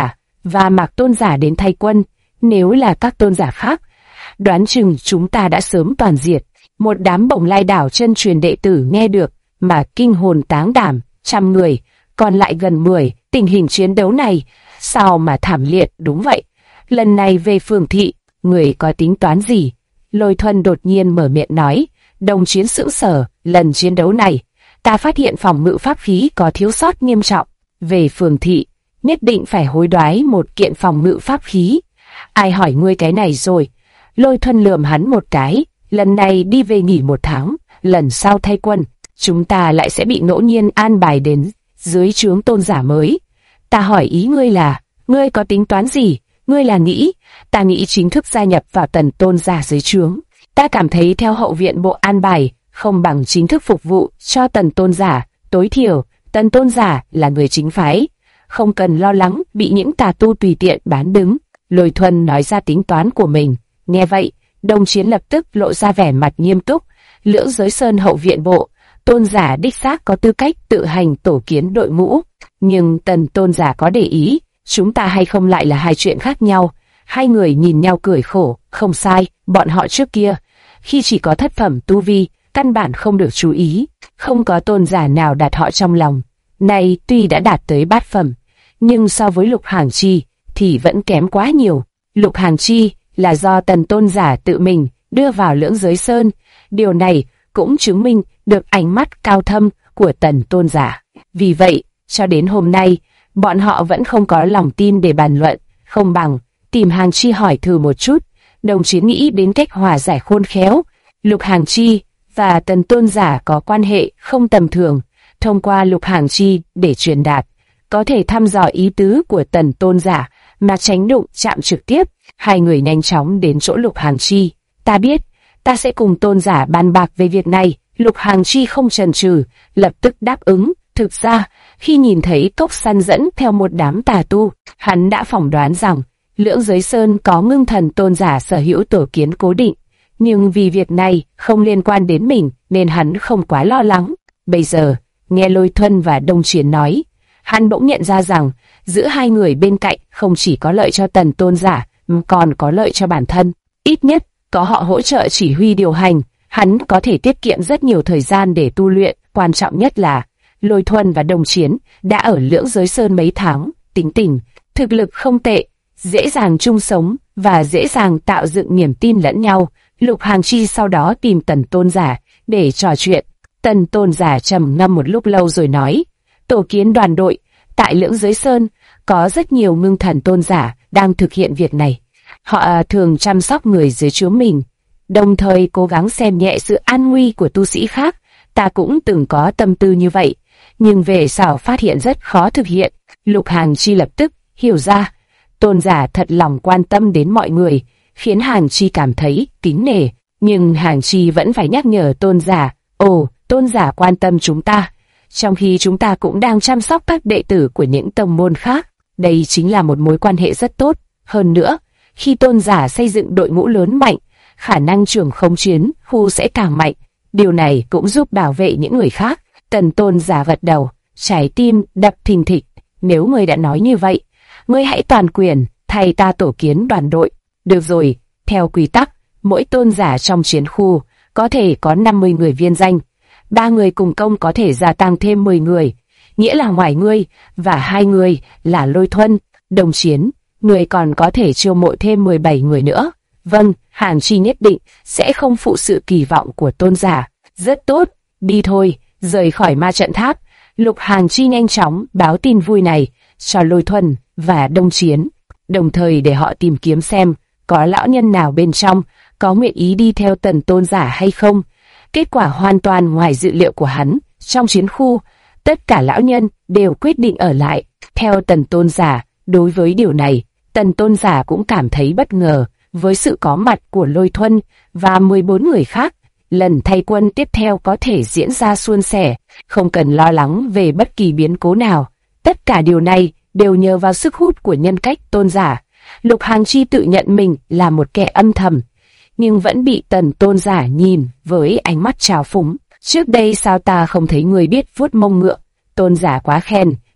và Mạc tôn giả đến thay quân. Nếu là các tôn giả khác, đoán chừng chúng ta đã sớm toàn diệt. Một đám Bồng Lai đảo chân truyền đệ tử nghe được mà kinh hồn táng đảm, 100 người, còn lại gần 10. Tình hình chiến đấu này sao mà thảm liệt? Đúng vậy. Lần này về phường thị, người có tính toán gì? Lôi Thuần đột nhiên mở miệng nói. Đồng Chiến sững sờ. Lần chiến đấu này, ta phát hiện phòng ngự pháp khí có thiếu sót nghiêm trọng. Về phường thị, nhất định phải hối đoái một kiện phòng ngự pháp khí. Ai hỏi ngươi cái này rồi? Lôi Thuần lườm hắn một cái. Lần này đi về nghỉ 1 tháng, lần sau thay quân, chúng ta lại sẽ bị ngẫu nhiên an bài đến dưới trướng tôn giả mới. Ta hỏi ý ngươi là, ngươi có tính toán gì? Ngươi là nghĩ, ta nghĩ chính thức gia nhập vào tần tôn giả dưới trướng. Ta cảm thấy theo hậu viện bộ an bài, không bằng chính thức phục vụ cho tần tôn giả. Tối thiểu, tần tôn giả là người chính phái, không cần lo lắng bị những tà tu tùy tiện bán đứng. Lôi Thuần nói ra tính toán của mình. Nghe vậy, Đồng Chiến lập tức lộ ra vẻ mặt nghiêm túc. Lưỡng Giới Sơn hậu viện bộ, tôn giả đích xác có tư cách tự hành tổ kiến đội ngũ. Nhưng tần tôn giả có để ý, chúng ta hay không lại là hai chuyện khác nhau. Hai người nhìn nhau cười khổ. Không sai, bọn họ trước kia, khi chỉ có thất phẩm tu vi, căn bản không được chú ý, không có tôn giả nào đặt họ trong lòng. Nay tuy đã đạt tới bát phẩm, nhưng so với Lục Hàng Chi thì vẫn kém quá nhiều. Lục Hàng Chi là do tần tôn giả tự mình đưa vào Lưỡng Giới Sơn. Điều này cũng chứng minh được ánh mắt cao thâm của tần tôn giả. Vì vậy, cho đến hôm nay, bọn họ vẫn không có lòng tin để bàn luận. Không bằng tìm Hàng Chi hỏi thử một chút. Đồng Chiến nghĩ đến cách hòa giải khôn khéo. Lục Hàng Chi và tần tôn giả có quan hệ không tầm thường. Thông qua Lục Hàng Chi để truyền đạt, có thể thăm dò ý tứ của tần tôn giả mà tránh đụng chạm trực tiếp. Hai người nhanh chóng đến chỗ Lục Hàng Chi. Ta biết, ta sẽ cùng tôn giả bàn bạc về việc này. Lục Hàng Chi không chần chừ, lập tức đáp ứng. Thực ra, khi nhìn thấy Cốc Săn dẫn theo một đám tà tu, hắn đã phỏng đoán rằng Lưỡng Giới Sơn có Ngưng Thần tôn giả sở hữu tổ kiến cố định. Nhưng vì việc này không liên quan đến mình nên hắn không quá lo lắng. Bây giờ, nghe Lôi Thuần và Đồng Chiến nói, hắn bỗng nhận ra rằng giữa hai người bên cạnh không chỉ có lợi cho tần tôn giả, mà còn có lợi cho bản thân. Ít nhất, có họ hỗ trợ chỉ huy điều hành, hắn có thể tiết kiệm rất nhiều thời gian để tu luyện. Quan trọng nhất là, Lôi Thuần và Đồng Chiến đã ở Lưỡng Giới Sơn mấy tháng, tính tình, thực lực không tệ, dễ dàng chung sống và dễ dàng tạo dựng niềm tin lẫn nhau. Lục Hàng Chi sau đó tìm tần tôn giả để trò chuyện. Tần tôn giả trầm ngâm một lúc lâu rồi nói, tổ kiến đoàn đội, tại Lưỡng Giới Sơn, có rất nhiều Ngưng Thần tôn giả đang thực hiện việc này. Họ thường chăm sóc người dưới trướng mình, đồng thời cố gắng xem nhẹ sự an nguy của tu sĩ khác. Ta cũng từng có tâm tư như vậy, nhưng về sau phát hiện rất khó thực hiện. Lục Hàng Chi lập tức hiểu ra, tôn giả thật lòng quan tâm đến mọi người, khiến Hàng Chi cảm thấy kính nể. Nhưng Hàng Chi vẫn phải nhắc nhở tôn giả, tôn giả quan tâm chúng ta, trong khi chúng ta cũng đang chăm sóc các đệ tử của những tông môn khác. Đây chính là một mối quan hệ rất tốt. Hơn nữa, khi tôn giả xây dựng đội ngũ lớn mạnh, khả năng trưởng khống chiến khu sẽ càng mạnh. Điều này cũng giúp bảo vệ những người khác. Tần tôn giả gật đầu, trái tim đập thình thịch. Nếu ngươi đã nói như vậy, ngươi hãy toàn quyền thay ta tổ kiến đoàn đội. Được rồi, theo quy tắc, mỗi tôn giả trong chiến khu có thể có 50 người viên danh. 3 người cùng công có thể gia tăng thêm 10 người, nghĩa là ngoài ngươi và 2 người là Lôi Thuần, Đồng Chiến, người còn có thể chiêu mộ thêm 17 người nữa. Vâng, Hàng Chi nhất định sẽ không phụ sự kỳ vọng của tôn giả. Rất tốt, đi thôi. Rời khỏi ma trận tháp, Lục Hàng Chi nhanh chóng báo tin vui này cho Lôi Thuần và Đồng Chiến, đồng thời để họ tìm kiếm xem có lão nhân nào bên trong có nguyện ý đi theo tần tôn giả hay không. Kết quả hoàn toàn ngoài dự liệu của hắn. Trong chiến khu, tất cả lão nhân đều quyết định ở lại theo tần tôn giả. Đối với điều này, tần tôn giả cũng cảm thấy bất ngờ với sự có mặt của Lôi Thuần và 14 người khác. Lần thay quân tiếp theo có thể diễn ra suôn sẻ, không cần lo lắng về bất kỳ biến cố nào. Tất cả điều này đều nhờ vào sức hút của nhân cách tôn giả. Lục Hàng Chi tự nhận mình là một kẻ âm thầm, nhưng vẫn bị tần tôn giả nhìn với ánh mắt trào phúng. Trước đây sao ta không thấy người biết vuốt mông ngựa? Tôn giả quá khen,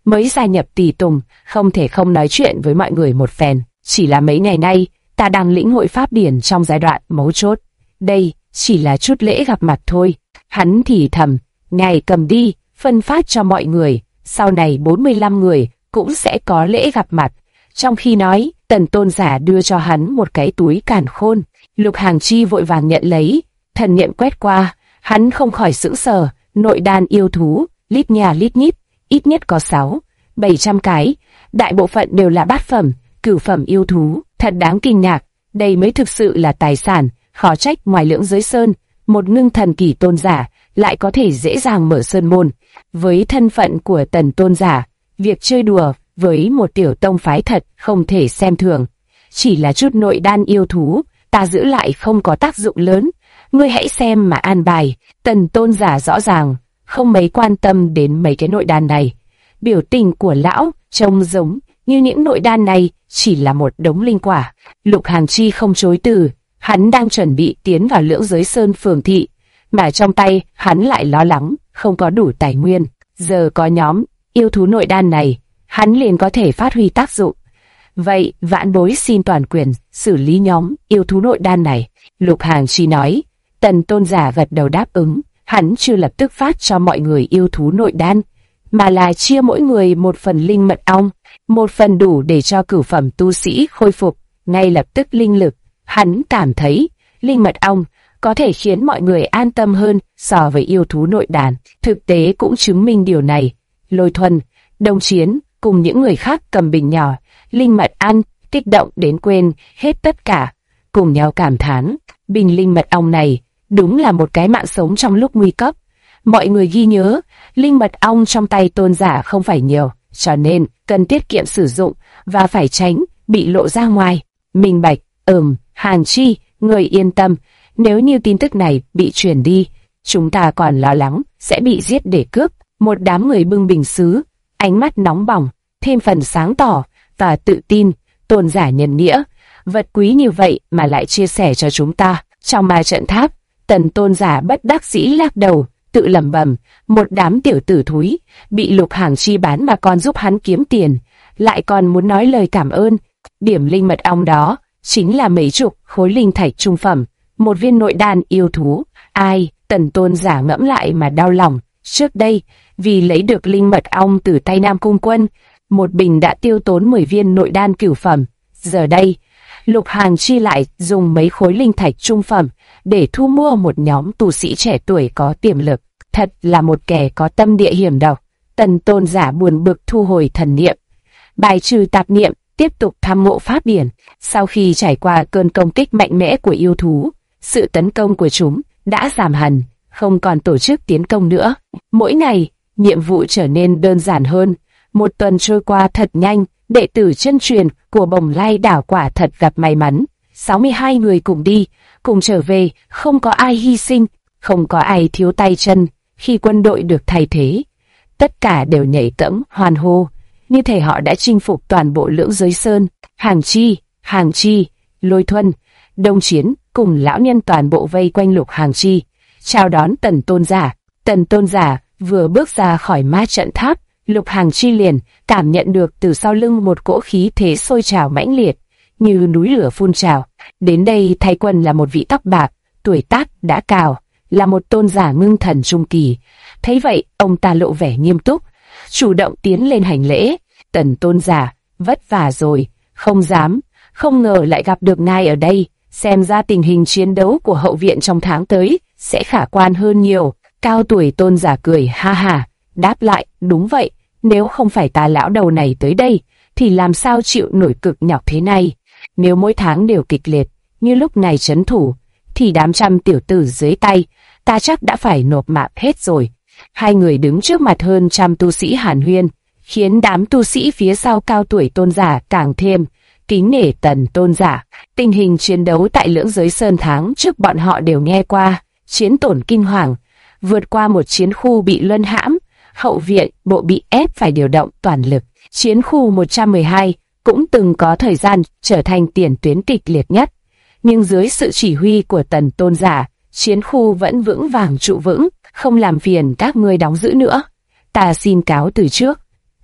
mới gia nhập tùy tùng, không thể không nói chuyện với mọi người một phen. Chỉ là mấy ngày nay, ta đang lĩnh hội pháp điển trong giai đoạn mấu chốt. Đây chỉ là chút lễ gặp mặt thôi. Hắn thì thầm, ngài cầm đi, phân phát cho mọi người. Sau này 45 người cũng sẽ có lễ gặp mặt. Trong khi nói, Tần Tôn giả đưa cho hắn một cái túi càn khôn. Lục Hàng Chi vội vàng nhận lấy, thần niệm quét qua, hắn không khỏi sững sờ. Nội đan yêu thú, lít nhà lít nhít, ít nhất có 600-700 cái, đại bộ phận đều là bát phẩm, cửu phẩm yêu thú, thật đáng kinh ngạc. Đây mới thực sự là tài sản, khó trách ngoài Lưỡng Giới Sơn, một ngưng thần kỳ tôn giả lại có thể dễ dàng mở sơn môn. Với thân phận của Tần tôn giả, việc chơi đùa với một tiểu tông phái thật không thể xem thường. Chỉ là chút nội đan yêu thú, ta giữ lại không có tác dụng lớn, ngươi hãy xem mà an bài. Tần tôn giả rõ ràng không mấy quan tâm đến mấy cái nội đan này. Biểu tình của lão trông giống như những nội đan này chỉ là một đống linh quả. Lục Hàng Chi không chối từ, hắn đang chuẩn bị tiến vào Lưỡng Giới Sơn phường thị, mà trong tay hắn lại lo lắng không có đủ tài nguyên. Giờ có nhóm yêu thú nội đan này, hắn liền có thể phát huy tác dụng. Vậy vãn bối xin toàn quyền xử lý nhóm yêu thú nội đan này. Lục Hàng Chi nói. Tần tôn giả gật đầu đáp ứng. Hắn chưa lập tức phát cho mọi người yêu thú nội đan, mà là chia mỗi người một phần linh mật ong, một phần đủ để cho cửu phẩm tu sĩ khôi phục ngay lập tức linh lực. Hắn cảm thấy linh mật ong có thể khiến mọi người an tâm hơn so với yêu thú nội đan. Thực tế cũng chứng minh điều này. Lôi Thuần, Đông Chiến cùng những người khác cầm bình nhỏ linh mật ăn, kích động đến quên hết tất cả, cùng nhau cảm thán, bình linh mật ong này đúng là một cái mạng sống trong lúc nguy cấp. Mọi người ghi nhớ, linh mật ong trong tay tôn giả không phải nhiều, cho nên cần tiết kiệm sử dụng và phải tránh bị lộ ra ngoài. Minh bạch, Hàn Chi, người yên tâm, nếu như tin tức này bị truyền đi, chúng ta còn lo lắng sẽ bị giết để cướp. Một đám người bưng bình sứ, ánh mắt nóng bỏng, thêm phần sáng tỏ và tự tin. Tôn giả nhân nghĩa, vật quý như vậy mà lại chia sẻ cho chúng ta. Trong ma trận tháp, Tần tôn giả bất đắc dĩ lắc đầu, tự lẩm bẩm, một đám tiểu tử thúi, bị Lục Hàng Chi bán mà còn giúp hắn kiếm tiền, lại còn muốn nói lời cảm ơn. Điểm linh mật ong đó chính là mấy chục khối linh thạch trung phẩm, một viên nội đan yêu thú. Ai, Tần tôn giả ngẫm lại mà đau lòng. Trước đây, vì lấy được linh mật ong từ tay Nam Cung Quân, một bình đã tiêu tốn 10 viên nội đan cửu phẩm. Giờ đây, Lục Hàng Chi lại dùng mấy khối linh thạch trung phẩm để thu mua một nhóm tu sĩ trẻ tuổi có tiềm lực. Thật là một kẻ có tâm địa hiểm độc. Tần tôn giả buồn bực thu hồi thần niệm, bài trừ tạp niệm, tiếp tục tham ngộ pháp điển. Sau khi trải qua cơn công kích mạnh mẽ của yêu thú, sự tấn công của chúng đã giảm hẳn, không còn tổ chức tiến công nữa. Mỗi ngày, nhiệm vụ trở nên đơn giản hơn. Một tuần trôi qua thật nhanh, đệ tử chân truyền của Bồng Lai đảo quả thật gặp may mắn. 62 người cùng đi, cùng trở về, không có ai hy sinh, không có ai thiếu tay chân. Khi quân đội được thay thế, tất cả đều nhảy cẫng hoan hô, như thể họ đã chinh phục toàn bộ Lưỡng Giới Sơn. Hàng Chi, Lôi Thuần, Đông Chiến cùng lão nhân toàn bộ vây quanh Lục Hàng Chi, chào đón Tần tôn giả. Tần tôn giả vừa bước ra khỏi ma trận tháp, Lục Hàng Chi liền cảm nhận được từ sau lưng một cỗ khí thế sôi trào mãnh liệt, như núi lửa phun trào. Đến đây thay quân là một vị tóc bạc, tuổi tác đã cao, là một tôn giả ngưng thần trung kỳ. Thấy vậy, ông ta lộ vẻ nghiêm túc, chủ động tiến lên hành lễ. Tần tôn giả, vất vả rồi, không ngờ lại gặp được ngài ở đây. Xem ra tình hình chiến đấu của hậu viện trong tháng tới sẽ khả quan hơn nhiều. Cao tuổi tôn giả cười ha ha, đáp lại, đúng vậy, nếu không phải ta lão đầu này tới đây, thì làm sao chịu nổi cực nhọc thế này. Nếu mỗi tháng đều kịch liệt, như lúc này trấn thủ, thì đám trăm tiểu tử dưới tay, ta chắc đã phải nộp mạng hết rồi. Hai người đứng trước mặt hơn trăm tu sĩ hàn huyên, khiến đám tu sĩ phía sau cao tuổi tôn giả càng thêm kính nể Tần tôn giả. Tình hình chiến đấu tại Lưỡng Giới Sơn tháng trước bọn họ đều nghe qua, chiến tổn kinh hoàng, vượt qua một chiến khu bị luân hãm, hậu viện bộ bị ép phải điều động toàn lực. Chiến khu 112 cũng từng có thời gian trở thành tiền tuyến kịch liệt nhất, nhưng dưới sự chỉ huy của Tần tôn giả, chiến khu vẫn vững vàng trụ vững. Không làm phiền các ngươi đóng giữ nữa, ta xin cáo từ trước.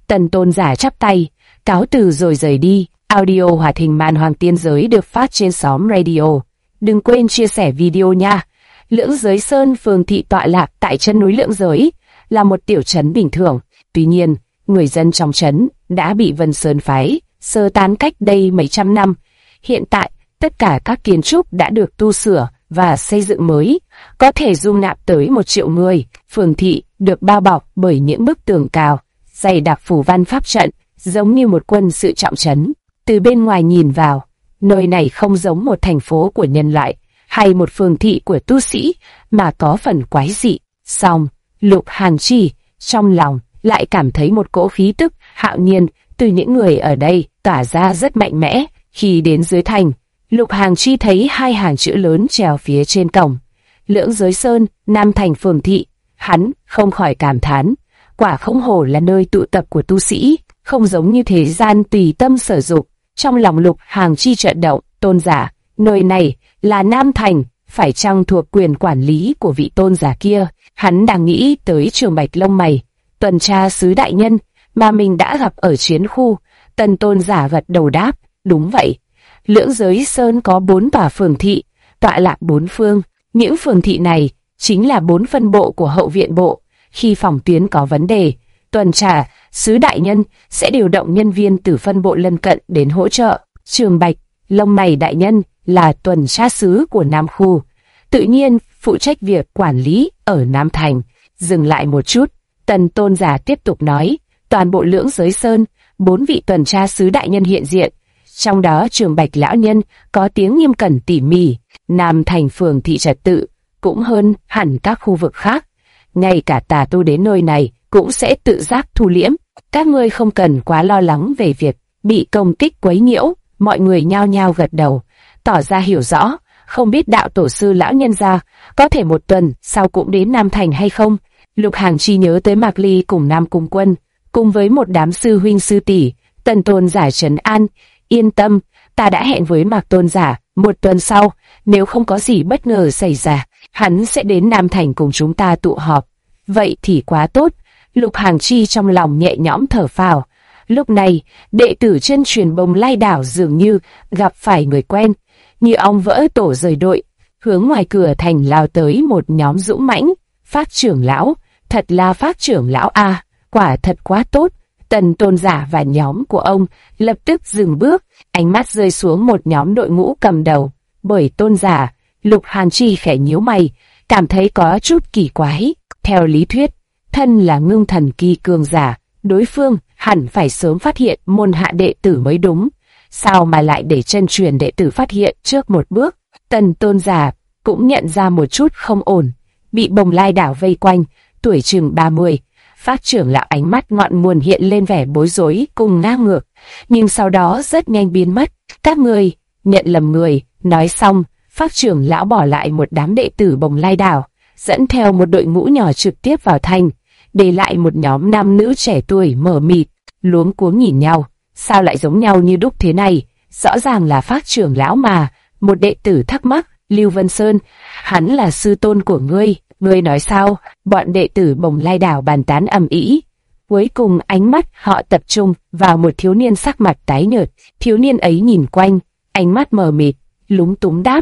Tần Tôn giả chắp tay, cáo từ rồi rời đi. Audio hoạt hình Man Hoàng Tiên Giới được phát trên xóm radio. Đừng quên chia sẻ video nha. Lưỡng Giới Sơn phường thị tọa lạc tại chân núi Lưỡng Giới, là một tiểu trấn bình thường. Tuy nhiên, người dân trong trấn đã bị Vân Sơn phái sơ tán cách đây mấy trăm năm. Hiện tại, tất cả các kiến trúc đã được tu sửa và xây dựng mới, có thể dung nạp tới 1 triệu người. Phường thị được bao bọc bởi những bức tường cao, dày đặc phủ văn pháp trận, giống như một quân sự trọng trấn. Từ bên ngoài nhìn vào, nơi này không giống một thành phố của nhân loại hay một phường thị của tu sĩ, mà có phần quái dị. Song, Lục Hàn Chi trong lòng lại cảm thấy một cỗ khí tức hạo nhiên từ những người ở đây tỏa ra rất mạnh mẽ. Khi đến dưới thành, Lục Hàn Chi thấy 2 hàng chữ lớn treo phía trên cổng: Lưỡng Giới Sơn, Nam Thành phường thị. Hắn không khỏi cảm thán, quả không hổ là nơi tụ tập của tu sĩ, không giống như thế gian tùy tâm sở dục. Trong lòng Lục Hàn Chi chợt động, tôn giả, nơi này là Nam Thành, phải chăng thuộc quyền quản lý của vị tôn giả kia? Hắn đang nghĩ tới Trường Bạch lông mày, tuần tra sứ đại nhân mà mình đã gặp ở chiến khu. Tần tôn giả gật đầu đáp, đúng vậy. Lưỡng Giới Sơn có 4 tòa phường thị, tọa lạc 4 phương. Những phường thị này chính là 4 phân bộ của hậu viện bộ. Khi phòng tuyến có vấn đề, tuần tra sứ đại nhân sẽ điều động nhân viên từ phân bộ lân cận đến hỗ trợ. Trường Bạch lông mày đại nhân là tuần tra sứ của Nam khu, tự nhiên phụ trách việc quản lý ở Nam Thành. Dừng lại một chút, Tần tôn giả tiếp tục nói, toàn bộ Lưỡng Giới Sơn, 4 vị tuần tra sứ đại nhân hiện diện, trong đó Trường Bạch lão nhân có tiếng nghiêm cẩn tỉ mỉ. Nam Thành phường thị trật tự cũng hơn hẳn các khu vực khác, ngay cả tà tu đến nơi này cũng sẽ tự giác thu liễm. Các ngươi không cần quá lo lắng về việc bị công kích quấy nhiễu. Mọi người nhao nhao gật đầu, tỏ ra hiểu rõ. Không biết đạo tổ sư lão nhân gia có thể 1 tuần sau cũng đến Nam Thành hay không? Lục Hàn Chi nhớ tới Mạc Ly cùng Nam Cung Quân, cùng với một đám sư huynh sư tỷ. Tần tôn giả trấn an, yên tâm, ta đã hẹn với Mạc tôn giả, 1 tuần sau, nếu không có gì bất ngờ xảy ra, hắn sẽ đến Nam Thành cùng chúng ta tụ họp. Vậy thì quá tốt. Lục Hàn Chi trong lòng nhẹ nhõm thở phào. Lúc này, đệ tử chân truyền Bồng Lai đảo dường như gặp phải người quen, như ong vỡ tổ rời đội, hướng ngoài cửa thành lao tới một nhóm dũng mãnh. Phác trưởng lão, thật là Phác trưởng lão a, quả thật quá tốt. Tần tôn giả và nhóm của ông lập tức dừng bước, ánh mắt rơi xuống một nhóm đội ngũ cầm đầu bởi tôn giả. Lục Hàn Chi khẽ nhíu mày, cảm thấy có chút kỳ quái. Theo lý thuyết, thân là ngưng thần kỳ cường giả, đối phương hẳn phải sớm phát hiện môn hạ đệ tử mới đúng. Sao mà lại để chân truyền đệ tử phát hiện trước một bước? Tần tôn giả cũng nhận ra một chút không ổn. Bị Bồng Lai đảo vây quanh, tuổi chừng 30, Phác trưởng lão ánh mắt ngọn nguồn hiện lên vẻ bối rối cùng ngang ngược, nhưng sau đó rất nhanh biến mất. Các người nhận lầm người. Nói xong, Phác trưởng lão bỏ lại một đám đệ tử Bồng Lai đảo, dẫn theo một đội ngũ nhỏ trực tiếp vào thành, để lại một nhóm nam nữ trẻ tuổi mờ mịt, luống cuống nhìn nhau. Sao lại giống nhau như đúc thế này? Rõ ràng là Phác trưởng lão mà. Một đệ tử thắc mắc, Lưu Vân Sơn, hắn là sư tôn của ngươi. Ngươi nói sao? Bọn đệ tử Bồng Lai đảo bàn tán ầm ĩ. Cuối cùng ánh mắt họ tập trung vào một thiếu niên sắc mặt tái nhợt. Thiếu niên ấy nhìn quanh, ánh mắt mờ mịt, lúng túng đáp,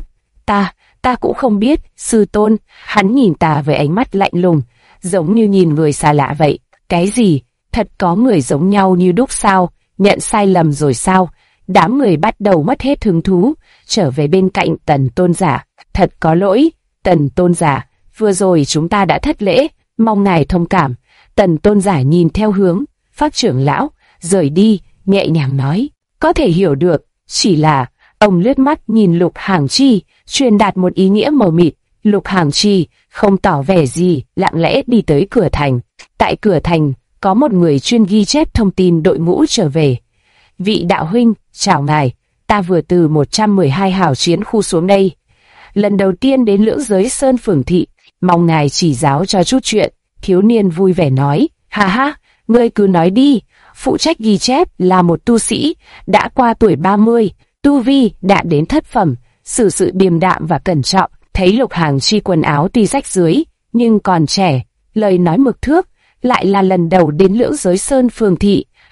ta cũng không biết, sư tôn. Hắn nhìn ta với ánh mắt lạnh lùng, giống như nhìn người xa lạ vậy. Cái gì? Thật có người giống nhau như đúc sao? Nhận sai lầm rồi sao? Đám người bắt đầu mất hết hứng thú, trở về bên cạnh Tần tôn giả. Thật có lỗi, Tần tôn giả, vừa rồi chúng ta đã thất lễ, mong ngài thông cảm. Tần tôn giả nhìn theo hướng Phác trưởng lão rời đi, nhẹ nhàng nói, có thể hiểu được, chỉ là ông lướt mắt nhìn Lục Hàn Chi, truyền đạt một ý nghĩa mờ mịt. Lục Hàn Chi không tỏ vẻ gì, lặng lẽ đi tới cửa thành. Tại cửa thành có một người chuyên ghi chép thông tin đội ngũ trở về. Vị đạo huynh, chào ngài, ta vừa từ 112 hào chiến khu xuống đây, lần đầu tiên đến Lưỡng Giới Sơn phường thị, mong ngài chỉ giáo cho chút chuyện. Thiếu niên vui vẻ nói, ha ha, ngươi cứ nói đi. Phụ trách ghi chép là một tu sĩ đã qua tuổi 30, tu vi đã đến thất phẩm, xử sự điềm đạm và cẩn trọng. Thấy Lục Hàn Chi quần áo tuy rách rưới nhưng còn trẻ, lời nói mực thước, lại là lần đầu đến Lưỡng Giới Sơn phường thị,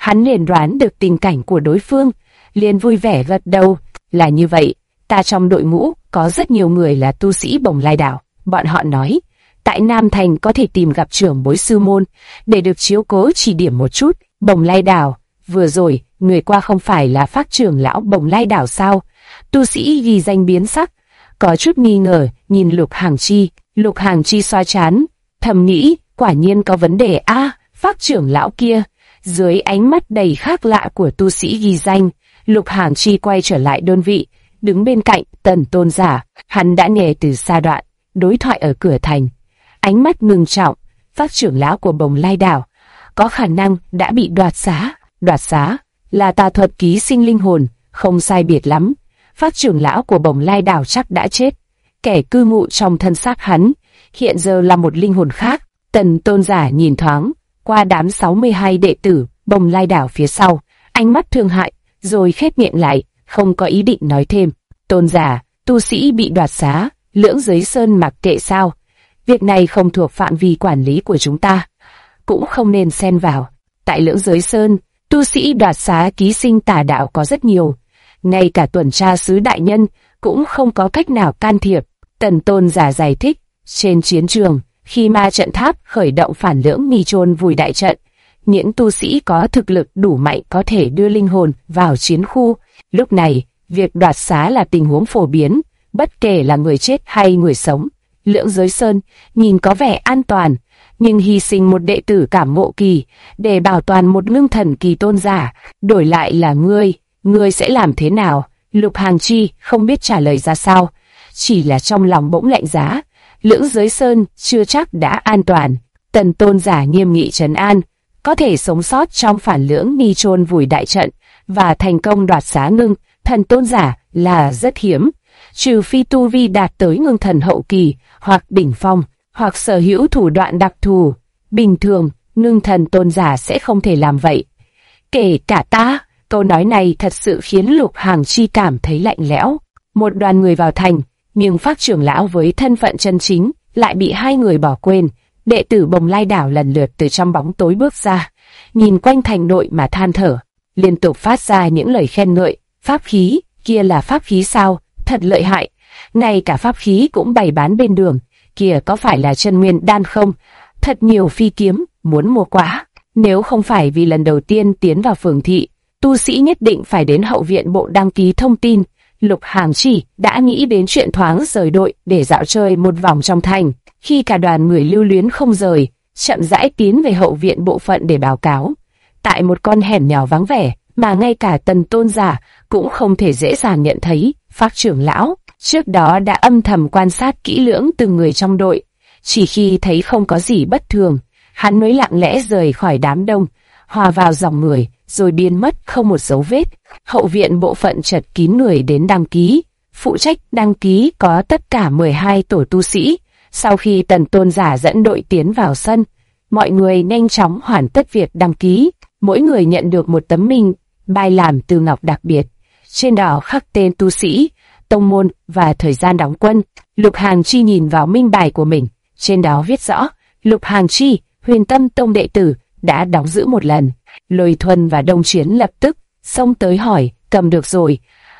Hắn liền đoán được tình cảnh của đối phương, liền vui vẻ gật đầu. Là như vậy, ta trong đội ngũ có rất nhiều người là tu sĩ Bồng Lai Đảo. Bọn họ nói, tại Nam Thành có thể tìm gặp trưởng bối sư môn, để được chiếu cố chỉ điểm một chút. Bồng Lai Đảo, vừa rồi, người qua không phải là Phác trưởng lão Bồng Lai Đảo sao? Tu sĩ ghi danh biến sắc, có chút nghi ngờ, nhìn Lục Hàng Chi. Lục Hàng Chi xoa trán, thầm nghĩ, quả nhiên có vấn đề a. Phác trưởng lão kia. Dưới ánh mắt đầy khác lạ của tu sĩ ghi danh, Lục Hàng Chi quay trở lại đơn vị, đứng bên cạnh Tần Tôn Giả. Hắn đã nghe từ xa đoạn đối thoại ở cửa thành, ánh mắt ngưng trọng. Phác trưởng lão của Bồng Lai Đảo có khả năng đã bị đoạt xá. Đoạt xá là tà thuật ký sinh linh hồn, không sai biệt lắm. Phác trưởng lão của Bồng Lai Đảo chắc đã chết. Kẻ cư ngụ trong thân xác hắn hiện giờ là một linh hồn khác. Tần Tôn Giả nhìn thoáng qua đám 62 đệ tử Bồng Lai Đảo phía sau, ánh mắt thương hại, rồi khép miệng lại, không có ý định nói thêm. Tôn giả, tu sĩ bị đoạt xá, Lưỡng Giới Sơn mặc kệ sao? Việc này không thuộc phạm vi quản lý của chúng ta, cũng không nên xen vào. Tại Lưỡng Giới Sơn, tu sĩ đoạt xá ký sinh tà đạo có rất nhiều, ngay cả tuần tra sứ đại nhân cũng không có cách nào can thiệp. Tần Tôn giả giải thích, trên chiến trường, khi ma trận tháp khởi động phản Lưỡng Nghi Chôn Vùi đại trận, những tu sĩ có thực lực đủ mạnh có thể đưa linh hồn vào chiến khu. Lúc này, việc đoạt xá là tình huống phổ biến, bất kể là người chết hay người sống. Lưỡng Giới Sơn nhìn có vẻ an toàn, nhưng hy sinh một đệ tử cảm ngộ kỳ để bảo toàn một ngưng thần kỳ tôn giả, đổi lại là ngươi sẽ làm thế nào? Lục Hàng Chi không biết trả lời ra sao, chỉ là trong lòng bỗng lạnh giá. Lưỡng Giới Sơn chưa chắc đã an toàn. Tần Tôn giả nghiêm nghị trấn an, có thể sống sót trong phản Lưỡng Nghi Chôn Vùi đại trận và thành công đoạt xá ngưng thần tôn giả là rất hiếm, trừ phi tu vi đạt tới ngưng thần hậu kỳ hoặc đỉnh phong, hoặc sở hữu thủ đoạn đặc thù. Bình thường, ngưng thần tôn giả sẽ không thể làm vậy. Kể cả ta. Câu nói này thật sự khiến Lục Hàng Chi cảm thấy lạnh lẽo. Một đoàn người vào thành, nhưng Phác trưởng lão với thân phận chân chính lại bị hai người bỏ quên. Đệ tử Bồng Lai Đảo lần lượt từ trong bóng tối bước ra, nhìn quanh thành nội mà than thở, liên tục phát ra những lời khen ngợi. Pháp khí, kia là pháp khí sao? Thật lợi hại. Ngay cả pháp khí cũng bày bán bên đường. Kia có phải là chân nguyên đan không? Thật nhiều phi kiếm, muốn mua quá. Nếu không phải vì lần đầu tiên tiến vào phường thị, tu sĩ nhất định phải đến hậu viện bộ đăng ký thông tin. Lục Hàng Chi đã nghĩ đến chuyện thoáng rời đội để dạo chơi một vòng trong thành. Khi cả đoàn người lưu luyến không rời, chậm rãi tiến về hậu viện bộ phận để báo cáo. Tại một con hẻm nhỏ vắng vẻ, mà ngay cả Tần Tôn giả cũng không thể dễ dàng nhận thấy, Phác trưởng lão trước đó đã âm thầm quan sát kỹ lưỡng từng người trong đội. Chỉ khi thấy không có gì bất thường, hắn mới lặng lẽ rời khỏi đám đông, hòa vào dòng người, rồi biến mất không một dấu vết. Hậu viện bộ phận chật kín người đến đăng ký. Phụ trách đăng ký có tất cả 12 tổ tu sĩ. Sau khi Tần Tôn giả dẫn đội tiến vào sân, mọi người nhanh chóng hoàn tất việc đăng ký. Mỗi người nhận được một tấm minh bài làm từ ngọc đặc biệt, trên đó khắc tên tu sĩ, tông môn và thời gian đóng quân. Lục Hàng Chi nhìn vào minh bài của mình, trên đó viết rõ Lục Hàng Chi, Huyền Tâm Tông đệ tử, đã đóng giữ một lần. Lôi Thuần và Đông Chiến lập tức xông tới hỏi, cầm được rồi?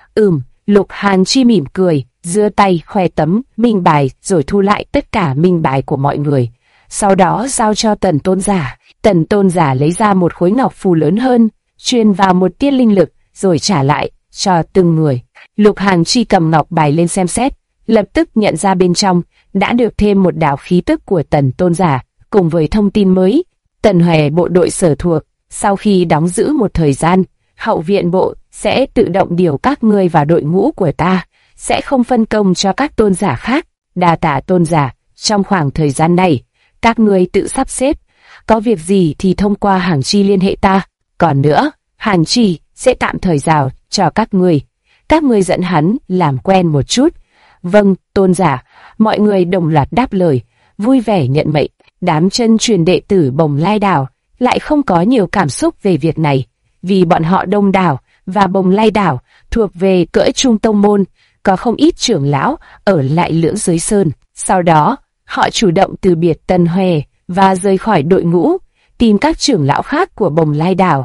Lục Hàng Chi mỉm cười, giơ tay khoe tấm minh bài rồi thu lại tất cả minh bài của mọi người. Sau đó giao cho Tần Tôn giả. Tần Tôn giả lấy ra một khối ngọc phù lớn hơn, truyền vào một tia linh lực, rồi trả lại cho từng người. Lục Hàng Chi cầm ngọc bài lên xem xét, lập tức nhận ra bên trong đã được thêm một đạo khí tức của Tần Tôn giả, cùng với thông tin mới. Tần Hòe bộ đội sở thuộc, sau khi đóng giữ một thời gian, hậu viện bộ sẽ tự động điều các ngươi vào đội ngũ của ta, sẽ không phân công cho các tôn giả khác. Đa tạ tôn giả, trong khoảng thời gian này, các ngươi tự sắp xếp, có việc gì thì thông qua Hàng Chi liên hệ ta. Còn nữa, Hàng Chi sẽ tạm thời giao cho các ngươi dẫn hắn làm quen một chút. Vâng, tôn giả. Mọi người đồng loạt đáp lời, vui vẻ nhận mệnh. Đám chân truyền đệ tử Bồng Lai Đảo lại không có nhiều cảm xúc về việc này, vì bọn họ đông đảo và Bồng Lai Đảo thuộc về cỡ trung tông môn, có không ít trưởng lão ở lại Lưỡng Giới Sơn. Sau đó, họ chủ động từ biệt Tần Hòe và rời khỏi đội ngũ, tìm các trưởng lão khác của Bồng Lai Đảo.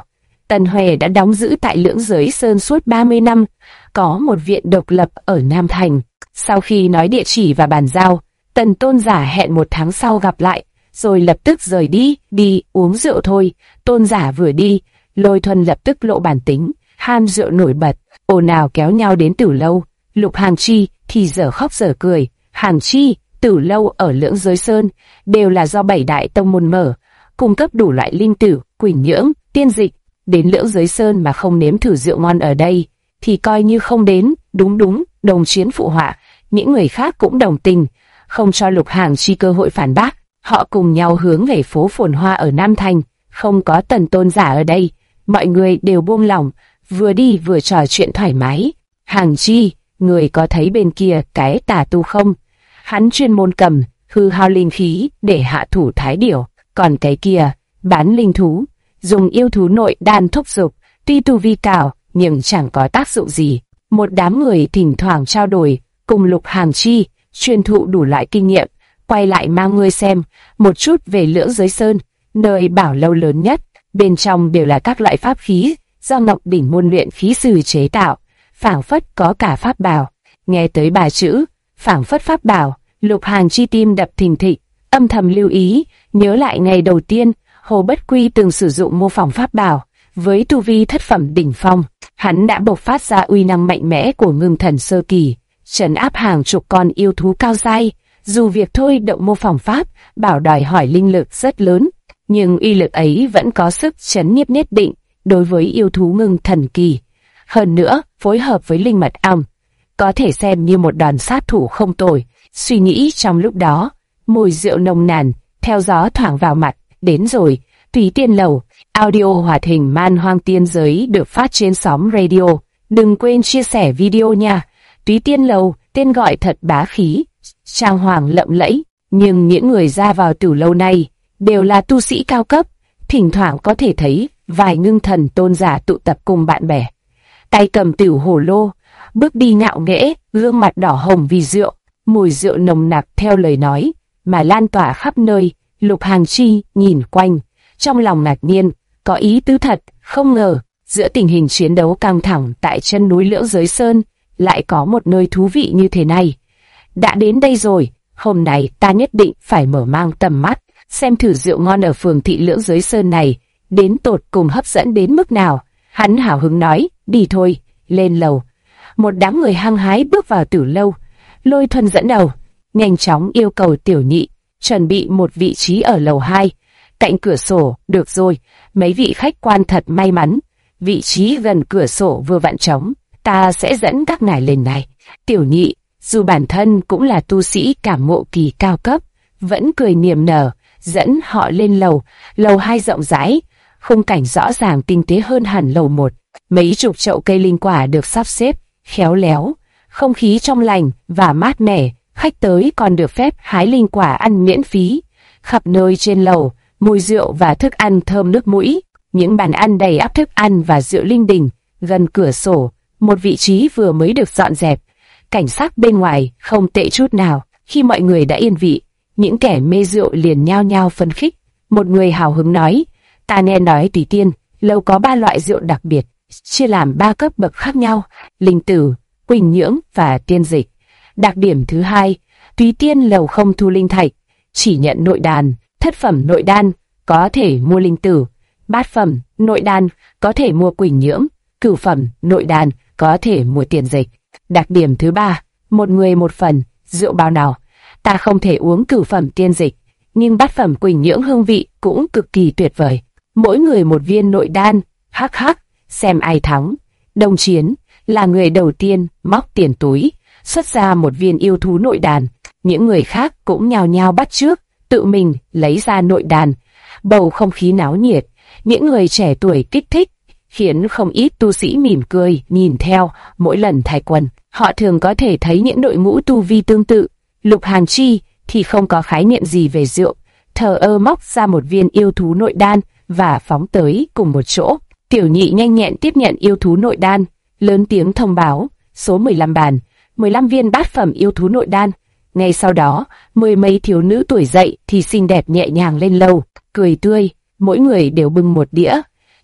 Tần Huệ đã đóng giữ tại Lưỡng Giới Sơn suốt 30 năm, có một viện độc lập ở Nam Thành. Sau khi nói địa chỉ và bàn giao, Tần Tôn giả hẹn 1 tháng sau gặp lại, rồi lập tức rời đi, đi uống rượu thôi. Tôn giả vừa đi, Lôi Thuần lập tức lộ bản tính, ham rượu nổi bật, ồn ào kéo nhau đến Tử Lâu. Lục Hàng Chi thì dở khóc dở cười. Hàng Chi, Tử Lâu ở Lưỡng Giới Sơn đều là do 7 đại tông môn mở, cung cấp đủ loại linh tử, quỷ nhưỡng, tiên dịch. Đến Lưỡng Giới Sơn mà không nếm thử rượu ngon ở đây thì coi như không đến. Đúng, Đồng Chiến phụ họa, những người khác cũng đồng tình, không cho Lục Hàng Chi cơ hội phản bác. Họ cùng nhau hướng về phố phồn hoa ở Nam Thành. Không có Tần Tôn giả ở đây, mọi người đều buông lỏng, vừa đi vừa trò chuyện thoải mái. Hàng Chi, người có thấy bên kia cái tà tu không? Hắn chuyên môn cầm hư hao linh khí để hạ thủ thái điểu, còn cái kia bán linh thú, dùng yêu thú nội đan thúc giục, tuy tu vi cao nhưng chẳng có tác dụng gì. Một đám người thỉnh thoảng trao đổi, cùng Lục Hàng Chi truyền thụ đủ loại kinh nghiệm, quay lại mang ngươi xem một chút về Lưỡng Giới Sơn, nơi bảo lâu lớn nhất. Bên trong đều là các loại pháp khí do Ngọc Đỉnh môn luyện khí sư chế tạo, phảng phất có cả pháp bảo. Nghe tới 3 chữ phảng phất pháp bảo, Lục Hàng Chi tim đập thình thịch, âm thầm lưu ý, nhớ lại ngày đầu tiên Hồ Bất Quy từng sử dụng mô phỏng pháp bảo. Với tu vi thất phẩm đỉnh phong, hắn đã bộc phát ra uy năng mạnh mẽ của Ngưng Thần sơ kỳ, trấn áp hàng chục con yêu thú cao giai. Dù việc thôi động mô phỏng pháp bảo đòi hỏi linh lực rất lớn, nhưng uy lực ấy vẫn có sức trấn nhiếp nhất định đối với yêu thú Ngưng Thần kỳ. Hơn nữa, phối hợp với linh mật ong, có thể xem như một đòn sát thủ không tồi. Suy nghĩ trong lúc đó, mùi rượu nồng nàn theo gió thoảng vào mặt. Đến rồi, Túy Tiên Lầu, audio hoạt hình Man Hoang Tiên Giới được phát trên sóng radio. Đừng quên chia sẻ video nha. Túy Tiên Lầu, tên gọi thật bá khí, trang hoàng lộng lẫy, nhưng những người ra vào Tử Lâu này đều là tu sĩ cao cấp, thỉnh thoảng có thể thấy vài Ngưng Thần tôn giả tụ tập cùng bạn bè, tay cầm tiểu hồ lô, bước đi ngạo nghễ, gương mặt đỏ hồng vì rượu, mùi rượu nồng nặc theo lời nói mà lan tỏa khắp nơi. Lục Hàng Chi nhìn quanh, trong lòng ngạc nhiên, có ý tứ thật, không ngờ giữa tình hình chiến đấu căng thẳng tại chân núi Lưỡng Giới Sơn lại có một nơi thú vị như thế này. Đã đến đây rồi, hôm nay ta nhất định phải mở mang tầm mắt, xem thử rượu ngon ở phường thị Lưỡng Giới Sơn này đến tột cùng hấp dẫn đến mức nào. Hắn hào hứng nói, đi thôi, lên lầu. Một đám người hăng hái bước vào Tử Lâu. Lôi Thuần dẫn đầu, nhanh chóng yêu cầu Tiểu Nhị chuẩn bị một vị trí ở lầu 2, cạnh cửa sổ. Được rồi, mấy vị khách quan thật may mắn, vị trí gần cửa sổ vừa vặn trống, ta sẽ dẫn các ngài lên này. Tiểu Nhị, dù bản thân cũng là tu sĩ cảm ngộ kỳ cao cấp, vẫn cười niềm nở, dẫn họ lên lầu. Lầu 2 rộng rãi, khung cảnh rõ ràng tinh tế hơn hẳn lầu 1. Mấy chục chậu cây linh quả được sắp xếp khéo léo, không khí trong lành và mát mẻ. Khách tới còn được phép hái linh quả ăn miễn phí. Khắp nơi trên lầu, mùi rượu và thức ăn thơm nước mũi. Những bàn ăn đầy ắp thức ăn và rượu linh đình. Gần cửa sổ, một vị trí vừa mới được dọn dẹp. Cảnh sắc bên ngoài không tệ chút nào. Khi mọi người đã yên vị, những kẻ mê rượu liền nhao nhao phấn khích. Một người hào hứng nói, ta nghe nói Túy Tiên Lâu có 3 loại rượu đặc biệt, chia làm 3 cấp bậc khác nhau: linh tử, quỳnh nhưỡng và tiên dịch. Đặc điểm thứ hai, Túy Tiên Lầu không thu linh thạch, chỉ nhận nội đàn. Thất phẩm nội đan có thể mua linh tử, bát phẩm nội đan có thể mua quỳnh nhưỡng, cửu phẩm nội đan có thể mua tiền dịch. Đặc điểm thứ ba, một người một phần, rượu bao nào. Ta không thể uống cửu phẩm tiên dịch, nhưng bát phẩm quỳnh nhưỡng hương vị cũng cực kỳ tuyệt vời. Mỗi người một viên nội đan, hắc hắc, xem ai thắng. Đồng Chiến là người đầu tiên móc tiền túi, xuất ra một viên yêu thú nội đàn. Những người khác cũng nhao nhao bắt chước, tự mình lấy ra nội đàn. Bầu không khí náo nhiệt, những người trẻ tuổi kích thích, khiến không ít tu sĩ mỉm cười nhìn theo. Mỗi lần thay quần, họ thường có thể thấy những đội ngũ tu vi tương tự. Lục Hàng Chi thì không có khái niệm gì về rượu, thờ ơ móc ra một viên yêu thú nội đan và phóng tới cùng một chỗ. Tiểu Nhị nhanh nhẹn tiếp nhận yêu thú nội đan, lớn tiếng thông báo, số 15 bàn, 15 viên bát phẩm yêu thú nội đan. Ngay sau đó, 10 mấy thiếu nữ tuổi dậy thì xinh đẹp nhẹ nhàng lên lầu, cười tươi, mỗi người đều bưng một đĩa.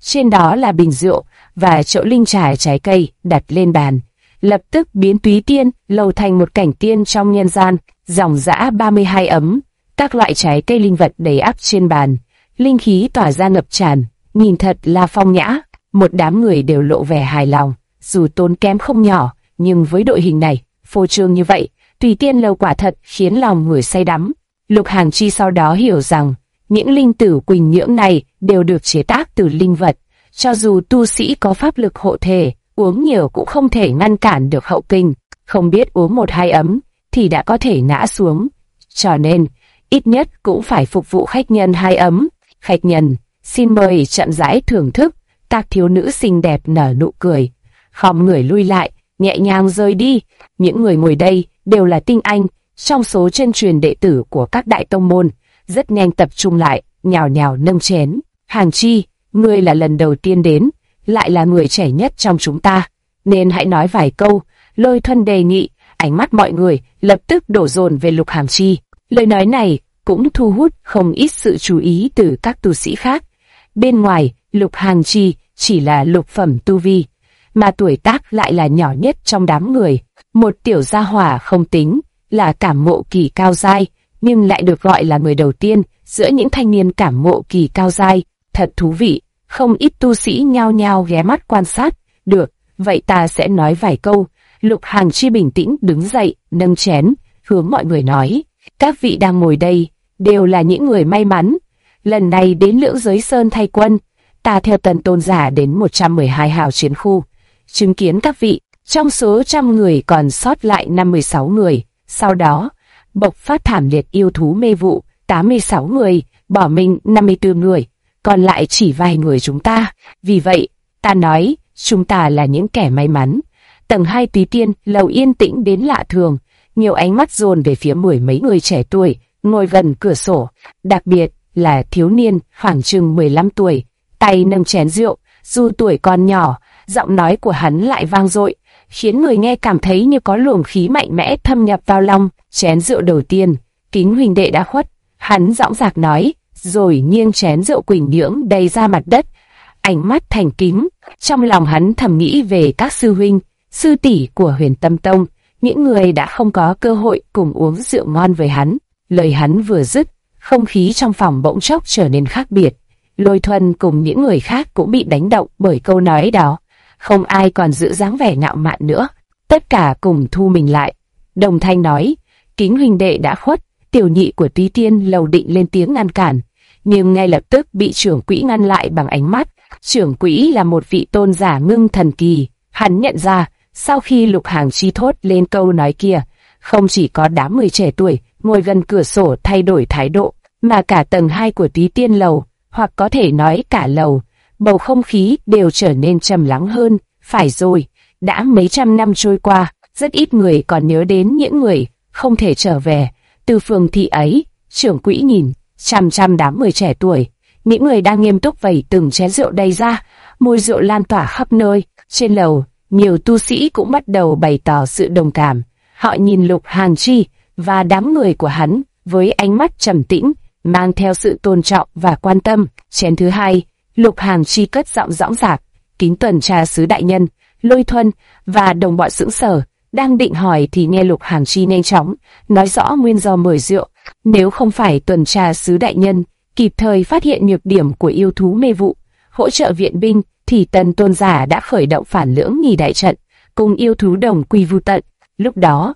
trên đó là bình rượu và chậu linh trà trái cây đặt lên bàn, lập tức biến Túy Tiên lầu thành một cảnh tiên trong nhân gian. Dòng dã 32 ấm, các loại trái cây linh vật đầy ắp trên bàn, linh khí tỏa ra ngập tràn, nhìn thật là phong nhã. Một đám người đều lộ vẻ hài lòng, dù tốn kém không nhỏ, nhưng với đội hình này, phô trương như vậy, Túy Tiên lầu quả thật khiến lòng người say đắm. Lục Hàn Chi sau đó hiểu rằng, những linh tử quỳnh nhưỡng này đều được chế tác từ linh vật, cho dù tu sĩ có pháp lực hộ thể, uống nhiều cũng không thể ngăn cản được hậu kinh, không biết uống 1-2 ấm thì đã có thể ngã xuống, cho nên ít nhất cũng phải phục vụ khách nhân 2 ấm. Khách nhân, xin mời chậm rãi thưởng thức. Các thiếu nữ xinh đẹp nở nụ cười, khom người lui lại, nhẹ nhàng rời đi. Những người ngồi đây đều là tinh anh, trong số chân truyền đệ tử của các đại tông môn, rất nhanh tập trung lại, nhào nhào nâng chén. Hàng Chi, ngươi là lần đầu tiên đến, lại là người trẻ nhất trong chúng ta, nên hãy nói vài câu. Lôi Thuần đề nghị. Ánh mắt mọi người lập tức đổ dồn về Lục Hàn Chi. Lời nói này cũng thu hút không ít sự chú ý từ các tu sĩ khác. Bên ngoài, Lục Hàn Chi chỉ là lục phẩm tu vi, mà tuổi tác lại là nhỏ nhất trong đám người. Một tiểu gia hỏa không tính, là cảm ngộ kỳ cao giai, nhưng lại được gọi là người đầu tiên giữa những thanh niên cảm ngộ kỳ cao giai. Thật thú vị, không ít tu sĩ nhao nhao ghé mắt quan sát. Được, vậy ta sẽ nói vài câu. Lục Hàn Chi bình tĩnh đứng dậy, nâng chén, hướng mọi người nói, các vị đang ngồi đây, đều là những người may mắn. Lần này đến Lưỡng Giới Sơn thay quân, ta theo Tần tôn giả đến 112 hào chiến khu, chứng kiến các vị, trong số 100 người còn sót lại 56 người, sau đó, bộc phát thảm liệt yêu thú mê vụ, 86 người, bỏ mình 54 người, còn lại chỉ vài người chúng ta. Vì vậy, ta nói, chúng ta là những kẻ may mắn. Tầng 2 Túy Tiên lầu yên tĩnh đến lạ thường, nhiều ánh mắt dồn về phía mười mấy người trẻ tuổi ngồi gần cửa sổ, đặc biệt là thiếu niên khoảng chừng 15 tuổi, tay nâng chén rượu, dù tuổi còn nhỏ, giọng nói của hắn lại vang dội, khiến người nghe cảm thấy như có luồng khí mạnh mẽ thâm nhập vào lòng. Chén rượu đầu tiên, Kính huynh đệ đã khuất, hắn dõng dạc nói, rồi nghiêng chén rượu quỳnh nhưỡng đầy ra mặt đất, ánh mắt thành kính. Trong lòng hắn thầm nghĩ về các sư huynh, sư tỷ của Huyền Tâm Tông, những người đã không có cơ hội cùng uống rượu ngon với hắn. Lời hắn vừa dứt, không khí trong phòng bỗng chốc trở nên khác biệt. Lôi Thuần cùng những người khác cũng bị đánh động bởi câu nói đó. Không ai còn giữ dáng vẻ ngạo mạn nữa. Tất cả cùng thu mình lại. Đồng thanh nói, Kính huynh đệ đã khuất. Tiểu nhị của Túy Tiên lầu định lên tiếng ngăn cản, nhưng ngay lập tức bị trưởng quỹ ngăn lại bằng ánh mắt. Trưởng quỹ là một vị tôn giả ngưng thần kỳ. Hắn nhận ra, sau khi Lục Hàn Chi thốt lên câu nói kia, không chỉ có đám người trẻ tuổi ngồi gần cửa sổ thay đổi thái độ, mà cả tầng 2 của Túy Tiên lầu, hoặc có thể nói cả lầu, bầu không khí đều trở nên trầm lắng hơn. Phải rồi, đã mấy trăm năm trôi qua, rất ít người còn nhớ đến những người không thể trở về từ phường thị ấy. Trưởng quỹ nhìn chằm chằm đám người trẻ tuổi, những người đang nghiêm túc vẩy từng chén rượu đầy ra, mùi rượu lan tỏa khắp nơi. Trên lầu, nhiều tu sĩ cũng bắt đầu bày tỏ sự đồng cảm. Họ nhìn Lục Hàn Chi và đám người của hắn với ánh mắt trầm tĩnh, mang theo sự tôn trọng và quan tâm. Chén thứ hai, Lục Hàn Chi cất giọng dõng dạc, Kính tuần tra sứ đại nhân. Lôi Thuần và đồng bọn sững sờ, đang định hỏi thì nghe Lục Hàn Chi nhanh chóng nói rõ nguyên do mời rượu. Nếu không phải tuần tra sứ đại nhân kịp thời phát hiện nhược điểm của yêu thú mê vụ, hỗ trợ viện binh, thì Tần tôn giả đã khởi động phản Lưỡng Nghi đại trận, cùng yêu thú đồng quy vu tận. Lúc đó,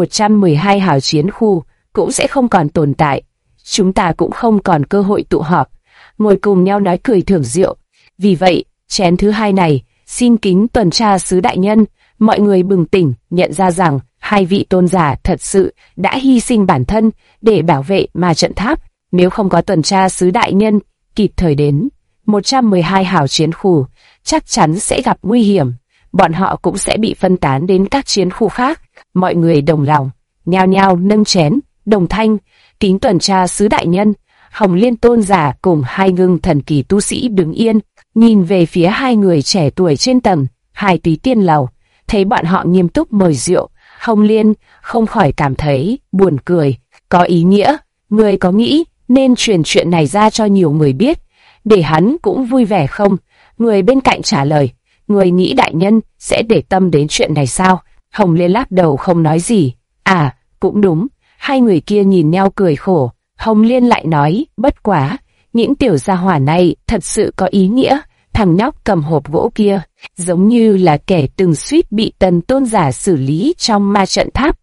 112 hào chiến khu cũng sẽ không còn tồn tại. Chúng ta cũng không còn cơ hội tụ họp, ngồi cùng nhau nói cười thưởng rượu. Vì vậy, chén thứ hai này, xin kính tuần tra sứ đại nhân. Mọi người bừng tỉnh, nhận ra rằng hai vị tôn giả thật sự đã hy sinh bản thân để bảo vệ ma trận tháp. Nếu không có tuần tra sứ đại nhân kịp thời đến, 112 hào chiến khu chắc chắn sẽ gặp nguy hiểm. Bọn họ cũng sẽ bị phân tán đến các chiến khu khác. Mọi người đồng lòng, nhao nhao nâng chén, đồng thanh, kính tuần tra sứ đại nhân. Hồng Liên tôn giả cùng hai ngưng thần kỳ tu sĩ đứng yên, nhìn về phía hai người trẻ tuổi trên tầng 2 Túy Tiên lầu, thấy bọn họ nghiêm túc mời rượu. Hồng Liên không khỏi cảm thấy buồn cười. Có ý nghĩa, người có nghĩ nên truyền chuyện này ra cho nhiều người biết, để hắn cũng vui vẻ không? Người bên cạnh trả lời, người nghĩ đại nhân sẽ để tâm đến chuyện này sao? Hồng Liên lắc đầu không nói gì. À, cũng đúng. Hai người kia nhìn nhau cười khổ. Hồng Liên lại nói, bất quá, những tiểu gia hỏa này thật sự có ý nghĩa. Thằng nhóc cầm hộp gỗ kia, giống như là kẻ từng suýt bị Tần tôn giả xử lý trong ma trận tháp.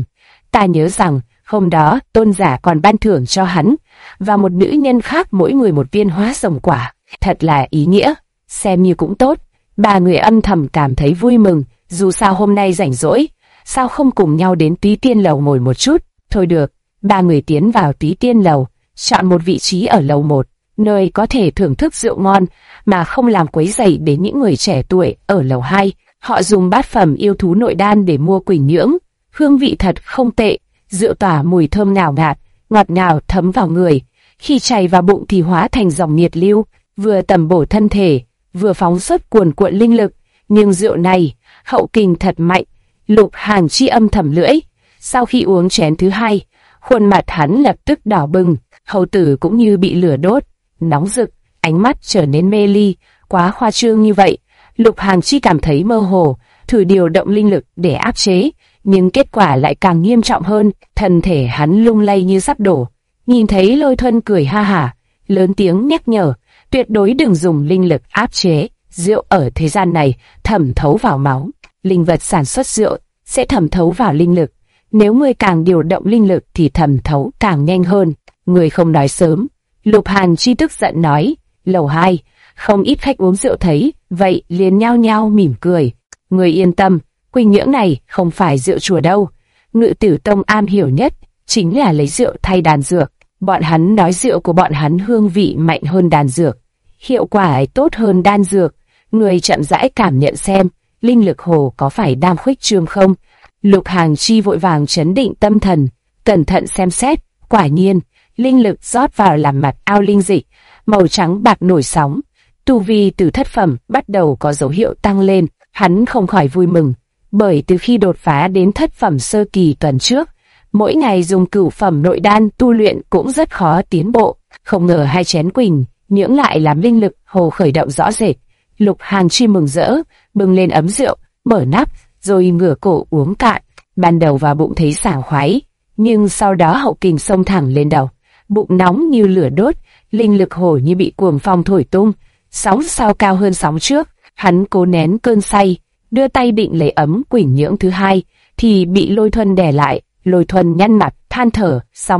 Ta nhớ rằng, hôm đó tôn giả còn ban thưởng cho hắn và một nữ nhân khác mỗi người một viên hóa rồng quả. Thật là ý nghĩa, xem như cũng tốt. Ba người âm thầm cảm thấy vui mừng, dù sao hôm nay rảnh rỗi, sao không cùng nhau đến Túy Tiên Lầu ngồi một chút. Thôi được, ba người tiến vào Túy Tiên Lầu, chọn một vị trí ở lầu 1, nơi có thể thưởng thức rượu ngon mà không làm quấy rầy đến những người trẻ tuổi. Ở lầu 2, họ dùng bát phẩm yêu thú nội đan để mua quỳnh nhưỡng, hương vị thật không tệ, rượu tỏa mùi thơm ngào ngạt, ngọt ngào thấm vào người, khi chảy vào bụng thì hóa thành dòng nhiệt lưu, vừa tẩm bổ thân thể, vừa phóng xuất cuồn cuộn linh lực. Nhưng rượu này, hậu kình thật mạnh. Lục Hàn Chi âm thầm lưỡi. Sau khi uống chén thứ hai, khuôn mặt hắn lập tức đỏ bừng, hầu tử cũng như bị lửa đốt, nóng rực, ánh mắt trở nên mê ly, quá khoa trương như vậy. Lục Hàn Chi cảm thấy mơ hồ, thử điều động linh lực để áp chế, nhưng kết quả lại càng nghiêm trọng hơn, thân thể hắn lung lay như sắp đổ. Nhìn thấy Lôi Thuần cười ha hả, lớn tiếng nhắc nhở, tuyệt đối đừng dùng linh lực áp chế, rượu ở thế gian này thẩm thấu vào máu, linh vật sản xuất rượu sẽ thẩm thấu vào linh lực, nếu ngươi càng điều động linh lực thì thẩm thấu càng nhanh hơn. Ngươi không nói sớm. Lục Hàn Chi tức giận nói. Lầu 2, không ít khách uống rượu thấy vậy liền nhao nhao mỉm cười. Ngươi yên tâm, quỳnh nhưỡng này không phải rượu chùa đâu. Ngự Tử Tông am hiểu nhất chính là lấy rượu thay đan dược. Bọn hắn nói rượu của bọn hắn hương vị mạnh hơn đan dược, hiệu quả ấy tốt hơn đan dược. Người chậm rãi cảm nhận xem, linh lực hồ có phải đang khuếch trương không? Lục Hàn Chi vội vàng trấn định tâm thần, cẩn thận xem xét, quả nhiên, linh lực rót vào làm mặt ao linh dịch, màu trắng bạc nổi sóng. Tu vi từ thất phẩm bắt đầu có dấu hiệu tăng lên, hắn không khỏi vui mừng, bởi từ khi đột phá đến thất phẩm sơ kỳ tuần trước, mỗi ngày dùng cửu phẩm nội đan tu luyện cũng rất khó tiến bộ. Không ngờ hai chén quỳnh nhưỡng lại làm linh lực hồ khởi động rõ rệt. Lục Hàn Chi mừng rỡ, bưng lên ấm rượu, mở nắp, rồi ngửa cổ uống cạn. Ban đầu vào bụng thấy sảng khoái, nhưng sau đó hậu kình xông thẳng lên đầu, bụng nóng như lửa đốt, linh lực hồ như bị cuồng phong thổi tung, sóng sau cao hơn sóng trước. Hắn cố nén cơn say, đưa tay định lấy ấm quỳnh nhưỡng thứ hai, thì bị Lôi Thuần đè lại. Lôi Thuần nhăn mặt, than thở,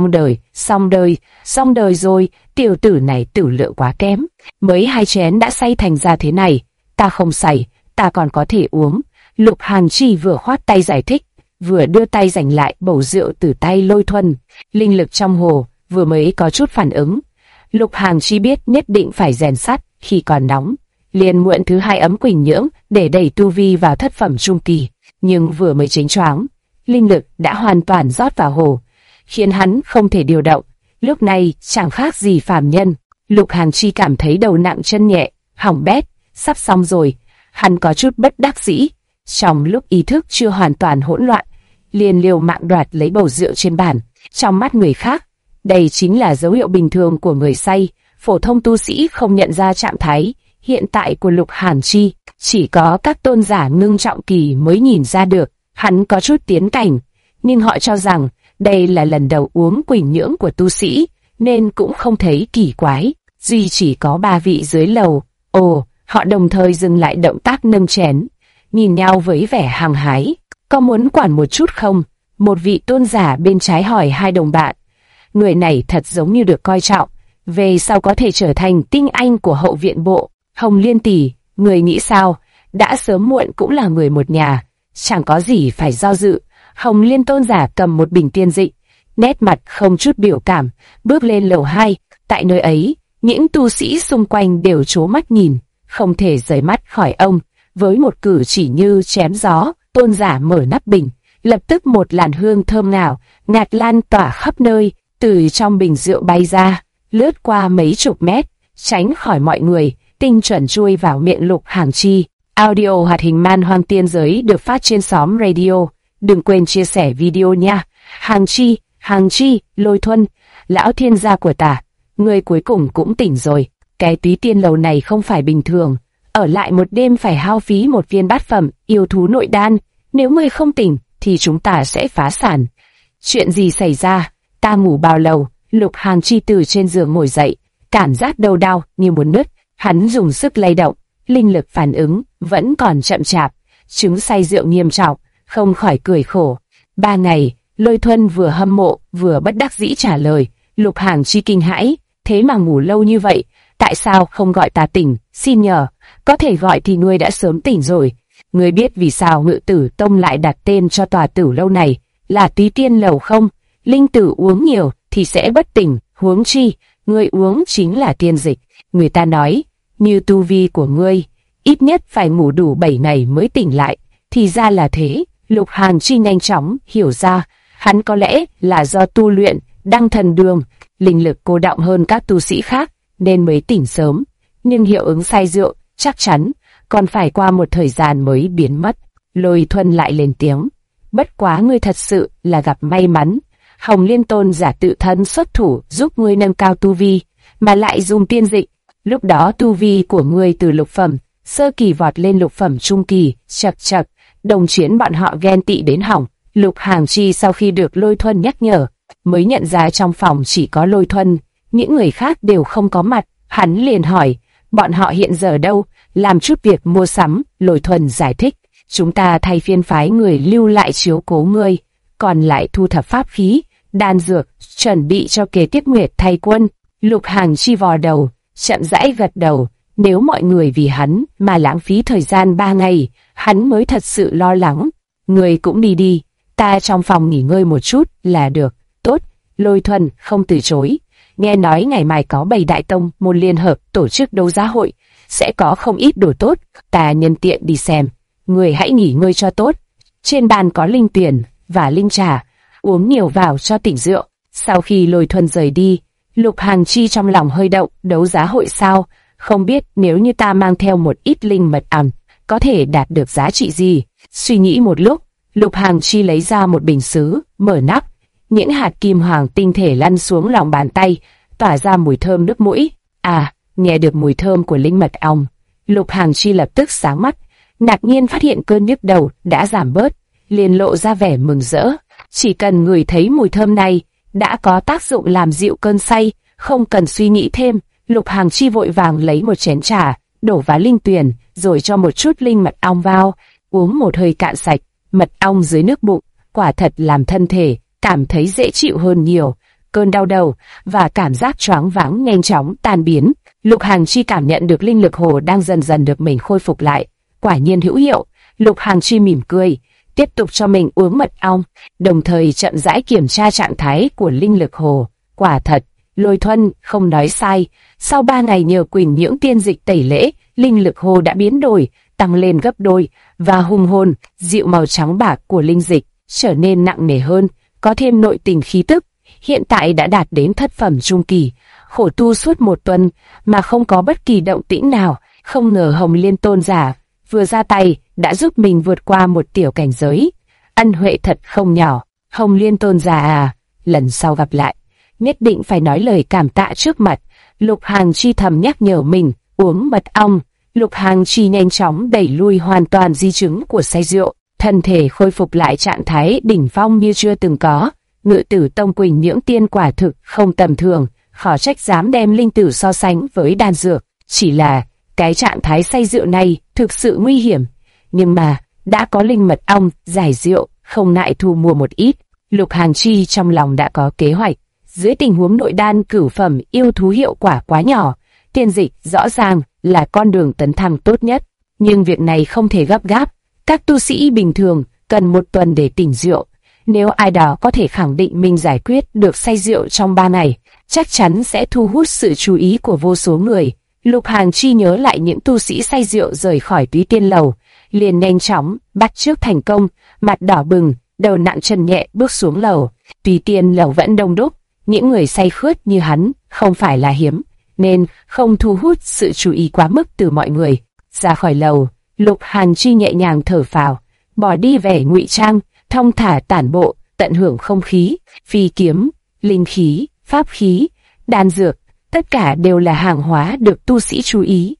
xong đời rồi, tiểu tử này tử lượng quá kém, mới 2 chén đã say thành ra thế này. Ta không say, ta còn có thể uống. Lục Hàn Chi vừa khoát tay giải thích, vừa đưa tay giành lại bầu rượu từ tay Lôi Thuần. Linh lực trong hồ vừa mới có chút phản ứng. Lục Hàn Chi biết nhất định phải rèn sắt khi còn nóng, liền mượn thứ 2 ấm quỳnh nhưỡng để đẩy tu vi vào thất phẩm trung kỳ. Nhưng vừa mới chính choáng, linh lực đã hoàn toàn rót vào hồ, khiến hắn không thể điều động. Lúc này chẳng khác gì phàm nhân. Lục Hàn Chi cảm thấy đầu nặng chân nhẹ, hỏng bét, sắp xong rồi. Hắn có chút bất đắc dĩ. Trong lúc ý thức chưa hoàn toàn hỗn loạn, liền liều mạng đoạt lấy bầu rượu trên bàn. Trong mắt người khác, đây chính là dấu hiệu bình thường của người say. Phổ thông tu sĩ không nhận ra trạng thái hiện tại của Lục Hàn Chi, chỉ có các tôn giả ngưng trọng kỳ mới nhìn ra được. Hắn có chút tiến cảnh, nhưng họ cho rằng đây là lần đầu uống quỳnh nhưỡng của tu sĩ, nên cũng không thấy kỳ quái. Duy chỉ có 3 vị dưới lầu. Họ đồng thời dừng lại động tác nâng chén, nhìn nhau với vẻ hăng hái. Có muốn quản một chút không? Một vị tôn giả bên trái hỏi hai đồng bạn. Người này thật giống như được coi trọng, về sau có thể trở thành tinh anh của hậu viện bộ. Hồng Liên tỷ, người nghĩ sao? Đã sớm muộn cũng là người một nhà, chẳng có gì phải do dự. Hồng Liên tôn giả cầm một bình tiên dịch, nét mặt không chút biểu cảm, bước lên lầu 2. Tại nơi ấy, những tu sĩ xung quanh đều trố mắt nhìn, không thể rời mắt khỏi ông. Với một cử chỉ như chém gió, tôn giả mở nắp bình, lập tức một làn hương thơm ngào, ngạt lan tỏa khắp nơi, từ trong bình rượu bay ra, lướt qua mấy chục mét, tránh khỏi mọi người, tinh chuẩn chui vào miệng Lục Hàn Chi. Audio hoạt hình man hoang tiên giới được phát trên xóm radio. Đừng quên chia sẻ video nha. Hàn Chi, Lôi Thuần, lão thiên gia của ta, người cuối cùng cũng tỉnh rồi. Cái Túy Tiên lầu này không phải bình thường, ở lại một đêm phải hao phí một viên bát phẩm yêu thú nội đan, nếu ngươi không tỉnh thì chúng ta sẽ phá sản. Chuyện gì xảy ra? Ta ngủ bao lâu? Lục Hàng Chi từ trên giường ngồi dậy, cảm giác đầu đau như muốn nứt, hắn dùng sức lay động, linh lực phản ứng vẫn còn chậm chạp, chứng say rượu nghiêm trọng, không khỏi cười khổ. 3 ngày, Lôi Thuần vừa hâm mộ vừa bất đắc dĩ trả lời. Lục Hàng Chi kinh hãi, thế mà ngủ lâu như vậy, tại sao không gọi ta tỉnh? Xin nhờ, có thể gọi thì ngươi đã sớm tỉnh rồi. Ngươi biết vì sao Ngự Tử Tông lại đặt tên cho tòa tử lâu này là Túy Tiên Lầu không? Linh tử uống nhiều thì sẽ bất tỉnh, huống chi ngươi uống chính là tiên dịch. Người ta nói, như tu vi của ngươi, ít nhất phải ngủ đủ 7 ngày mới tỉnh lại. Thì ra là thế. Lục Hàng Chi nhanh chóng hiểu ra, hắn có lẽ là do tu luyện Đăng Thần Đường, linh lực cô đọng hơn các tu sĩ khác nên mới tỉnh sớm. Nhưng hiệu ứng say rượu chắc chắn còn phải qua một thời gian mới biến mất. Lôi Thuần lại lên tiếng, bất quá ngươi thật sự là gặp may mắn. Hồng Liên Tôn giả tự thân xuất thủ giúp ngươi nâng cao tu vi, mà lại dùng tiên dịch. Lúc đó tu vi của ngươi từ lục phẩm sơ kỳ vọt lên lục phẩm trung kỳ. Chậc chậc, đồng chiến bọn họ ghen tị đến hỏng. Lục Hàng Chi sau khi được Lôi Thuần nhắc nhở, mới nhận ra trong phòng chỉ có Lôi Thuần, những người khác đều không có mặt. Hắn liền hỏi, bọn họ hiện giờ đâu? Làm chút việc mua sắm. Lôi Thuần giải thích, chúng ta thay phiên phái người lưu lại chiếu cố ngươi, còn lại thu thập pháp khí, đan dược, chuẩn bị cho kế tiếp nguyệt thay quân. Lục Hàng Chi vò đầu, chậm rãi gật đầu. Nếu mọi người vì hắn mà lãng phí thời gian 3 ngày, hắn mới thật sự lo lắng. Người cũng đi đi, ta trong phòng nghỉ ngơi một chút là được. Tốt. Lôi Thuần không từ chối. Nghe nói ngày mai có 7 đại tông môn liên hợp tổ chức đấu giá hội, sẽ có không ít đồ tốt, ta nhân tiện đi xem. Người hãy nghỉ ngơi cho tốt. Trên bàn có linh tuyển và linh trà, uống nhiều vào cho tỉnh rượu. Sau khi Lôi Thuần rời đi, Lục Hàng Chi trong lòng hơi động. Đấu giá hội sao? Không biết nếu như ta mang theo một ít linh mật ẩm, có thể đạt được giá trị gì? Suy nghĩ một lúc, Lục Hàng Chi lấy ra một bình sứ, mở nắp. Những hạt kim hoàng tinh thể lăn xuống lòng bàn tay, tỏa ra mùi thơm nước mũi. À, nghe được mùi thơm của linh mật ong, Lục Hàng Chi lập tức sáng mắt, ngạc nhiên phát hiện cơn nhức đầu đã giảm bớt, liền lộ ra vẻ mừng rỡ. Chỉ cần ngửi thấy mùi thơm này, đã có tác dụng làm dịu cơn say, không cần suy nghĩ thêm. Lục Hàng Chi vội vàng lấy một chén trà, đổ vào linh tuyền, rồi cho một chút linh mật ong vào, uống một hơi cạn sạch. Mật ong dưới nước bụng, quả thật làm thân thể cảm thấy dễ chịu hơn nhiều. Cơn đau đầu và cảm giác choáng váng nhanh chóng tan biến. Lục Hàng Chi cảm nhận được linh lực hồ đang dần dần được mình khôi phục lại. Quả nhiên hữu hiệu. Lục Hàng Chi mỉm cười, tiếp tục cho mình uống mật ong, đồng thời chậm rãi kiểm tra trạng thái của linh lực hồ. Quả thật, Lôi Thuần không nói sai. Sau 3 ngày nhờ Quỳnh Nhưỡng tiên dịch tẩy lễ, linh lực hồ đã biến đổi, tăng lên gấp đôi, và hung hồn, dịu màu trắng bạc của linh dịch trở nên nặng nề hơn, có thêm nội tình khí tức. Hiện tại đã đạt đến thất phẩm trung kỳ. Khổ tu suốt 1 tuần mà không có bất kỳ động tĩnh nào. Không ngờ Hồng Liên Tôn giả vừa ra tay đã giúp mình vượt qua một tiểu cảnh giới. Ân huệ thật không nhỏ. Hồng Liên Tôn giả à, lần sau gặp lại, nhất định phải nói lời cảm tạ trước mặt. Lục Hàng Chi thầm nhắc nhở mình, uống mật ong. Lục Hàng Chi nhanh chóng đẩy lui hoàn toàn di chứng của say rượu, thân thể khôi phục lại trạng thái đỉnh phong như chưa từng có. Ngự Tử Tông Quỳnh Nhưỡng tiên quả thực không tầm thường, khó trách dám đem linh tử so sánh với đan dược. Chỉ là cái trạng thái say rượu này thực sự nguy hiểm, nhưng mà đã có linh mật ong giải rượu, không ngại thu mua một ít. Lục Hàng Chi trong lòng đã có kế hoạch. Dưới tình huống nội đan cửu phẩm yêu thú hiệu quả quá nhỏ, tiên dịch rõ ràng là con đường tấn thăng tốt nhất. Nhưng việc này không thể gấp gáp. Các tu sĩ bình thường cần 1 tuần để tỉnh rượu. Nếu ai đó có thể khẳng định mình giải quyết được say rượu trong 3 ngày, chắc chắn sẽ thu hút sự chú ý của vô số người. Lục Hàng Chi nhớ lại những tu sĩ say rượu rời khỏi Túy Tiên Lầu, liền nhanh chóng bắt chước thành công, mặt đỏ bừng, đầu nặng chân nhẹ bước xuống lầu. Túy Tiên Lầu vẫn đông đúc, những người say khướt như hắn không phải là hiếm, nên không thu hút sự chú ý quá mức từ mọi người. Ra khỏi lầu, Lục Hàng Chi nhẹ nhàng thở phào, bỏ đi vẻ ngụy trang, thong thả tản bộ, tận hưởng không khí. Phi kiếm, linh khí, pháp khí, đan dược, tất cả đều là hàng hóa được tu sĩ chú ý.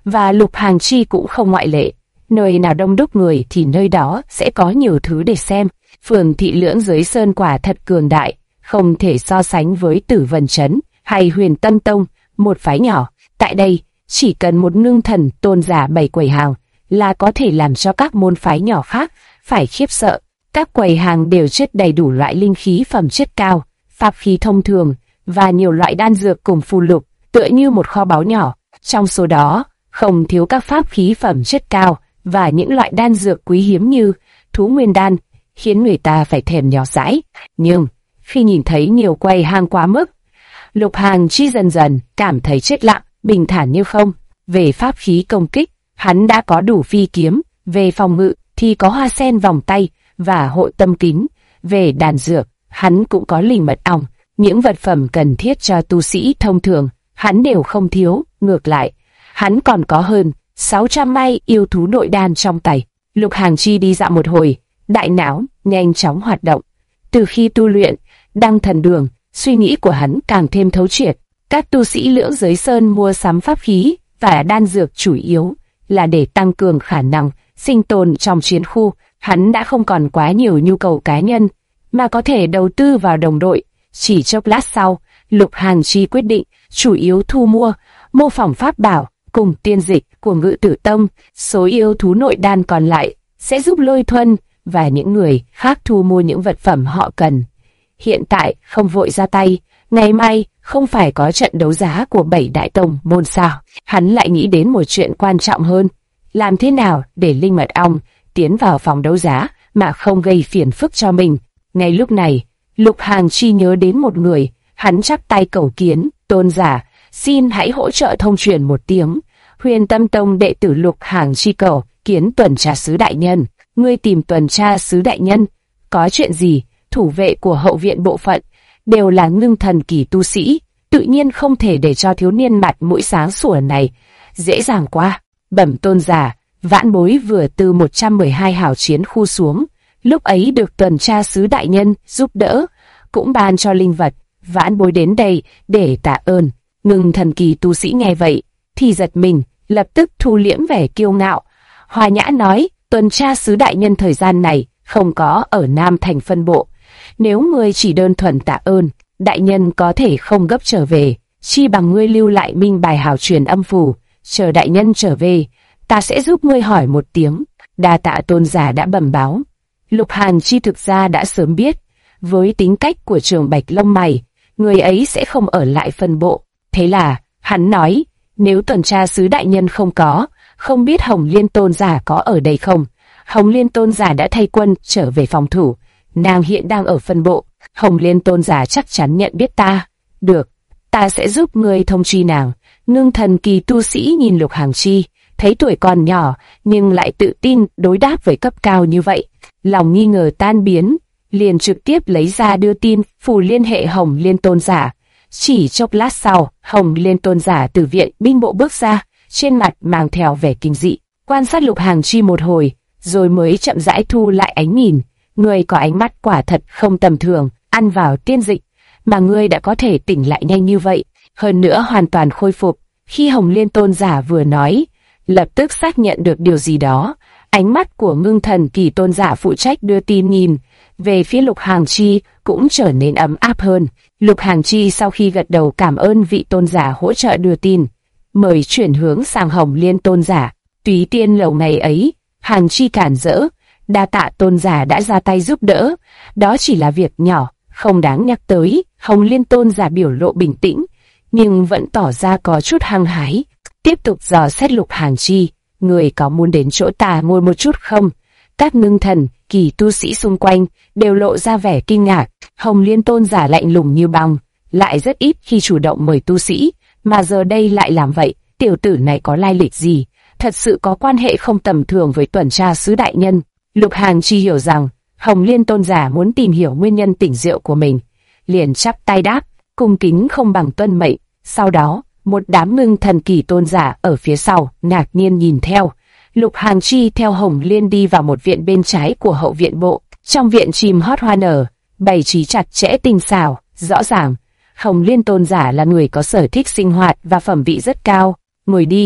và Lục Hàng Chi cũng không ngoại lệ. Nơi nào đông đúc người thì nơi đó sẽ có nhiều thứ để xem. Phường Thị Lưỡng dưới sơn quả thật cường đại, không thể so sánh với Tử Vân Trấn hay Huyền Tâm Tông, một phái nhỏ. Tại đây, chỉ cần một ngưng thần tôn giả bày quầy hàng là có thể làm cho các môn phái nhỏ khác phải khiếp sợ. Các quầy hàng đều chất đầy đủ loại linh khí phẩm chất cao, pháp khí thông thường và nhiều loại đan dược cùng phù lục, tựa như một kho báu nhỏ. Trong số đó, không thiếu các pháp khí phẩm chất cao và những loại đan dược quý hiếm như thú nguyên đan, khiến người ta phải thèm nhỏ dãi. Nhưng khi nhìn thấy nhiều quầy hàng quá mức, Lục Hàng Chi dần dần cảm thấy chết lặng, bình thản như không. Về pháp khí công kích, hắn đã có đủ phi kiếm, về phòng ngự thì có hoa sen vòng tay và hội tâm kính, về đan dược, hắn cũng có linh mật ong. Những vật phẩm cần thiết cho tu sĩ thông thường, hắn đều không thiếu, ngược lại, hắn còn có hơn 600 mai yêu thú nội đan trong tay. Lục Hàng Chi đi dạo một hồi, đại não nhanh chóng hoạt động. Từ khi tu luyện Đăng Thần Đường, suy nghĩ của hắn càng thêm thấu triệt. Các tu sĩ Lưỡng Giới Sơn mua sắm pháp khí và đan dược chủ yếu là để tăng cường khả năng sinh tồn trong chiến khu. Hắn đã không còn quá nhiều nhu cầu cá nhân, mà có thể đầu tư vào đồng đội. Chỉ chốc lát sau, Lục Hàng Chi quyết định chủ yếu thu mua, mô phỏng pháp bảo cùng tiên dịch của Ngự Tử Tông. Số yêu thú nội đan còn lại sẽ giúp Lôi Thuần và những người khác thu mua những vật phẩm họ cần. Hiện tại không vội ra tay, ngày mai không phải có trận đấu giá của 7 đại tông môn sao? Hắn lại nghĩ đến một chuyện quan trọng hơn, làm thế nào để linh mật ong tiến vào phòng đấu giá mà không gây phiền phức cho mình. Ngay lúc này, Lục Hàng Chi nhớ đến một người, hắn chắp tay cầu kiến, tôn giả, xin hãy hỗ trợ thông truyền một tiếng. Huyền Tâm Tông đệ tử Lục Hàng Chi cầu kiến tuần tra sứ đại nhân. Ngươi tìm tuần tra sứ đại nhân, có chuyện gì? Thủ vệ của hậu viện bộ phận đều là ngưng thần kỳ tu sĩ, tự nhiên không thể để cho thiếu niên mặt mũi sáng sủa này dễ dàng qua. Bẩm tôn giả, vãn bối vừa từ 112 hào chiến khu xuống, lúc ấy được tuần tra sứ đại nhân giúp đỡ, cũng ban cho linh vật. Vãn bối đến đây để tạ ơn. Ngưng thần kỳ tu sĩ nghe vậy thì giật mình, lập tức thu liễm vẻ kiêu ngạo, hòa nhã nói: tuần tra sứ đại nhân thời gian này không có ở Nam Thành phân bộ. Nếu ngươi chỉ đơn thuần tạ ơn, đại nhân có thể không gấp trở về, chi bằng ngươi lưu lại minh bài hào truyền âm phù, chờ đại nhân trở về, ta sẽ giúp ngươi hỏi một tiếng. Đa tạ tôn giả đã bẩm báo. Lục Hàng Chi thực ra đã sớm biết, với tính cách của Trường Bạch lông mày, người ấy sẽ không ở lại phân bộ. Thế là, hắn nói, nếu tuần tra sứ đại nhân không có, không biết Hồng Liên tôn giả có ở đây không? Hồng Liên tôn giả đã thay quân trở về phòng thủ, nàng hiện đang ở phân bộ. Hồng Liên tôn giả chắc chắn nhận biết ta. Được, ta sẽ giúp ngươi thông truy nàng. Ngưng thần kỳ tu sĩ nhìn Lục Hàng Chi, thấy tuổi còn nhỏ nhưng lại tự tin đối đáp với cấp cao như vậy, lòng nghi ngờ tan biến, liền trực tiếp lấy ra đưa tin phù liên hệ Hồng Liên tôn giả. Chỉ chốc lát sau, Hồng Liên tôn giả từ viện binh bộ bước ra, trên mặt mang theo vẻ kinh dị, quan sát Lục Hàng Chi một hồi, rồi mới chậm rãi thu lại ánh nhìn. Ngươi có ánh mắt quả thật không tầm thường, ăn vào tiên dịch mà ngươi đã có thể tỉnh lại nhanh như vậy, hơn nữa hoàn toàn khôi phục. Khi Hồng Liên tôn giả vừa nói, lập tức xác nhận được điều gì đó, ánh mắt của ngưng thần kỳ tôn giả phụ trách đưa tin nhìn về phía Lục Hàng Chi cũng trở nên ấm áp hơn. Lục Hàng Chi sau khi gật đầu cảm ơn vị tôn giả hỗ trợ đưa tin, mời chuyển hướng sang Hồng Liên tôn giả. Túy Tiên lầu ngày ấy, Hàng Chi cản rỡ, đa tạ tôn giả đã ra tay giúp đỡ, đó chỉ là việc nhỏ, không đáng nhắc tới. Hồng Liên tôn giả biểu lộ bình tĩnh, nhưng vẫn tỏ ra có chút hăng hái, tiếp tục dò xét Lục Hàng Chi. Người có muốn đến chỗ ta ngồi một chút không? Các ngưng thần kỳ tu sĩ xung quanh đều lộ ra vẻ kinh ngạc. Hồng Liên tôn giả lạnh lùng như băng, lại rất ít khi chủ động mời tu sĩ, mà giờ đây lại làm vậy. Tiểu tử này có lai lịch gì? Thật sự có quan hệ không tầm thường với tuần tra sứ đại nhân. Lục Hàng Chi hiểu rằng Hồng Liên tôn giả muốn tìm hiểu nguyên nhân tỉnh rượu của mình, liền chắp tay đáp, cung kính không bằng tuân mệnh. Sau đó, một đám ngưng thần kỳ tôn giả ở phía sau ngạc nhiên nhìn theo. Lục Hàng Chi theo Hồng Liên đi vào một viện bên trái của hậu viện bộ. Trong viện chim hót hoa nở, bày trí chặt chẽ tinh xảo, rõ ràng Hồng Liên tôn giả là người có sở thích sinh hoạt và phẩm vị rất cao. Ngồi đi.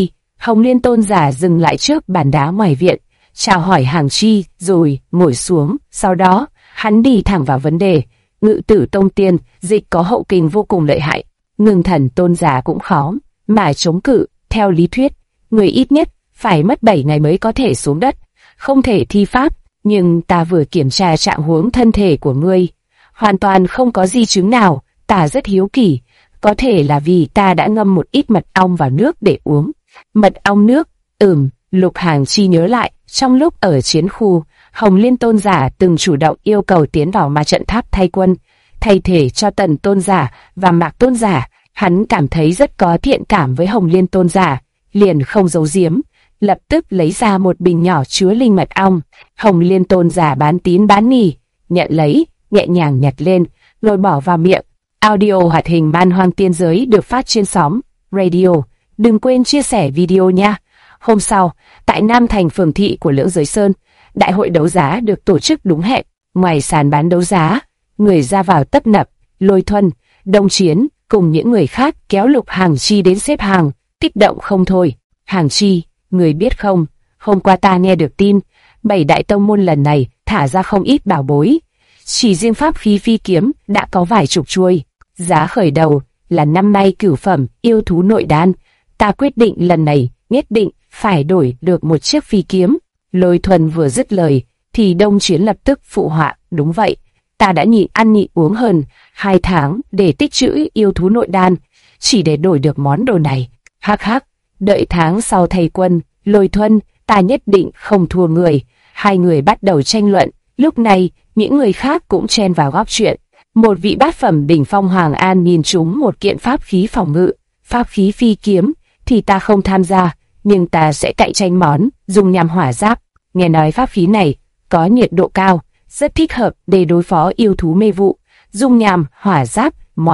Hồng Liên tôn giả dừng lại trước bàn đá ngoài viện, chào hỏi Hàng Chi rồi ngồi xuống. Sau đó, hắn đi thẳng vào vấn đề. Ngự Tử Tông Tiên, dịch có hậu kình vô cùng lợi hại. Ngưng Thần tôn giả cũng khó mà chống cự. Theo lý thuyết, người ít nhất phải mất 7 ngày mới có thể xuống đất, không thể thi pháp. Nhưng ta vừa kiểm tra trạng huống thân thể của ngươi, hoàn toàn không có di chứng nào. Ta rất hiếu kỳ, có thể là vì ta đã ngâm một ít mật ong vào nước để uống. Mật ong nước? Lục Hàng Chi nhớ lại, trong lúc ở chiến khu, Hồng Liên tôn giả từng chủ động yêu cầu tiến vào ma trận tháp thay quân, thay thể cho Tần tôn giả và Mạc tôn giả. Hắn cảm thấy rất có thiện cảm với Hồng Liên tôn giả, liền không giấu giếm, lập tức lấy ra một bình nhỏ chứa linh mật ong. Hồng Liên tôn giả bán tín bán nghi, nhận lấy, nhẹ nhàng nhặt lên, rồi bỏ vào miệng. Audio hoạt hình Man Hoang Tiên Giới được phát trên xóm Radio. Đừng quên chia sẻ video nha. Hôm sau, tại Nam Thành phường thị của Lưỡng Giới Sơn, đại hội đấu giá được tổ chức đúng hẹn. Ngoài sàn bán đấu giá, người ra vào tấp nập. Lôi Thuần, Đông Chiến cùng những người khác kéo Lục Hàng Chi đến xếp hàng, kích động không thôi. Hàng Chi, người biết không, hôm qua ta nghe được tin, 7 đại tông môn lần này thả ra không ít bảo bối. Chỉ riêng pháp khí phi kiếm đã có vài chục chuôi. Giá khởi đầu là năm nay cửu phẩm yêu thú nội đan. Ta quyết định lần này nhất định phải đổi được một chiếc phi kiếm. Lôi Thuần vừa dứt lời thì Đông Chiến lập tức phụ họa. Đúng vậy, ta đã nhịn ăn nhịn uống hơn 2 tháng để tích trữ yêu thú nội đan, chỉ để đổi được món đồ này. Hắc hắc, đợi tháng sau thay quân. Lôi Thuần, ta nhất định không thua người. Hai người bắt đầu tranh luận. Lúc này, những người khác cũng chen vào góp chuyện. Một vị bát phẩm đỉnh phong Hoàng An nhìn trúng một kiện pháp khí phòng ngự, pháp khí phi kiếm, thì ta không tham gia, nhưng ta sẽ cạnh tranh món dung nham hỏa giáp. Nghe nói pháp khí này có nhiệt độ cao, rất thích hợp để đối phó yêu thú mê vụ. Dung nham hỏa giáp,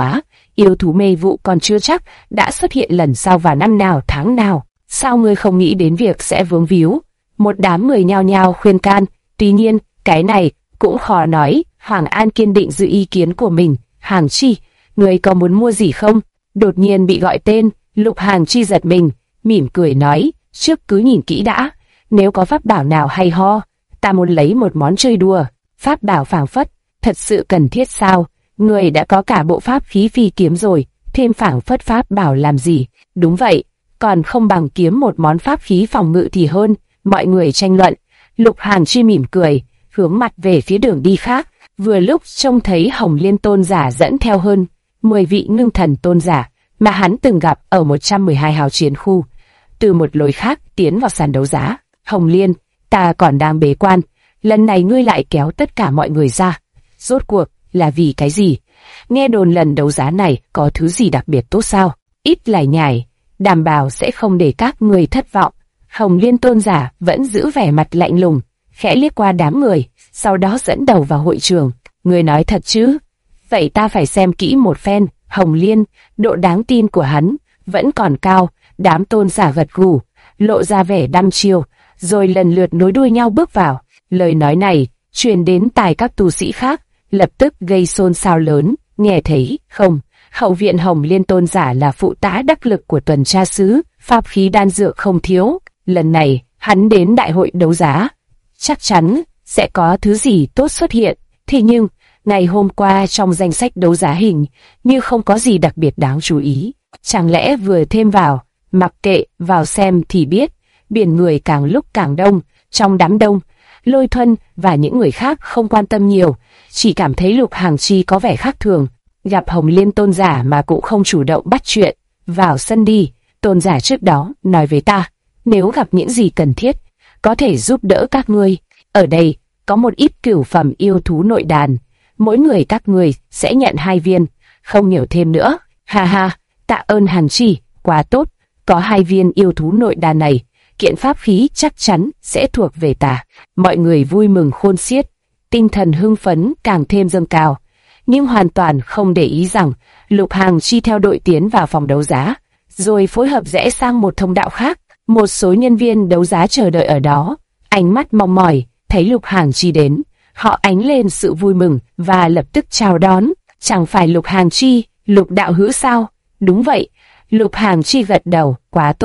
yêu thú mê vụ còn chưa chắc đã xuất hiện lần sau vào năm nào tháng nào. Sao ngươi không nghĩ đến việc sẽ vướng víu? Một đám người nhao nhao khuyên can. Tuy nhiên, cái này cũng khó nói. Hoàng An kiên định giữ ý kiến của mình. Hàng Chi, ngươi có muốn mua gì không? Đột nhiên bị gọi tên, Lục Hàng Chi giật mình, mỉm cười nói, trước cứ nhìn kỹ đã, nếu có pháp bảo nào hay ho, ta muốn lấy một món chơi đùa. Pháp bảo phảng phất, thật sự cần thiết sao? Ngươi đã có cả bộ pháp khí phi kiếm rồi, thêm phảng phất pháp bảo làm gì? Đúng vậy, còn không bằng kiếm một món pháp khí phòng ngự thì hơn. Mọi người tranh luận. Lục Hàng Chi mỉm cười, hướng mặt về phía đường đi khác. Vừa lúc trông thấy Hồng Liên tôn giả dẫn theo hơn 10 vị ngưng thần tôn giả mà hắn từng gặp ở 112 hào chiến khu, từ một lối khác tiến vào sàn đấu giá. Hồng Liên, ta còn đang bế quan, lần này ngươi lại kéo tất cả mọi người ra. Rốt cuộc là vì cái gì? Nghe đồn lần đấu giá này có thứ gì đặc biệt tốt sao? Ít lải nhải, đảm bảo sẽ không để các người thất vọng. Hồng Liên tôn giả vẫn giữ vẻ mặt lạnh lùng, khẽ liếc qua đám người, sau đó dẫn đầu vào hội trường. Ngươi nói thật chứ? Vậy ta phải xem kỹ một phen. Hồng Liên, độ đáng tin của hắn vẫn còn cao. Đám tôn giả gật gù, lộ ra vẻ đăm chiêu, rồi lần lượt nối đuôi nhau bước vào. Lời nói này truyền đến tai các tu sĩ khác, lập tức gây xôn xao lớn. Nghe thấy không? Hậu viện Hồng Liên tôn giả là phụ tá đắc lực của tuần tra sứ, pháp khí đan dược không thiếu. Lần này hắn đến đại hội đấu giá, chắc chắn sẽ có thứ gì tốt xuất hiện. Thế nhưng ngày hôm qua trong danh sách đấu giá hình như không có gì đặc biệt đáng chú ý. Chẳng lẽ vừa thêm vào? Mặc kệ, vào xem thì biết. Biển người càng lúc càng đông. Trong đám đông, Lôi Thuần và những người khác không quan tâm nhiều, chỉ cảm thấy Lục Hàng Chi có vẻ khác thường. Gặp Hồng Liên tôn giả mà cũng không chủ động bắt chuyện. Vào sân đi, tôn giả trước đó nói với ta, nếu gặp những gì cần thiết, có thể giúp đỡ các ngươi. Ở đây có một ít cửu phẩm yêu thú nội đàn, mỗi người các ngươi sẽ nhận 2 viên, không nhiều thêm nữa. Ha ha, tạ ơn Hàng Chi, quá tốt, có 2 viên yêu thú nội đàn này, kiện pháp khí chắc chắn sẽ thuộc về ta. Mọi người vui mừng khôn xiết, tinh thần hưng phấn càng thêm dâng cao, nhưng hoàn toàn không để ý rằng Lục Hàng Chi theo đội tiến vào phòng đấu giá, rồi phối hợp rẽ sang một thông đạo khác. Một số nhân viên đấu giá chờ đợi ở đó, ánh mắt mong mỏi, thấy Lục Hàng Chi đến, họ ánh lên sự vui mừng và lập tức chào đón. Chẳng phải Lục Hàng Chi, Lục đạo hữu sao? Đúng vậy. Lục Hàng Chi gật đầu, quá tốt,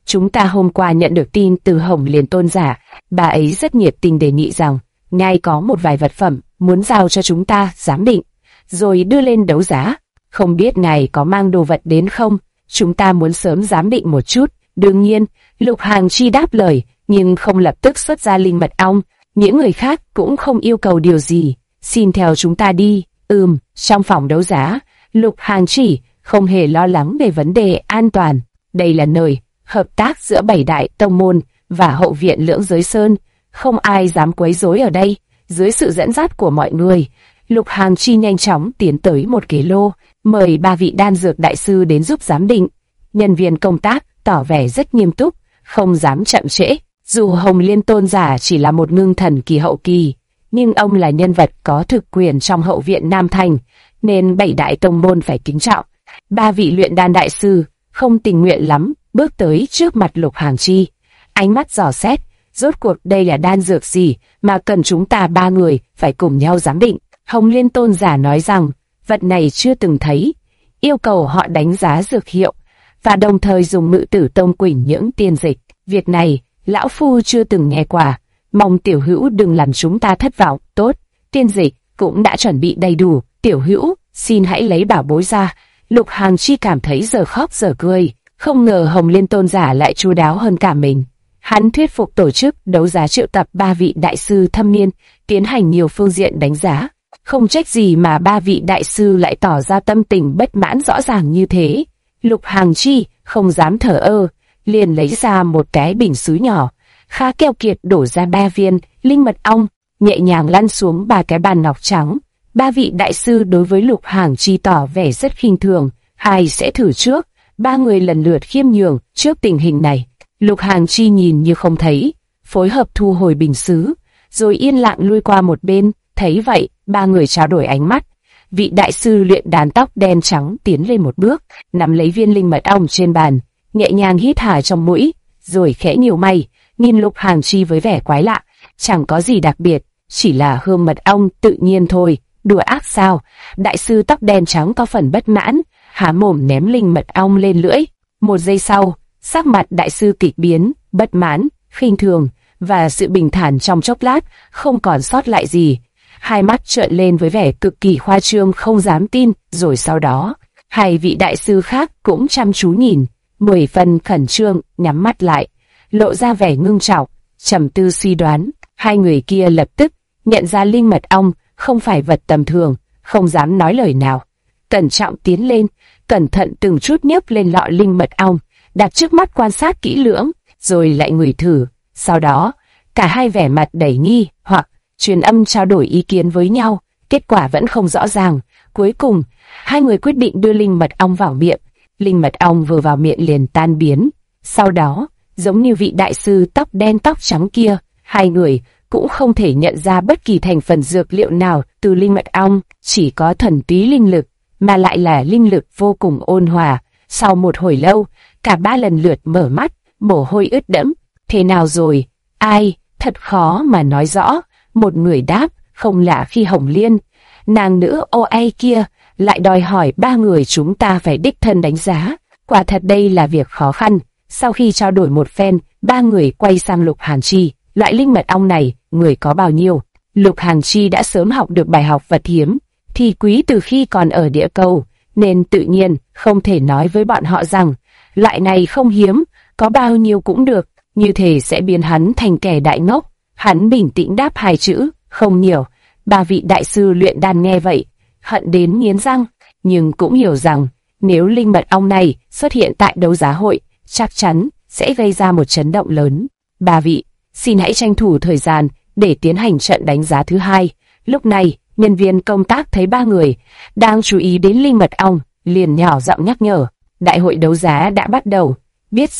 chúng ta hôm qua nhận được tin từ Hồng Liên tôn giả, bà ấy rất nhiệt tình đề nghị rằng ngài có một vài vật phẩm muốn giao cho chúng ta giám định, rồi đưa lên đấu giá. Không biết ngài có mang đồ vật đến không? Chúng ta muốn sớm giám định một chút. Đương nhiên, Lục Hàng Chi đáp lời, nhưng không lập tức xuất ra linh mật ong. Những người khác cũng không yêu cầu điều gì. Xin theo chúng ta đi. Trong phòng đấu giá, Lục Hàng Chi không hề lo lắng về vấn đề an toàn. Đây là nơi hợp tác giữa 7 đại tông môn và hậu viện Lưỡng Giới Sơn. Không ai dám quấy rối ở đây. Dưới sự dẫn dắt của mọi người, Lục Hàng Chi nhanh chóng tiến tới một ghế lô, mời 3 vị đan dược đại sư đến giúp giám định. Nhân viên công tác tỏ vẻ rất nghiêm túc, không dám chậm trễ. Dù Hồng Liên tôn giả chỉ là một ngưng thần kỳ hậu kỳ, nhưng ông là nhân vật có thực quyền trong hậu viện Nam Thành, nên 7 đại tông môn phải kính trọng. 3 vị luyện đan đại sư không tình nguyện lắm, bước tới trước mặt Lục Hàng Chi, ánh mắt dò xét, rốt cuộc đây là đan dược gì mà cần chúng ta 3 người phải cùng nhau giám định. Hồng Liên tôn giả nói rằng vật này chưa từng thấy, yêu cầu họ đánh giá dược hiệu và đồng thời dùng Ngự Tử Tông Quỳnh những tiên dịch. Việc này lão phu chưa từng nghe qua, mong tiểu hữu đừng làm chúng ta thất vọng. Tốt, tiên dịch cũng đã chuẩn bị đầy đủ, tiểu hữu xin hãy lấy bảo bối ra. Lục Hàng Chi cảm thấy giờ khóc giờ cười, không ngờ Hồng Liên tôn giả lại chu đáo hơn cả mình. Hắn thuyết phục tổ chức đấu giá triệu tập 3 vị đại sư thâm niên, tiến hành nhiều phương diện đánh giá. Không trách gì mà 3 vị đại sư lại tỏ ra tâm tình bất mãn rõ ràng như thế. Lục Hàng Chi không dám thở ơ, liền lấy ra một cái bình sứ nhỏ, khá keo kiệt đổ ra 3 viên linh mật ong, nhẹ nhàng lăn xuống 3 cái bàn ngọc trắng. 3 vị đại sư đối với Lục Hàng Chi tỏ vẻ rất khinh thường, ai sẽ thử trước? 3 người lần lượt khiêm nhường trước tình hình này. Lục Hàng Chi nhìn như không thấy, phối hợp thu hồi bình sứ, rồi yên lặng lui qua một bên. Thấy vậy, 3 người trao đổi ánh mắt. Vị đại sư luyện đan tóc đen trắng tiến lên một bước, nắm lấy viên linh mật ong trên bàn, nhẹ nhàng hít hà trong mũi, rồi khẽ nhíu mày, nhìn Lục Hàng Chi với vẻ quái lạ. Chẳng có gì đặc biệt, chỉ là hương mật ong tự nhiên thôi. Đùa ác sao? Đại sư tóc đen trắng có phần bất mãn, há mồm ném linh mật ong lên lưỡi. Một giây sau, sắc mặt đại sư kịch biến, bất mãn, khinh thường và sự bình thản trong chốc lát không còn sót lại gì. Hai mắt trợn lên với vẻ cực kỳ khoa trương không dám tin, rồi sau đó, 2 vị đại sư khác cũng chăm chú nhìn, 10 phần khẩn trương, nhắm mắt lại, lộ ra vẻ ngưng trọng, trầm tư suy đoán. 2 người kia lập tức nhận ra linh mật ong không phải vật tầm thường, không dám nói lời nào. Cẩn trọng tiến lên, cẩn thận từng chút nhấp lên lọ linh mật ong, đặt trước mắt quan sát kỹ lưỡng, rồi lại ngửi thử. Sau đó, cả hai vẻ mặt đầy nghi hoặc truyền âm trao đổi ý kiến với nhau, kết quả vẫn không rõ ràng. Cuối cùng, 2 người quyết định đưa linh mật ong vào miệng. Linh mật ong vừa vào miệng liền tan biến. Sau đó, giống như vị đại sư tóc đen tóc trắng kia, 2 người cũng không thể nhận ra bất kỳ thành phần dược liệu nào từ linh mật ong, chỉ có thuần túy linh lực, mà lại là linh lực vô cùng ôn hòa. Sau một hồi lâu, cả 3 lần lượt mở mắt, mồ hôi ướt đẫm. Thế nào rồi? Ai? Thật khó mà nói rõ. Một người đáp, không lạ khi Hồng Liên, nàng nữ OA kia, lại đòi hỏi 3 người chúng ta phải đích thân đánh giá. Quả thật đây là việc khó khăn. Sau khi trao đổi một phen, 3 người quay sang Lục Hàng Chi. Loại linh mật ong này, người có bao nhiêu? Lục Hàng Chi đã sớm học được bài học vật hiếm, thì quý từ khi còn ở địa cầu, nên tự nhiên không thể nói với bọn họ rằng loại này không hiếm, có bao nhiêu cũng được, như thế sẽ biến hắn thành kẻ đại ngốc. Hắn bình tĩnh đáp 2 chữ, không nhiều. 3 vị đại sư luyện đan nghe vậy, hận đến nghiến răng, nhưng cũng hiểu rằng nếu linh mật ong này xuất hiện tại đấu giá hội, chắc chắn sẽ gây ra một chấn động lớn. 3 vị, xin hãy tranh thủ thời gian để tiến hành trận đánh giá thứ 2. Lúc này, nhân viên công tác thấy 3 người đang chú ý đến linh mật ong, liền nhỏ giọng nhắc nhở. Đại hội đấu giá đã bắt đầu. Biết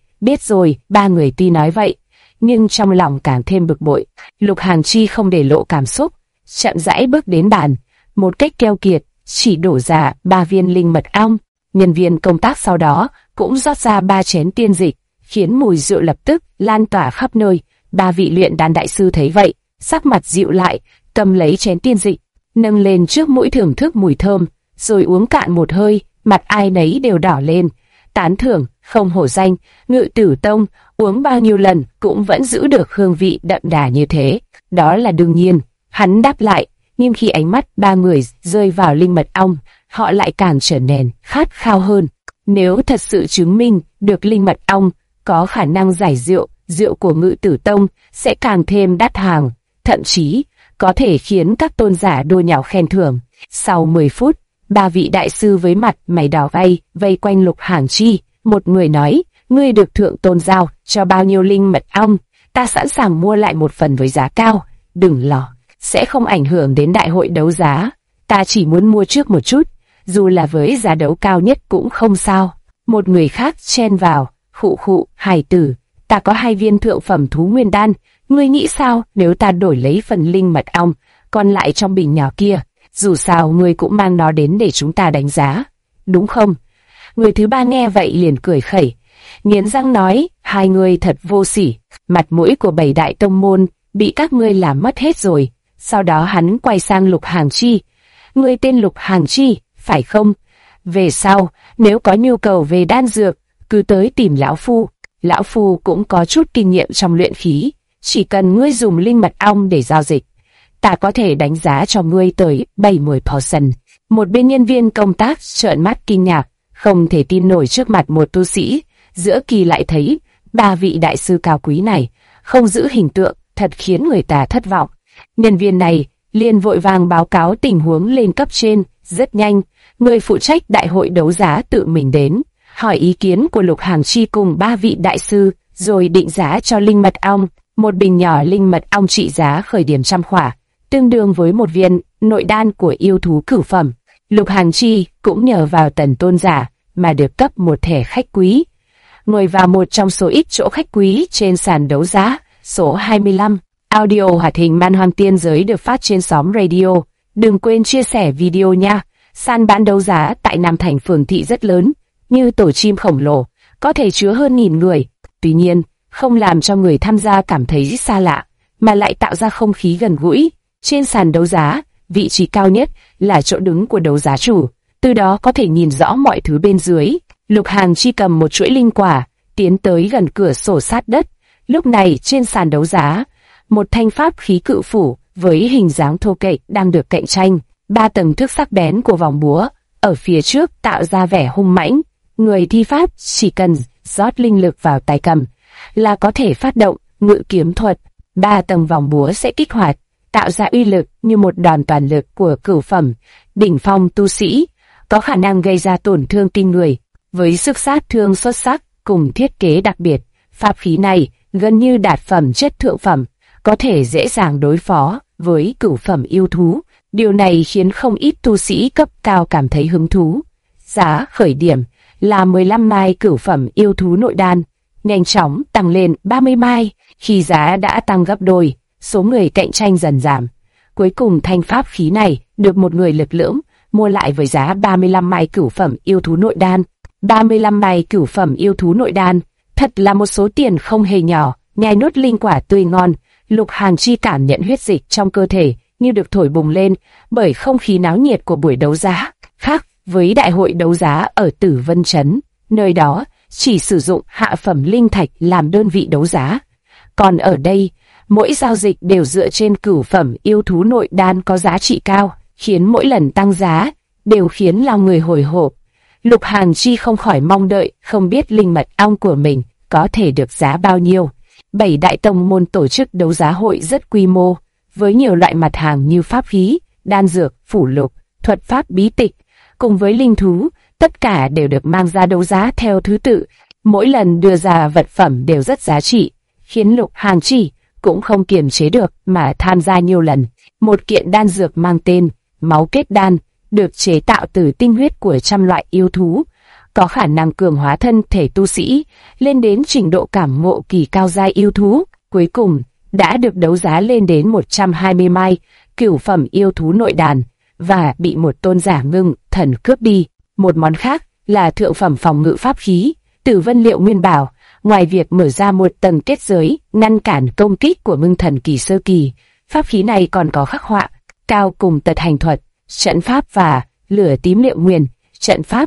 rồi, 3 người tuy nói vậy, nhưng trong lòng càng thêm bực bội. Lục Hàng Chi không để lộ cảm xúc, chậm rãi bước đến bàn, một cách keo kiệt, chỉ đổ ra 3 viên linh mật ong. Nhân viên công tác sau đó cũng rót ra 3 chén tiên dịch, khiến mùi rượu lập tức lan tỏa khắp nơi. 3 vị luyện đan đại sư thấy vậy, sắc mặt dịu lại, cầm lấy chén tiên dịch, nâng lên trước mũi thưởng thức mùi thơm, rồi uống cạn một hơi, mặt ai nấy đều đỏ lên. tán thưởng, không hổ danh, Ngự Tử Tông, uống bao nhiêu lần cũng vẫn giữ được hương vị đậm đà như thế. Đó là đương nhiên, hắn đáp lại, nhưng khi ánh mắt ba người rơi vào linh mật ong, họ lại càng trở nên khát khao hơn. Nếu thật sự chứng minh được linh mật ong có khả năng giải rượu, rượu của Ngự Tử Tông sẽ càng thêm đắt hàng, thậm chí có thể khiến các tôn giả đua nhau khen thưởng. Sau 10 phút, ba vị đại sư với mặt mày đỏ vây quanh Lục Hàng Chi. Một người nói, ngươi được thượng tôn giao cho bao nhiêu linh mật ong, ta sẵn sàng mua lại một phần với giá cao. Đừng lo, sẽ không ảnh hưởng đến đại hội đấu giá. Ta chỉ muốn mua trước một chút, dù là với giá đấu cao nhất cũng không sao. Một người khác chen vào, khụ, hài tử, ta có 2 viên thượng phẩm thú nguyên đan, ngươi nghĩ sao nếu ta đổi lấy phần linh mật ong còn lại trong bình nhỏ kia? Dù sao ngươi cũng mang nó đến để chúng ta đánh giá, đúng không? Người thứ ba nghe vậy liền cười khẩy, nghiến răng nói, hai người thật vô sỉ, mặt mũi của 7 đại tông môn bị các ngươi làm mất hết rồi. Sau đó hắn quay sang Lục Hàng Chi, ngươi tên Lục Hàng Chi, phải không? Về sau, nếu có nhu cầu về đan dược, cứ tới tìm lão phu. Lão phu cũng có chút kinh nghiệm trong luyện khí, chỉ cần ngươi dùng linh mật ong để giao dịch, ta có thể đánh giá cho ngươi tới 70%. Một bên nhân viên công tác trợn mắt kinh ngạc, không thể tin nổi trước mặt một tu sĩ, giữa kỳ lại thấy ba vị đại sư cao quý này, không giữ hình tượng, thật khiến người ta thất vọng. Nhân viên này liền vội vàng báo cáo tình huống lên cấp trên. Rất nhanh, người phụ trách đại hội đấu giá tự mình đến, hỏi ý kiến của Lục Hàng Chi cùng ba vị đại sư, rồi định giá cho linh mật ong. Một bình nhỏ linh mật ong trị giá khởi điểm 100 khỏa, tương đương với một viên nội đan của yêu thú cửu phẩm. Lục Hàng Chi cũng nhờ vào tần tôn giả mà được cấp một thẻ khách quý, ngồi vào một trong số ít chỗ khách quý trên sàn đấu giá số 25. Audio hoạt hình Man Hoang Tiên Giới được phát trên xóm radio. Đừng quên chia sẻ video nha. Sàn bán đấu giá tại Nam Thành phường thị rất lớn, như tổ chim khổng lồ, có thể chứa hơn 1000 người. Tuy nhiên, không làm cho người tham gia cảm thấy xa lạ, mà lại tạo ra không khí gần gũi. Trên sàn đấu giá, vị trí cao nhất là chỗ đứng của đấu giá chủ, từ đó có thể nhìn rõ mọi thứ bên dưới. Lục Hàng Chi cầm một chuỗi linh quả, tiến tới gần cửa sổ sát đất. Lúc này trên sàn đấu giá, một thanh pháp khí cự phủ với hình dáng thô kệch đang được cạnh tranh. 3 tầng thước sắc bén của vòng búa ở phía trước tạo ra vẻ hung mãnh. Người thi pháp chỉ cần rót linh lực vào tay cầm là có thể phát động ngự kiếm thuật. 3 tầng vòng búa sẽ kích hoạt, tạo ra uy lực như một đòn toàn lực của cửu phẩm đỉnh phong tu sĩ, có khả năng gây ra tổn thương kinh người. Với sức sát thương xuất sắc cùng thiết kế đặc biệt, pháp khí này gần như đạt phẩm chất thượng phẩm, có thể dễ dàng đối phó với cửu phẩm yêu thú. Điều này khiến không ít tu sĩ cấp cao cảm thấy hứng thú. Giá khởi điểm là 15 mai cửu phẩm yêu thú nội đan, nhanh chóng tăng lên 30 mai. Khi giá đã tăng gấp đôi, số người cạnh tranh dần giảm. Cuối cùng thanh pháp khí này được một người lực lưỡng mua lại với giá 35 mai cửu phẩm yêu thú nội đan. 35 mai cửu phẩm yêu thú nội đan, thật là một số tiền không hề nhỏ. Nhai nuốt linh quả tươi ngon, Lục Hàng Chi cảm nhận huyết dịch trong cơ thể như được thổi bùng lên bởi không khí náo nhiệt của buổi đấu giá. Khác với đại hội đấu giá ở Tử Vân Trấn, nơi đó chỉ sử dụng hạ phẩm linh thạch làm đơn vị đấu giá. Còn ở đây, mỗi giao dịch đều dựa trên cửu phẩm yêu thú nội đan có giá trị cao, khiến mỗi lần tăng giá đều khiến lòng người hồi hộp. Lục Hàng Chi không khỏi mong đợi, không biết linh mật ong của mình có thể được giá bao nhiêu. 7 đại tông môn tổ chức đấu giá hội rất quy mô, với nhiều loại mặt hàng như pháp khí, đan dược, phủ lục, thuật pháp bí tịch, cùng với linh thú, tất cả đều được mang ra đấu giá theo thứ tự. Mỗi lần đưa ra vật phẩm đều rất giá trị, khiến Lục Hàng Chi cũng không kiềm chế được mà tham gia nhiều lần. Một kiện đan dược mang tên máu kết đan, được chế tạo từ tinh huyết của trăm loại yêu thú, có khả năng cường hóa thân thể tu sĩ lên đến trình độ cảm ngộ kỳ cao giai yêu thú. Cuối cùng đã được đấu giá lên đến 120 mai cửu phẩm yêu thú nội đàn, và bị một tôn giả ngưng thần cướp đi. Một món khác là thượng phẩm phòng ngự pháp khí Tử Vân Liệu Nguyên Bảo. Ngoài việc mở ra một tầng kết giới ngăn cản công kích của ngưng thần kỳ sơ kỳ, pháp khí này còn có khắc họa cao cùng tật hành thuật, trận pháp và lửa tím liệu nguyên. Trận pháp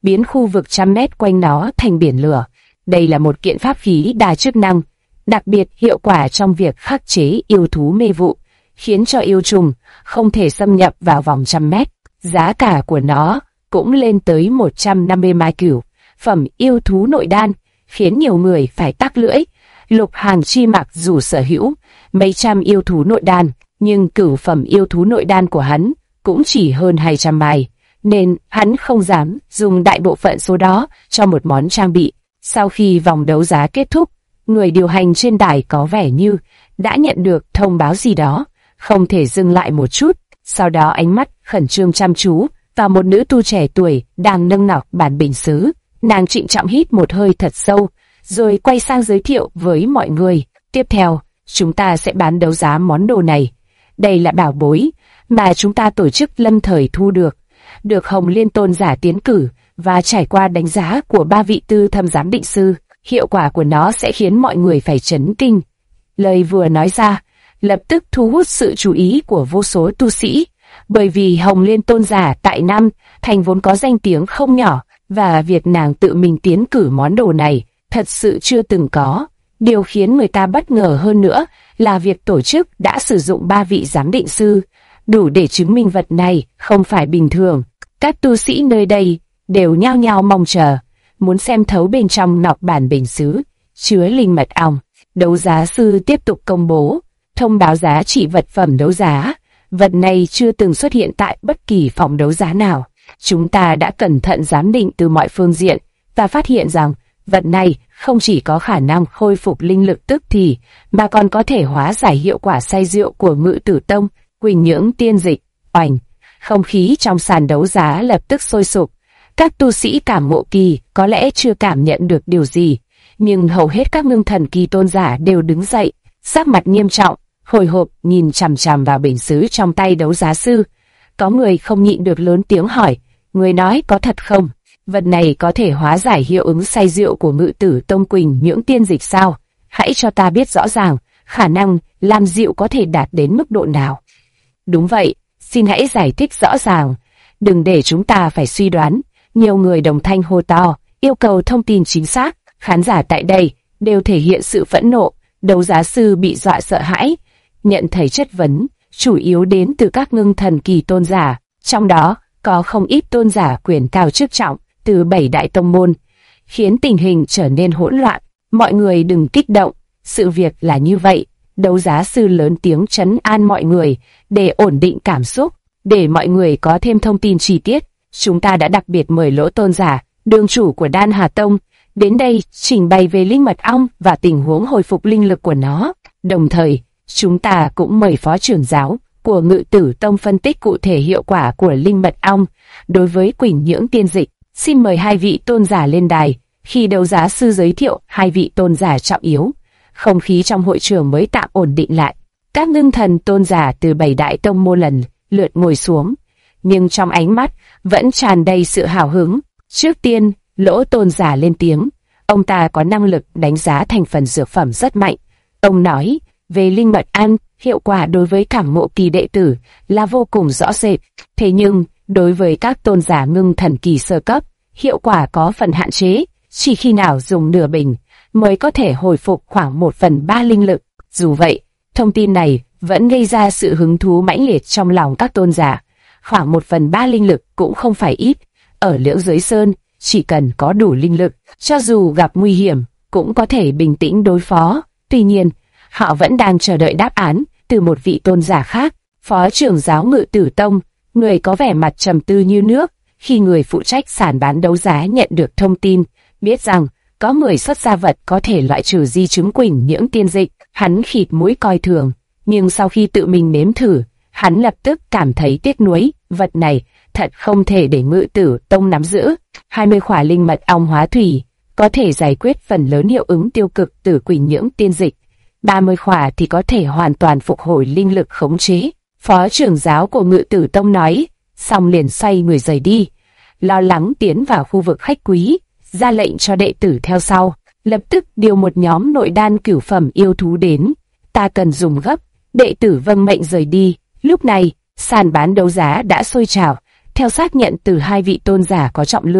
biến khu vực trăm mét quanh nó thành biển lửa. Đây là một kiện pháp khí đa chức năng, đặc biệt hiệu quả trong việc khắc chế yêu thú mê vụ, khiến cho yêu trùng không thể xâm nhập vào vòng trăm mét. Giá cả của nó cũng lên tới 150 mai cửu phẩm yêu thú nội đan, khiến nhiều người phải tắc lưỡi. Lục Hàng Chi mặc dù sở hữu mấy trăm yêu thú nội đan, nhưng cửu phẩm yêu thú nội đan của hắn cũng chỉ hơn 200 mai, nên hắn không dám dùng đại bộ phận số đó cho một món trang bị. Sau khi vòng đấu giá kết thúc, người điều hành trên đài có vẻ như đã nhận được thông báo gì đó, không thể dừng lại một chút. Sau đó ánh mắt khẩn trương chăm chú vào một nữ tu trẻ tuổi đang nâng nọc bản bình sứ. Nàng trịnh trọng hít một hơi thật sâu, rồi quay sang giới thiệu với mọi người. Tiếp theo, chúng ta sẽ bán đấu giá món đồ này. Đây là bảo bối mà chúng ta tổ chức lâm thời thu được Hồng Liên tôn giả tiến cử và trải qua đánh giá của 3 vị tư thâm giám định sư. Hiệu quả của nó sẽ khiến mọi người phải chấn kinh. Lời vừa nói ra, lập tức thu hút sự chú ý của vô số tu sĩ, bởi vì Hồng Liên tôn giả tại Nam Thành vốn có danh tiếng không nhỏ, và việc nàng tự mình tiến cử món đồ này thật sự chưa từng có. Điều khiến người ta bất ngờ hơn nữa là việc tổ chức đã sử dụng 3 vị giám định sư, đủ để chứng minh vật này không phải bình thường. Các tu sĩ nơi đây đều nhao nhao mong chờ, muốn xem thấu bên trong nọc bản bình sứ chứa linh mật ong. Đấu giá sư tiếp tục công bố, thông báo giá trị vật phẩm đấu giá. Vật này chưa từng xuất hiện tại bất kỳ phòng đấu giá nào. Chúng ta đã cẩn thận giám định từ mọi phương diện và phát hiện rằng vật này không chỉ có khả năng khôi phục linh lực tức thì, mà còn có thể hóa giải hiệu quả say rượu của Ngự Tử Tông, Quỳnh Nhưỡng tiên dịch. Oành, không khí trong sàn đấu giá lập tức sôi sục. Các tu sĩ cảm ngộ kỳ có lẽ chưa cảm nhận được điều gì, nhưng hầu hết các ngưng thần kỳ tôn giả đều đứng dậy, sắc mặt nghiêm trọng, hồi hộp nhìn chằm chằm vào bình sứ trong tay đấu giá sư. Có người không nhịn được lớn tiếng hỏi, người nói có thật không? Vật này có thể hóa giải hiệu ứng say rượu của Ngự Tử Tông Quỳnh Nhưỡng tiên dịch sao? Hãy cho ta biết rõ ràng, khả năng làm rượu có thể đạt đến mức độ nào? Đúng vậy, xin hãy giải thích rõ ràng, đừng để chúng ta phải suy đoán. Nhiều người đồng thanh hô to, yêu cầu thông tin chính xác. Khán giả tại đây đều thể hiện sự phẫn nộ. Đấu giá sư bị dọa sợ hãi, nhận thấy chất vấn chủ yếu đến từ các ngưng thần kỳ tôn giả, trong đó có không ít tôn giả quyền cao chức trọng từ 7 đại tông môn, khiến tình hình trở nên hỗn loạn. Mọi người đừng kích động, sự việc là như vậy. Đấu giá sư lớn tiếng trấn an mọi người để ổn định cảm xúc. Để mọi người có thêm thông tin chi tiết, chúng ta đã đặc biệt mời Lỗ tôn giả, đường chủ của Đan Hà Tông, đến đây trình bày về linh mật ong và tình huống hồi phục linh lực của nó. Đồng thời, chúng ta cũng mời phó trưởng giáo của Ngự Tử Tông phân tích cụ thể hiệu quả của linh mật ong đối với Quỳnh Nhưỡng tiên dịch. Xin mời 2 vị tôn giả lên đài. Khi đấu giá sư giới thiệu 2 vị tôn giả trọng yếu, không khí trong hội trường mới tạm ổn định lại. Các ngưng thần tôn giả từ 7 đại tông môn lần lượt ngồi xuống, nhưng trong ánh mắt vẫn tràn đầy sự hào hứng. Trước tiên, Lỗ tôn giả lên tiếng. Ông ta có năng lực đánh giá thành phần dược phẩm rất mạnh. Ông nói, về linh mật ăn, hiệu quả đối với cảm ngộ kỳ đệ tử là vô cùng rõ rệt. Thế nhưng, đối với các tôn giả ngưng thần kỳ sơ cấp, hiệu quả có phần hạn chế, chỉ khi nào dùng nửa bình mới có thể hồi phục khoảng 1/3 linh lực. Dù vậy, thông tin này vẫn gây ra sự hứng thú mãnh liệt trong lòng các tôn giả. Khoảng 1/3 linh lực cũng không phải ít. Ở Liễu Giới Sơn, chỉ cần có đủ linh lực, cho dù gặp nguy hiểm, cũng có thể bình tĩnh đối phó. Tuy nhiên, họ vẫn đang chờ đợi đáp án từ một vị tôn giả khác, phó trưởng giáo Ngự Tử Tông, người có vẻ mặt trầm tư như nước. Khi người phụ trách sàn bán đấu giá nhận được thông tin, biết rằng có người xuất ra vật có thể loại trừ di chứng Quỳnh Nhưỡng tiên dịch, hắn khịt mũi coi thường. Nhưng sau khi tự mình nếm thử, hắn lập tức cảm thấy tiếc nuối. Vật này thật không thể để Ngự Tử Tông nắm giữ. 20 khỏa linh mật ong hóa thủy có thể giải quyết phần lớn hiệu ứng tiêu cực từ Quỳnh Nhưỡng tiên dịch. 30 khỏa thì có thể hoàn toàn phục hồi linh lực khống chế. Phó trưởng giáo của Ngự Tử Tông nói, xong liền xoay người rời đi, lo lắng tiến vào khu vực khách quý, ra lệnh cho đệ tử theo sau, lập tức điều một nhóm nội đan cửu phẩm yêu thú đến. Ta cần dùng gấp. Đệ tử vâng mệnh rời đi. Lúc này, sàn bán đấu giá đã sôi trào. Theo xác nhận từ 2 vị tôn giả có trọng lượng,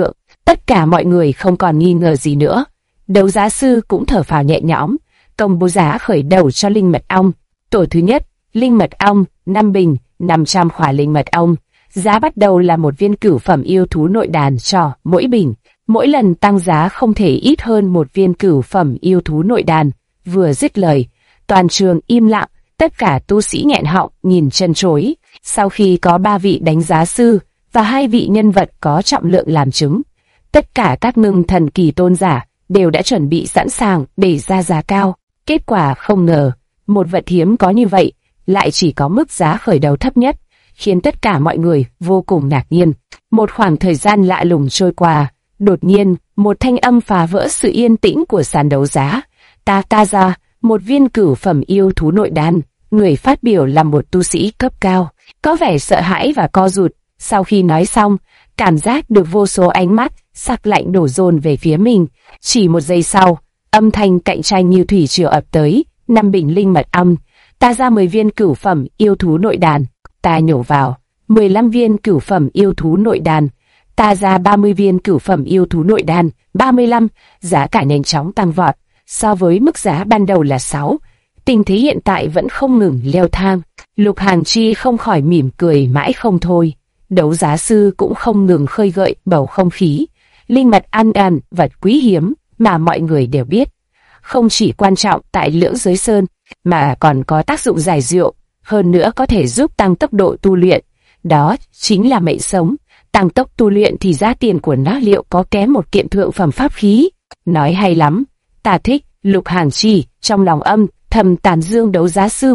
Tất cả mọi người không còn nghi ngờ gì nữa. Đấu giá sư cũng thở phào nhẹ nhõm, công bố giá khởi đầu cho linh mật ong. Tổ thứ nhất, linh mật ong, 5 bình, 500 khỏa linh mật ong. Giá bắt đầu là một viên cửu phẩm yêu thú nội đàn cho mỗi bình. Mỗi lần tăng giá không thể ít hơn một viên cửu phẩm yêu thú nội đàn. Vừa dứt lời, toàn trường im lặng, tất cả tu sĩ nghẹn họng nhìn chân chối. Sau khi có 3 vị đánh giá sư và 2 vị nhân vật có trọng lượng làm chứng, tất cả các ngưng thần kỳ tôn giả đều đã chuẩn bị sẵn sàng để ra giá cao. Kết quả không ngờ, một vật hiếm có như vậy lại chỉ có mức giá khởi đầu thấp nhất, khiến tất cả mọi người vô cùng ngạc nhiên. Một khoảng thời gian lạ lùng trôi qua, đột nhiên một thanh âm phá vỡ sự yên tĩnh của sàn đấu giá. Ta ra, một viên cửu phẩm yêu thú nội đan. Người phát biểu là một tu sĩ cấp cao, có vẻ sợ hãi và co rụt. Sau khi nói xong, cảm giác được vô số ánh mắt sắc lạnh đổ dồn về phía mình. Chỉ một giây sau, âm thanh cạnh tranh như thủy triều ập tới. 5 bình linh mật ong, ta ra 10 viên cửu phẩm yêu thú nội đàn. Ta nhổ vào 15 viên cửu phẩm yêu thú nội đàn. Ta ra 30 viên cửu phẩm yêu thú nội đàn. 35, giá cả nhanh chóng tăng vọt. So với mức giá ban đầu là 6, tình thế hiện tại vẫn không ngừng leo thang. Lục Hàn Chi không khỏi mỉm cười mãi không thôi. Đấu giá sư cũng không ngừng khơi gợi bầu không khí. Linh mật ăn đàn, vật quý hiếm mà mọi người đều biết, không chỉ quan trọng tại Lưỡng Giới Sơn mà còn có tác dụng giải rượu, hơn nữa có thể giúp tăng tốc độ tu luyện. Đó chính là mệnh sống. Tăng tốc tu luyện thì giá tiền của nó liệu có kém một kiện thượng phẩm pháp khí? Nói hay lắm, ta thích. Lục Hàn Chi trong lòng âm thầm tán dương đấu giá sư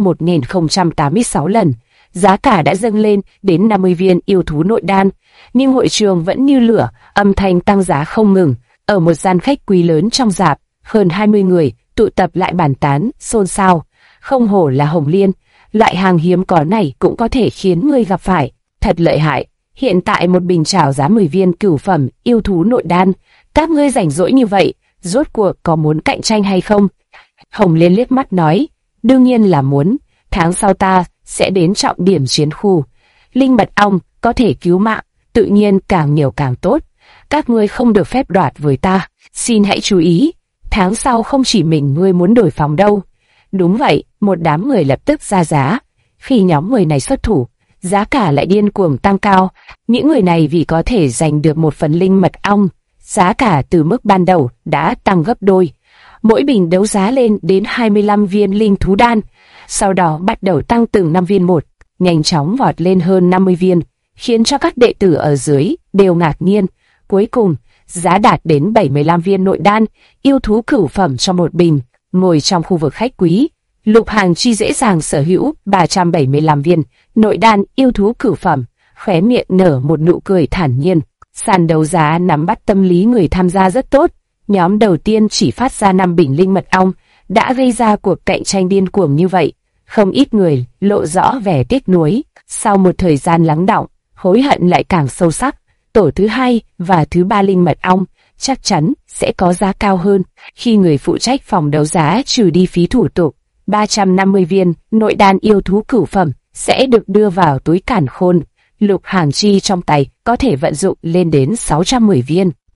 1086 lần. Giá cả đã dâng lên đến 50 viên yêu thú nội đan, nhưng hội trường vẫn như lửa, âm thanh tăng giá không ngừng. Ở một gian khách quý lớn trong rạp, hơn 20 người tụ tập lại bàn tán, xôn xao. Không hổ là Hồng Liên, loại hàng hiếm có này cũng có thể khiến người gặp phải. Thật lợi hại, hiện tại một bình chảo giá 10 viên cửu phẩm yêu thú nội đan. Các ngươi rảnh rỗi như vậy, rốt cuộc có muốn cạnh tranh hay không? Hồng Liên liếc mắt nói, đương nhiên là muốn. Tháng sau ta sẽ đến trọng điểm chiến khu. Linh mật ong có thể cứu mạng, tự nhiên càng nhiều càng tốt. Các ngươi không được phép đoạt với ta. Xin hãy chú ý, tháng sau không chỉ mình ngươi muốn đổi phòng đâu. Đúng vậy, một đám người lập tức ra giá. Khi nhóm người này xuất thủ, giá cả lại điên cuồng tăng cao. Những người này vì có thể giành được một phần linh mật ong, giá cả từ mức ban đầu đã tăng gấp đôi. Mỗi bình đấu giá lên đến 25 viên linh thú đan, sau đó bắt đầu tăng từng 5 viên một, nhanh chóng vọt lên hơn 50 viên, khiến cho các đệ tử ở dưới đều ngạc nhiên. Cuối cùng, giá đạt đến 75 viên nội đan, yêu thú cửu phẩm cho một bình. Ngồi trong khu vực khách quý, Lục Hàn Chi dễ dàng sở hữu 375 viên nội đan yêu thú cửu phẩm, khóe miệng nở một nụ cười thản nhiên. Sàn đấu giá nắm bắt tâm lý người tham gia rất tốt. Nhóm đầu tiên chỉ phát ra 5 bình linh mật ong, đã gây ra cuộc cạnh tranh điên cuồng như vậy. Không ít người lộ rõ vẻ tiếc nuối. Sau một thời gian lắng đọng, hối hận lại càng sâu sắc. Tổ thứ 2 và thứ 3 linh mật ong chắc chắn sẽ có giá cao hơn. Khi người phụ trách phòng đấu giá trừ đi phí thủ tục, 350 viên nội đan yêu thú cửu phẩm sẽ được đưa vào túi càn khôn. Lục Hàn Chi trong tay có thể vận dụng lên đến 610 viên.